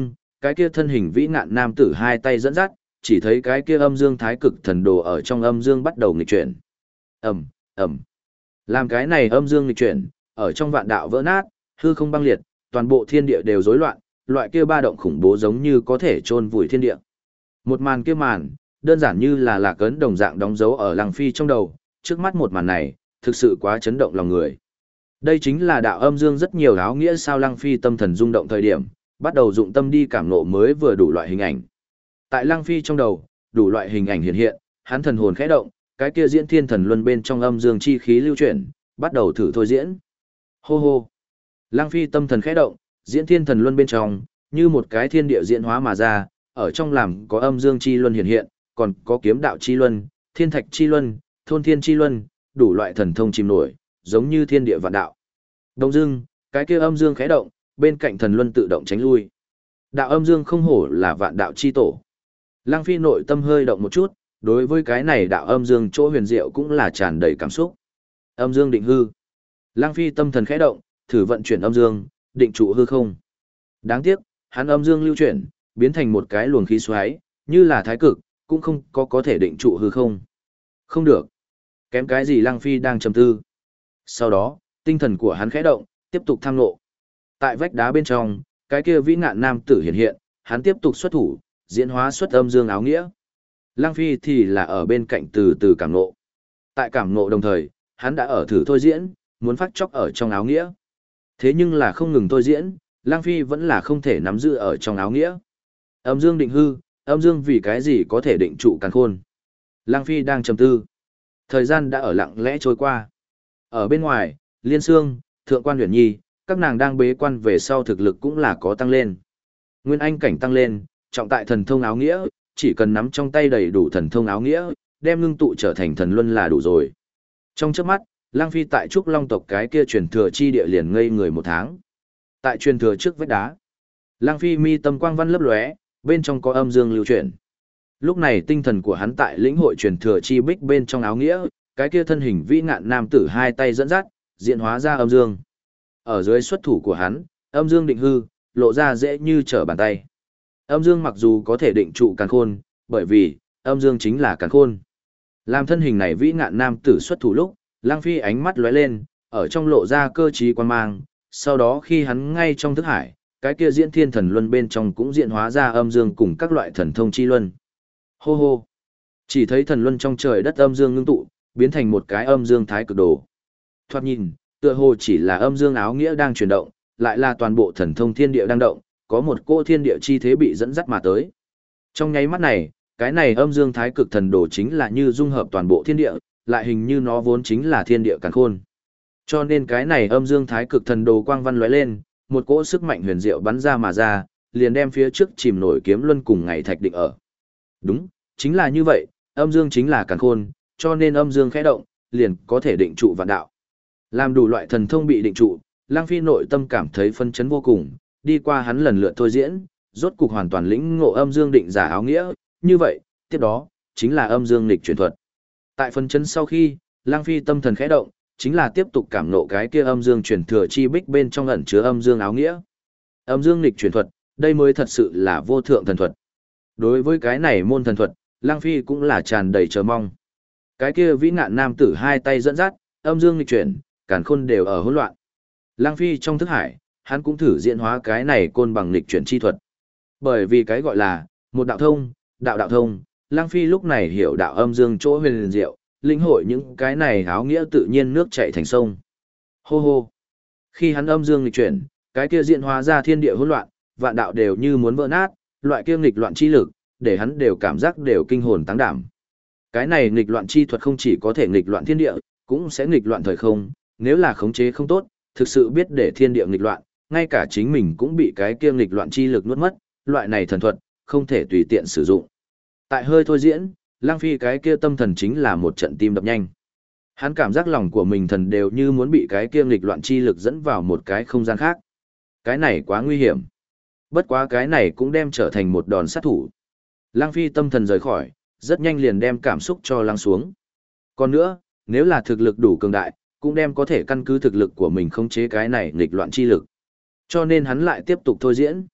Speaker 1: cái kia thân hình vĩ ngạn nam tử hai tay dẫn dắt, chỉ thấy cái kia âm dương thái cực thần đồ ở trong âm dương bắt đầu nghịch chuyển. Ầm, ầm. Làm cái này âm dương nghịch chuyển, ở trong vạn đạo vỡ nát, hư không băng liệt, toàn bộ thiên địa đều rối loạn, loại kia ba động khủng bố giống như có thể chôn vùi thiên địa. Một màn kia màn, đơn giản như là lạc ấn đồng dạng đóng dấu ở Lăng Phi trong đầu, trước mắt một màn này, thực sự quá chấn động lòng người. Đây chính là đạo âm dương rất nhiều áo nghĩa sao. Lăng Phi tâm thần rung động thời điểm, bắt đầu dụng tâm đi cảm ngộ mới vừa đủ loại hình ảnh. Tại Lăng Phi trong đầu, đủ loại hình ảnh hiện hiện, hắn thần hồn khẽ động, cái kia diễn thiên thần luân bên trong âm dương chi khí lưu chuyển, bắt đầu thử thôi diễn. Hô hô. Lăng Phi tâm thần khẽ động, diễn thiên thần luân bên trong, như một cái thiên địa diễn hóa mà ra, ở trong làm có âm dương chi luân hiện hiện, còn có kiếm đạo chi luân, thiên thạch chi luân, thôn thiên chi luân, đủ loại thần thông chìm nổi, giống như thiên địa vạn đạo. Đông dưng, cái kia âm dương khẽ động, bên cạnh thần luân tự động tránh lui. Đạo âm dương không hổ là vạn đạo chi tổ. Lăng Phi nội tâm hơi động một chút, đối với cái này đạo âm dương chỗ huyền diệu cũng là tràn đầy cảm xúc. Âm dương định hư. Lăng Phi tâm thần khẽ động, thử vận chuyển âm dương, định trụ hư không. Đáng tiếc, hắn âm dương lưu chuyển, biến thành một cái luồng khí xoáy, như là thái cực, cũng không có thể định trụ hư không. Không được. Kém cái gì Lăng Phi đang trầm tư. Sau đó, tinh thần của hắn khẽ động, tiếp tục tham ngộ. Tại vách đá bên trong, cái kia vĩ ngạn nam tử hiện hiện, hắn tiếp tục xuất thủ, diễn hóa xuất âm dương áo nghĩa. Lăng Phi thì là ở bên cạnh từ từ cảm ngộ. Tại cảm ngộ đồng thời, hắn đã ở thử thôi diễn, muốn phát chóc ở trong áo nghĩa. Thế nhưng là không ngừng thôi diễn, Lăng Phi vẫn là không thể nắm giữ ở trong áo nghĩa. Âm dương định hư, âm dương vì cái gì có thể định trụ càn khôn. Lăng Phi đang trầm tư. Thời gian đã ở lặng lẽ trôi qua. Ở bên ngoài, Liên Sương, Thượng quan Huyền Nhi, các nàng đang bế quan về sau thực lực cũng là có tăng lên. Nguyên anh cảnh tăng lên, trọng tại thần thông áo nghĩa, chỉ cần nắm trong tay đầy đủ thần thông áo nghĩa, đem ngưng tụ trở thành thần luân là đủ rồi. Trong chớp mắt, Lăng Phi tại Trúc Long tộc cái kia truyền thừa chi địa liền ngây người một tháng. Tại truyền thừa trước vách đá, Lăng Phi mi tâm quang văn lấp lóe, bên trong có âm dương lưu chuyển. Lúc này tinh thần của hắn tại lĩnh hội truyền thừa chi bích bên trong áo nghĩa, cái kia thân hình vĩ ngạn nam tử hai tay dẫn dắt, diễn hóa ra âm dương. Ở dưới xuất thủ của hắn, âm dương định hư, lộ ra dễ như trở bàn tay. Âm dương mặc dù có thể định trụ càn khôn, bởi vì âm dương chính là càn khôn. Làm thân hình này vĩ ngạn nam tử xuất thủ lúc, Lăng Phi ánh mắt lóe lên, ở trong lộ ra cơ trí quan mang, sau đó khi hắn ngay trong thức hải, cái kia diễn thiên thần luân bên trong cũng diễn hóa ra âm dương cùng các loại thần thông chi luân. Hô hô. Chỉ thấy thần luân trong trời đất âm dương ngưng tụ, biến thành một cái âm dương thái cực đồ. Thoạt nhìn, tựa hồ chỉ là âm dương áo nghĩa đang chuyển động, lại là toàn bộ thần thông thiên địa đang động, có một cỗ thiên địa chi thế bị dẫn dắt mà tới. Trong nháy mắt này, cái này âm dương thái cực thần đồ chính là như dung hợp toàn bộ thiên địa, lại hình như nó vốn chính là thiên địa càn khôn. Cho nên cái này âm dương thái cực thần đồ quang văn lóe lên, một cỗ sức mạnh huyền diệu bắn ra mà ra, liền đem phía trước chìm nổi kiếm luân cùng ngày thạch định ở. Đúng, chính là như vậy, âm dương chính là càn khôn, cho nên âm dương khẽ động, liền có thể định trụ vạn đạo. Làm đủ loại thần thông bị định trụ, Lăng Phi nội tâm cảm thấy phân chấn vô cùng, đi qua hắn lần lượt thôi diễn, rốt cục hoàn toàn lĩnh ngộ âm dương định giả áo nghĩa, như vậy, tiếp đó, chính là âm dương nghịch chuyển thuật. Tại phân chấn sau khi, Lăng Phi tâm thần khẽ động, chính là tiếp tục cảm ngộ cái kia âm dương chuyển thừa chi bích bên trong ẩn chứa âm dương áo nghĩa. Âm dương nghịch chuyển thuật, đây mới thật sự là vô thượng thần thuật. Đối với cái này môn thần thuật, Lăng Phi cũng là tràn đầy chờ mong. Cái kia vĩ ngạn nam tử hai tay dẫn dắt, âm dương nghịch chuyển, càn khôn đều ở hỗn loạn. Lăng Phi trong thức hải, hắn cũng thử diễn hóa cái này côn bằng nghịch chuyển chi thuật. Bởi vì cái gọi là một đạo thông, đạo thông, Lăng Phi lúc này hiểu đạo âm dương chỗ huyền diệu, lĩnh hội những cái này áo nghĩa tự nhiên nước chảy thành sông. Hô hô. Khi hắn âm dương nghịch chuyển, cái kia diễn hóa ra thiên địa hỗn loạn, vạn đạo đều như muốn vỡ nát, loại kia nghịch loạn chi lực, để hắn đều cảm giác đều kinh hồn táng đảm. Cái này nghịch loạn chi thuật không chỉ có thể nghịch loạn thiên địa, cũng sẽ nghịch loạn thời không, nếu là khống chế không tốt, thực sự biết để thiên địa nghịch loạn, ngay cả chính mình cũng bị cái kia nghịch loạn chi lực nuốt mất, loại này thần thuật, không thể tùy tiện sử dụng. Tại hơi thôi diễn, Lăng Phi cái kia tâm thần chính là một trận tim đập nhanh. Hắn cảm giác lòng của mình thần đều như muốn bị cái kia nghịch loạn chi lực dẫn vào một cái không gian khác. Cái này quá nguy hiểm. Bất quá cái này cũng đem trở thành một đòn sát thủ. Lăng Phi tâm thần rời khỏi, rất nhanh liền đem cảm xúc cho lắng xuống. Còn nữa, nếu là thực lực đủ cường đại, cũng đem có thể căn cứ thực lực của mình khống chế cái này nghịch loạn chi lực. Cho nên hắn lại tiếp tục thôi diễn.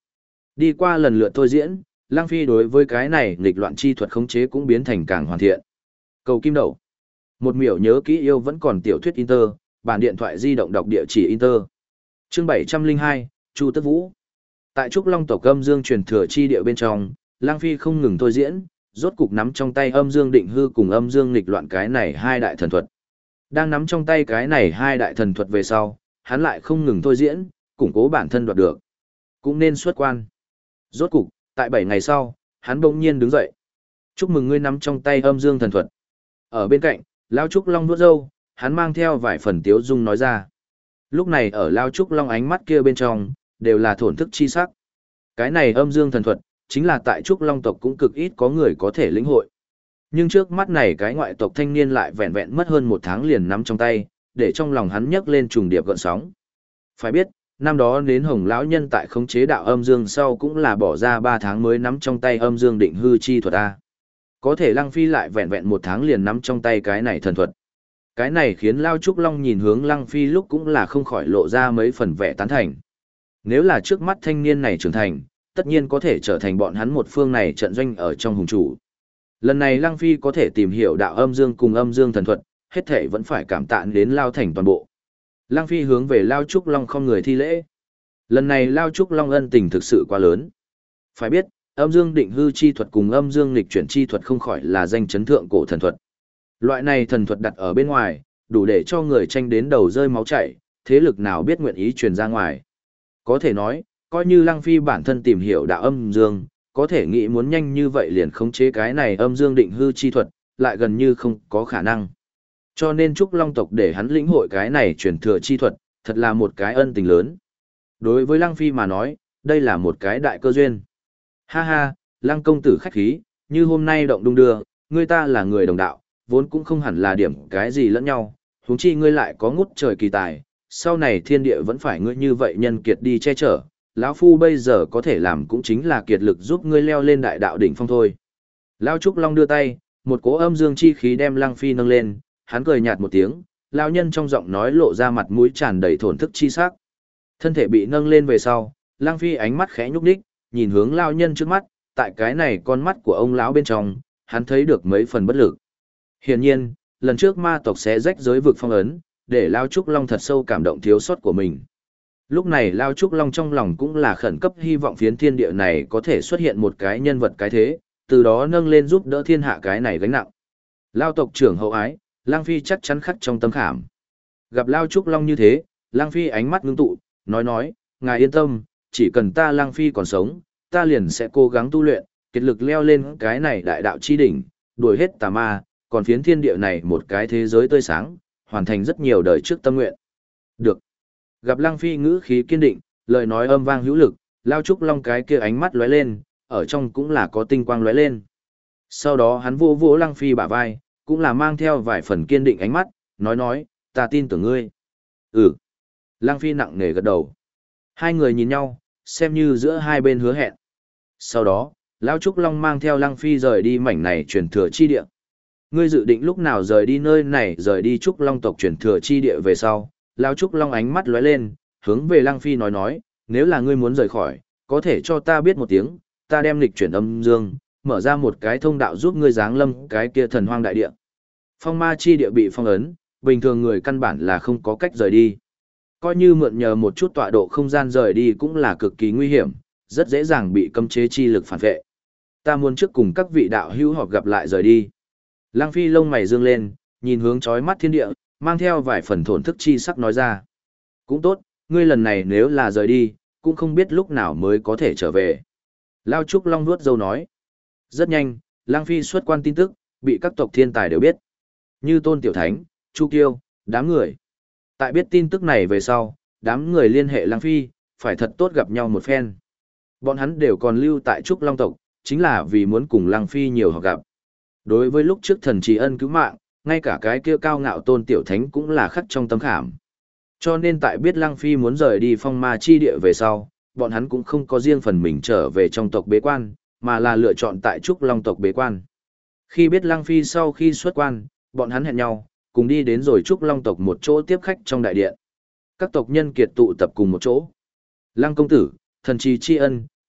Speaker 1: Đi qua lần lượt thôi diễn, Lăng Phi đối với cái này nghịch loạn chi thuật khống chế cũng biến thành càng hoàn thiện. Cầu kim đậu. Một miểu nhớ kỹ yêu vẫn còn tiểu thuyết Inter, bản điện thoại di động đọc địa chỉ Inter. Chương 702, Chu Tất Vũ. Tại Trúc Long tộc âm dương truyền thừa chi địa bên trong, Lăng Phi không ngừng thôi diễn, rốt cục nắm trong tay âm dương định hư cùng âm dương nghịch loạn cái này hai đại thần thuật. Đang nắm trong tay cái này hai đại thần thuật về sau, hắn lại không ngừng thôi diễn, củng cố bản thân đoạt được. Cũng nên xuất quan. Rốt cục, tại 7 ngày sau, hắn bỗng nhiên đứng dậy. Chúc mừng ngươi nắm trong tay âm dương thần thuật. Ở bên cạnh, Lao Trúc Long vuốt râu, hắn mang theo vài phần tiếu dung nói ra. Lúc này ở Lao Trúc Long ánh mắt kia bên trong, đều là thổn thức chi sắc. Cái này âm dương thần thuật, chính là tại Trúc Long tộc cũng cực ít có người có thể lĩnh hội. Nhưng trước mắt này cái ngoại tộc thanh niên lại vẹn vẹn mất hơn 1 tháng liền nắm trong tay, để trong lòng hắn nhấc lên trùng điệp gợn sóng. Phải biết, năm đó đến Hồng lão nhân tại khống chế đạo âm dương sau cũng là bỏ ra 3 tháng mới nắm trong tay âm dương định hư chi thuật a. Có thể Lăng Phi lại vẹn vẹn 1 tháng liền nắm trong tay cái này thần thuật. Cái này khiến Lao Trúc Long nhìn hướng Lăng Phi lúc cũng là không khỏi lộ ra mấy phần vẻ tán thành. Nếu là trước mắt thanh niên này trưởng thành, tất nhiên có thể trở thành bọn hắn một phương này trận doanh ở trong hùng chủ. Lần này Lăng Phi có thể tìm hiểu đạo âm dương cùng âm dương thần thuật, hết thể vẫn phải cảm tạ đến Lao Thành toàn bộ. Lăng Phi hướng về Lao Trúc Long không người thi lễ. Lần này Lao Trúc Long ân tình thực sự quá lớn. Phải biết, âm dương định hư chi thuật cùng âm dương nghịch chuyển chi thuật không khỏi là danh chấn thượng cổ thần thuật. Loại này thần thuật đặt ở bên ngoài, đủ để cho người tranh đến đầu rơi máu chảy, thế lực nào biết nguyện ý truyền ra ngoài. Có thể nói, coi như Lăng Phi bản thân tìm hiểu đạo âm dương, có thể nghĩ muốn nhanh như vậy liền khống chế cái này âm dương định hư chi thuật, lại gần như không có khả năng. Cho nên Trúc Long tộc để hắn lĩnh hội cái này truyền thừa chi thuật, thật là một cái ân tình lớn. Đối với Lăng Phi mà nói, đây là một cái đại cơ duyên. Ha ha, Lăng công tử khách khí, như hôm nay động đung đưa, ngươi ta là người đồng đạo, vốn cũng không hẳn là điểm cái gì lẫn nhau, huống chi ngươi lại có ngút trời kỳ tài, sau này thiên địa vẫn phải ngươi như vậy nhân kiệt đi che chở, lão phu bây giờ có thể làm cũng chính là kiệt lực giúp ngươi leo lên đại đạo đỉnh phong thôi. Lão Trúc Long đưa tay, một cỗ âm dương chi khí đem Lăng Phi nâng lên, hắn cười nhạt một tiếng, lão nhân trong giọng nói lộ ra mặt mũi tràn đầy thổn thức chi sắc. Thân thể bị nâng lên về sau, Lăng Phi ánh mắt khẽ nhúc nhích, nhìn hướng lão nhân trước mắt, tại cái này con mắt của ông lão bên trong, hắn thấy được mấy phần bất lực. Hiển nhiên, lần trước ma tộc xé rách giới vực phong ấn, để Lão Trúc Long thật sâu cảm động thiếu sót của mình. Lúc này Lão Trúc Long trong lòng cũng là khẩn cấp hy vọng phiến thiên địa này có thể xuất hiện một cái nhân vật cái thế, từ đó nâng lên giúp đỡ thiên hạ cái này gánh nặng. Lão tộc trưởng hậu ái, Lăng Phi chắc chắn khắc trong tâm khảm. Gặp Lão Trúc Long như thế, Lăng Phi ánh mắt ngưng tụ, nói, ngài yên tâm, chỉ cần ta Lăng Phi còn sống, ta liền sẽ cố gắng tu luyện, kiệt lực leo lên cái này đại đạo chi đỉnh, đuổi hết tà ma, còn phiến thiên địa này một cái thế giới tươi sáng, hoàn thành rất nhiều đời trước tâm nguyện. Được. Gặp Lăng Phi ngữ khí kiên định, lời nói âm vang hữu lực, Lao Trúc Long cái kia ánh mắt lóe lên, ở trong cũng là có tinh quang lóe lên. Sau đó hắn vô vỗ Lăng Phi bả vai, cũng là mang theo vài phần kiên định ánh mắt, nói, ta tin tưởng ngươi. Ừ. Lăng Phi nặng nề gật đầu. Hai người nhìn nhau, xem như giữa hai bên hứa hẹn. Sau đó, Lão Trúc Long mang theo Lăng Phi rời đi mảnh này truyền thừa chi địa. Ngươi dự định lúc nào rời đi nơi này, rời đi Trúc Long tộc truyền thừa chi địa về sau? Lão Trúc Long ánh mắt lóe lên, hướng về Lăng Phi nói, nếu là ngươi muốn rời khỏi, có thể cho ta biết một tiếng, ta đem lịch chuyển âm dương, mở ra một cái thông đạo giúp ngươi giáng lâm cái kia thần hoang đại địa. Phong ma chi địa bị phong ấn, bình thường người căn bản là không có cách rời đi. Coi như mượn nhờ một chút tọa độ không gian rời đi cũng là cực kỳ nguy hiểm, rất dễ dàng bị cấm chế chi lực phản vệ. Ta muốn trước cùng các vị đạo hữu họp gặp lại rời đi. Lăng Phi lông mày dương lên, nhìn hướng chói mắt thiên địa, mang theo vài phần thổn thức chi sắc nói ra. Cũng tốt, ngươi lần này nếu là rời đi, cũng không biết lúc nào mới có thể trở về. Lao Trúc Long vuốt râu nói. Rất nhanh, Lăng Phi xuất quan tin tức, bị các tộc thiên tài đều biết. Như Tôn Tiểu Thánh, Chu Kiêu, đám người. Tại biết tin tức này về sau, đám người liên hệ Lăng Phi, phải thật tốt gặp nhau một phen. Bọn hắn đều còn lưu tại Trúc Long tộc, chính là vì muốn cùng Lăng Phi nhiều gặp. Đối với lúc trước thần trì ân cứu mạng, ngay cả cái kia cao ngạo Tôn Tiểu Thánh cũng là khắc trong tâm khảm. Cho nên tại biết Lăng Phi muốn rời đi phong ma chi địa về sau, bọn hắn cũng không có riêng phần mình trở về trong tộc bế quan, mà là lựa chọn tại Trúc Long tộc bế quan. Khi biết Lăng Phi sau khi xuất quan, bọn hắn hẹn nhau, cùng đi đến rồi Trúc Long tộc một chỗ tiếp khách trong đại điện. Các tộc nhân kiệt tụ tập cùng một chỗ. Lăng công tử, thần trì tri ân,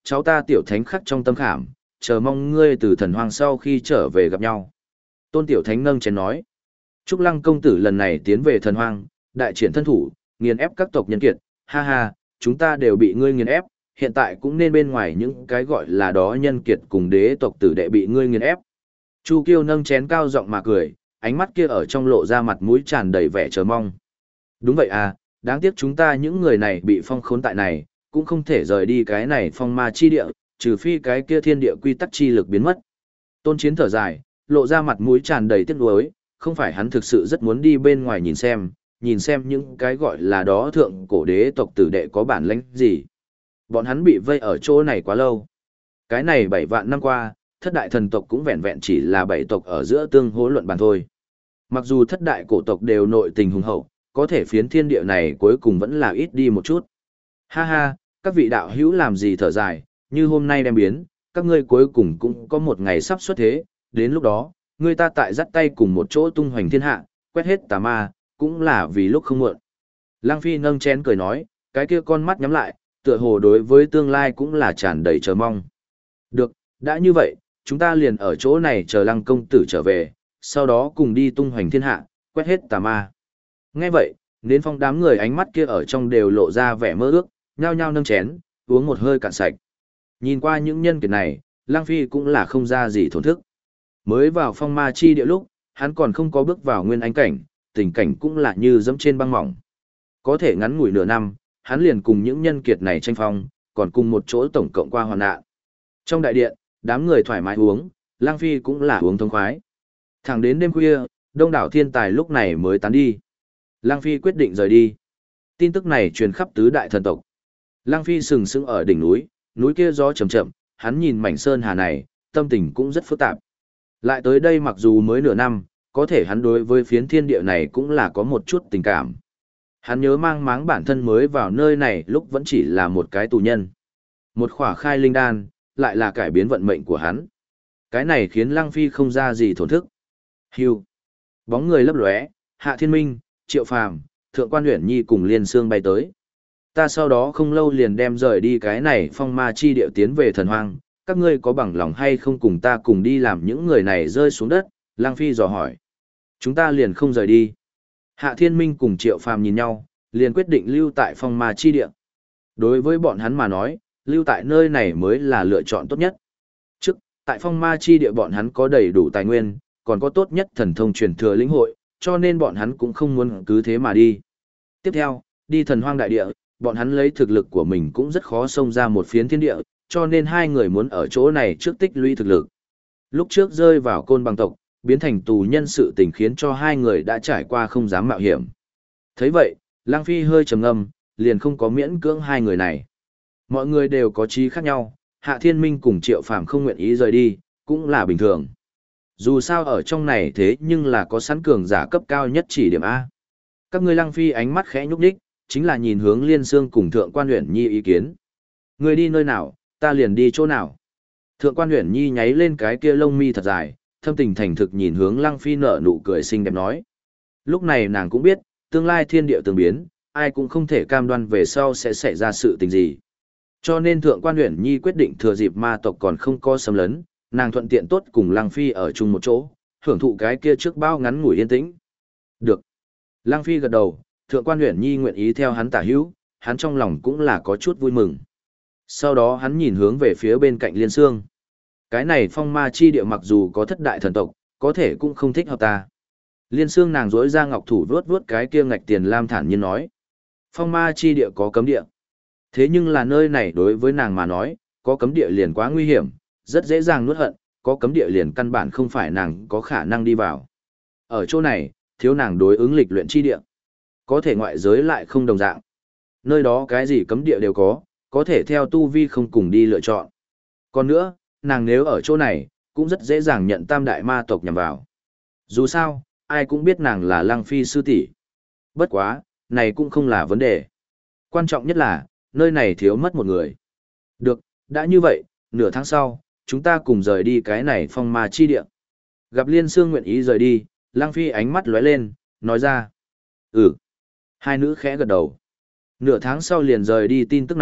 Speaker 1: cháu ta Tiểu Thánh khắc trong tâm khảm, chờ mong ngươi từ thần hoang sau khi trở về gặp nhau. Tôn Tiểu Thánh nâng chén nói. Trúc Lăng công tử lần này tiến về thần hoang, đại triển thân thủ, nghiền ép các tộc nhân kiệt, ha ha, chúng ta đều bị ngươi nghiền ép, hiện tại cũng nên bên ngoài những cái gọi là đó nhân kiệt cùng đế tộc tử đệ bị ngươi nghiền ép. Chu Kiêu nâng chén cao giọng mà cười, ánh mắt kia ở trong lộ ra mặt mũi tràn đầy vẻ chờ mong. Đúng vậy à, đáng tiếc chúng ta những người này bị phong khốn tại này, cũng không thể rời đi cái này phong ma chi địa, trừ phi cái kia thiên địa quy tắc chi lực biến mất. Tôn Chiến thở dài, lộ ra mặt mũi tràn đầy tiếc nuối, không phải hắn thực sự rất muốn đi bên ngoài nhìn xem những cái gọi là đó thượng cổ đế tộc tử đệ có bản lĩnh gì. Bọn hắn bị vây ở chỗ này quá lâu. Cái này 7 vạn năm qua, thất đại thần tộc cũng vẹn vẹn chỉ là 7 tộc ở giữa tương hỗ luận bàn thôi. Mặc dù thất đại cổ tộc đều nội tình hùng hậu, có thể phiến thiên địa này cuối cùng vẫn là ít đi một chút. Ha ha, các vị đạo hữu làm gì thở dài, như hôm nay đem biến, các ngươi cuối cùng cũng có một ngày sắp xuất thế, đến lúc đó, ngươi ta tại dắt tay cùng một chỗ tung hoành thiên hạ, quét hết tà ma, cũng là vì lúc không muộn. Lăng Phi nâng chén cười nói, cái kia con mắt nhắm lại, tựa hồ đối với tương lai cũng là tràn đầy chờ mong. Được, đã như vậy, chúng ta liền ở chỗ này chờ Lăng công tử trở về, sau đó cùng đi tung hoành thiên hạ, quét hết tà ma. Nghe vậy, Nến Phong đám người ánh mắt kia ở trong đều lộ ra vẻ mơ ước, nhao nhao nâng chén, uống một hơi cạn sạch. Nhìn qua những nhân kiệt này, Lăng Phi cũng là không ra gì thổn thức. Mới vào phong ma chi địa lúc, hắn còn không có bước vào nguyên ánh cảnh, tình cảnh cũng là như dẫm trên băng mỏng. Có thể ngắn ngủi nửa năm, hắn liền cùng những nhân kiệt này tranh phong, còn cùng một chỗ tổng cộng qua hoàn nạn. Trong đại điện, đám người thoải mái uống, Lăng Phi cũng là uống thông khoái. Thẳng đến đêm khuya, đông đảo thiên tài lúc này mới tán đi. Lăng Phi quyết định rời đi. Tin tức này truyền khắp tứ đại thần tộc. Lăng Phi sừng sững ở đỉnh núi, núi kia gió chậm chậm, hắn nhìn mảnh sơn hà này, tâm tình cũng rất phức tạp. Lại tới đây mặc dù mới nửa năm, có thể hắn đối với phiến thiên địa này cũng là có một chút tình cảm. Hắn nhớ mang máng bản thân mới vào nơi này lúc vẫn chỉ là một cái tù nhân. Một khỏa khai linh đan, lại là cải biến vận mệnh của hắn. Cái này khiến Lăng Phi không ra gì thổn thức. Hưu. Bóng người lấp lóe, Hạ Thiên Minh, Triệu Phàm, Thượng Quan Uyển Nhi cùng Liên Sương bay tới. Ta sau đó không lâu liền đem rời đi cái này phong ma chi địa tiến về thần hoang, các ngươi có bằng lòng hay không cùng ta cùng đi làm những người này rơi xuống đất? Lăng Phi dò hỏi. Chúng ta liền không rời đi. Hạ Thiên Minh cùng Triệu Phàm nhìn nhau, liền quyết định lưu tại phong ma chi địa. Đối với bọn hắn mà nói, lưu tại nơi này mới là lựa chọn tốt nhất. Trước, tại phong ma chi địa bọn hắn có đầy đủ tài nguyên, còn có tốt nhất thần thông truyền thừa lĩnh hội, cho nên bọn hắn cũng không muốn cứ thế mà đi. Tiếp theo, đi thần hoang đại địa, bọn hắn lấy thực lực của mình cũng rất khó xông ra một phiến thiên địa, cho nên hai người muốn ở chỗ này trước tích lũy thực lực. Lúc trước rơi vào côn bằng tộc, biến thành tù nhân sự tình khiến cho hai người đã trải qua không dám mạo hiểm. Thấy vậy, Lăng Phi hơi trầm ngâm, liền không có miễn cưỡng hai người này. Mọi người đều có chí khác nhau, Hạ Thiên Minh cùng Triệu Phàm không nguyện ý rời đi, cũng là bình thường. Dù sao ở trong này thế nhưng là có sẵn cường giả cấp cao nhất chỉ điểm A. Các ngươi Lăng Phi ánh mắt khẽ nhúc nhích, chính là nhìn hướng Liên Sương cùng Thượng Quan Uyển Nhi ý kiến. Người đi nơi nào, ta liền đi chỗ nào. Thượng Quan Uyển Nhi nháy lên cái kia lông mi thật dài, thâm tình thành thực nhìn hướng Lăng Phi nở nụ cười xinh đẹp nói. Lúc này nàng cũng biết, tương lai thiên địa tương biến, ai cũng không thể cam đoan về sau sẽ xảy ra sự tình gì. Cho nên Thượng Quan Uyển Nhi quyết định thừa dịp ma tộc còn không có xâm lấn, nàng thuận tiện tốt cùng Lăng Phi ở chung một chỗ, hưởng thụ cái kia trước bao ngắn ngủi yên tĩnh. Được. Lăng Phi gật đầu, Thượng Quan Uyển Nhi nguyện ý theo hắn tả hữu, hắn trong lòng cũng là có chút vui mừng. Sau đó hắn nhìn hướng về phía bên cạnh Liên Sương. Cái này phong ma chi địa mặc dù có thất đại thần tộc, có thể cũng không thích hợp ta. Liên Sương nàng rỗi ra ngọc thủ vuốt vuốt cái kia ngạch tiền lam thản nhiên nói. Phong ma chi địa có cấm địa. Thế nhưng là nơi này đối với nàng mà nói, có cấm địa liền quá nguy hiểm, rất dễ dàng nuốt hận, có cấm địa liền căn bản không phải nàng có khả năng đi vào. Ở chỗ này, thiếu nàng đối ứng lịch luyện chi địa. Có thể ngoại giới lại không đồng dạng. Nơi đó cái gì cấm địa đều có thể theo tu vi không cùng đi lựa chọn. Còn nữa, nàng nếu ở chỗ này, cũng rất dễ dàng nhận tam đại ma tộc nhằm vào. Dù sao, ai cũng biết nàng là Lăng Phi sư tỷ. Bất quá, này cũng không là vấn đề. Quan trọng nhất là, nơi này thiếu mất một người. Được, đã như vậy, nửa tháng sau, chúng ta cùng rời đi cái này phong ma chi địa. Gặp Liên Sương nguyện ý rời đi, Lăng Phi ánh mắt lóe lên, nói ra. Ừ. Hai nữ khẽ gật đầu. Nửa tháng sau liền rời đi tin tức này,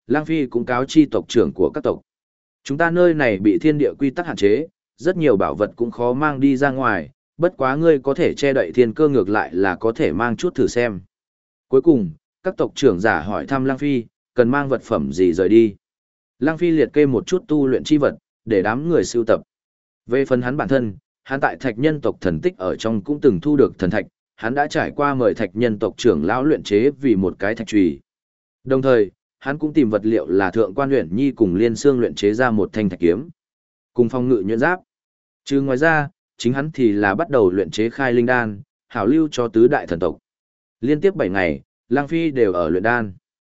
Speaker 1: Lang Phi cũng cáo chi tộc trưởng của các tộc. Chúng ta nơi này bị thiên địa quy tắc hạn chế, rất nhiều bảo vật cũng khó mang đi ra ngoài, bất quá ngươi có thể che đậy thiên cơ ngược lại là có thể mang chút thử xem. Cuối cùng, các tộc trưởng giả hỏi thăm Lang Phi, cần mang vật phẩm gì rời đi. Lang Phi liệt kê một chút tu luyện chi vật, để đám người sưu tập. Về phần hắn bản thân, hắn tại thạch nhân tộc thần tích ở trong cũng từng thu được thần thạch, hắn đã trải qua mời thạch nhân tộc trưởng lão luyện chế vì một cái thạch chùy. Đồng thời, hắn cũng tìm vật liệu là thượng quan luyện nhi cùng liên xương luyện chế ra một thanh thạch kiếm, cùng phong ngự nhuyễn giáp. Chứ ngoài ra, chính hắn thì là bắt đầu luyện chế khai linh đan, hảo lưu cho tứ đại thần tộc. Liên tiếp 7 ngày, Lang Phi đều ở luyện đan.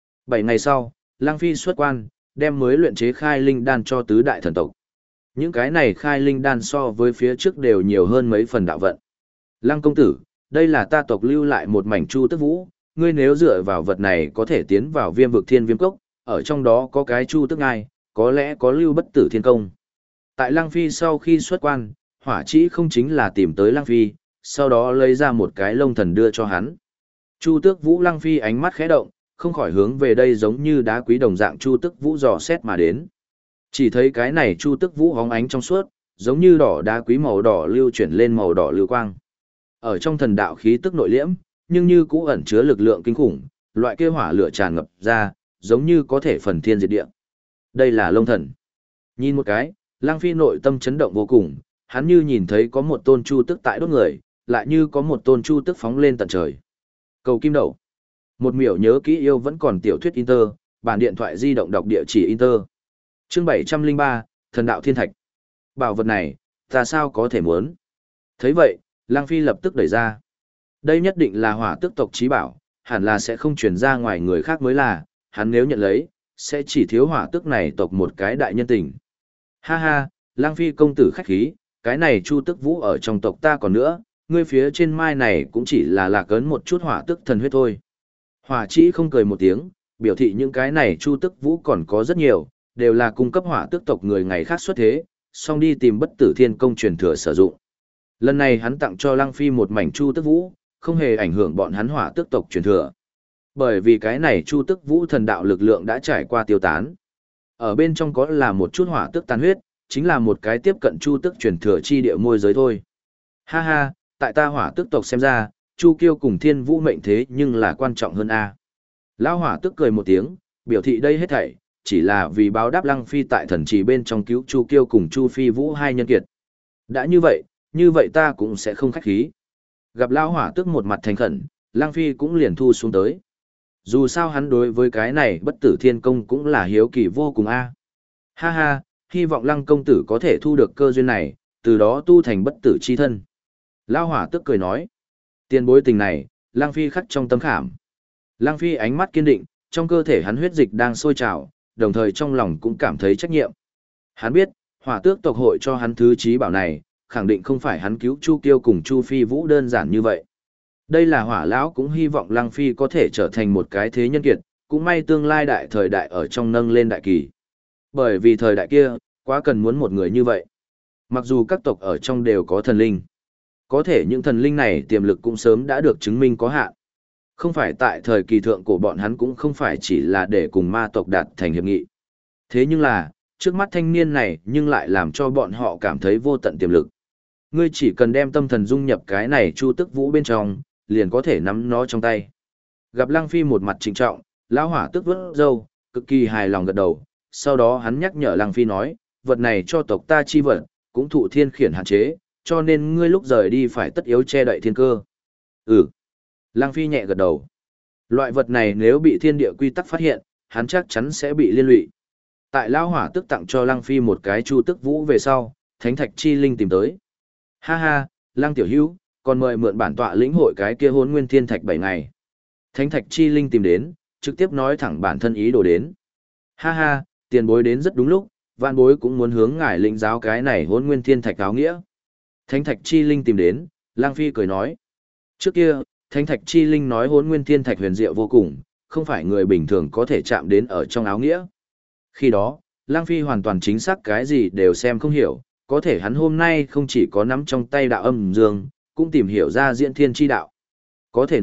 Speaker 1: 7 ngày sau, Lang Phi xuất quan, đem mới luyện chế khai linh đan cho tứ đại thần tộc. Những cái này khai linh đan so với phía trước đều nhiều hơn mấy phần đạo vận. Lăng công tử, đây là ta tộc lưu lại một mảnh chu tức vũ, ngươi nếu dựa vào vật này có thể tiến vào viêm vực thiên viêm cốc, ở trong đó có cái chu tức ngai, có lẽ có lưu bất tử thiên công. Tại Lăng Phi sau khi xuất quan, hỏa chỉ không chính là tìm tới Lăng Phi, sau đó lấy ra một cái lông thần đưa cho hắn. Chu tước vũ Lăng Phi ánh mắt khẽ động, không khỏi hướng về đây giống như đá quý đồng dạng chu tước vũ dò xét mà đến. Chỉ thấy cái này chu tước vũ hóng ánh trong suốt, giống như đỏ đá quý màu đỏ lưu chuyển lên màu đỏ lưu quang. Ở trong thần đạo khí tức nội liễm, nhưng như cũ ẩn chứa lực lượng kinh khủng, loại kia hỏa lửa tràn ngập ra, giống như có thể phần thiên diệt địa. Đây là Long Thần. Nhìn một cái, Lang Phi nội tâm chấn động vô cùng, hắn như nhìn thấy có một tôn chu tức tại đốt người, lại như có một tôn chu tức phóng lên tận trời. Cầu kim đậu. Một miểu nhớ kỹ yêu vẫn còn tiểu thuyết Inter, bản điện thoại di động đọc địa chỉ Inter. Chương 703, Thần đạo thiên thạch. Bảo vật này, ta sao có thể muốn? Thấy vậy, Lang Phi lập tức đẩy ra. Đây nhất định là hỏa tước tộc chí bảo, hẳn là sẽ không truyền ra ngoài người khác mới là, hắn nếu nhận lấy, sẽ chỉ thiếu hỏa tước này tộc một cái đại nhân tình. Ha ha, Lang Phi công tử khách khí, cái này chu tước vũ ở trong tộc ta còn nữa, ngươi phía trên mai này cũng chỉ là lạc ấn một chút hỏa tước thần huyết thôi. Hỏa chỉ không cười một tiếng, biểu thị những cái này chu tước vũ còn có rất nhiều, đều là cung cấp hỏa tước tộc người ngày khác xuất thế, xong đi tìm bất tử thiên công truyền thừa sử dụng. Lần này hắn tặng cho Lăng Phi một mảnh chu tước vũ, không hề ảnh hưởng bọn hắn hỏa tước tộc truyền thừa. Bởi vì cái này chu tước vũ thần đạo lực lượng đã trải qua tiêu tán. Ở bên trong có là một chút hỏa tước tàn huyết, chính là một cái tiếp cận chu tước truyền thừa chi địa môi giới thôi. Ha ha, tại ta hỏa tước tộc xem ra, chu kiêu cùng thiên vũ mệnh thế nhưng là quan trọng hơn a. Lão hỏa tước cười một tiếng, biểu thị đây hết thảy chỉ là vì báo đáp Lăng Phi tại thần trì bên trong cứu chu kiêu cùng chu phi vũ hai nhân kiệt. Đã như vậy ta cũng sẽ không khách khí. Gặp lão hỏa tước một mặt thành khẩn, Lăng Phi cũng liền thu xuống tới. Dù sao hắn đối với cái này bất tử thiên công cũng là hiếu kỳ vô cùng a. Ha ha, hy vọng Lăng công tử có thể thu được cơ duyên này, từ đó tu thành bất tử chi thân. Lão hỏa tước cười nói. Tiền bối tình này, Lăng Phi khắc trong tâm khảm. Lăng Phi ánh mắt kiên định, trong cơ thể hắn huyết dịch đang sôi trào, đồng thời trong lòng cũng cảm thấy trách nhiệm. Hắn biết, hỏa tước tộc hội cho hắn thứ chí bảo này, khẳng định không phải hắn cứu Chu Kiêu cùng Chu Phi Vũ đơn giản như vậy. Đây là hỏa lão cũng hy vọng Lăng Phi có thể trở thành một cái thế nhân kiệt, cũng may tương lai đại thời đại ở trong nâng lên đại kỳ. Bởi vì thời đại kia, quá cần muốn một người như vậy. Mặc dù các tộc ở trong đều có thần linh, có thể những thần linh này tiềm lực cũng sớm đã được chứng minh có hạn. Không phải tại thời kỳ thượng cổ bọn hắn cũng không phải chỉ là để cùng ma tộc đạt thành hiệp nghị. Thế nhưng là, trước mắt thanh niên này nhưng lại làm cho bọn họ cảm thấy vô tận tiềm lực. Ngươi chỉ cần đem tâm thần dung nhập cái này chu tức vũ bên trong, liền có thể nắm nó trong tay. Gặp Lăng Phi một mặt trịnh trọng, lão hỏa tức vớt râu, cực kỳ hài lòng gật đầu. Sau đó hắn nhắc nhở Lăng Phi nói, vật này cho tộc ta chi vật, cũng thụ thiên khiển hạn chế, cho nên ngươi lúc rời đi phải tất yếu che đậy thiên cơ. Ừ. Lăng Phi nhẹ gật đầu. Loại vật này nếu bị thiên địa quy tắc phát hiện, hắn chắc chắn sẽ bị liên lụy. Tại lão hỏa tức tặng cho Lăng Phi một cái chu tức vũ về sau, Thánh Thạch Chi Linh tìm tới. Ha ha, Lăng tiểu hữu, còn mời mượn bản tọa lĩnh hội cái kia Hỗn Nguyên Thiên Thạch 7 ngày. Thánh Thạch Chi Linh tìm đến, trực tiếp nói thẳng bản thân ý đồ đến. Ha ha, tiền bối đến rất đúng lúc, vạn bối cũng muốn hướng ngài lĩnh giáo cái này Hỗn Nguyên Thiên Thạch áo nghĩa. Thánh Thạch Chi Linh tìm đến, Lăng Phi cười nói. Trước kia, Thánh Thạch Chi Linh nói Hỗn Nguyên Thiên Thạch huyền diệu vô cùng, không phải người bình thường có thể chạm đến ở trong áo nghĩa. Khi đó, Lăng Phi hoàn toàn chính xác cái gì đều xem không hiểu, có thể hắn hôm nay không chỉ có nắm trong tay đạo âm dương, cũng tìm hiểu ra diễn thiên chi đạo. Có thể nói,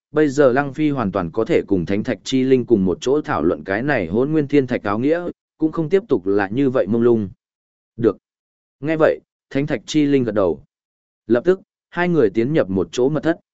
Speaker 1: bây giờ Lăng Phi hoàn toàn có thể cùng Thánh Thạch Chi Linh cùng một chỗ thảo luận cái này Hỗn Nguyên Thiên Thạch áo nghĩa, cũng không tiếp tục là như vậy mông lung. Được. Nghe vậy, Thánh Thạch Chi Linh gật đầu. Lập tức, hai người tiến nhập một chỗ mật thất.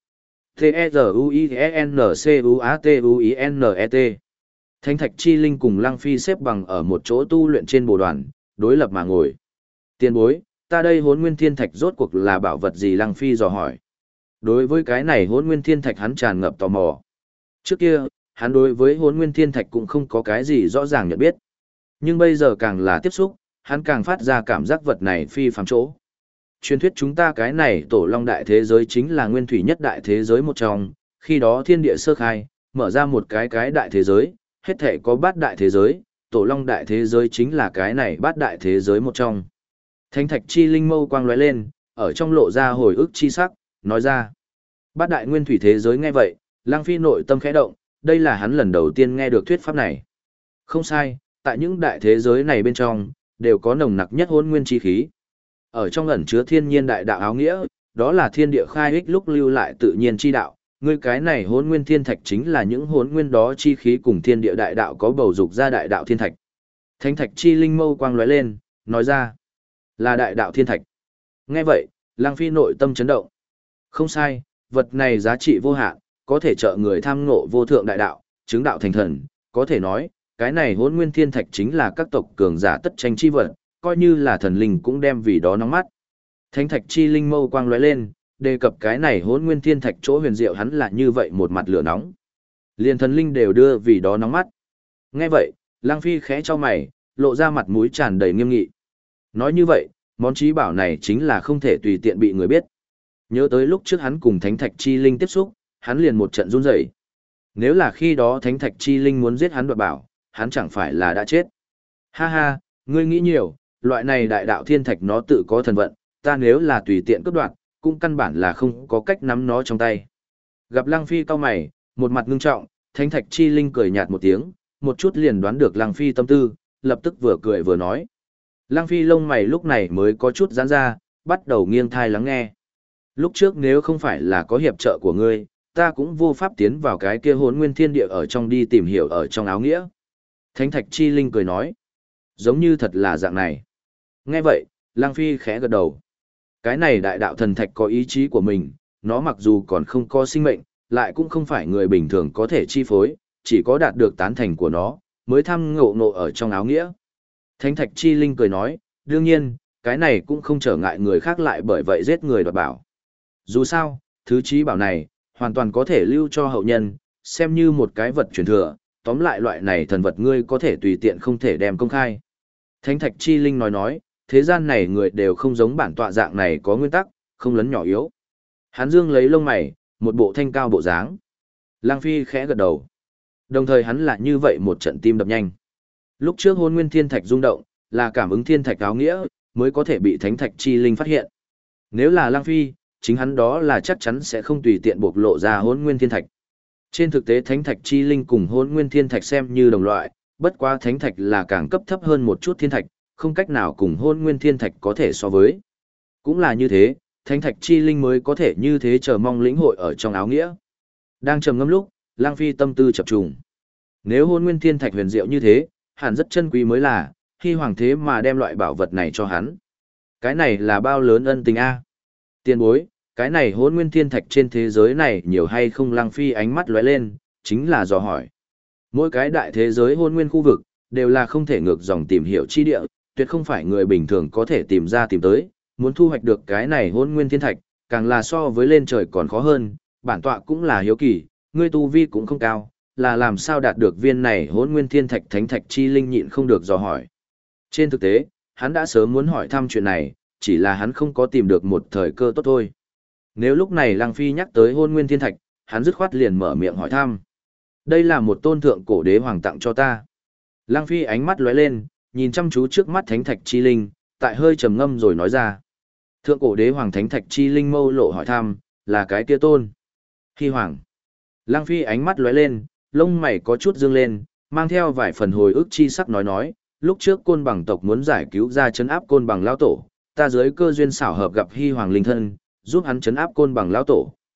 Speaker 1: T-E-Z-U-I-N-C-U-A-T-U-I-N-E-T. Thánh Thạch Chi Linh cùng Lăng Phi xếp bằng ở một chỗ tu luyện trên bồ đoàn, đối lập mà ngồi. Tiền bối, ta đây Hỗn Nguyên Thiên Thạch rốt cuộc là bảo vật gì? Lăng Phi dò hỏi. Đối với cái này Hỗn Nguyên Thiên Thạch hắn tràn ngập tò mò. Trước kia, hắn đối với Hỗn Nguyên Thiên Thạch cũng không có cái gì rõ ràng nhận biết. Nhưng bây giờ càng là tiếp xúc, hắn càng phát ra cảm giác vật này phi phàm chỗ. Truyền thuyết chúng ta cái này tổ long đại thế giới chính là nguyên thủy nhất đại thế giới một trong, khi đó thiên địa sơ khai, mở ra một cái đại thế giới, hết thể có bát đại thế giới, tổ long đại thế giới chính là cái này bát đại thế giới một trong. Thánh Thạch Chi Linh mâu quang lóe lên, ở trong lộ ra hồi ức chi sắc, nói ra. Bát đại nguyên thủy thế giới nghe vậy, Lăng Phi nội tâm khẽ động, đây là hắn lần đầu tiên nghe được thuyết pháp này. Không sai, tại những đại thế giới này bên trong, đều có nồng nặc nhất hỗn nguyên chi khí. Ở trong ẩn chứa thiên nhiên đại đạo áo nghĩa, đó là thiên địa khai ích lúc lưu lại tự nhiên chi đạo, ngươi cái này hỗn nguyên thiên thạch chính là những hỗn nguyên đó chi khí cùng thiên địa đại đạo có bầu dục ra đại đạo thiên thạch. Thánh Thạch Chi Linh mâu quang lóe lên, nói ra, là đại đạo thiên thạch. Nghe vậy, Lăng Phi nội tâm chấn động. Không sai, vật này giá trị vô hạn, có thể trợ người tham ngộ vô thượng đại đạo, chứng đạo thành thần, có thể nói, cái này hỗn nguyên thiên thạch chính là các tộc cường giả tất tranh chi vật, coi như là thần linh cũng đem vì đó nóng mắt. Thánh Thạch Chi Linh mâu quang lóe lên, đề cập cái này hỗn nguyên thiên thạch chỗ huyền diệu hắn là như vậy một mặt lửa nóng. Liền thần linh đều đưa vì đó nóng mắt. Nghe vậy, Lăng Phi khẽ cho mày, lộ ra mặt mũi tràn đầy nghiêm nghị. Nói như vậy, món trí bảo này chính là không thể tùy tiện bị người biết. Nhớ tới lúc trước hắn cùng Thánh Thạch Chi Linh tiếp xúc, hắn liền một trận run rẩy. Nếu là khi đó Thánh Thạch Chi Linh muốn giết hắn đoạt bảo, hắn chẳng phải là đã chết. Ha ha, ngươi nghĩ nhiều, loại này đại đạo thiên thạch nó tự có thần vận, ta nếu là tùy tiện cướp đoạt, cũng căn bản là không có cách nắm nó trong tay. Gặp Lăng Phi cau mày, một mặt ngưng trọng, Thánh Thạch Chi Linh cười nhạt một tiếng, một chút liền đoán được Lăng Phi tâm tư, lập tức vừa cười vừa nói. Lăng Phi lông mày lúc này mới có chút giãn ra, bắt đầu nghiêng thai lắng nghe. Lúc trước nếu không phải là có hiệp trợ của ngươi, ta cũng vô pháp tiến vào cái kia hỗn nguyên thiên địa ở trong đi tìm hiểu ở trong áo nghĩa. Thánh Thạch Chi Linh cười nói. Giống như thật là dạng này. Nghe vậy, Lăng Phi khẽ gật đầu. Cái này đại đạo thần thạch có ý chí của mình, nó mặc dù còn không có sinh mệnh, lại cũng không phải người bình thường có thể chi phối, chỉ có đạt được tán thành của nó, mới thăm ngộ ở trong áo nghĩa. Thánh Thạch Chi Linh cười nói, đương nhiên, cái này cũng không trở ngại người khác lại bởi vậy giết người đoạt bảo. Dù sao, thứ trí bảo này, hoàn toàn có thể lưu cho hậu nhân, xem như một cái vật truyền thừa, tóm lại loại này thần vật ngươi có thể tùy tiện không thể đem công khai. Thánh Thạch Chi Linh nói, thế gian này người đều không giống bản tọa dạng này có nguyên tắc, không lấn nhỏ yếu. Hắn dương lấy lông mày, một bộ thanh cao bộ dáng. Lăng Phi khẽ gật đầu. Đồng thời hắn lại như vậy một trận tim đập nhanh. Lúc trước hôn nguyên thiên thạch rung động, là cảm ứng thiên thạch áo nghĩa, mới có thể bị Thánh Thạch Chi Linh phát hiện. Nếu là Lăng Phi, chính hắn đó là chắc chắn sẽ không tùy tiện bộc lộ ra hôn nguyên thiên thạch. Trên thực tế Thánh Thạch Chi Linh cùng hôn nguyên thiên thạch xem như đồng loại, bất quá thánh thạch là càng cấp thấp hơn một chút thiên thạch, không cách nào cùng hôn nguyên thiên thạch có thể so với. Cũng là như thế, thánh thạch chi linh mới có thể như thế chờ mong lĩnh hội ở trong áo nghĩa. Đang trầm ngâm lúc, Lang Phi tâm tư chập trùng. Nếu hôn nguyên thiên thạch huyền diệu như thế, hẳn rất chân quý mới là, khi hoàng thế mà đem loại bảo vật này cho hắn. Cái này là bao lớn ân tình a. Tiền bối, cái này hôn nguyên thiên thạch trên thế giới này nhiều hay không? Lang Phi ánh mắt lóe lên, chính là dò hỏi. Mỗi cái đại thế giới hôn nguyên khu vực, đều là không thể ngược dòng tìm hiểu chi địa, tuyệt không phải người bình thường có thể tìm ra tìm tới, muốn thu hoạch được cái này hôn nguyên thiên thạch, càng là so với lên trời còn khó hơn, bản tọa cũng là hiếu kỳ, ngươi tu vi cũng không cao, là làm sao đạt được viên này hôn nguyên thiên thạch? Thánh Thạch Chi Linh nhịn không được dò hỏi. Trên thực tế, hắn đã sớm muốn hỏi thăm chuyện này, chỉ là hắn không có tìm được một thời cơ tốt thôi. Nếu lúc này Lăng Phi nhắc tới hôn nguyên thiên thạch, hắn dứt khoát liền mở miệng hỏi thăm. Đây là một tôn thượng cổ đế hoàng tặng cho ta. Lăng Phi ánh mắt lóe lên, nhìn chăm chú trước mắt Thánh Thạch Chi Linh, tại hơi trầm ngâm rồi nói ra. Thượng cổ đế hoàng Thánh Thạch Chi Linh mâu lộ hỏi thăm, là cái kia tôn Hy Hoàng. Lăng Phi ánh mắt lóe lên, lông mày có chút dương lên, mang theo vài phần hồi ức chi sắc nói, lúc trước Côn Bằng tộc muốn giải cứu ra trấn áp Côn Bằng lão tổ, ta dưới cơ duyên xảo hợp gặp Hy Hoàng linh thân, giúp hắn trấn áp Côn Bằng lão tổ.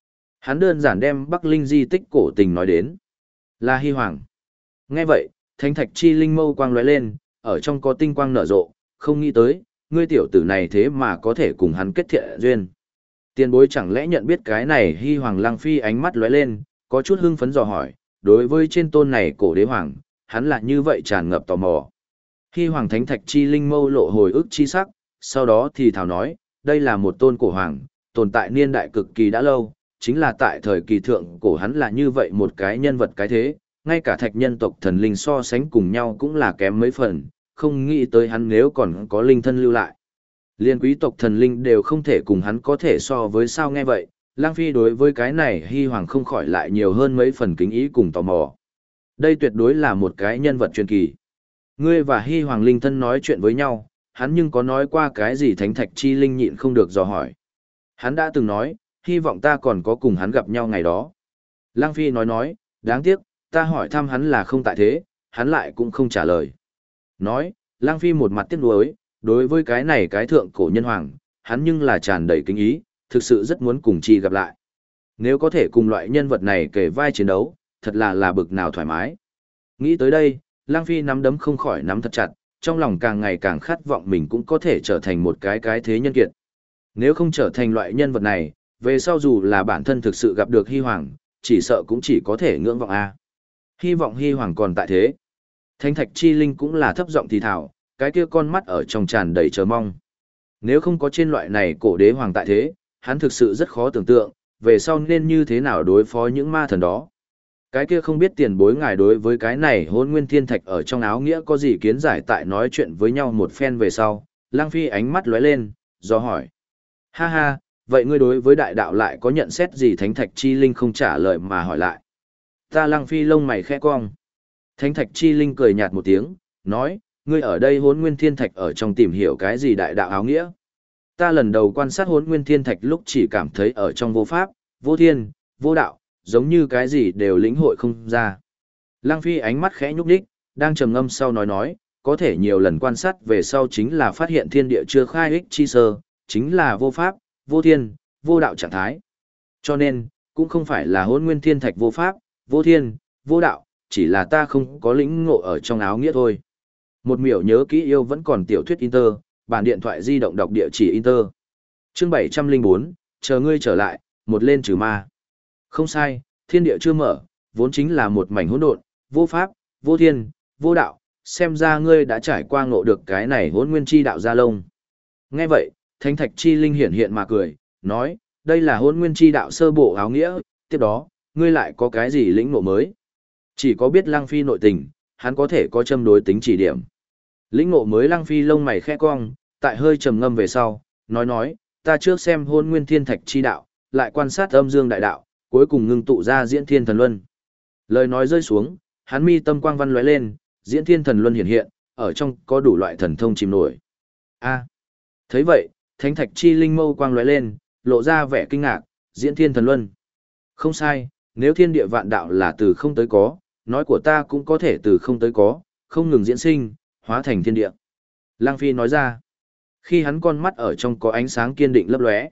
Speaker 1: Hắn đơn giản đem Bắc Linh di tích cổ tình nói đến. Là Hy Hoàng. Nghe vậy, Thánh Thạch Chi Linh mâu quang lóe lên, ở trong có tinh quang nở rộ, không nghĩ tới, ngươi tiểu tử này thế mà có thể cùng hắn kết thiện duyên. Tiền bối chẳng lẽ nhận biết cái này Hy Hoàng Lăng Phi ánh mắt lóe lên, có chút hưng phấn dò hỏi, đối với trên tôn này cổ đế hoàng, hắn là như vậy tràn ngập tò mò. Hy Hoàng Thánh Thạch Chi Linh mâu lộ hồi ức chi sắc, sau đó thì thảo nói, đây là một tôn cổ hoàng, tồn tại niên đại cực kỳ đã lâu, chính là tại thời kỳ thượng cổ hắn là như vậy một cái nhân vật cái thế, ngay cả thạch nhân tộc thần linh so sánh cùng nhau cũng là kém mấy phần, không nghĩ tới hắn nếu còn có linh thân lưu lại. Liên quý tộc thần linh đều không thể cùng hắn có thể so với sao nghe vậy, Lang Phi đối với cái này Hy Hoàng không khỏi lại nhiều hơn mấy phần kính ý cùng tò mò. Đây tuyệt đối là một cái nhân vật truyền kỳ. Ngươi và Hy Hoàng linh thân nói chuyện với nhau, hắn nhưng có nói qua cái gì Thánh Thạch Chi Linh nhịn không được dò hỏi. Hắn đã từng nói, hy vọng ta còn có cùng hắn gặp nhau ngày đó. Lang Phi nói, đáng tiếc, ta hỏi thăm hắn là không tại thế, hắn lại cũng không trả lời. Nói, Lang Phi một mặt tiếc nuối, đối với cái này cái thượng cổ nhân hoàng, hắn nhưng là tràn đầy kính ý, thực sự rất muốn cùng chi gặp lại. Nếu có thể cùng loại nhân vật này kể vai chiến đấu, thật là bực nào thoải mái. Nghĩ tới đây, Lang Phi nắm đấm không khỏi nắm thật chặt, trong lòng càng ngày càng khát vọng mình cũng có thể trở thành một cái thế nhân kiệt. Nếu không trở thành loại nhân vật này, về sau dù là bản thân thực sự gặp được Hy Hoàng, chỉ sợ cũng chỉ có thể ngưỡng vọng a. Hy vọng Hy Hoàng còn tại thế. Thánh Thạch Chi Linh cũng là thấp giọng thì thào, cái kia con mắt ở trong tràn đầy chờ mong. Nếu không có trên loại này cổ đế hoàng tại thế, hắn thực sự rất khó tưởng tượng, về sau nên như thế nào đối phó những ma thần đó. Cái kia không biết tiền bối ngài đối với cái này Hỗn Nguyên Thiên Thạch ở trong áo nghĩa có gì kiến giải tại nói chuyện với nhau một phen về sau, Lang Phi ánh mắt lóe lên, do hỏi. Ha ha, vậy ngươi đối với đại đạo lại có nhận xét gì? Thánh Thạch Chi Linh không trả lời mà hỏi lại. Ta Lang Phi lông mày khẽ cong. Thánh Thạch Chi Linh cười nhạt một tiếng, nói, ngươi ở đây Hỗn Nguyên Thiên Thạch ở trong tìm hiểu cái gì đại đạo áo nghĩa? Ta lần đầu quan sát Hỗn Nguyên Thiên Thạch lúc chỉ cảm thấy ở trong vô pháp, vô thiên, vô đạo, giống như cái gì đều lĩnh hội không ra. Lang Phi ánh mắt khẽ nhúc nhích, đang trầm ngâm sau nói, có thể nhiều lần quan sát về sau chính là phát hiện thiên địa chưa khai ích chi sơ, chính là vô pháp, vô thiên, vô đạo trạng thái. Cho nên, cũng không phải là Hỗn Nguyên Thiên Thạch vô pháp, vô thiên, vô đạo, chỉ là ta không có lĩnh ngộ ở trong áo nghĩa thôi. Một miểu nhớ kỹ yêu vẫn còn tiểu thuyết Inter, bản điện thoại di động đọc địa chỉ Inter. Chương 704, chờ ngươi trở lại, một lên trừ ma. Không sai, thiên địa chưa mở, vốn chính là một mảnh hỗn độn, vô pháp, vô thiên, vô đạo, xem ra ngươi đã trải qua ngộ được cái này Hỗn Nguyên chi đạo gia lông. Nghe vậy, Thánh Thạch Chi Linh hiện hiện mà cười, nói, đây là Hỗn Nguyên chi đạo sơ bộ áo nghĩa, tiếp đó, ngươi lại có cái gì lĩnh ngộ mới? Chỉ có biết Lang Phi nội tình, hắn có thể có châm đối tính chỉ điểm. Lĩnh ngộ mới Lang Phi lông mày khẽ cong, tại hơi trầm ngâm về sau, nói, ta trước xem Hỗn Nguyên Thiên Thạch chi đạo, lại quan sát âm dương đại đạo, cuối cùng ngưng tụ ra Diễn Thiên Thần Luân. Lời nói rơi xuống, hắn mi tâm quang văn lóe lên, Diễn Thiên Thần Luân hiện hiện, ở trong có đủ loại thần thông chìm nổi. A. Thấy vậy, Thánh Thạch Chi Linh mâu quang lóe lên, lộ ra vẻ kinh ngạc, Diễn Thiên Thần Luân. Không sai, nếu thiên địa vạn đạo là từ không tới có, nói của ta cũng có thể từ không tới có, không ngừng diễn sinh, hóa thành thiên địa. Lang Phi nói ra, khi hắn con mắt ở trong có ánh sáng kiên định lấp lóe.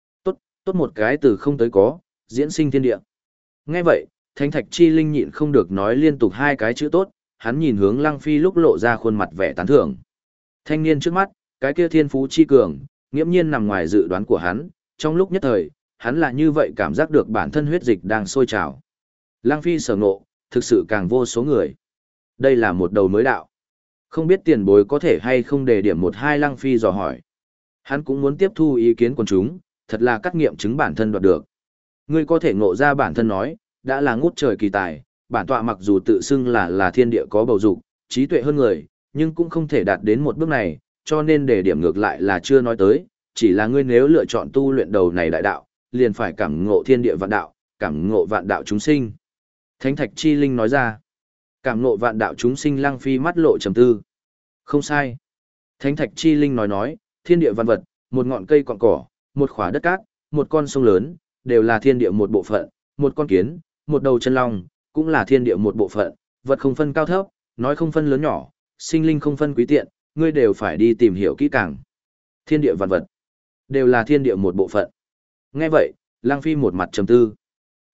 Speaker 1: Tốt một cái từ không tới có, diễn sinh thiên địa. Nghe vậy, Thánh Thạch Chi Linh nhịn không được nói liên tục hai cái chữ tốt, hắn nhìn hướng Lang Phi lúc lộ ra khuôn mặt vẻ tán thưởng. Thanh niên trước mắt, cái kia thiên phú chi cường, nghiễm nhiên nằm ngoài dự đoán của hắn, trong lúc nhất thời, hắn là như vậy cảm giác được bản thân huyết dịch đang sôi trào. Lang Phi sở ngộ, thực sự càng vô số người. Đây là một đầu mới đạo. Không biết tiền bối có thể hay không đề điểm một hai Lang Phi dò hỏi. Hắn cũng muốn tiếp thu ý kiến quần chúng, thật là cắt nghiệm chứng bản thân đoạt được. Ngươi có thể ngộ ra bản thân nói, đã là ngút trời kỳ tài, bản tọa mặc dù tự xưng là thiên địa có bầu dục, trí tuệ hơn người, nhưng cũng không thể đạt đến một bước này, cho nên đề điểm ngược lại là chưa nói tới, chỉ là ngươi nếu lựa chọn tu luyện đầu này đại đạo, liền phải cảm ngộ thiên địa vạn đạo, cảm ngộ vạn đạo chúng sinh. Thánh Thạch Chi Linh nói ra, cảm ngộ vạn đạo chúng sinh. Lang Phi mắt lộ trầm tư. Không sai. Thánh Thạch Chi Linh nói, thiên địa vạn vật, một ngọn cây cọn cỏ, một khỏa đất cát, một con sông lớn, đều là thiên địa một bộ phận, một con kiến, một đầu chân long, cũng là thiên địa một bộ phận, vật không phân cao thấp, nói không phân lớn nhỏ, sinh linh không phân quý tiện, ngươi đều phải đi tìm hiểu kỹ càng. Thiên địa vạn vật, đều là thiên địa một bộ phận. Nghe vậy, Lang Phi một mặt trầm tư.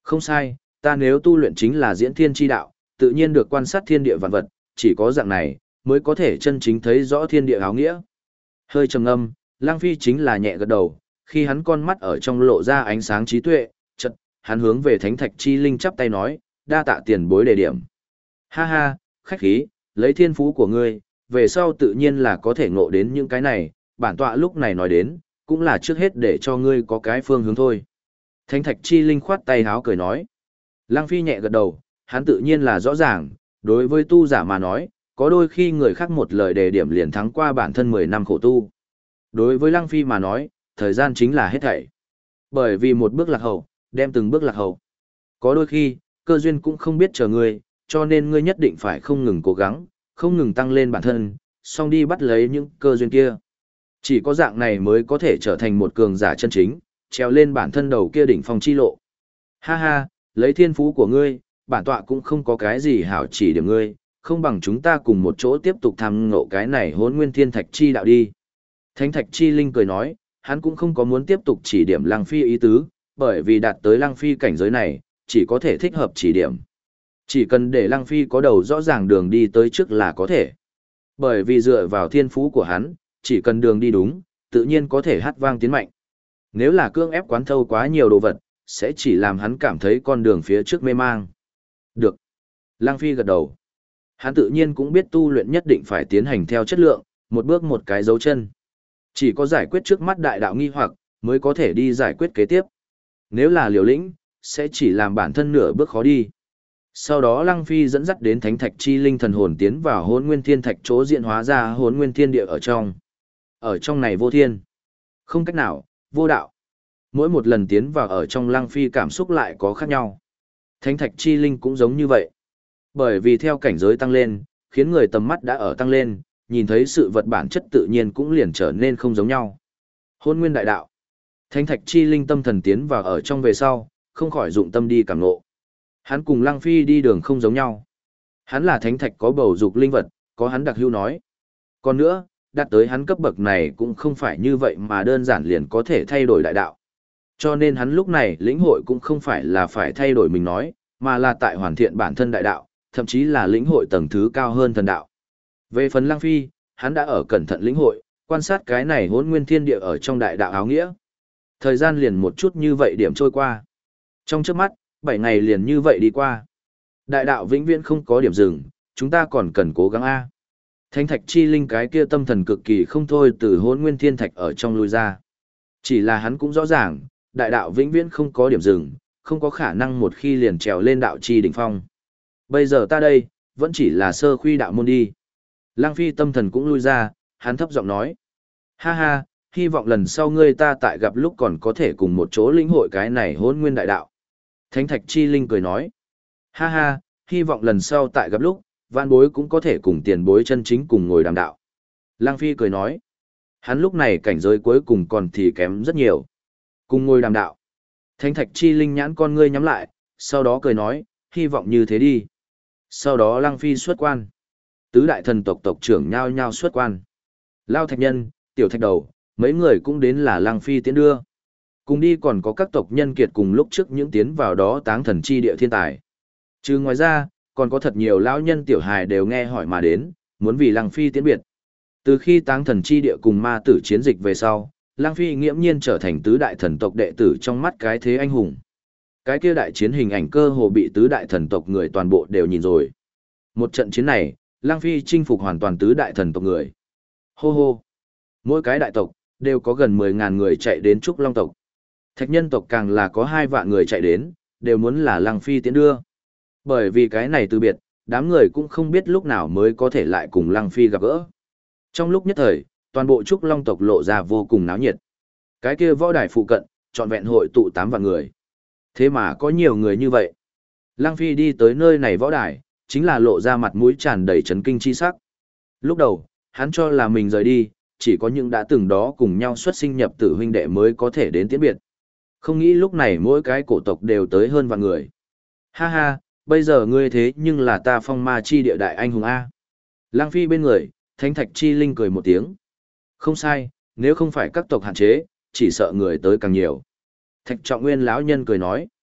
Speaker 1: Không sai, ta nếu tu luyện chính là diễn thiên chi đạo, tự nhiên được quan sát thiên địa vạn vật, chỉ có dạng này, mới có thể chân chính thấy rõ thiên địa áo nghĩa. Hơi trầm ngâm, Lăng Phi chính là nhẹ gật đầu, khi hắn con mắt ở trong lộ ra ánh sáng trí tuệ, chợt, hắn hướng về Thánh Thạch Chi Linh chắp tay nói, đa tạ tiền bối đề điểm. Ha ha, khách khí, lấy thiên phú của ngươi, về sau tự nhiên là có thể ngộ đến những cái này, bản tọa lúc này nói đến, cũng là trước hết để cho ngươi có cái phương hướng thôi. Thánh Thạch Chi Linh khoát tay háo cười nói. Lăng Phi nhẹ gật đầu, hắn tự nhiên là rõ ràng, đối với tu giả mà nói, có đôi khi người khác một lời đề điểm liền thắng qua bản thân 10 năm khổ tu. Đối với Lăng Phi mà nói, thời gian chính là hết thảy. Bởi vì một bước lạc hậu, đem từng bước lạc hậu. Có đôi khi, cơ duyên cũng không biết chờ ngươi, cho nên ngươi nhất định phải không ngừng cố gắng, không ngừng tăng lên bản thân, xong đi bắt lấy những cơ duyên kia. Chỉ có dạng này mới có thể trở thành một cường giả chân chính, trèo lên bản thân đầu kia đỉnh phong chi lộ. Ha ha, lấy thiên phú của ngươi, bản tọa cũng không có cái gì hảo chỉ điểm ngươi, không bằng chúng ta cùng một chỗ tiếp tục tham ngộ cái này Hỗn Nguyên Thiên Thạch chi đạo đi. Thánh Thạch Chi Linh cười nói, hắn cũng không có muốn tiếp tục chỉ điểm Lăng Phi ý tứ, bởi vì đạt tới Lăng Phi cảnh giới này, chỉ có thể thích hợp chỉ điểm. Chỉ cần để Lăng Phi có đầu rõ ràng đường đi tới trước là có thể. Bởi vì dựa vào thiên phú của hắn, chỉ cần đường đi đúng, tự nhiên có thể hát vang tiến mạnh. Nếu là cưỡng ép quán thâu quá nhiều đồ vật, sẽ chỉ làm hắn cảm thấy con đường phía trước mê mang. Được. Lăng Phi gật đầu. Hắn tự nhiên cũng biết tu luyện nhất định phải tiến hành theo chất lượng, một bước một cái dấu chân. Chỉ có giải quyết trước mắt đại đạo nghi hoặc, mới có thể đi giải quyết kế tiếp. Nếu là liều lĩnh, sẽ chỉ làm bản thân nửa bước khó đi. Sau đó Lăng Phi dẫn dắt đến Thánh Thạch Chi Linh thần hồn tiến vào Hỗn Nguyên Thiên Thạch chỗ diễn hóa ra Hỗn Nguyên Thiên Địa ở trong. Ở trong này vô thiên. Không cách nào, vô đạo. Mỗi một lần tiến vào ở trong Lăng Phi cảm xúc lại có khác nhau. Thánh Thạch Chi Linh cũng giống như vậy. Bởi vì theo cảnh giới tăng lên, khiến người tầm mắt đã ở tăng lên, nhìn thấy sự vật bản chất tự nhiên cũng liền trở nên không giống nhau. Hỗn Nguyên Đại Đạo. Thánh Thạch Chi Linh tâm thần tiến vào ở trong về sau, không khỏi dụng tâm đi cảm ngộ. Hắn cùng Lăng Phi đi đường không giống nhau. Hắn là thánh thạch có bầu dục linh vật, có hắn đặc hữu nói. Còn nữa, đạt tới hắn cấp bậc này cũng không phải như vậy mà đơn giản liền có thể thay đổi đại đạo. Cho nên hắn lúc này lĩnh hội cũng không phải là phải thay đổi mình nói, mà là tại hoàn thiện bản thân đại đạo, thậm chí là lĩnh hội tầng thứ cao hơn thần đạo. Về phần Lăng Phi, hắn đã ở cẩn thận lĩnh hội, quan sát cái này Hỗn Nguyên Thiên Địa ở trong đại đạo áo nghĩa. Thời gian liền một chút như vậy điểm trôi qua. Trong chớp mắt, 7 ngày liền như vậy đi qua. Đại đạo vĩnh viễn không có điểm dừng, chúng ta còn cần cố gắng a. Thánh Thạch Chi Linh cái kia tâm thần cực kỳ không thôi từ Hỗn Nguyên Thiên Thạch ở trong lui ra. Chỉ là hắn cũng rõ ràng, đại đạo vĩnh viễn không có điểm dừng, không có khả năng một khi liền trèo lên đạo chi đỉnh phong. Bây giờ ta đây, vẫn chỉ là sơ khuy đạo môn đi. Lăng Phi tâm thần cũng lui ra, hắn thấp giọng nói. Ha ha, hy vọng lần sau ngươi ta tại gặp lúc còn có thể cùng một chỗ lĩnh hội cái này Hỗn Nguyên Đại Đạo. Thánh Thạch Chi Linh cười nói. Ha ha, hy vọng lần sau tại gặp lúc, vạn bối cũng có thể cùng tiền bối chân chính cùng ngồi đàm đạo. Lăng Phi cười nói. Hắn lúc này cảnh giới cuối cùng còn thì kém rất nhiều. Cùng ngồi đàm đạo. Thánh Thạch Chi Linh nhãn con ngươi nhắm lại, sau đó cười nói, hy vọng như thế đi. Sau đó Lăng Phi xuất quan. Tứ đại thần tộc tộc trưởng nhao nhao xuất quan. Lao Thạch Nhân, Tiểu Thạch Đầu, mấy người cũng đến là Lăng Phi tiến đưa. Cùng đi còn có các tộc nhân kiệt cùng lúc trước những tiến vào đó táng thần chi địa thiên tài. Chứ ngoài ra, còn có thật nhiều lão nhân tiểu hài đều nghe hỏi mà đến, muốn vì Lăng Phi tiến biệt. Từ khi táng thần chi địa cùng ma tử chiến dịch về sau, Lăng Phi nghiễm nhiên trở thành tứ đại thần tộc đệ tử trong mắt cái thế anh hùng. Cái kia đại chiến hình ảnh cơ hồ bị tứ đại thần tộc người toàn bộ đều nhìn rồi. Một trận chiến này, Lăng Phi chinh phục hoàn toàn tứ đại thần tộc người. Hô hô! Mỗi cái đại tộc, đều có gần 10.000 người chạy đến Trúc Long tộc. Thạch nhân tộc càng là có 2 vạn người chạy đến, đều muốn là Lăng Phi tiến đưa. Bởi vì cái này từ biệt, đám người cũng không biết lúc nào mới có thể lại cùng Lăng Phi gặp gỡ. Trong lúc nhất thời, toàn bộ Trúc Long tộc lộ ra vô cùng náo nhiệt. Cái kia võ đài phụ cận, trọn vẹn hội tụ 8 vạn người. Thế mà có nhiều người như vậy. Lăng Phi đi tới nơi này võ đài, chính là lộ ra mặt mũi tràn đầy chấn kinh chi sắc. Lúc đầu, hắn cho là mình rời đi, chỉ có những đã từng đó cùng nhau xuất sinh nhập tử huynh đệ mới có thể đến tiễn biệt. Không nghĩ lúc này mỗi cái cổ tộc đều tới hơn vạn người. Ha ha, bây giờ ngươi thế nhưng là ta Phong Ma chi địa đại anh hùng A. Lăng Phi bên người, Thánh Thạch Chi Linh cười một tiếng. Không sai, nếu không phải các tộc hạn chế, chỉ sợ người tới càng nhiều. Thạch Trọng Nguyên lão nhân cười nói.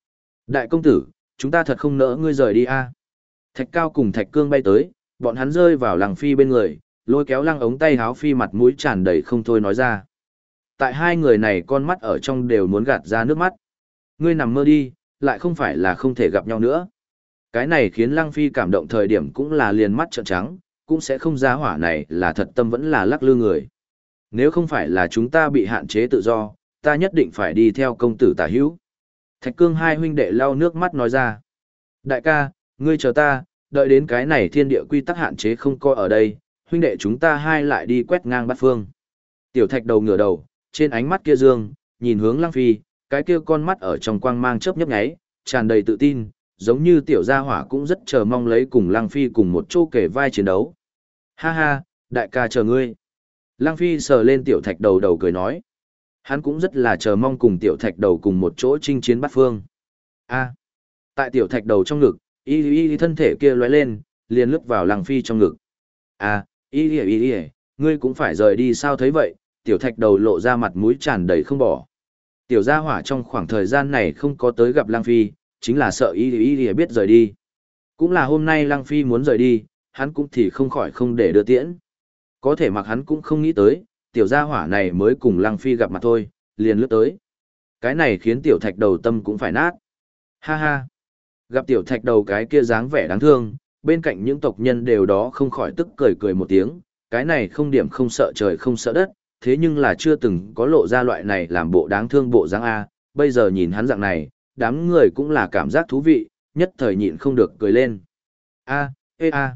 Speaker 1: Đại công tử, chúng ta thật không nỡ ngươi rời đi a. Thạch Cao cùng Thạch Cương bay tới, bọn hắn rơi vào Lăng Phi bên người, lôi kéo Lăng ống tay háo Phi mặt mũi tràn đầy không thôi nói ra. Tại hai người này con mắt ở trong đều muốn gạt ra nước mắt. Ngươi nằm mơ đi, lại không phải là không thể gặp nhau nữa. Cái này khiến Lăng Phi cảm động thời điểm cũng là liền mắt trợn trắng, cũng sẽ không giá hỏa này là thật tâm vẫn là lắc lư người. Nếu không phải là chúng ta bị hạn chế tự do, ta nhất định phải đi theo công tử tả hữu. Thạch Cương hai huynh đệ lau nước mắt nói ra. Đại ca, ngươi chờ ta, đợi đến cái này thiên địa quy tắc hạn chế không coi ở đây, huynh đệ chúng ta hai lại đi quét ngang bát phương. Tiểu Thạch đầu ngửa đầu, trên ánh mắt kia dương, nhìn hướng Lăng Phi, cái kia con mắt ở trong quang mang chớp nhấp nháy, tràn đầy tự tin, giống như tiểu gia hỏa cũng rất chờ mong lấy cùng Lăng Phi cùng một chỗ kể vai chiến đấu. Ha ha, đại ca chờ ngươi. Lăng Phi sờ lên tiểu Thạch đầu đầu cười nói. Hắn cũng rất là chờ mong cùng tiểu Thạch đầu cùng một chỗ chinh chiến bát phương. A. Tại tiểu Thạch đầu trong ngực, y thân thể kia lóe lên, liền lướt vào Lăng Phi trong ngực. A, y, ngươi cũng phải rời đi sao thấy vậy? Tiểu Thạch đầu lộ ra mặt mũi tràn đầy không bỏ. Tiểu gia hỏa trong khoảng thời gian này không có tới gặp Lăng Phi, chính là sợ y biết rời đi. Cũng là hôm nay Lăng Phi muốn rời đi, hắn cũng thì không khỏi không để đưa tiễn. Có thể mặc hắn cũng không nghĩ tới, tiểu gia hỏa này mới cùng Lăng Phi gặp mặt thôi, liền lướt tới. Cái này khiến tiểu Thạch đầu tâm cũng phải nát. Ha ha. Gặp tiểu Thạch đầu cái kia dáng vẻ đáng thương, bên cạnh những tộc nhân đều đó không khỏi tức cười cười một tiếng, cái này không điểm không sợ trời không sợ đất, thế nhưng là chưa từng có lộ ra loại này làm bộ đáng thương bộ dáng A, bây giờ nhìn hắn dạng này, đám người cũng là cảm giác thú vị, nhất thời nhịn không được cười lên. A, ê a.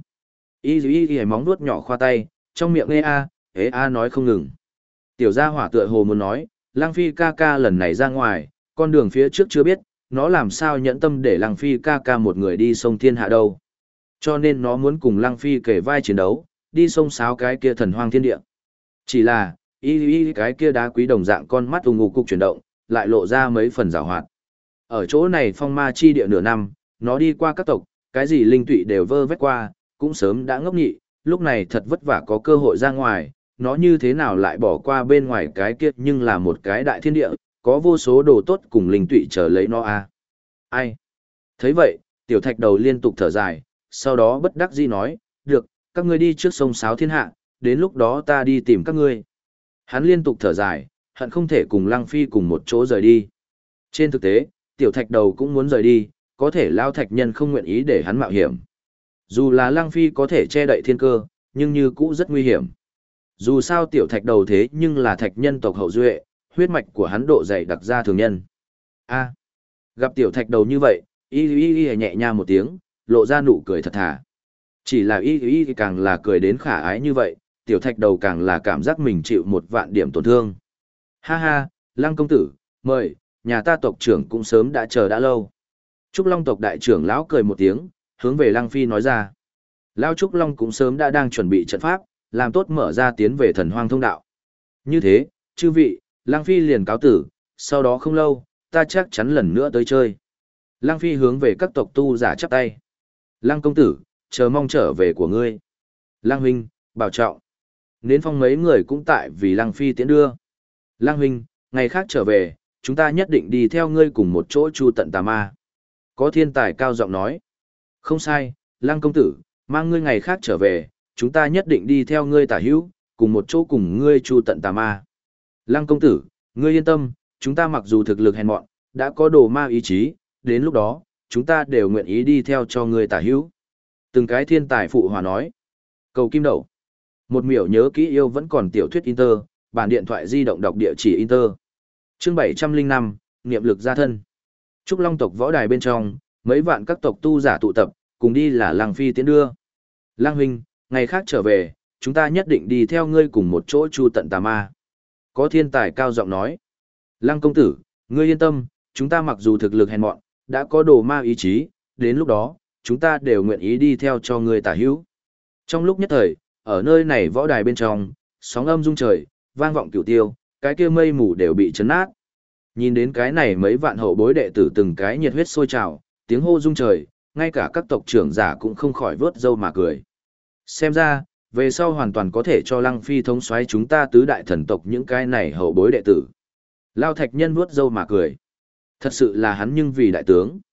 Speaker 1: Y móng nuốt nhỏ khoa tay, trong miệng ê a nói không ngừng. Tiểu gia hỏa tựa hồ muốn nói, Lăng Phi ca ca lần này ra ngoài, con đường phía trước chưa biết, nó làm sao nhẫn tâm để Lăng Phi ca ca một người đi sông thiên hạ đâu. Cho nên nó muốn cùng Lăng Phi kể vai chiến đấu, đi sông sáo cái kia thần hoang thiên địa. Chỉ là, cái kia đá quý đồng dạng con mắt ung cục chuyển động, lại lộ ra mấy phần giảo hoạt. Ở chỗ này phong ma chi địa nửa năm, nó đi qua các tộc, cái gì linh tụy đều vơ vét qua, cũng sớm đã ngốc nhị, lúc này thật vất vả có cơ hội ra ngoài, nó như thế nào lại bỏ qua bên ngoài cái kia nhưng là một cái đại thiên địa, có vô số đồ tốt cùng linh tụy chờ lấy nó à. Ai? Thấy vậy, tiểu Thạch đầu liên tục thở dài, sau đó bất đắc dĩ nói, được, các ngươi đi trước sông Sáo thiên hạ, đến lúc đó ta đi tìm các ngươi. Hắn liên tục thở dài, hận không thể cùng Lăng Phi cùng một chỗ rời đi. Trên thực tế, tiểu Thạch đầu cũng muốn rời đi, có thể Lao Thạch nhân không nguyện ý để hắn mạo hiểm. Dù là Lăng Phi có thể che đậy thiên cơ, nhưng như cũ rất nguy hiểm. Dù sao tiểu Thạch đầu thế nhưng là Thạch nhân tộc hậu duệ, huyết mạch của hắn độ dày đặc ra thường nhân. A. Gặp tiểu Thạch đầu như vậy, y nhẹ nhàng một tiếng, lộ ra nụ cười thật thà. Chỉ là y càng là cười đến khả ái như vậy, tiểu Thạch đầu càng là cảm giác mình chịu một vạn điểm tổn thương. Ha ha, Lăng công tử, mời, nhà ta tộc trưởng cũng sớm đã chờ đã lâu. Trúc Long tộc đại trưởng lão cười một tiếng, hướng về Lăng Phi nói ra. Lão Trúc Long cũng sớm đã đang chuẩn bị trận pháp, làm tốt mở ra tiến về thần hoang thông đạo. Như thế, chư vị, Lăng Phi liền cáo tử, sau đó không lâu, ta chắc chắn lần nữa tới chơi. Lăng Phi hướng về các tộc tu giả chắp tay. Lăng công tử, chờ mong trở về của ngươi. Lăng huynh, bảo trọng. Nến Phong mấy người cũng tại vì Lăng Phi tiễn đưa. Lăng huynh, ngày khác trở về, chúng ta nhất định đi theo ngươi cùng một chỗ chu tận tà ma. Có thiên tài cao giọng nói. Không sai, Lăng công tử, mang ngươi ngày khác trở về, chúng ta nhất định đi theo ngươi tả hữu, cùng một chỗ cùng ngươi chu tận tà ma. Lăng công tử, ngươi yên tâm, chúng ta mặc dù thực lực hèn mọn, đã có đồ ma ý chí, đến lúc đó, chúng ta đều nguyện ý đi theo cho ngươi tả hữu. Từng cái thiên tài phụ hòa nói. Cầu kim đậu. Một miểu nhớ kỹ yêu vẫn còn tiểu thuyết Inter, bản điện thoại di động đọc địa chỉ Inter. Chương 705, niệm lực gia thân. Trúc Long tộc võ đài bên trong, mấy vạn các tộc tu giả tụ tập, cùng đi là Lăng Phi tiến đưa. Lăng huynh, ngày khác trở về, chúng ta nhất định đi theo ngươi cùng một chỗ chu tận tà ma. Có thiên tài cao giọng nói. Lăng công tử, ngươi yên tâm, chúng ta mặc dù thực lực hèn mọn, đã có đồ ma ý chí, đến lúc đó, chúng ta đều nguyện ý đi theo cho ngươi tả hữu. Trong lúc nhất thời, ở nơi này võ đài bên trong, sóng âm rung trời, vang vọng cửu tiêu, cái kia mây mù đều bị chấn nát. Nhìn đến cái này mấy vạn hậu bối đệ tử từng cái nhiệt huyết sôi trào, tiếng hô rung trời, ngay cả các tộc trưởng giả cũng không khỏi vớt râu mà cười. Xem ra, về sau hoàn toàn có thể cho Lăng Phi thống soái chúng ta tứ đại thần tộc những cái này hậu bối đệ tử. Lao Thạch nhân vuốt râu mà cười. Thật sự là hắn nhưng vì đại tướng.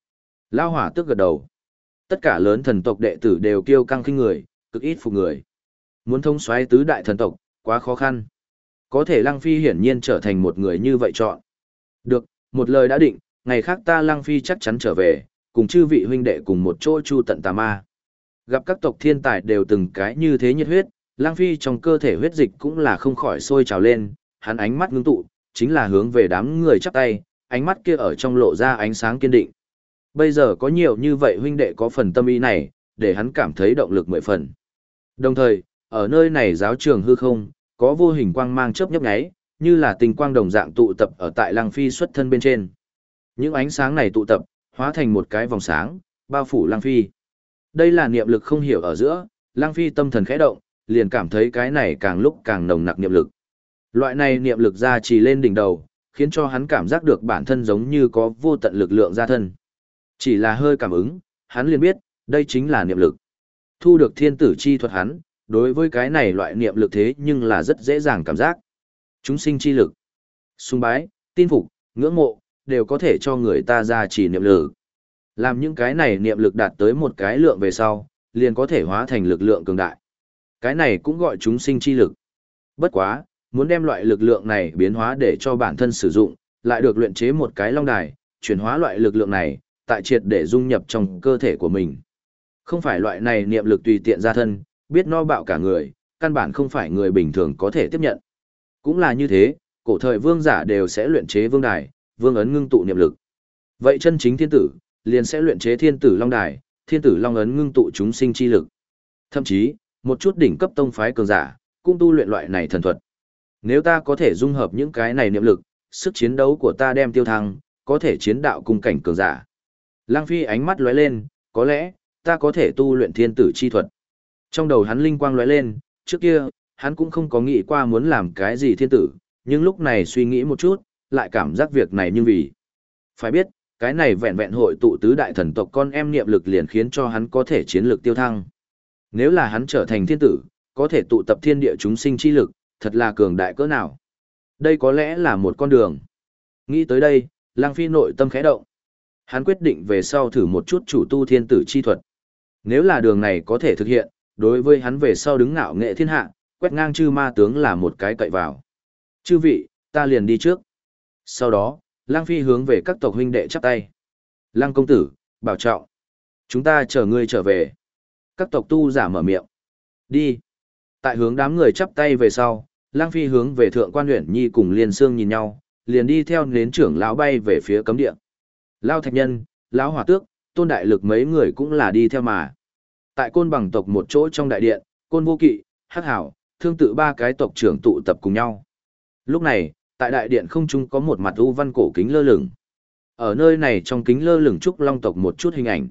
Speaker 1: Lao hỏa tước gật đầu. Tất cả lớn thần tộc đệ tử đều kiêu căng khinh người, cực ít phục người. Muốn thông soái tứ đại thần tộc, quá khó khăn. Có thể Lăng Phi hiển nhiên trở thành một người như vậy chọn. Được, một lời đã định, ngày khác ta Lăng Phi chắc chắn trở về, cùng chư vị huynh đệ cùng một chỗ chu tận tà ma. Gặp các tộc thiên tài đều từng cái như thế nhiệt huyết, Lăng Phi trong cơ thể huyết dịch cũng là không khỏi sôi trào lên, hắn ánh mắt ngưng tụ, chính là hướng về đám người chắp tay, ánh mắt kia ở trong lộ ra ánh sáng kiên định. Bây giờ có nhiều như vậy huynh đệ có phần tâm ý này, để hắn cảm thấy động lực mười phần. Đồng thời, ở nơi này giáo trường hư không, có vô hình quang mang chớp nhấp nháy, như là tình quang đồng dạng tụ tập ở tại Lăng Phi xuất thân bên trên. Những ánh sáng này tụ tập, hóa thành một cái vòng sáng, bao phủ Lăng Phi. Đây là niệm lực không hiểu ở giữa, Lăng Phi tâm thần khẽ động, liền cảm thấy cái này càng lúc càng nồng nặc niệm lực. Loại này niệm lực ra trì lên đỉnh đầu, khiến cho hắn cảm giác được bản thân giống như có vô tận lực lượng ra thân. Chỉ là hơi cảm ứng, hắn liền biết, đây chính là niệm lực. Thu được thiên tử chi thuật hắn, đối với cái này loại niệm lực thế nhưng là rất dễ dàng cảm giác. Chúng sinh chi lực, sùng bái, tin phục, ngưỡng mộ, đều có thể cho người ta ra chỉ niệm lực. Làm những cái này niệm lực đạt tới một cái lượng về sau, liền có thể hóa thành lực lượng cường đại. Cái này cũng gọi chúng sinh chi lực. Bất quá, muốn đem loại lực lượng này biến hóa để cho bản thân sử dụng, lại được luyện chế một cái long đài, chuyển hóa loại lực lượng này, tại triệt để dung nhập trong cơ thể của mình. Không phải loại này niệm lực tùy tiện ra thân, biết no bạo cả người, căn bản không phải người bình thường có thể tiếp nhận. Cũng là như thế, cổ thời vương giả đều sẽ luyện chế vương đài, vương ấn ngưng tụ niệm lực. Vậy chân chính thiên tử, liền sẽ luyện chế thiên tử long đài, thiên tử long ấn ngưng tụ chúng sinh chi lực. Thậm chí, một chút đỉnh cấp tông phái cường giả, cũng tu luyện loại này thần thuật. Nếu ta có thể dung hợp những cái này niệm lực, sức chiến đấu của ta đem tiêu thăng, có thể chiến đạo cùng cảnh cường giả. Lăng Phi ánh mắt lóe lên, có lẽ, ta có thể tu luyện thiên tử chi thuật. Trong đầu hắn linh quang lóe lên, trước kia, hắn cũng không có nghĩ qua muốn làm cái gì thiên tử, nhưng lúc này suy nghĩ một chút, lại cảm giác việc này như vì. Phải biết, cái này vẹn vẹn hội tụ tứ đại thần tộc con em niệm lực liền khiến cho hắn có thể chiến lược tiêu thăng. Nếu là hắn trở thành thiên tử, có thể tụ tập thiên địa chúng sinh chi lực, thật là cường đại cỡ nào. Đây có lẽ là một con đường. Nghĩ tới đây, Lăng Phi nội tâm khẽ động. Hắn quyết định về sau thử một chút chủ tu thiên tử chi thuật. Nếu là đường này có thể thực hiện, đối với hắn về sau đứng ngạo nghệ thiên hạ, quét ngang chư ma tướng là một cái cậy vào. Chư vị, ta liền đi trước. Sau đó, Lăng Phi hướng về các tộc huynh đệ chắp tay. Lăng công tử, bảo trọng. Chúng ta chờ ngươi trở về. Các tộc tu giả mở miệng. Đi. Tại hướng đám người chắp tay về sau, Lăng Phi hướng về Thượng Quan Uyển Nhi cùng Liên Sương nhìn nhau, liền đi theo nến trưởng lão bay về phía cấm địa. Lao Thạch Nhân, lão Hỏa Tước, Tôn Đại Lực mấy người cũng là đi theo mà. Tại Côn Bằng tộc một chỗ trong đại điện, Côn Vô Kỵ, Hắc Hảo, Thương Tự ba cái tộc trưởng tụ tập cùng nhau. Lúc này, tại đại điện không trung có một mặt u văn cổ kính lơ lửng. Ở nơi này trong kính lơ lửng trúc long tộc một chút hình ảnh.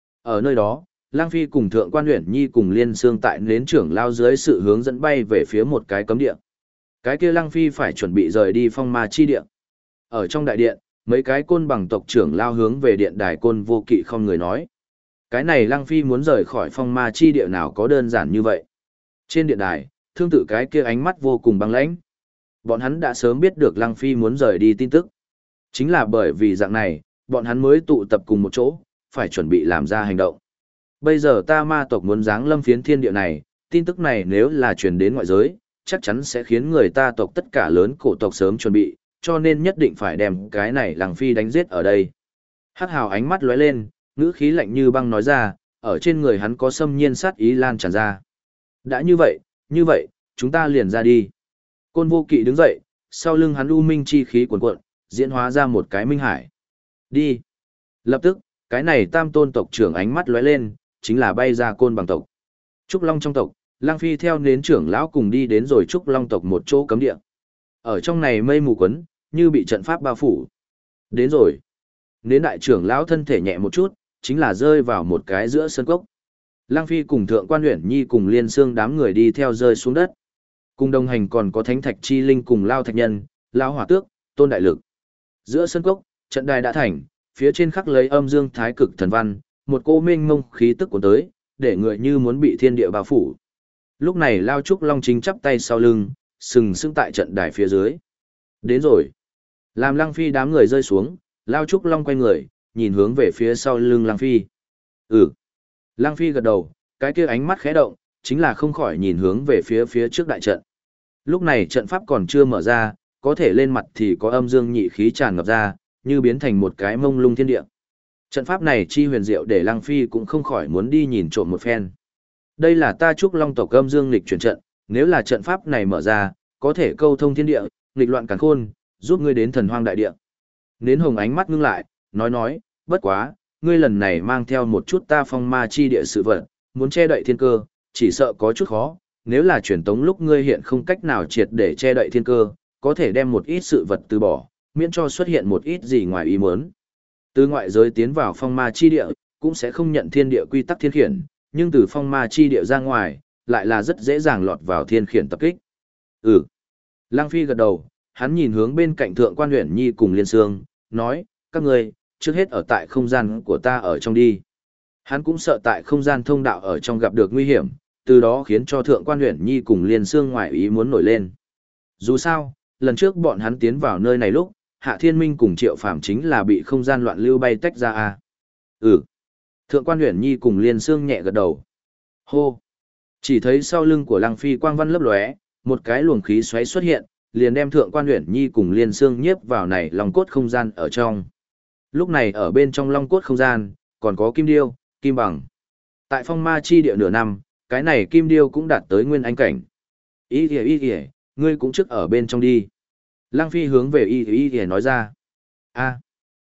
Speaker 1: Ở nơi đó, Lang Phi cùng Thượng Quan Uyển Nhi cùng Liên Sương tại nến trưởng lao dưới sự hướng dẫn bay về phía một cái cấm địa. Cái kia Lang Phi phải chuẩn bị rời đi phong ma chi địa. Ở trong đại điện, mấy cái Côn Bằng tộc trưởng lao hướng về điện đài Côn Vô Kỵ không người nói. Cái này Lang Phi muốn rời khỏi phong ma chi địa nào có đơn giản như vậy. Trên điện đài, Thương Tự cái kia ánh mắt vô cùng băng lãnh. Bọn hắn đã sớm biết được Lăng Phi muốn rời đi tin tức. Chính là bởi vì dạng này, bọn hắn mới tụ tập cùng một chỗ, phải chuẩn bị làm ra hành động. Bây giờ ta ma tộc muốn giáng lâm phiến thiên địa này, tin tức này nếu là truyền đến ngoại giới, chắc chắn sẽ khiến người ta tộc tất cả lớn cổ tộc sớm chuẩn bị, cho nên nhất định phải đem cái này Lăng Phi đánh giết ở đây. Hắc Hào ánh mắt lóe lên, ngữ khí lạnh như băng nói ra, ở trên người hắn có xâm nhiên sát ý lan tràn ra. Đã như vậy, chúng ta liền ra đi. Côn Vô Kỵ đứng dậy, sau lưng hắn u minh chi khí cuồn cuộn, diễn hóa ra một cái minh hải. Đi. Lập tức, cái này tam tôn tộc trưởng ánh mắt lóe lên, chính là bay ra Côn Bằng tộc. Trúc Long trong tộc, Lang Phi theo nến trưởng lão cùng đi đến rồi Trúc Long tộc một chỗ cấm địa. Ở trong này mây mù quấn, như bị trận pháp bao phủ. Đến rồi. Nến đại trưởng lão thân thể nhẹ một chút, chính là rơi vào một cái giữa sân cốc. Lang Phi cùng Thượng Quan Uyển Nhi cùng Liên Sương đám người đi theo rơi xuống đất. Cùng đồng hành còn có Thánh Thạch Chi Linh cùng Lao Thạch Nhân, Lao Hỏa Tước, Tôn Đại Lực. Giữa sân cốc, trận đài đã thành, phía trên khắc lấy âm dương thái cực thần văn, một cô mênh mông khí tức cuốn tới, để người như muốn bị thiên địa bao phủ. Lúc này Lao Trúc Long chính chắp tay sau lưng, sừng sững tại trận đài phía dưới. Đến rồi. Làm Lăng Phi đám người rơi xuống, Lao Trúc Long quay người, nhìn hướng về phía sau lưng Lăng Phi. Ừ. Lăng Phi gật đầu, cái kia ánh mắt khẽ động, chính là không khỏi nhìn hướng về phía trước đại trận. Lúc này trận pháp còn chưa mở ra, có thể lên mặt thì có âm dương nhị khí tràn ngập ra, như biến thành một cái mông lung thiên địa. Trận pháp này chi huyền diệu để Lăng Phi cũng không khỏi muốn đi nhìn trộm một phen. Đây là ta Trúc Long tộc âm dương nghịch chuyển trận, nếu là trận pháp này mở ra, có thể câu thông thiên địa, nghịch loạn càn khôn, giúp ngươi đến thần hoang đại địa. Nến hồng ánh mắt ngưng lại, nói, bất quá, ngươi lần này mang theo một chút ta phong ma chi địa sự vật, muốn che đậy thiên cơ, chỉ sợ có chút khó, nếu là truyền tống lúc ngươi hiện không cách nào triệt để che đậy thiên cơ, có thể đem một ít sự vật từ bỏ, miễn cho xuất hiện một ít gì ngoài ý muốn. Từ ngoại giới tiến vào phong ma chi địa, cũng sẽ không nhận thiên địa quy tắc thiên khiển, nhưng từ phong ma chi địa ra ngoài, lại là rất dễ dàng lọt vào thiên khiển tập kích. Ừ. Lăng Phi gật đầu, hắn nhìn hướng bên cạnh Thượng Quan Uyển Nhi cùng Liên Sương, nói, các ngươi trước hết ở tại không gian của ta ở trong đi. Hắn cũng sợ tại không gian thông đạo ở trong gặp được nguy hiểm, từ đó khiến cho Thượng Quan Uyển Nhi cùng Liên Sương ngoại ý muốn nổi lên. Dù sao, lần trước bọn hắn tiến vào nơi này lúc, Hạ Thiên Minh cùng Triệu Phàm chính là bị không gian loạn lưu bay tách ra à. Ừ. Thượng Quan Uyển Nhi cùng Liên Sương nhẹ gật đầu. Hô. Chỉ thấy sau lưng của Lăng Phi quang văn lấp lóe, một cái luồng khí xoáy xuất hiện, liền đem Thượng Quan Uyển Nhi cùng Liên Sương nhiếp vào này long cốt không gian ở trong. Lúc này ở bên trong long cốt không gian, còn có kim điêu, kim bằng. Tại phong ma chi địa nửa năm, cái này kim điêu cũng đạt tới nguyên anh cảnh. Ý kìa, ngươi cũng trước ở bên trong đi. Lăng Phi hướng về ý kìa nói ra. A.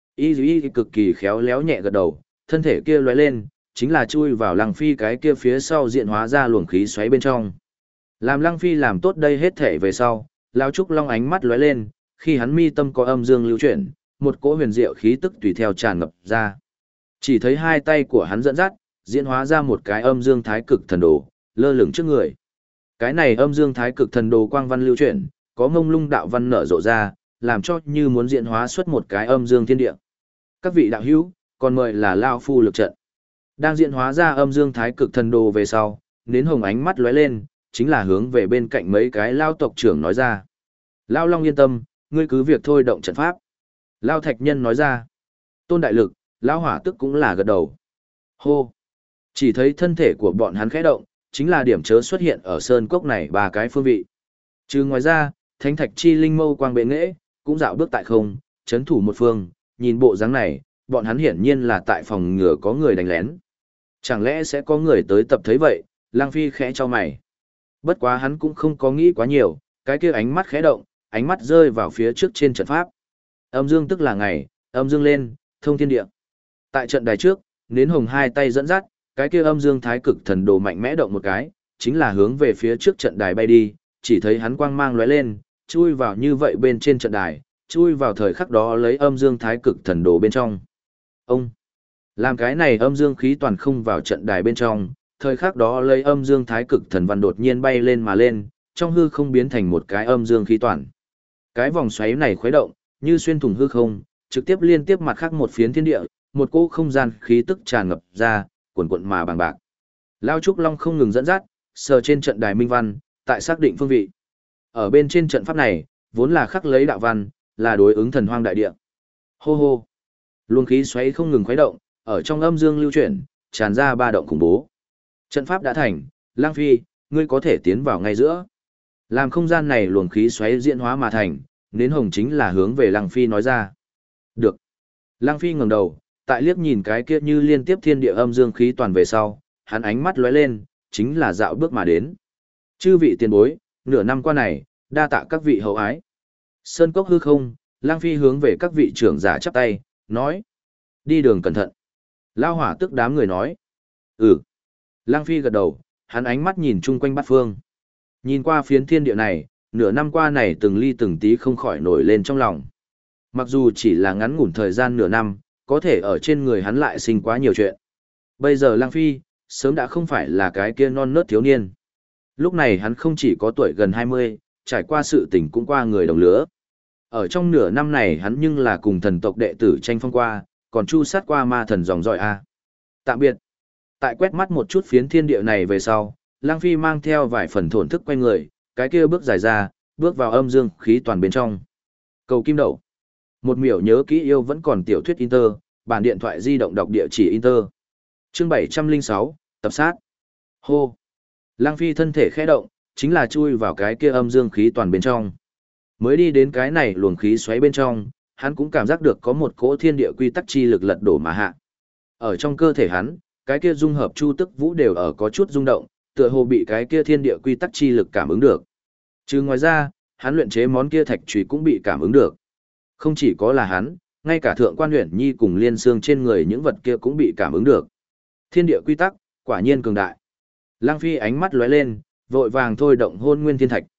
Speaker 1: Ý cực kỳ khéo léo nhẹ gật đầu, thân thể kia lóe lên, chính là chui vào Lăng Phi cái kia phía sau diện hóa ra luồng khí xoáy bên trong. Làm Lăng Phi làm tốt đây hết thể về sau, Lão Trúc Long ánh mắt lóe lên, khi hắn mi tâm có âm dương lưu chuyển, một cỗ huyền diệu khí tức tùy theo tràn ngập ra. Chỉ thấy hai tay của hắn dẫn dắt, diễn hóa ra một cái âm dương thái cực thần đồ, lơ lửng trước người. Cái này âm dương thái cực thần đồ quang văn lưu chuyển, có mông lung đạo văn nở rộ ra, làm cho như muốn diễn hóa xuất một cái âm dương thiên địa. Các vị đạo hữu, còn mời là Lao Phu lực trận. Đang diễn hóa ra âm dương thái cực thần đồ về sau, nến hồng ánh mắt lóe lên, chính là hướng về bên cạnh mấy cái Lao tộc trưởng nói ra. Lao Long yên tâm, ngươi cứ việc thôi động trận pháp. Lao Thạch Nhân nói ra. Tôn Đại Lực, Lao Hỏa Tức cũng là gật đầu. Hô! Chỉ thấy thân thể của bọn hắn khẽ động, chính là điểm chớ xuất hiện ở sơn cốc này ba cái phương vị. Trừ ngoài ra, Thánh Thạch Chi Linh Mâu Quang Bệ Nghệ, cũng dạo bước tại không, chấn thủ một phương, nhìn bộ dáng này, bọn hắn hiển nhiên là tại phòng ngừa có người đánh lén. Chẳng lẽ sẽ có người tới tập thấy vậy, Lăng Phi khẽ cho mày. Bất quá hắn cũng không có nghĩ quá nhiều, cái kia ánh mắt khẽ động, ánh mắt rơi vào phía trước trên trận pháp. Âm dương tức là ngày, âm dương lên, thông thiên địa. Tại trận đài trước, nến hồng hai tay dẫn dắt, cái kia âm dương thái cực thần đồ mạnh mẽ động một cái, chính là hướng về phía trước trận đài bay đi, chỉ thấy hắn quang mang lóe lên, chui vào như vậy bên trên trận đài, chui vào thời khắc đó lấy âm dương thái cực thần đồ bên trong. Ông làm cái này âm dương khí toàn không vào trận đài bên trong, thời khắc đó lấy âm dương thái cực thần văn đột nhiên bay lên mà lên, trong hư không biến thành một cái âm dương khí toàn. Cái vòng xoáy này khuấy động, như xuyên thủng hư không, trực tiếp liên tiếp mặt khác một phiến thiên địa, một cỗ không gian khí tức tràn ngập ra, cuồn cuộn mà bằng bạc. Lao Trúc Long không ngừng dẫn dắt, sờ trên trận đài minh văn, tại xác định phương vị. Ở bên trên trận pháp này, vốn là khắc lấy đạo văn, là đối ứng thần hoang đại địa. Hô hô. Luồng khí xoáy không ngừng khuấy động, ở trong âm dương lưu chuyển, tràn ra ba động khủng bố. Trận pháp đã thành, Lang Phi, ngươi có thể tiến vào ngay giữa. Làm không gian này luồng khí xoáy diễn hóa mà thành, nến hồng chính là hướng về Lang Phi nói ra. Được. Lang Phi ngẩng đầu, tại liếc nhìn cái kia như liên tiếp thiên địa âm dương khí toàn về sau, hắn ánh mắt lóe lên, chính là dạo bước mà đến. Chư vị tiền bối, nửa năm qua này, đa tạ các vị hậu ái. Sơn cốc hư không, Lang Phi hướng về các vị trưởng giả chắp tay, nói. Đi đường cẩn thận. Lao Hỏa Tức đám người nói. Ừ. Lang Phi gật đầu, hắn ánh mắt nhìn chung quanh bát phương. Nhìn qua phiến thiên địa này, nửa năm qua này từng ly từng tí không khỏi nổi lên trong lòng. Mặc dù chỉ là ngắn ngủn thời gian nửa năm, có thể ở trên người hắn lại sinh quá nhiều chuyện. Bây giờ Lang Phi, sớm đã không phải là cái kia non nớt thiếu niên. Lúc này hắn không chỉ có tuổi gần 20, trải qua sự tình cũng qua người đồng lứa. Ở trong nửa năm này hắn nhưng là cùng thần tộc đệ tử tranh phong qua, còn chu sát qua ma thần dòng dõi A. Tạm biệt. Tại quét mắt một chút phiến thiên địa này về sau, Lang Phi mang theo vài phần thổn thức quay người, cái kia bước dài ra, bước vào âm dương khí toàn bên trong. Cầu kim đậu. Một miểu nhớ kỹ yêu vẫn còn tiểu thuyết Inter, bản điện thoại di động đọc địa chỉ Inter. Chương 706, tập sát. Hô. Lăng Phi thân thể khẽ động, chính là chui vào cái kia âm dương khí toàn bên trong. Mới đi đến cái này luồng khí xoáy bên trong, hắn cũng cảm giác được có một cỗ thiên địa quy tắc chi lực lật đổ mà hạ. Ở trong cơ thể hắn, cái kia dung hợp chu tức vũ đều ở có chút rung động, tựa hồ bị cái kia thiên địa quy tắc chi lực cảm ứng được. Trừ ngoài ra, hắn luyện chế món kia thạch chùy cũng bị cảm ứng được. Không chỉ có là hắn, ngay cả thượng quan Uyển Nhi cùng liên xương trên người những vật kia cũng bị cảm ứng được. Thiên địa quy tắc, quả nhiên cường đại. Lăng Phi ánh mắt lóe lên, vội vàng thôi động Hôn Nguyên Thiên Thạch.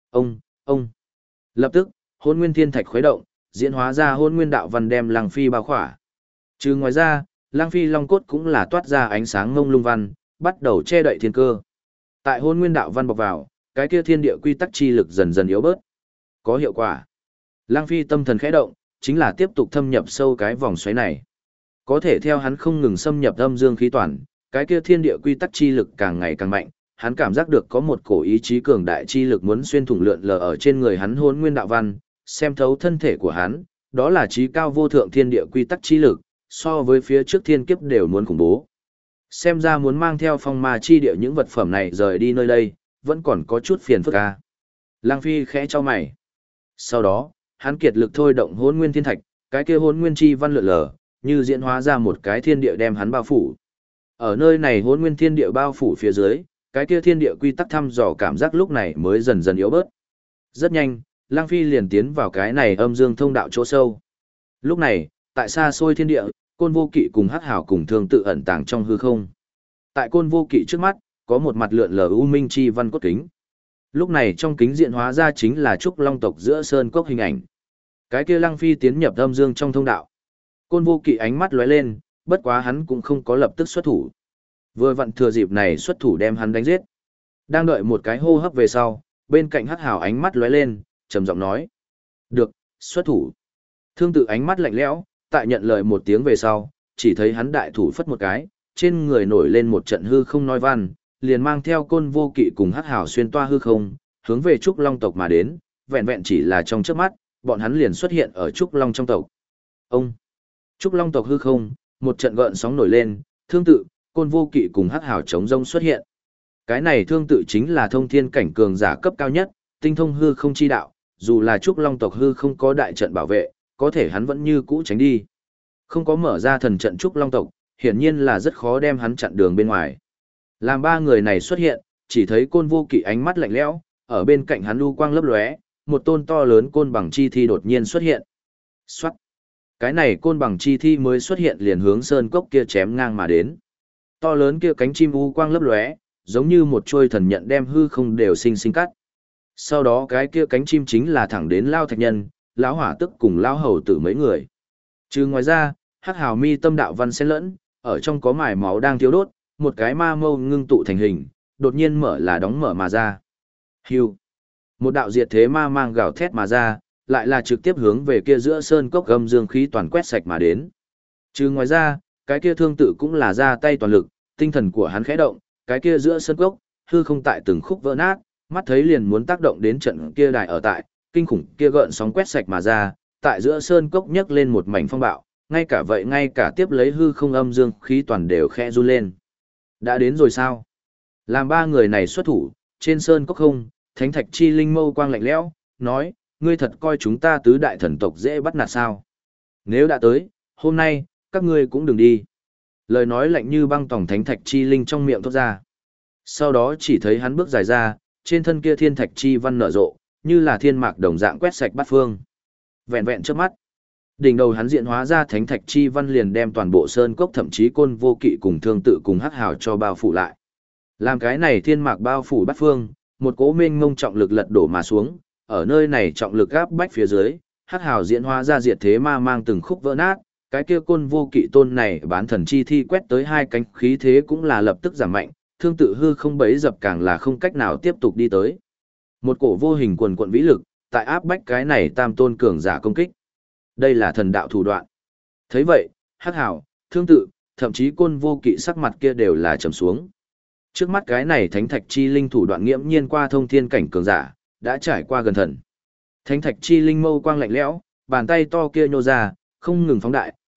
Speaker 1: Ông. Lập tức, Hôn Nguyên Thiên Thạch khuấy động, diễn hóa ra Hôn Nguyên đạo văn đem Lăng Phi bao khỏa. Trừ ngoài ra, Lăng Phi long cốt cũng là toát ra ánh sáng ngông lung văn, bắt đầu che đậy thiên cơ. Tại Hôn Nguyên đạo văn bọc vào, cái kia thiên địa quy tắc chi lực dần dần yếu bớt. Có hiệu quả. Lăng Phi tâm thần khẽ động, chính là tiếp tục thâm nhập sâu cái vòng xoáy này. Có thể theo hắn không ngừng xâm nhập âm dương khí toàn, cái kia thiên địa quy tắc chi lực càng ngày càng mạnh, hắn cảm giác được có một cổ ý chí cường đại chi lực muốn xuyên thủng lượn lờ ở trên người hắn Hôn Nguyên đạo văn, xem thấu thân thể của hắn, đó là chí cao vô thượng thiên địa quy tắc chi lực, so với phía trước thiên kiếp đều muốn khủng bố. Xem ra muốn mang theo phong ma chi địa những vật phẩm này rời đi nơi đây, vẫn còn có chút phiền phức a. Lăng Phi khẽ cho mày. Sau đó, hắn kiệt lực thôi động Hôn Nguyên Thiên Thạch, cái kia Hôn Nguyên chi văn lượn lờ, như diễn hóa ra một cái thiên địa đem hắn bao phủ. Ở nơi này Hôn Nguyên thiên địa bao phủ phía dưới, cái kia thiên địa quy tắc thăm dò cảm giác lúc này mới dần dần yếu bớt. Rất nhanh, Lăng Phi liền tiến vào cái này âm dương thông đạo chỗ sâu. Lúc này, tại xa xôi thiên địa, Côn Vô Kỵ cùng Hắc Hảo cùng Thương Tự ẩn tàng trong hư không. Tại Côn Vô Kỵ trước mắt, có một mặt lượn lờ u minh chi văn cốt kính. Lúc này trong kính diện hóa ra chính là trúc long tộc giữa sơn cốc hình ảnh. Cái kia Lăng Phi tiến nhập âm dương trong thông đạo. Côn Vô Kỵ ánh mắt lóe lên, bất quá hắn cũng không có lập tức xuất thủ. Vừa vặn thừa dịp này xuất thủ đem hắn đánh giết. Đang đợi một cái hô hấp về sau, bên cạnh Hắc Hảo ánh mắt lóe lên, trầm giọng nói: "Được, xuất thủ." Thương Tự ánh mắt lạnh lẽo, tại nhận lời một tiếng về sau, chỉ thấy hắn đại thủ phất một cái, trên người nổi lên một trận hư không nói văn, liền mang theo Côn Vô Kỵ cùng Hắc Hảo xuyên toa hư không, hướng về Trúc Long tộc mà đến, vẹn vẹn chỉ là trong chớp mắt, bọn hắn liền xuất hiện ở Trúc Long trong tộc. Ông Trúc Long tộc hư không, một trận gợn sóng nổi lên, Thương Tự, Côn Vô Kỵ cùng Hắc Hảo chống rông xuất hiện. Cái này Thương Tự chính là thông thiên cảnh cường giả cấp cao nhất, tinh thông hư không chi đạo, dù là Trúc Long tộc hư không có đại trận bảo vệ, có thể hắn vẫn như cũ tránh đi. Không có mở ra thần trận Trúc Long tộc, hiển nhiên là rất khó đem hắn chặn đường bên ngoài. Làm ba người này xuất hiện, chỉ thấy Côn Vô Kỵ ánh mắt lạnh lẽo, ở bên cạnh hắn u quang lấp lóe, một tôn to lớn côn bằng chi thi đột nhiên xuất hiện. Soát. Cái này côn bằng chi thi mới xuất hiện liền hướng sơn cốc kia chém ngang mà đến. To lớn kia cánh chim u quang lấp lóe, giống như một trôi thần nhận đem hư không đều sinh sinh cắt. Sau đó cái kia cánh chim chính là thẳng đến Lao Thạch Nhân, lão Hỏa Tức cùng lão Hầu Tử mấy người. Trừ ngoài ra, Hắc Hào mi tâm đạo văn xen lẫn, ở trong có mài máu đang thiêu đốt, một cái ma mâu ngưng tụ thành hình, đột nhiên mở là đóng mở mà ra. Hưu. Một đạo diệt thế ma mang gào thét mà ra, lại là trực tiếp hướng về kia giữa sơn cốc âm dương khí toàn quét sạch mà đến. Trừ ngoài ra, cái kia Thương Tự cũng là ra tay toàn lực, tinh thần của hắn khẽ động, cái kia giữa sơn cốc, hư không tại từng khúc vỡ nát, mắt thấy liền muốn tác động đến trận kia đài ở tại, kinh khủng kia gợn sóng quét sạch mà ra, tại giữa sơn cốc nhấc lên một mảnh phong bạo, ngay cả vậy ngay cả tiếp lấy hư không âm dương khí toàn đều khẽ run lên. Đã đến rồi sao? Làm ba người này xuất thủ, trên sơn cốc không, Thánh Thạch Chi Linh mâu quang lạnh lẽo, nói: "Ngươi thật coi chúng ta tứ đại thần tộc dễ bắt nạt sao? Nếu đã tới, hôm nay, các ngươi cũng đừng đi." Lời nói lạnh như băng tòng Thánh Thạch Chi Linh trong miệng thốt ra. Sau đó chỉ thấy hắn bước dài ra, trên thân kia thiên thạch chi văn nở rộ, như là thiên mạc đồng dạng quét sạch bát phương. Vẹn vẹn trước mắt, đỉnh đầu hắn diện hóa ra thánh thạch chi văn liền đem toàn bộ sơn cốc thậm chí Côn Vô Kỵ cùng Thương Tự cùng Hắc Hào cho bao phủ lại. Làm cái này thiên mạc bao phủ bát phương, một cỗ mênh mông trọng lực lật đổ mà xuống, ở nơi này trọng lực áp bách phía dưới, Hắc Hào diễn hóa ra diệt thế ma mang từng khúc vỡ nát, cái kia Côn Vô Kỵ tôn này bán thần chi thi quét tới hai cánh khí thế cũng là lập tức giảm mạnh, Thương Tự hư không bấy dập càng là không cách nào tiếp tục đi tới. Một cổ vô hình quần quận vĩ lực, tại áp bách cái này tam tôn cường giả công kích. Đây là thần đạo thủ đoạn. Thấy vậy, Hắc Hào, Thương Tự, thậm chí Côn Vô Kỵ sắc mặt kia đều là trầm xuống. Trước mắt cái này thánh thạch chi linh thủ đoạn nghiễm nhiên qua thông thiên cảnh cường giả, đã trải qua gần thần. Thánh thạch chi linh mâu quang lạnh lẽo, bàn tay to kia nhô ra, không ngừng phóng đại,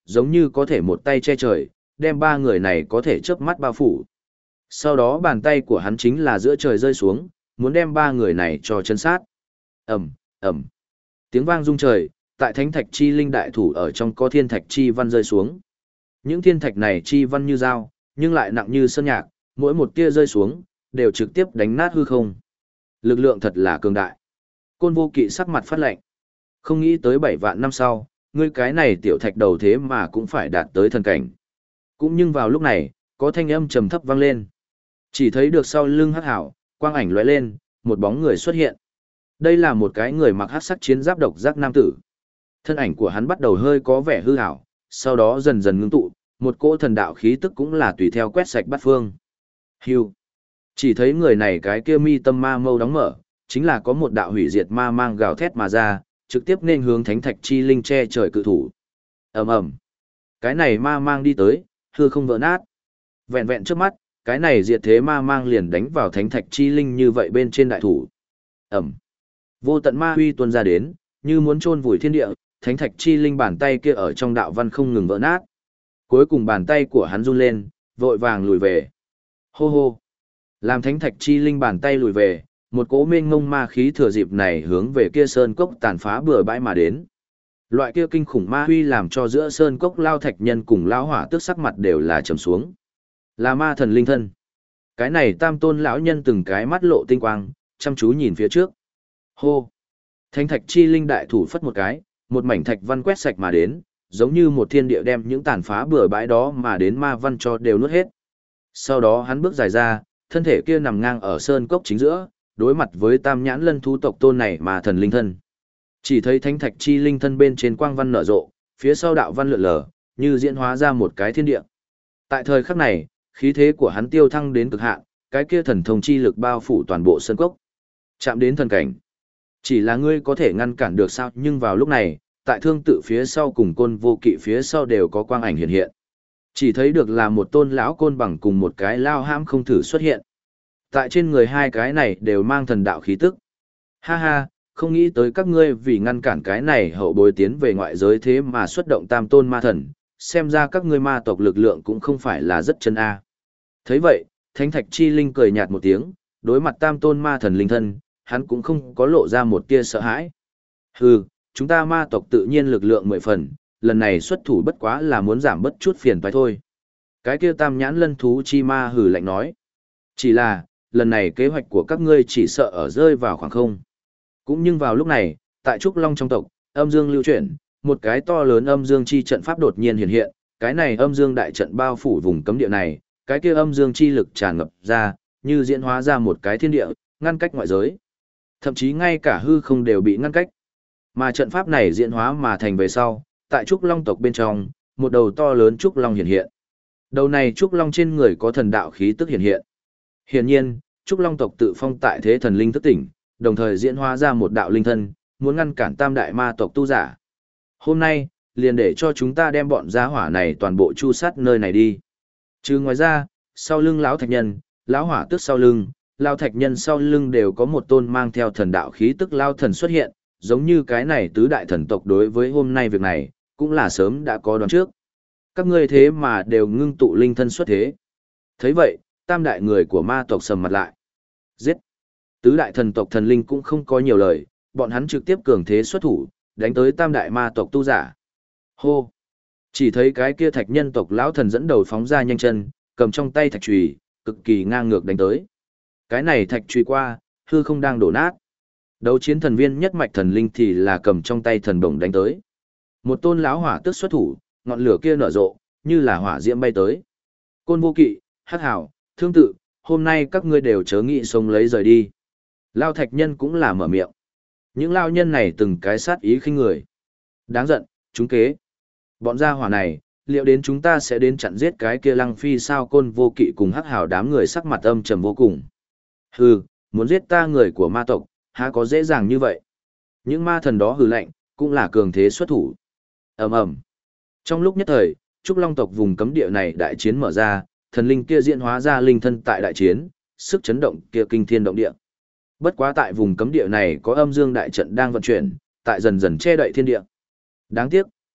Speaker 1: giống như có thể một tay che trời, đem ba người này có thể chớp mắt bao phủ. Sau đó bàn tay của hắn chính là giữa trời rơi xuống, muốn đem ba người này cho chân sát. Ầm, ầm. Tiếng vang rung trời, tại thánh thạch chi linh đại thủ ở trong có thiên thạch chi văn rơi xuống. Những thiên thạch này chi văn như dao, nhưng lại nặng như sơn nhạc, mỗi một tia rơi xuống, đều trực tiếp đánh nát hư không. Lực lượng thật là cường đại. Côn Vô Kỵ sắc mặt phát lạnh. Không nghĩ tới 7 vạn năm sau, ngươi cái này tiểu thạch đầu thế mà cũng phải đạt tới thần cảnh. Cũng nhưng vào lúc này, có thanh âm trầm thấp vang lên. Chỉ thấy được sau lưng Hắc Hảo, quang ảnh lóe lên, một bóng người xuất hiện. Đây là một cái người mặc hắc sắc chiến giáp độc giác nam tử. Thân ảnh của hắn bắt đầu hơi có vẻ hư ảo, sau đó dần dần ngưng tụ, một cỗ thần đạo khí tức cũng là tùy theo quét sạch bát phương. Hưu. Chỉ thấy người này cái kia mi tâm ma mâu đóng mở, chính là có một đạo hủy diệt ma mang gào thét mà ra, trực tiếp nên hướng thánh thạch chi linh che trời cự thủ. Ầm ầm. Cái này ma mang đi tới, hư không vỡ nát. Vẹn vẹn trước mắt, cái này diệt thế ma mang liền đánh vào thánh thạch chi linh như vậy bên trên đại thủ. Ầm. Vô tận ma huy tuôn ra đến, như muốn chôn vùi thiên địa, thánh thạch chi linh bàn tay kia ở trong đạo văn không ngừng vỡ nát. Cuối cùng bàn tay của hắn run lên, vội vàng lùi về. Hô hô. Làm thánh thạch chi linh bàn tay lùi về, một cỗ mênh ngông ma khí thừa dịp này hướng về kia sơn cốc tàn phá bừa bãi mà đến. Loại kia kinh khủng ma huy làm cho giữa sơn cốc lao thạch nhân cùng lão hỏa tước sắc mặt đều là trầm xuống. Là ma thần linh thân. Cái này tam tôn lão nhân từng cái mắt lộ tinh quang, chăm chú nhìn phía trước. Hô. Thánh thạch chi linh đại thủ phất một cái, một mảnh thạch văn quét sạch mà đến, giống như một thiên địa đem những tàn phá bừa bãi đó mà đến ma văn cho đều nuốt hết. Sau đó hắn bước dài ra, thân thể kia nằm ngang ở sơn cốc chính giữa, đối mặt với tam nhãn lân thú tộc tôn này mà thần linh thân. Chỉ thấy thánh thạch chi linh thân bên trên quang văn nở rộ, phía sau đạo văn lượn lờ, như diễn hóa ra một cái thiên địa. Tại thời khắc này, khí thế của hắn tiêu thăng đến cực hạn, cái kia thần thông chi lực bao phủ toàn bộ sơn cốc. Chạm đến thần cảnh. Chỉ là ngươi có thể ngăn cản được sao, nhưng vào lúc này, tại thương tự phía sau cùng Côn Vô Kỵ phía sau đều có quang ảnh hiện hiện. Chỉ thấy được là một tôn lão côn bằng cùng một cái lao hãm không thử xuất hiện. Tại trên người hai cái này đều mang thần đạo khí tức. Ha ha, không nghĩ tới các ngươi vì ngăn cản cái này hậu bối tiến về ngoại giới thế mà xuất động tam tôn ma thần, xem ra các ngươi ma tộc lực lượng cũng không phải là rất chân a. Thấy vậy, Thánh Thạch Chi Linh cười nhạt một tiếng, đối mặt tam tôn ma thần linh thân, hắn cũng không có lộ ra một tia sợ hãi. Hừ, chúng ta ma tộc tự nhiên lực lượng 10 phần, lần này xuất thủ bất quá là muốn giảm bất chút phiền phải thôi. Cái kia tam nhãn lân thú chi ma hừ lạnh nói. Chỉ là, lần này kế hoạch của các ngươi chỉ sợ ở rơi vào khoảng không. Cũng nhưng vào lúc này, tại Trúc Long trong tộc, âm dương lưu chuyển, một cái to lớn âm dương chi trận pháp đột nhiên hiện hiện, cái này âm dương đại trận bao phủ vùng cấm địa này, cái kia âm dương chi lực tràn ngập ra, như diễn hóa ra một cái thiên địa, ngăn cách ngoại giới. Thậm chí ngay cả hư không đều bị ngăn cách. Mà trận pháp này diễn hóa mà thành về sau, tại Trúc Long tộc bên trong, một đầu to lớn Trúc Long hiện hiện. Đầu này Trúc Long trên người có thần đạo khí tức hiện hiện. Hiển nhiên, Trúc Long tộc tự phong tại thế thần linh thức tỉnh, đồng thời diễn hóa ra một đạo linh thân, muốn ngăn cản tam đại ma tộc tu giả. Hôm nay, liền để cho chúng ta đem bọn gia hỏa này toàn bộ chu sát nơi này đi. Trừ ngoài ra, sau lưng lão thạch nhân, lão hỏa tức sau lưng, lão thạch nhân sau lưng đều có một tôn mang theo thần đạo khí tức lão thần xuất hiện, giống như cái này tứ đại thần tộc đối với hôm nay việc này, cũng là sớm đã có đoán trước. Các ngươi thế mà đều ngưng tụ linh thân xuất thế. Thấy vậy, tam đại người của ma tộc sầm mặt lại. Giết! Tứ đại thần tộc thần linh cũng không có nhiều lời, bọn hắn trực tiếp cường thế xuất thủ, đánh tới tam đại ma tộc tu giả. Hô! Chỉ thấy cái kia thạch nhân tộc lão thần dẫn đầu phóng ra nhanh chân, cầm trong tay thạch chùy, cực kỳ ngang ngược đánh tới. Cái này thạch chùy qua, hư không đang đổ nát. Đấu chiến thần viên nhất mạch thần linh thì là cầm trong tay thần bổng đánh tới. Một tôn lão hỏa tức xuất thủ, ngọn lửa kia nở rộ, như là hỏa diễm bay tới. Côn Vô Kỵ, Hắc Hảo, Thương Tự, hôm nay các ngươi đều chớ nghĩ sống lấy rời đi. Lao thạch nhân cũng là mở miệng. Những lao nhân này từng cái sát ý khinh người. Đáng giận, chúng kế. Bọn gia hỏa này, liệu đến chúng ta sẽ đến chặn giết cái kia Lăng Phi sao? Côn Vô Kỵ cùng Hắc Hảo đám người sắc mặt âm trầm vô cùng. Hừ, muốn giết ta người của ma tộc, há có dễ dàng như vậy. Những ma thần đó hừ lạnh, cũng là cường thế xuất thủ. Ầm ầm. Trong lúc nhất thời, Trúc Long tộc vùng cấm địa này đại chiến mở ra, thần linh kia diễn hóa ra linh thân tại đại chiến, sức chấn động kia kinh thiên động địa. Bất quá tại vùng cấm địa này có âm dương đại trận đang vận chuyển, tại dần dần che đậy thiên địa. Đáng tiếc,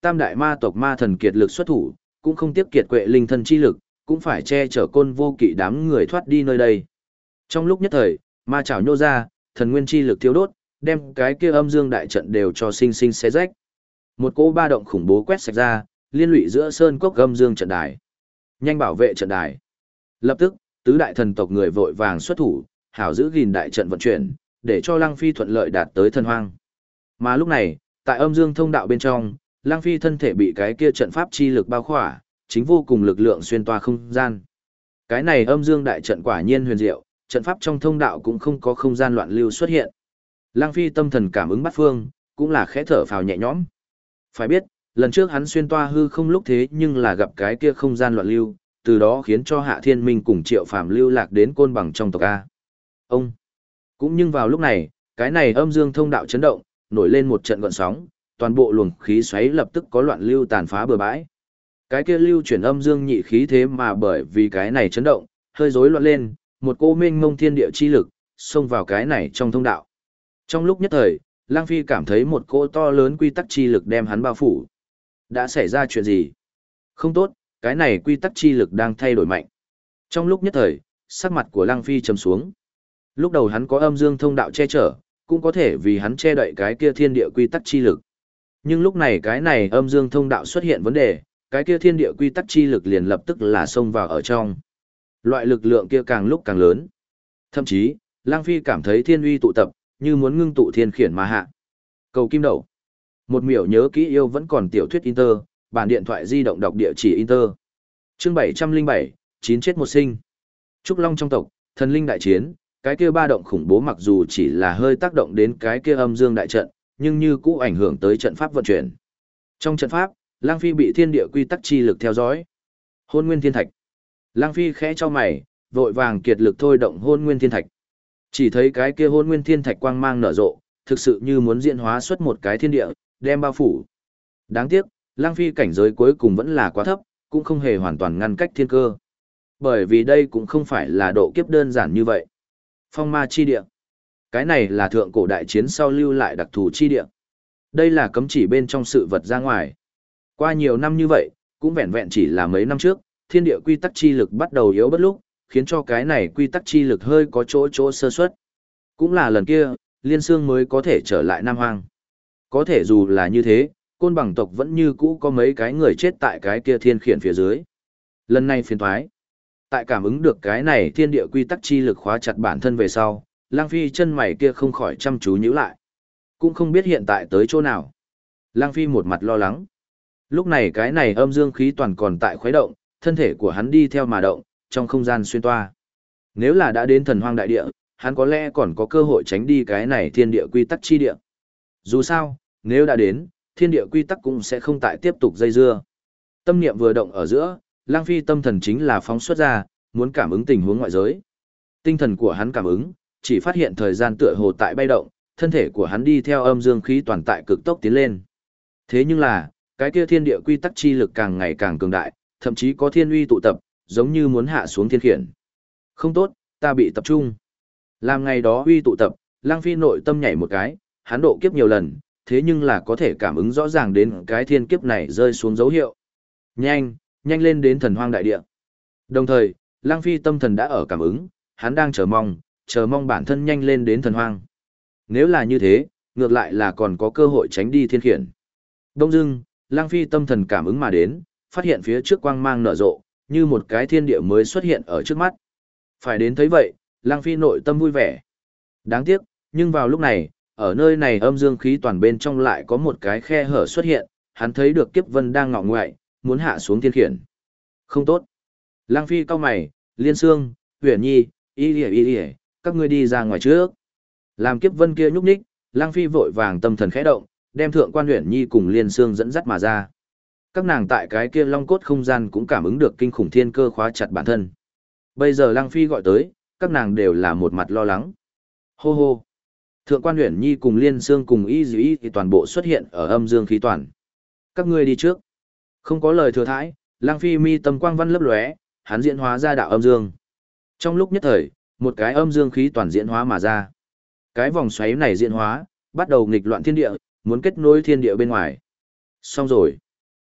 Speaker 1: Tam đại ma tộc ma thần kiệt lực xuất thủ, cũng không tiếc kiệt quệ linh thân chi lực, cũng phải che chở côn vô kỵ đám người thoát đi nơi đây. Trong lúc nhất thời, ma chảo nhô ra, thần nguyên chi lực thiêu đốt, đem cái kia âm dương đại trận đều cho sinh sinh xé rách. Một cỗ ba động khủng bố quét sạch ra, liên lụy giữa sơn cốc âm dương trận đài. Nhanh bảo vệ trận đài. Lập tức, tứ đại thần tộc người vội vàng xuất thủ, hảo giữ gìn đại trận vận chuyển, để cho Lăng Phi thuận lợi đạt tới thần hoang. Mà lúc này, tại âm dương thông đạo bên trong, Lăng Phi thân thể bị cái kia trận pháp chi lực bao khỏa, chính vô cùng lực lượng xuyên toa không gian. Cái này âm dương đại trận quả nhiên huyền diệu, trận pháp trong thông đạo cũng không có không gian loạn lưu xuất hiện. Lăng Phi tâm thần cảm ứng bát phương, cũng là khẽ thở phào nhẹ nhõm. Phải biết, lần trước hắn xuyên toa hư không lúc thế nhưng là gặp cái kia không gian loạn lưu, từ đó khiến cho Hạ Thiên Minh cùng Triệu Phàm lưu lạc đến côn bằng trong tộc A. Ông! Cũng nhưng vào lúc này, cái này âm dương thông đạo chấn động, nổi lên một trận gợn sóng, toàn bộ luồng khí xoáy lập tức có loạn lưu tàn phá bừa bãi. Cái kia lưu chuyển âm dương nhị khí thế mà bởi vì cái này chấn động, hơi rối loạn lên, một cô mênh mông thiên địa chi lực, xông vào cái này trong thông đạo. Trong lúc nhất thời, Lang Phi cảm thấy một cỗ to lớn quy tắc chi lực đem hắn bao phủ. Đã xảy ra chuyện gì? Không tốt, cái này quy tắc chi lực đang thay đổi mạnh. Trong lúc nhất thời, sắc mặt của Lang Phi trầm xuống. Lúc đầu hắn có âm dương thông đạo che chở, cũng có thể vì hắn che đậy cái kia thiên địa quy tắc chi lực. Nhưng lúc này cái này âm dương thông đạo xuất hiện vấn đề, cái kia thiên địa quy tắc chi lực liền lập tức là xông vào ở trong. Loại lực lượng kia càng lúc càng lớn. Thậm chí, Lang Phi cảm thấy thiên uy tụ tập, như muốn ngưng tụ thiên khiển mà hạ. Cầu kim đậu. Một miểu nhớ kỹ yêu vẫn còn tiểu thuyết Inter, bản điện thoại di động đọc địa chỉ Inter. Chương 707, 9 chết một sinh. Trúc Long trong tộc, thần linh đại chiến, cái kia ba động khủng bố mặc dù chỉ là hơi tác động đến cái kia âm dương đại trận, nhưng như cũ ảnh hưởng tới trận pháp vận chuyển. Trong trận pháp, Lang Phi bị thiên địa quy tắc chi lực theo dõi. Hôn Nguyên Thiên Thạch. Lang Phi khẽ cho mày, vội vàng kiệt lực thôi động Hôn Nguyên Thiên Thạch. Chỉ thấy cái kia Hôn Nguyên Thiên Thạch quang mang nở rộ, thực sự như muốn diễn hóa xuất một cái thiên địa, đem bao phủ. Đáng tiếc, Lang Phi cảnh giới cuối cùng vẫn là quá thấp, cũng không hề hoàn toàn ngăn cách thiên cơ. Bởi vì đây cũng không phải là độ kiếp đơn giản như vậy. Phong ma chi địa. Cái này là thượng cổ đại chiến sau lưu lại đặc thù chi địa. Đây là cấm chỉ bên trong sự vật ra ngoài. Qua nhiều năm như vậy, cũng vẹn vẹn chỉ là mấy năm trước, thiên địa quy tắc chi lực bắt đầu yếu bất lúc, khiến cho cái này quy tắc chi lực hơi có chỗ sơ suất. Cũng là lần kia, Liên Xương mới có thể trở lại Nam Hoang. Có thể dù là như thế, côn bằng tộc vẫn như cũ có mấy cái người chết tại cái kia thiên khiển phía dưới. Lần này phiền thoái. Tại cảm ứng được cái này thiên địa quy tắc chi lực khóa chặt bản thân về sau, Lang Phi chân mày kia không khỏi chăm chú nhíu lại. Cũng không biết hiện tại tới chỗ nào. Lang Phi một mặt lo lắng. Lúc này cái này âm dương khí toàn còn tại khuấy động, thân thể của hắn đi theo mà động, trong không gian xuyên toa. Nếu là đã đến thần hoang đại địa, hắn có lẽ còn có cơ hội tránh đi cái này thiên địa quy tắc chi địa. Dù sao, nếu đã đến, thiên địa quy tắc cũng sẽ không tại tiếp tục dây dưa. Tâm niệm vừa động ở giữa, Lang Phi tâm thần chính là phóng xuất ra, muốn cảm ứng tình huống ngoại giới. Tinh thần của hắn cảm ứng, chỉ phát hiện thời gian tựa hồ tại bay động, thân thể của hắn đi theo âm dương khí toàn tại cực tốc tiến lên. Thế nhưng là, cái kia thiên địa quy tắc chi lực càng ngày càng cường đại, thậm chí có thiên uy tụ tập, giống như muốn hạ xuống thiên khiển. Không tốt, ta bị tập trung. Làm ngày đó uy tụ tập, Lang Phi nội tâm nhảy một cái, hắn độ kiếp nhiều lần, thế nhưng là có thể cảm ứng rõ ràng đến cái thiên kiếp này rơi xuống dấu hiệu. Nhanh, nhanh lên đến thần hoang đại địa. Đồng thời, Lang Phi tâm thần đã ở cảm ứng, hắn đang chờ mong bản thân nhanh lên đến thần hoang. Nếu là như thế, ngược lại là còn có cơ hội tránh đi thiên khiển. Đông dưng, Lang Phi tâm thần cảm ứng mà đến, phát hiện phía trước quang mang nở rộ, như một cái thiên địa mới xuất hiện ở trước mắt. Phải đến thấy vậy, Lang Phi nội tâm vui vẻ. Đáng tiếc, nhưng vào lúc này, ở nơi này âm dương khí toàn bên trong lại có một cái khe hở xuất hiện, hắn thấy được Kiếp Vân đang ngọ ngoại, muốn hạ xuống thiên khiển. Không tốt. Lang Phi cau mày, Liên Xương, Huyền Nhi, y, các ngươi đi ra ngoài trước. Làm Kiếp Vân kia nhúc nhích, Lang Phi vội vàng tâm thần khẽ động, đem Thượng Quan Huyền Nhi cùng Liên Xương dẫn dắt mà ra. Các nàng tại cái kia long cốt không gian cũng cảm ứng được kinh khủng thiên cơ khóa chặt bản thân. Bây giờ Lang Phi gọi tới, các nàng đều là một mặt lo lắng. Hô hô. Thượng Quan Huyền Nhi cùng Liên Xương cùng y thì toàn bộ xuất hiện ở âm dương khí toàn. Các ngươi đi trước. Không có lời thừa thãi, Lang Phi mi tâm quang văn lấp lóe, hắn diễn hóa ra đạo âm dương. Trong lúc nhất thời, một cái âm dương khí toàn diễn hóa mà ra. Cái vòng xoáy này diễn hóa, bắt đầu nghịch loạn thiên địa, muốn kết nối thiên địa bên ngoài. Xong rồi.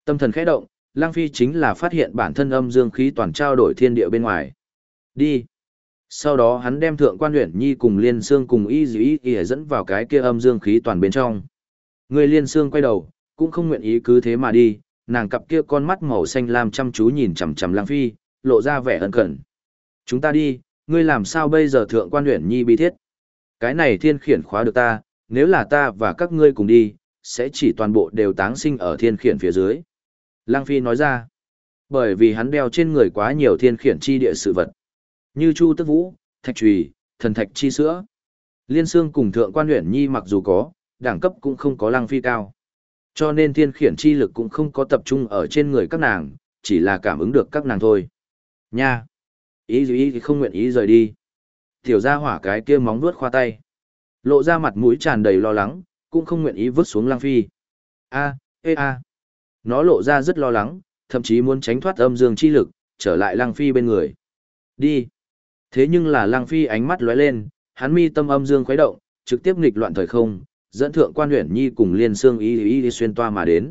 Speaker 1: Tâm thần khẽ động, Lăng Phi chính là phát hiện bản thân âm dương khí toàn trao đổi thiên địa bên ngoài. Đi. Sau đó hắn đem Thượng Quan Uyển Nhi cùng Liên Xương cùng Y Dĩ Y dẫn vào cái kia âm dương khí toàn bên trong. Người Liên Xương quay đầu, cũng không nguyện ý cứ thế mà đi, nàng cặp kia con mắt màu xanh lam chăm chú nhìn chằm chằm Lăng Phi, lộ ra vẻ ân cần. Chúng ta đi, ngươi làm sao bây giờ Thượng Quan Uyển Nhi bi thiết? Cái này thiên khiển khóa được ta, nếu là ta và các ngươi cùng đi, sẽ chỉ toàn bộ đều táng sinh ở thiên khiển phía dưới. Lăng Phi nói ra, bởi vì hắn đeo trên người quá nhiều thiên khiển chi địa sự vật, như chu tức vũ, thạch trùy, thần thạch chi sữa. Liên Xương cùng Thượng Quan Uyển Nhi mặc dù có, đẳng cấp cũng không có Lăng Phi cao. Cho nên thiên khiển chi lực cũng không có tập trung ở trên người các nàng, chỉ là cảm ứng được các nàng thôi. Nha! Ý thì không nguyện ý rời đi. Tiểu gia hỏa cái kia móng vuốt khoa tay. Lộ ra mặt mũi tràn đầy lo lắng, cũng không nguyện ý vứt xuống Lăng Phi. A. Nó lộ ra rất lo lắng, thậm chí muốn tránh thoát âm dương chi lực, trở lại Lăng Phi bên người. Đi. Thế nhưng là Lăng Phi ánh mắt lóe lên, hắn mi tâm âm dương khuấy động, trực tiếp nghịch loạn thời không, dẫn Thượng Quan Uyển Nhi cùng Liên Xương y xuyên toa mà đến.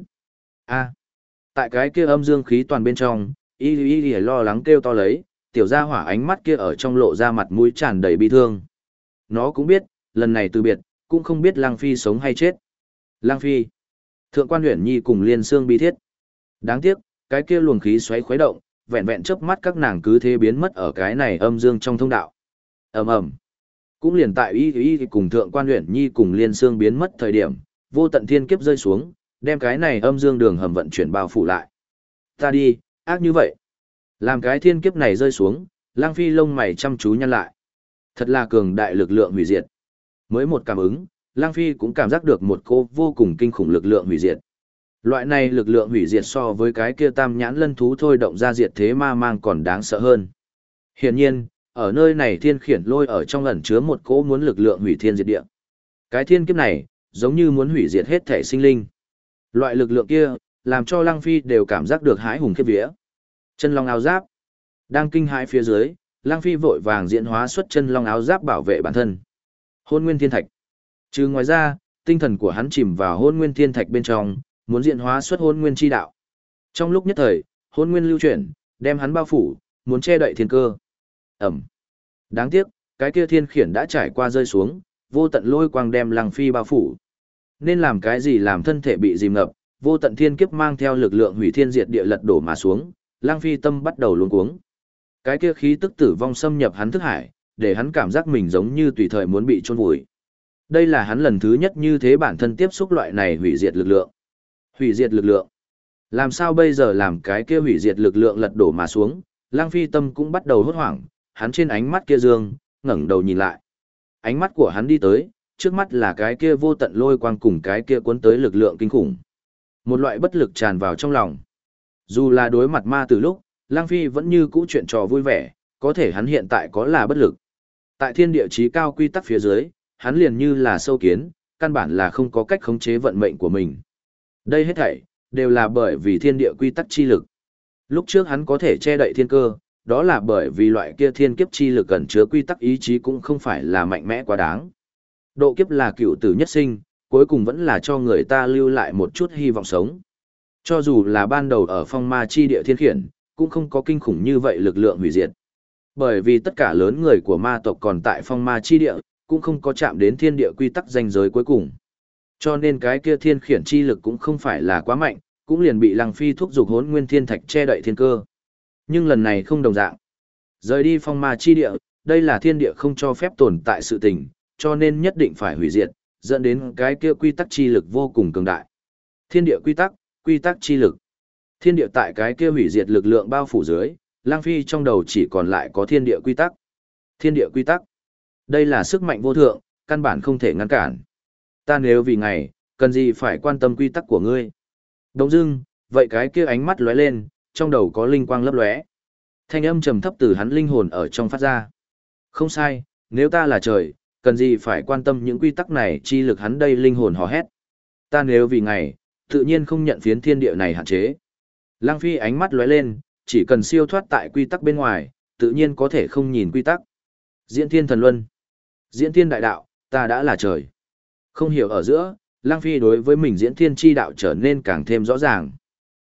Speaker 1: Tại cái kia âm dương khí toàn bên trong, y lo lắng kêu to lấy, tiểu gia hỏa ánh mắt kia ở trong lộ ra mặt mũi tràn đầy bi thương. Nó cũng biết, lần này từ biệt, cũng không biết Lăng Phi sống hay chết. Lăng Phi. Thượng Quan Uyển Nhi cùng Liên Xương bi thiết. Đáng tiếc, cái kia luồng khí xoáy khuấy động, vẹn vẹn chớp mắt các nàng cứ thế biến mất ở cái này âm dương trong thông đạo. Ầm ầm. Cũng liền tại y cùng Thượng Quan Uyển Nhi cùng Liên Xương biến mất thời điểm, vô tận thiên kiếp rơi xuống, đem cái này âm dương đường hầm vận chuyển bao phủ lại. Ta đi, ác như vậy. Làm cái thiên kiếp này rơi xuống, Lăng Phi lông mày chăm chú nhăn lại. Thật là cường đại lực lượng hủy diệt. Mới một cảm ứng, Lăng Phi cũng cảm giác được một cô vô cùng kinh khủng lực lượng hủy diệt. Loại này lực lượng hủy diệt so với cái kia tam nhãn lân thú thôi động ra diệt thế ma mang còn đáng sợ hơn. Hiển nhiên, ở nơi này thiên khiển lôi ở trong ẩn chứa một cỗ muốn lực lượng hủy thiên diệt địa. Cái thiên kiếp này, giống như muốn hủy diệt hết thể sinh linh. Loại lực lượng kia, làm cho Lăng Phi đều cảm giác được hãi hùng khiếp vía. Chân long áo giáp. Đang kinh hãi phía dưới, Lăng Phi vội vàng diễn hóa xuất chân long áo giáp bảo vệ bản thân. Hôn Nguyên Thiên Thạch. Trừ ngoài ra, tinh thần của hắn chìm vào Hôn Nguyên Thiên Thạch bên trong, muốn diễn hóa xuất Hôn Nguyên chi đạo. Trong lúc nhất thời, Hôn Nguyên lưu chuyển, đem hắn bao phủ, muốn che đậy thiên cơ. Ẩm. Đáng tiếc, cái kia thiên khiển đã trải qua rơi xuống, vô tận lôi quang đem Lăng Phi bao phủ. Nên làm cái gì làm thân thể bị dìm ngập, vô tận thiên kiếp mang theo lực lượng hủy thiên diệt địa lật đổ mà xuống, Lăng Phi tâm bắt đầu luống cuống. Cái kia khí tức tử vong xâm nhập hắn thức hải, để hắn cảm giác mình giống như tùy thời muốn bị chôn vùi. Đây là hắn lần thứ nhất như thế bản thân tiếp xúc loại này hủy diệt lực lượng. Hủy diệt lực lượng. Làm sao bây giờ làm cái kia hủy diệt lực lượng lật đổ mà xuống, Lăng Phi tâm cũng bắt đầu hốt hoảng, hắn trên ánh mắt kia dương, ngẩng đầu nhìn lại. Ánh mắt của hắn đi tới, trước mắt là cái kia vô tận lôi quang cùng cái kia cuốn tới lực lượng kinh khủng. Một loại bất lực tràn vào trong lòng. Dù là đối mặt ma từ lúc, Lăng Phi vẫn như cũ chuyện trò vui vẻ, có thể hắn hiện tại có là bất lực. Tại thiên địa chí cao quy tắc phía dưới, hắn liền như là sâu kiến, căn bản là không có cách khống chế vận mệnh của mình. Đây hết thảy, đều là bởi vì thiên địa quy tắc chi lực. Lúc trước hắn có thể che đậy thiên cơ, đó là bởi vì loại kia thiên kiếp chi lực ẩn chứa quy tắc ý chí cũng không phải là mạnh mẽ quá đáng. Độ kiếp là cựu tử nhất sinh, cuối cùng vẫn là cho người ta lưu lại một chút hy vọng sống. Cho dù là ban đầu ở phong ma chi địa thiên khiển, cũng không có kinh khủng như vậy lực lượng hủy diệt. Bởi vì tất cả lớn người của ma tộc còn tại phong ma chi địa, cũng không có chạm đến thiên địa quy tắc ranh giới cuối cùng. Cho nên cái kia thiên khiển chi lực cũng không phải là quá mạnh, cũng liền bị Lăng Phi thúc giục Hỗn Nguyên Thiên Thạch che đậy thiên cơ. Nhưng lần này không đồng dạng. Rời đi phong ma chi địa, đây là thiên địa không cho phép tồn tại sự tình, cho nên nhất định phải hủy diệt, dẫn đến cái kia quy tắc chi lực vô cùng cường đại. Thiên địa quy tắc chi lực. Thiên địa tại cái kia hủy diệt lực lượng bao phủ dưới, Lăng Phi trong đầu chỉ còn lại có thiên địa quy tắc. Thiên địa quy tắc. Đây là sức mạnh vô thượng, căn bản không thể ngăn cản. Ta nếu vì ngày, cần gì phải quan tâm quy tắc của ngươi. Đông dưng, vậy cái kia ánh mắt lóe lên, trong đầu có linh quang lấp lóe. Thanh âm trầm thấp từ hắn linh hồn ở trong phát ra. Không sai, nếu ta là trời, cần gì phải quan tâm những quy tắc này chi lực hắn đây linh hồn hò hét. Ta nếu vì ngày, tự nhiên không nhận phiến thiên địa này hạn chế. Lăng Phi ánh mắt lóe lên, chỉ cần siêu thoát tại quy tắc bên ngoài, tự nhiên có thể không nhìn quy tắc. Diễn thiên thần luân. Diễn thiên đại đạo, ta đã là trời. Không hiểu ở giữa, Lăng Phi đối với mình diễn thiên chi đạo trở nên càng thêm rõ ràng.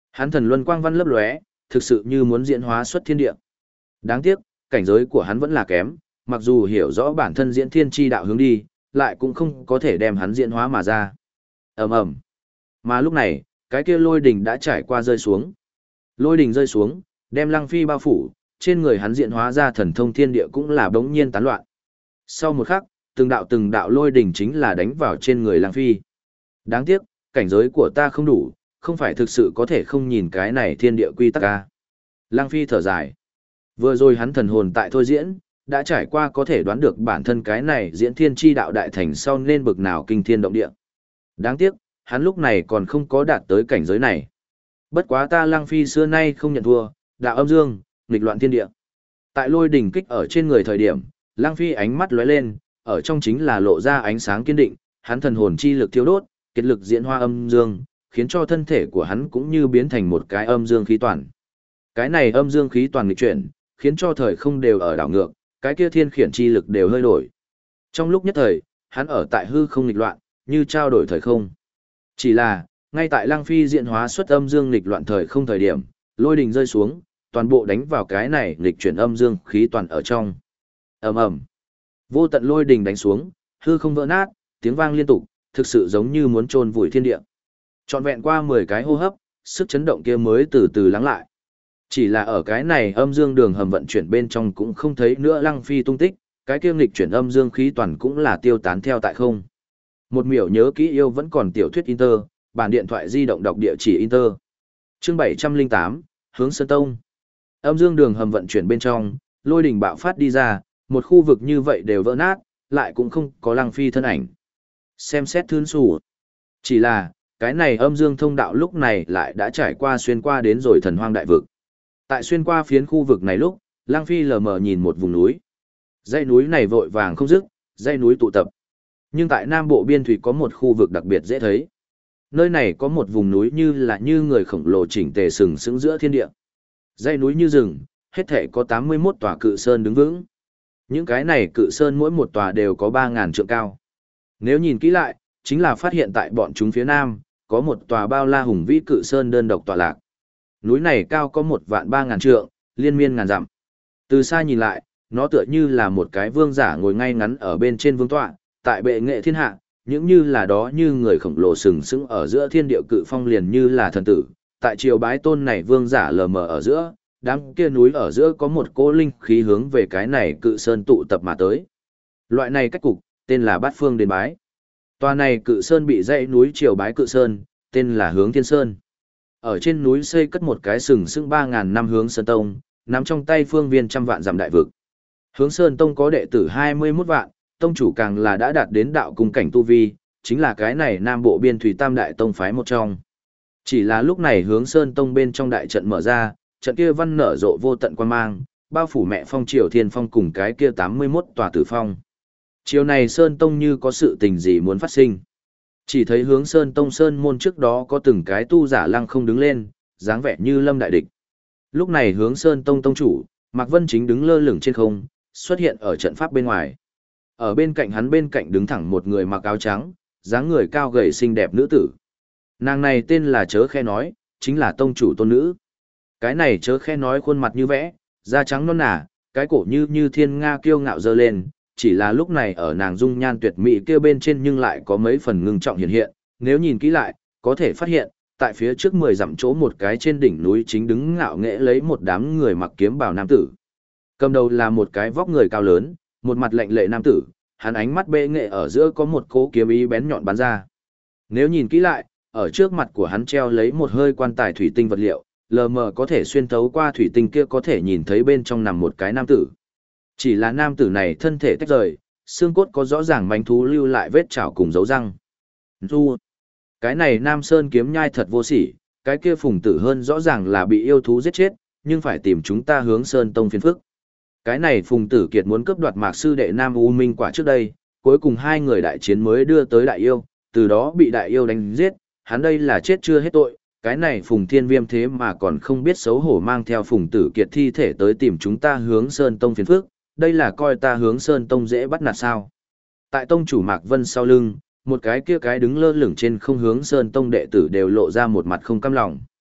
Speaker 1: Hắn thần luân quang văn lấp lóe, thực sự như muốn diễn hóa xuất thiên địa. Đáng tiếc, cảnh giới của hắn vẫn là kém, mặc dù hiểu rõ bản thân diễn thiên chi đạo hướng đi, lại cũng không có thể đem hắn diễn hóa mà ra. Ầm ầm. Mà lúc này, cái kia lôi đỉnh đã trải qua rơi xuống. Lôi đỉnh rơi xuống, đem Lăng Phi bao phủ, trên người hắn diễn hóa ra thần thông thiên địa cũng là bỗng nhiên tán loạn. Sau một khắc, từng đạo lôi đỉnh chính là đánh vào trên người Lăng Phi. Đáng tiếc, cảnh giới của ta không đủ, không phải thực sự có thể không nhìn cái này thiên địa quy tắc a. Lăng Phi thở dài. Vừa rồi hắn thần hồn tại thôi diễn, đã trải qua có thể đoán được bản thân cái này diễn thiên chi đạo đại thành sau nên bực nào kinh thiên động địa. Đáng tiếc, hắn lúc này còn không có đạt tới cảnh giới này. Bất quá ta Lăng Phi xưa nay không nhận thua, đạo âm dương, nghịch loạn thiên địa. Tại lôi đỉnh kích ở trên người thời điểm, Lăng Phi ánh mắt lóe lên, ở trong chính là lộ ra ánh sáng kiên định, hắn thần hồn chi lực thiêu đốt, kết lực diễn hóa âm dương, khiến cho thân thể của hắn cũng như biến thành một cái âm dương khí toàn. Cái này âm dương khí toàn nghịch chuyển, khiến cho thời không đều ở đảo ngược, cái kia thiên khiển chi lực đều hơi đổi. Trong lúc nhất thời, hắn ở tại hư không nghịch loạn, như trao đổi thời không. Chỉ là, ngay tại Lăng Phi diễn hóa xuất âm dương nghịch loạn thời không thời điểm, lôi đình rơi xuống, toàn bộ đánh vào cái này nghịch chuyển âm dương khí toàn ở trong. Ầm ầm. Vô tận lôi đình đánh xuống, hư không vỡ nát, tiếng vang liên tục, thực sự giống như muốn chôn vùi thiên địa. Trọn vẹn qua 10 cái hô hấp, sức chấn động kia mới từ từ lắng lại. Chỉ là ở cái này âm dương đường hầm vận chuyển bên trong cũng không thấy nữa Lăng Phi tung tích, cái kia nghịch chuyển âm dương khí toàn cũng là tiêu tán theo tại không. Một miểu nhớ kỹ yêu vẫn còn tiểu thuyết Inter, bản điện thoại di động đọc địa chỉ Inter. Chương 708, Hướng Sơn Tông. Âm dương đường hầm vận chuyển bên trong, lôi đỉnh bạo phát đi ra, một khu vực như vậy đều vỡ nát, lại cũng không có Lăng Phi thân ảnh. Xem xét thương sủ. Chỉ là, cái này âm dương thông đạo lúc này lại đã trải qua xuyên qua đến rồi thần hoang đại vực. Tại xuyên qua phiến khu vực này lúc, Lăng Phi lờ mờ nhìn một vùng núi. Dãy núi này vội vàng không dứt, dãy núi tụ tập. Nhưng tại Nam Bộ biên thủy có một khu vực đặc biệt dễ thấy. Nơi này có một vùng núi như người khổng lồ chỉnh tề sừng sững giữa thiên địa. Dãy núi như rừng, hết thể có 81 tòa cự sơn đứng vững. Những cái này cự sơn mỗi một tòa đều có 3.000 trượng cao. Nếu nhìn kỹ lại, chính là phát hiện tại bọn chúng phía nam, có một tòa bao la hùng vĩ cự sơn đơn độc tọa lạc. Núi này cao có 1.300.000 trượng, liên miên ngàn dặm. Từ xa nhìn lại, nó tựa như là một cái vương giả ngồi ngay ngắn ở bên trên vương tọa, tại bệ nghệ thiên hạ, những như là đó như người khổng lồ sừng sững ở giữa thiên địa cự phong liền như là thần tử. Tại triều bái tôn này vương giả lờ mờ ở giữa, đám kia núi ở giữa có một cỗ linh khí hướng về cái này cự sơn tụ tập mà tới. Loại này cách cục, tên là Bát Phương Đền Bái. Tòa này cự sơn bị dãy núi triều bái cự sơn, tên là Hướng Thiên Sơn. Ở trên núi xây cất một cái sừng sững 3.000 năm Hướng Sơn Tông, nắm trong tay phương viên trăm vạn dặm đại vực. Hướng Sơn Tông có đệ tử 21 vạn, tông chủ càng là đã đạt đến đạo cung cảnh tu vi, chính là cái này Nam Bộ biên thủy tam đại tông phái một trong. Chỉ là lúc này Hướng Sơn Tông bên trong đại trận mở ra, trận kia văn nở rộ vô tận quan mang, bao phủ mẹ phong triều thiên phong cùng cái kia 81 tòa tử phong. Chiều này Sơn Tông như có sự tình gì muốn phát sinh. Chỉ thấy Hướng Sơn Tông Sơn môn trước đó có từng cái tu giả lăng không đứng lên, dáng vẻ như lâm đại địch. Lúc này Hướng Sơn Tông tông chủ, Mạc Vân chính đứng lơ lửng trên không, xuất hiện ở trận pháp bên ngoài. Ở bên cạnh hắn bên cạnh đứng thẳng một người mặc áo trắng, dáng người cao gầy xinh đẹp nữ tử. Nàng này tên là Chớ Khe Nói, chính là tông chủ tôn nữ. Cái này Chớ Khe Nói khuôn mặt như vẽ, da trắng non nả, cái cổ như thiên nga kiêu ngạo dơ lên, chỉ là lúc này ở nàng dung nhan tuyệt mỹ kia bên trên nhưng lại có mấy phần ngưng trọng hiện hiện, nếu nhìn kỹ lại, có thể phát hiện, tại phía trước 10 dặm chỗ một cái trên đỉnh núi chính đứng ngạo nghễ lấy một đám người mặc kiếm bào nam tử. Cầm đầu là một cái vóc người cao lớn, một mặt lạnh lệ nam tử, hắn ánh mắt bệ nghệ ở giữa có một cỗ kiếm ý bén nhọn bắn ra. Nếu nhìn kỹ lại, ở trước mặt của hắn treo lấy một hơi quan tài thủy tinh vật liệu, lờ mờ có thể xuyên thấu qua thủy tinh kia có thể nhìn thấy bên trong nằm một cái nam tử. Chỉ là nam tử này thân thể tách rời, xương cốt có rõ ràng manh thú lưu lại vết chảo cùng dấu răng. Du, cái này Nam Sơn kiếm nhai thật vô sỉ, cái kia Phùng Tử Hơn rõ ràng là bị yêu thú giết chết, nhưng phải tìm chúng ta Hướng Sơn Tông phiền phức. Cái này Phùng Tử Kiệt muốn cướp đoạt Mạc sư đệ Nam U Minh quả trước đây, cuối cùng hai người đại chiến mới đưa tới đại yêu, từ đó bị đại yêu đánh giết, hắn đây là chết chưa hết tội. Cái này Phùng Thiên Viêm thế mà còn không biết xấu hổ mang theo Phùng Tử Kiệt thi thể tới tìm chúng ta Hướng Sơn Tông phiền phức, đây là coi ta Hướng Sơn Tông dễ bắt nạt sao. Tại tông chủ Mạc Vân sau lưng, một cái kia cái đứng lơ lửng trên không Hướng Sơn Tông đệ tử đều lộ ra một mặt không cam lòng.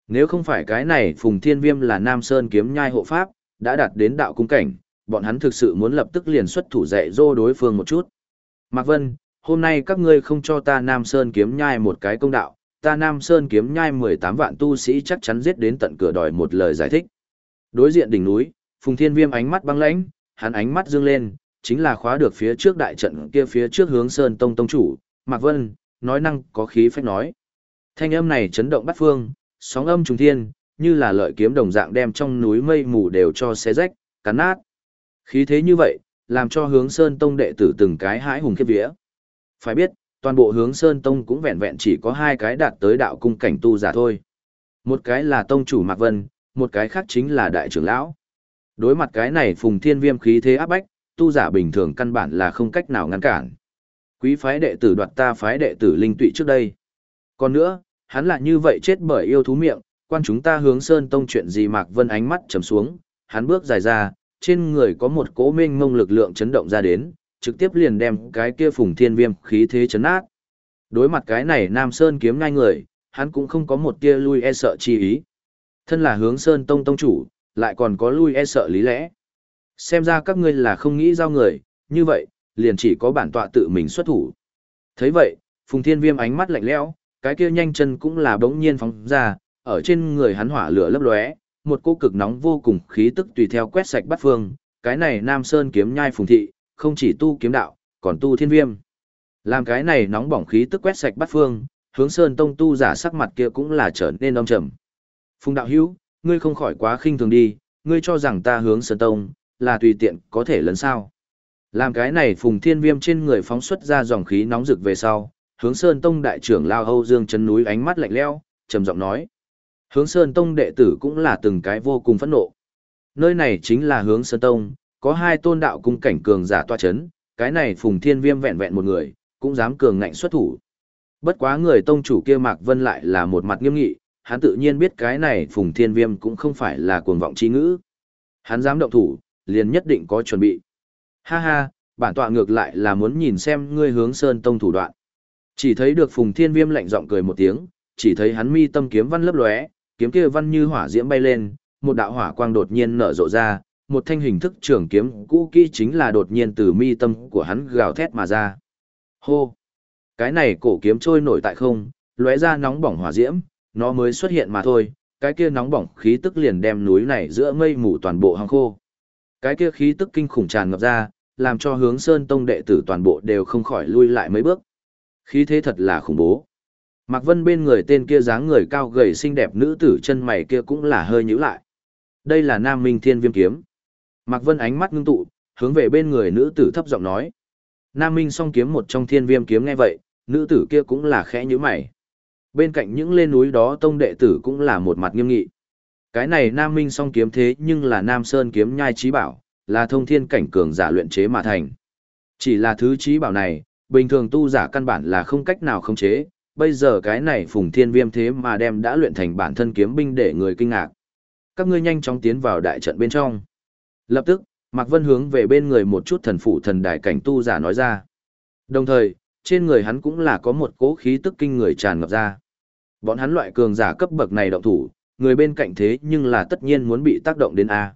Speaker 1: Nếu không phải cái này Phùng Thiên Viêm là Nam Sơn kiếm nhai hộ pháp, đã đạt đến đạo cung cảnh, bọn hắn thực sự muốn lập tức liền xuất thủ dạy dỗ đối phương một chút. Mạc Vân, hôm nay các ngươi không cho ta Nam Sơn kiếm nhai một cái công đạo, ta Nam Sơn kiếm nhai 18 vạn tu sĩ chắc chắn giết đến tận cửa đòi một lời giải thích. Đối diện đỉnh núi, Phùng Thiên Viêm ánh mắt băng lãnh, hắn ánh mắt dương lên, chính là khóa được phía trước đại trận kia phía trước hướng Sơn Tông tông chủ, Mạc Vân, nói năng có khí phách nói. Thanh âm này chấn động bát phương, sóng âm trùng thiên, như là lợi kiếm đồng dạng đem trong núi mây mù đều cho xé rách, cắn nát. Khí thế như vậy, làm cho hướng Sơn Tông đệ tử từng cái hãi hùng khiếp vía. Phải biết, toàn bộ hướng Sơn Tông cũng vẹn vẹn chỉ có 2 cái đạt tới đạo cung cảnh tu giả thôi. Một cái là tông chủ Mạc Vân, một cái khác chính là đại trưởng lão. Đối mặt cái này Phùng Thiên Viêm khí thế áp bách, tu giả bình thường căn bản là không cách nào ngăn cản. Quý phái đệ tử đoạt ta phái đệ tử linh tụy trước đây. Còn nữa, hắn là như vậy chết bởi yêu thú miệng, quan chúng ta hướng Sơn Tông chuyện gì Mạc Vân ánh mắt trầm xuống, hắn bước dài ra, trên người có một cỗ mênh mông lực lượng chấn động ra đến, trực tiếp liền đem cái kia Phùng Thiên Viêm khí thế chấn át. Đối mặt cái này Nam Sơn kiếm ngai người, hắn cũng không có một tia lui e sợ chi ý. Thân là hướng Sơn Tông tông chủ, lại còn có lui e sợ lý lẽ. Xem ra các ngươi là không nghĩ giao người, như vậy, liền chỉ có bản tọa tự mình xuất thủ. Thấy vậy, Phùng Thiên Viêm ánh mắt lạnh lẽo, cái kia nhanh chân cũng là bỗng nhiên phóng ra, ở trên người hắn hỏa lửa lấp lóe, một cỗ cực nóng vô cùng khí tức tùy theo quét sạch bát phương, cái này Nam Sơn kiếm nhai Phùng thị, không chỉ tu kiếm đạo, còn tu thiên viêm. Làm cái này nóng bỏng khí tức quét sạch bát phương, hướng Sơn Tông tu giả sắc mặt kia cũng là trở nên âm trầm. Phùng đạo hữu, ngươi không khỏi quá khinh thường đi, ngươi cho rằng ta hướng Sơn Tông là tùy tiện có thể lấn sao? Làm cái này Phùng Thiên Viêm trên người phóng xuất ra dòng khí nóng rực về sau, hướng Sơn Tông đại trưởng lao Âu Dương chân núi ánh mắt lạnh lẽo, trầm giọng nói. Hướng Sơn Tông đệ tử cũng là từng cái vô cùng phẫn nộ. Nơi này chính là hướng Sơn Tông, có 2 tôn đạo cung cảnh cường giả tọa chấn, cái này Phùng Thiên Viêm vẹn vẹn một người, cũng dám cường ngạnh xuất thủ. Bất quá người tông chủ kia Mạc Vân lại là một mặt nghiêm nghị, hắn tự nhiên biết cái này Phùng Thiên Viêm cũng không phải là cuồng vọng chi ngữ. Hắn dám động thủ, liền nhất định có chuẩn bị. Ha ha, bản tọa ngược lại là muốn nhìn xem ngươi hướng Sơn Tông thủ đoạn. Chỉ thấy được Phùng Thiên Viêm lạnh giọng cười một tiếng, chỉ thấy hắn mi tâm kiếm văn lấp lóe, kiếm kia văn như hỏa diễm bay lên, một đạo hỏa quang đột nhiên nở rộ ra, một thanh hình thức trường kiếm cũ kỹ chính là đột nhiên từ mi tâm của hắn gào thét mà ra. Hô! Cái này cổ kiếm trôi nổi tại không, lóe ra nóng bỏng hỏa diễm, nó mới xuất hiện mà thôi, cái kia nóng bỏng khí tức liền đem núi này giữa mây mù toàn bộ hong khô. Cái kia khí tức kinh khủng tràn ngập ra, làm cho hướng Sơn Tông đệ tử toàn bộ đều không khỏi lui lại mấy bước. Khí thế thật là khủng bố. Mạc Vân bên người tên kia dáng người cao gầy xinh đẹp nữ tử chân mày kia cũng là hơi nhíu lại. Đây là Nam Minh Thiên Viêm kiếm. Mạc Vân ánh mắt ngưng tụ, hướng về bên người nữ tử thấp giọng nói. Nam Minh song kiếm một trong Thiên Viêm kiếm nghe vậy, nữ tử kia cũng là khẽ nhíu mày. Bên cạnh những lên núi đó tông đệ tử cũng là một mặt nghiêm nghị. Cái này Nam Minh song kiếm thế nhưng là Nam Sơn kiếm nhai chí bảo, là thông thiên cảnh cường giả luyện chế mà thành. Chỉ là thứ chí bảo này, bình thường tu giả căn bản là không cách nào khống chế, bây giờ cái này Phùng Thiên Viêm thế mà đem đã luyện thành bản thân kiếm binh để người kinh ngạc. Các ngươi nhanh chóng tiến vào đại trận bên trong. Lập tức, Mạc Vân hướng về bên người một chút thần phụ thần đài cảnh tu giả nói ra. Đồng thời, trên người hắn cũng là có một cỗ khí tức kinh người tràn ngập ra. Bọn hắn loại cường giả cấp bậc này động thủ, người bên cạnh thế nhưng là tất nhiên muốn bị tác động đến A.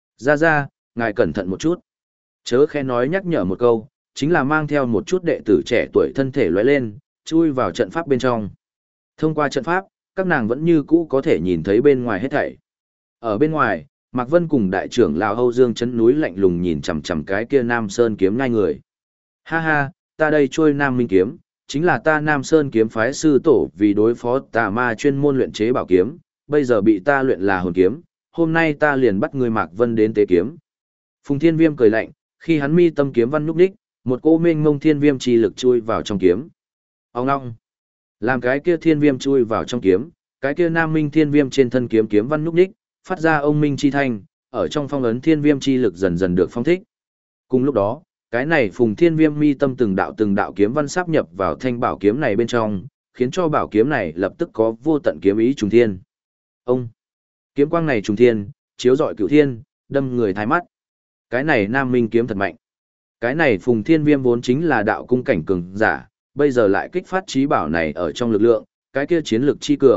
Speaker 1: Ra, ngài cẩn thận một chút. Chớ khe nói nhắc nhở một câu, chính là mang theo một chút đệ tử trẻ tuổi thân thể lóe lên, chui vào trận pháp bên trong. Thông qua trận pháp, các nàng vẫn như cũ có thể nhìn thấy bên ngoài hết thảy. Ở bên ngoài, Mạc Vân cùng đại trưởng lão Âu Dương chấn núi lạnh lùng nhìn chằm chằm cái kia Nam Sơn kiếm ngay người. Ha ha, ta đây trôi Nam Minh kiếm, chính là ta Nam Sơn kiếm phái sư tổ vì đối phó tà ma chuyên môn luyện chế bảo kiếm, bây giờ bị ta luyện là hồn kiếm, hôm nay ta liền bắt ngươi Mạc Vân đến tế kiếm. Phùng Thiên Viêm cười lạnh, khi hắn mi tâm kiếm văn nhúc nhích, một cỗ mênh mông thiên viêm chi lực chui vào trong kiếm. Ông ngong. Làm cái kia thiên viêm chui vào trong kiếm, cái kia Nam Minh thiên viêm trên thân kiếm kiếm văn nhúc nhích, phát ra ông minh chi thanh, ở trong phong ấn thiên viêm chi lực dần dần được phong thích. Cùng lúc đó, cái này Phùng Thiên Viêm mi tâm từng đạo kiếm văn sáp nhập vào thanh bảo kiếm này bên trong, khiến cho bảo kiếm này lập tức có vô tận kiếm ý trùng thiên. Ông kiếm quang này trùng thiên, chiếu rọi cửu thiên, đâm người thái mắt. Cái này Nam Minh kiếm thật mạnh. Cái này Phùng Thiên Viêm vốn chính là đạo cung cảnh cường giả, bây giờ lại kích phát trí bảo này ở trong lực lượng, cái kia chiến lực chi cường,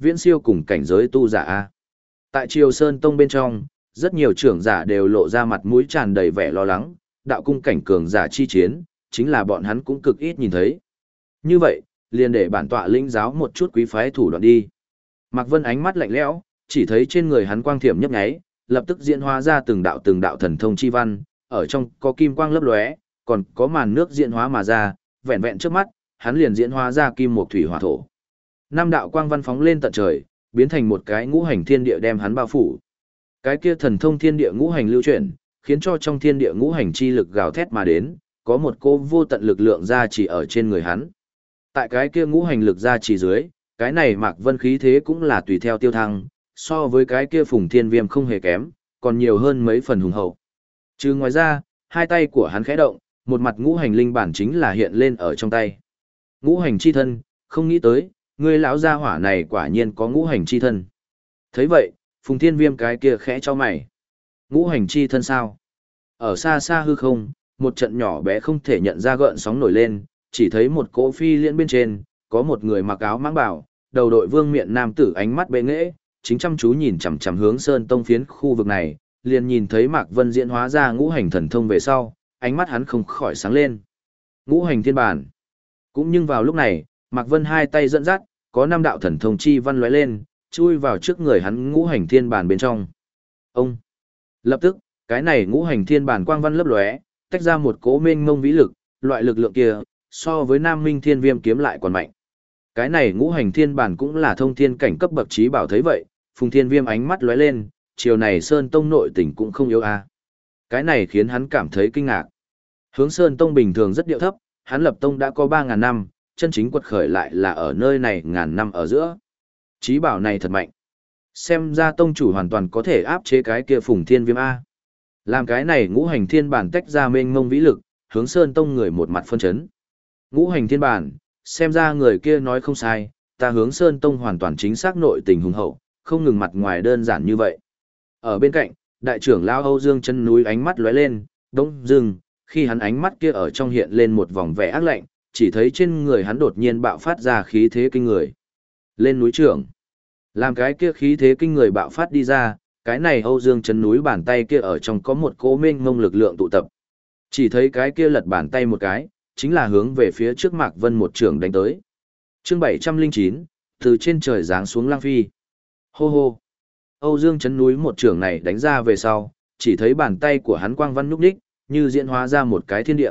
Speaker 1: viễn siêu cùng cảnh giới tu giả a. Tại Triều Sơn Tông bên trong, rất nhiều trưởng giả đều lộ ra mặt mũi tràn đầy vẻ lo lắng, đạo cung cảnh cường giả chi chiến, chính là bọn hắn cũng cực ít nhìn thấy. Như vậy, liền để bản tọa lĩnh giáo một chút quý phái thủ đoạn đi. Mạc Vân ánh mắt lạnh lẽo, chỉ thấy trên người hắn quang thiểm nhấp nháy, lập tức diễn hóa ra từng đạo thần thông chi văn, ở trong có kim quang lấp lóe, còn có màn nước diễn hóa mà ra, vẹn vẹn trước mắt, hắn liền diễn hóa ra kim mộc thủy hỏa thổ. Năm đạo quang văn phóng lên tận trời, biến thành một cái ngũ hành thiên địa đem hắn bao phủ. Cái kia thần thông thiên địa ngũ hành lưu chuyển, khiến cho trong thiên địa ngũ hành chi lực gào thét mà đến, có một cô vô tận lực lượng ra chỉ ở trên người hắn. Tại cái kia ngũ hành lực ra chỉ dưới, cái này Mạc Vân khí thế cũng là tùy theo tiêu thăng, so với cái kia Phùng Thiên Viêm không hề kém, còn nhiều hơn mấy phần hùng hậu. Trừ ngoài ra, hai tay của hắn khẽ động, một mặt ngũ hành linh bản chính là hiện lên ở trong tay. Ngũ hành chi thân, không nghĩ tới, người lão gia hỏa này quả nhiên có ngũ hành chi thân. Thấy vậy, Phùng Thiên Viêm cái kia khẽ cho mày. Ngũ hành chi thân sao? Ở xa xa hư không, một trận nhỏ bé không thể nhận ra gợn sóng nổi lên, chỉ thấy một cỗ phi liễn bên trên, có một người mặc áo mãng bảo, đầu đội vương miện nam tử ánh mắt bệ nghễ, chính chăm chú nhìn chằm chằm hướng Sơn Tông phiến khu vực này, liền nhìn thấy Mạc Vân diễn hóa ra ngũ hành thần thông về sau, ánh mắt hắn không khỏi sáng lên. Ngũ hành thiên bản. Cũng nhưng vào lúc này, Mạc Vân hai tay dẫn dắt, có năm đạo thần thông chi văn lóe lên, chui vào trước người hắn ngũ hành thiên bản bên trong. Ông. Lập tức, cái này ngũ hành thiên bản quang văn lấp lóe, tách ra một cỗ mênh mông vĩ lực, loại lực lượng kia, so với Nam Minh Thiên Viêm kiếm lại còn mạnh. Cái này ngũ hành thiên bản cũng là thông thiên cảnh cấp bậc trí bảo thấy vậy, Phùng Thiên Viêm ánh mắt lóe lên, chiều này Sơn Tông nội tình cũng không yếu a. Cái này khiến hắn cảm thấy kinh ngạc. Hướng Sơn Tông bình thường rất điệu thấp, hắn lập tông đã có 3.000 năm, chân chính quật khởi lại là ở nơi này ngàn năm ở giữa. Trí bảo này thật mạnh. Xem ra tông chủ hoàn toàn có thể áp chế cái kia Phùng Thiên Viêm a. Làm cái này ngũ hành thiên bản tách ra mênh mông vĩ lực, Hướng Sơn Tông người một mặt phân chấn. Ngũ hành thiên bản, xem ra người kia nói không sai, ta Hướng Sơn Tông hoàn toàn chính xác nội tình hùng hậu, không ngừng mặt ngoài đơn giản như vậy. Ở bên cạnh, đại trưởng lão Âu Dương chân núi ánh mắt lóe lên, đống dừng, khi hắn ánh mắt kia ở trong hiện lên một vòng vẻ ác lạnh, chỉ thấy trên người hắn đột nhiên bạo phát ra khí thế kinh người. Lên núi trưởng. Làm cái kia khí thế kinh người bạo phát đi ra, cái này Âu Dương chân núi bàn tay kia ở trong có một cỗ mênh mông lực lượng tụ tập. Chỉ thấy cái kia lật bàn tay một cái, chính là hướng về phía trước Mạc Vân một trường đánh tới. Chương 709, từ trên trời giáng xuống lang phi. Hô hô. Âu Dương chấn núi một trường này đánh ra về sau, chỉ thấy bàn tay của hắn quang văn nhúc nhích, như diễn hóa ra một cái thiên địa.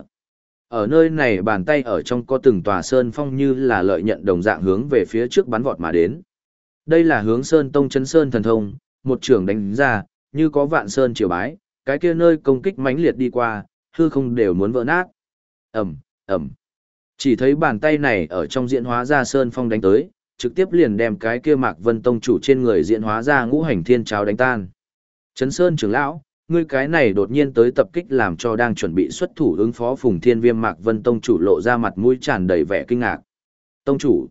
Speaker 1: Ở nơi này bàn tay ở trong có từng tòa sơn phong như là lợi nhận đồng dạng hướng về phía trước bắn vọt mà đến. Đây là Hướng Sơn Tông chấn sơn thần thông, một trường đánh ra, như có vạn sơn triều bái, cái kia nơi công kích mãnh liệt đi qua, hư không đều muốn vỡ nát. Ầm, ầm. Chỉ thấy bàn tay này ở trong diễn hóa ra sơn phong đánh tới, trực tiếp liền đem cái kia Mạc Vân Tông chủ trên người diễn hóa ra ngũ hành thiên cháo đánh tan. Trấn Sơn trưởng lão, ngươi cái này đột nhiên tới tập kích làm cho đang chuẩn bị xuất thủ ứng phó Phùng Thiên Viêm Mạc Vân Tông chủ lộ ra mặt mũi tràn đầy vẻ kinh ngạc. Tông chủ,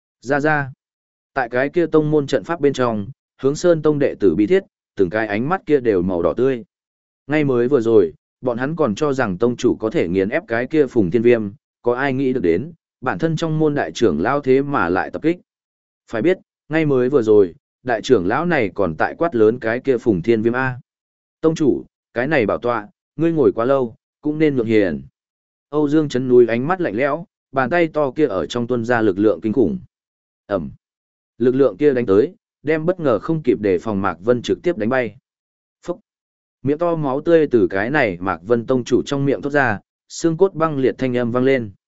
Speaker 1: ra. Tại cái kia tông môn trận pháp bên trong, Hướng Sơn Tông đệ tử bí thiết, từng cái ánh mắt kia đều màu đỏ tươi. Ngay mới vừa rồi, bọn hắn còn cho rằng tông chủ có thể nghiền ép cái kia Phùng Thiên Viêm, có ai nghĩ được đến, bản thân trong môn đại trưởng lão thế mà lại tập kích. Phải biết, ngay mới vừa rồi, đại trưởng lão này còn tại quát lớn cái kia Phùng Thiên Viêm A. Tông chủ, cái này bảo tọa, ngươi ngồi quá lâu, cũng nên nhượng hiền. Âu Dương chấn núi ánh mắt lạnh lẽo, bàn tay to kia ở trong tuôn ra lực lượng kinh khủng. Ẩm. Lực lượng kia đánh tới, đem bất ngờ không kịp để phòng Mạc Vân trực tiếp đánh bay. Phúc. Miệng to máu tươi từ cái này Mạc Vân tông chủ trong miệng thoát ra, xương cốt băng liệt thanh âm vang lên.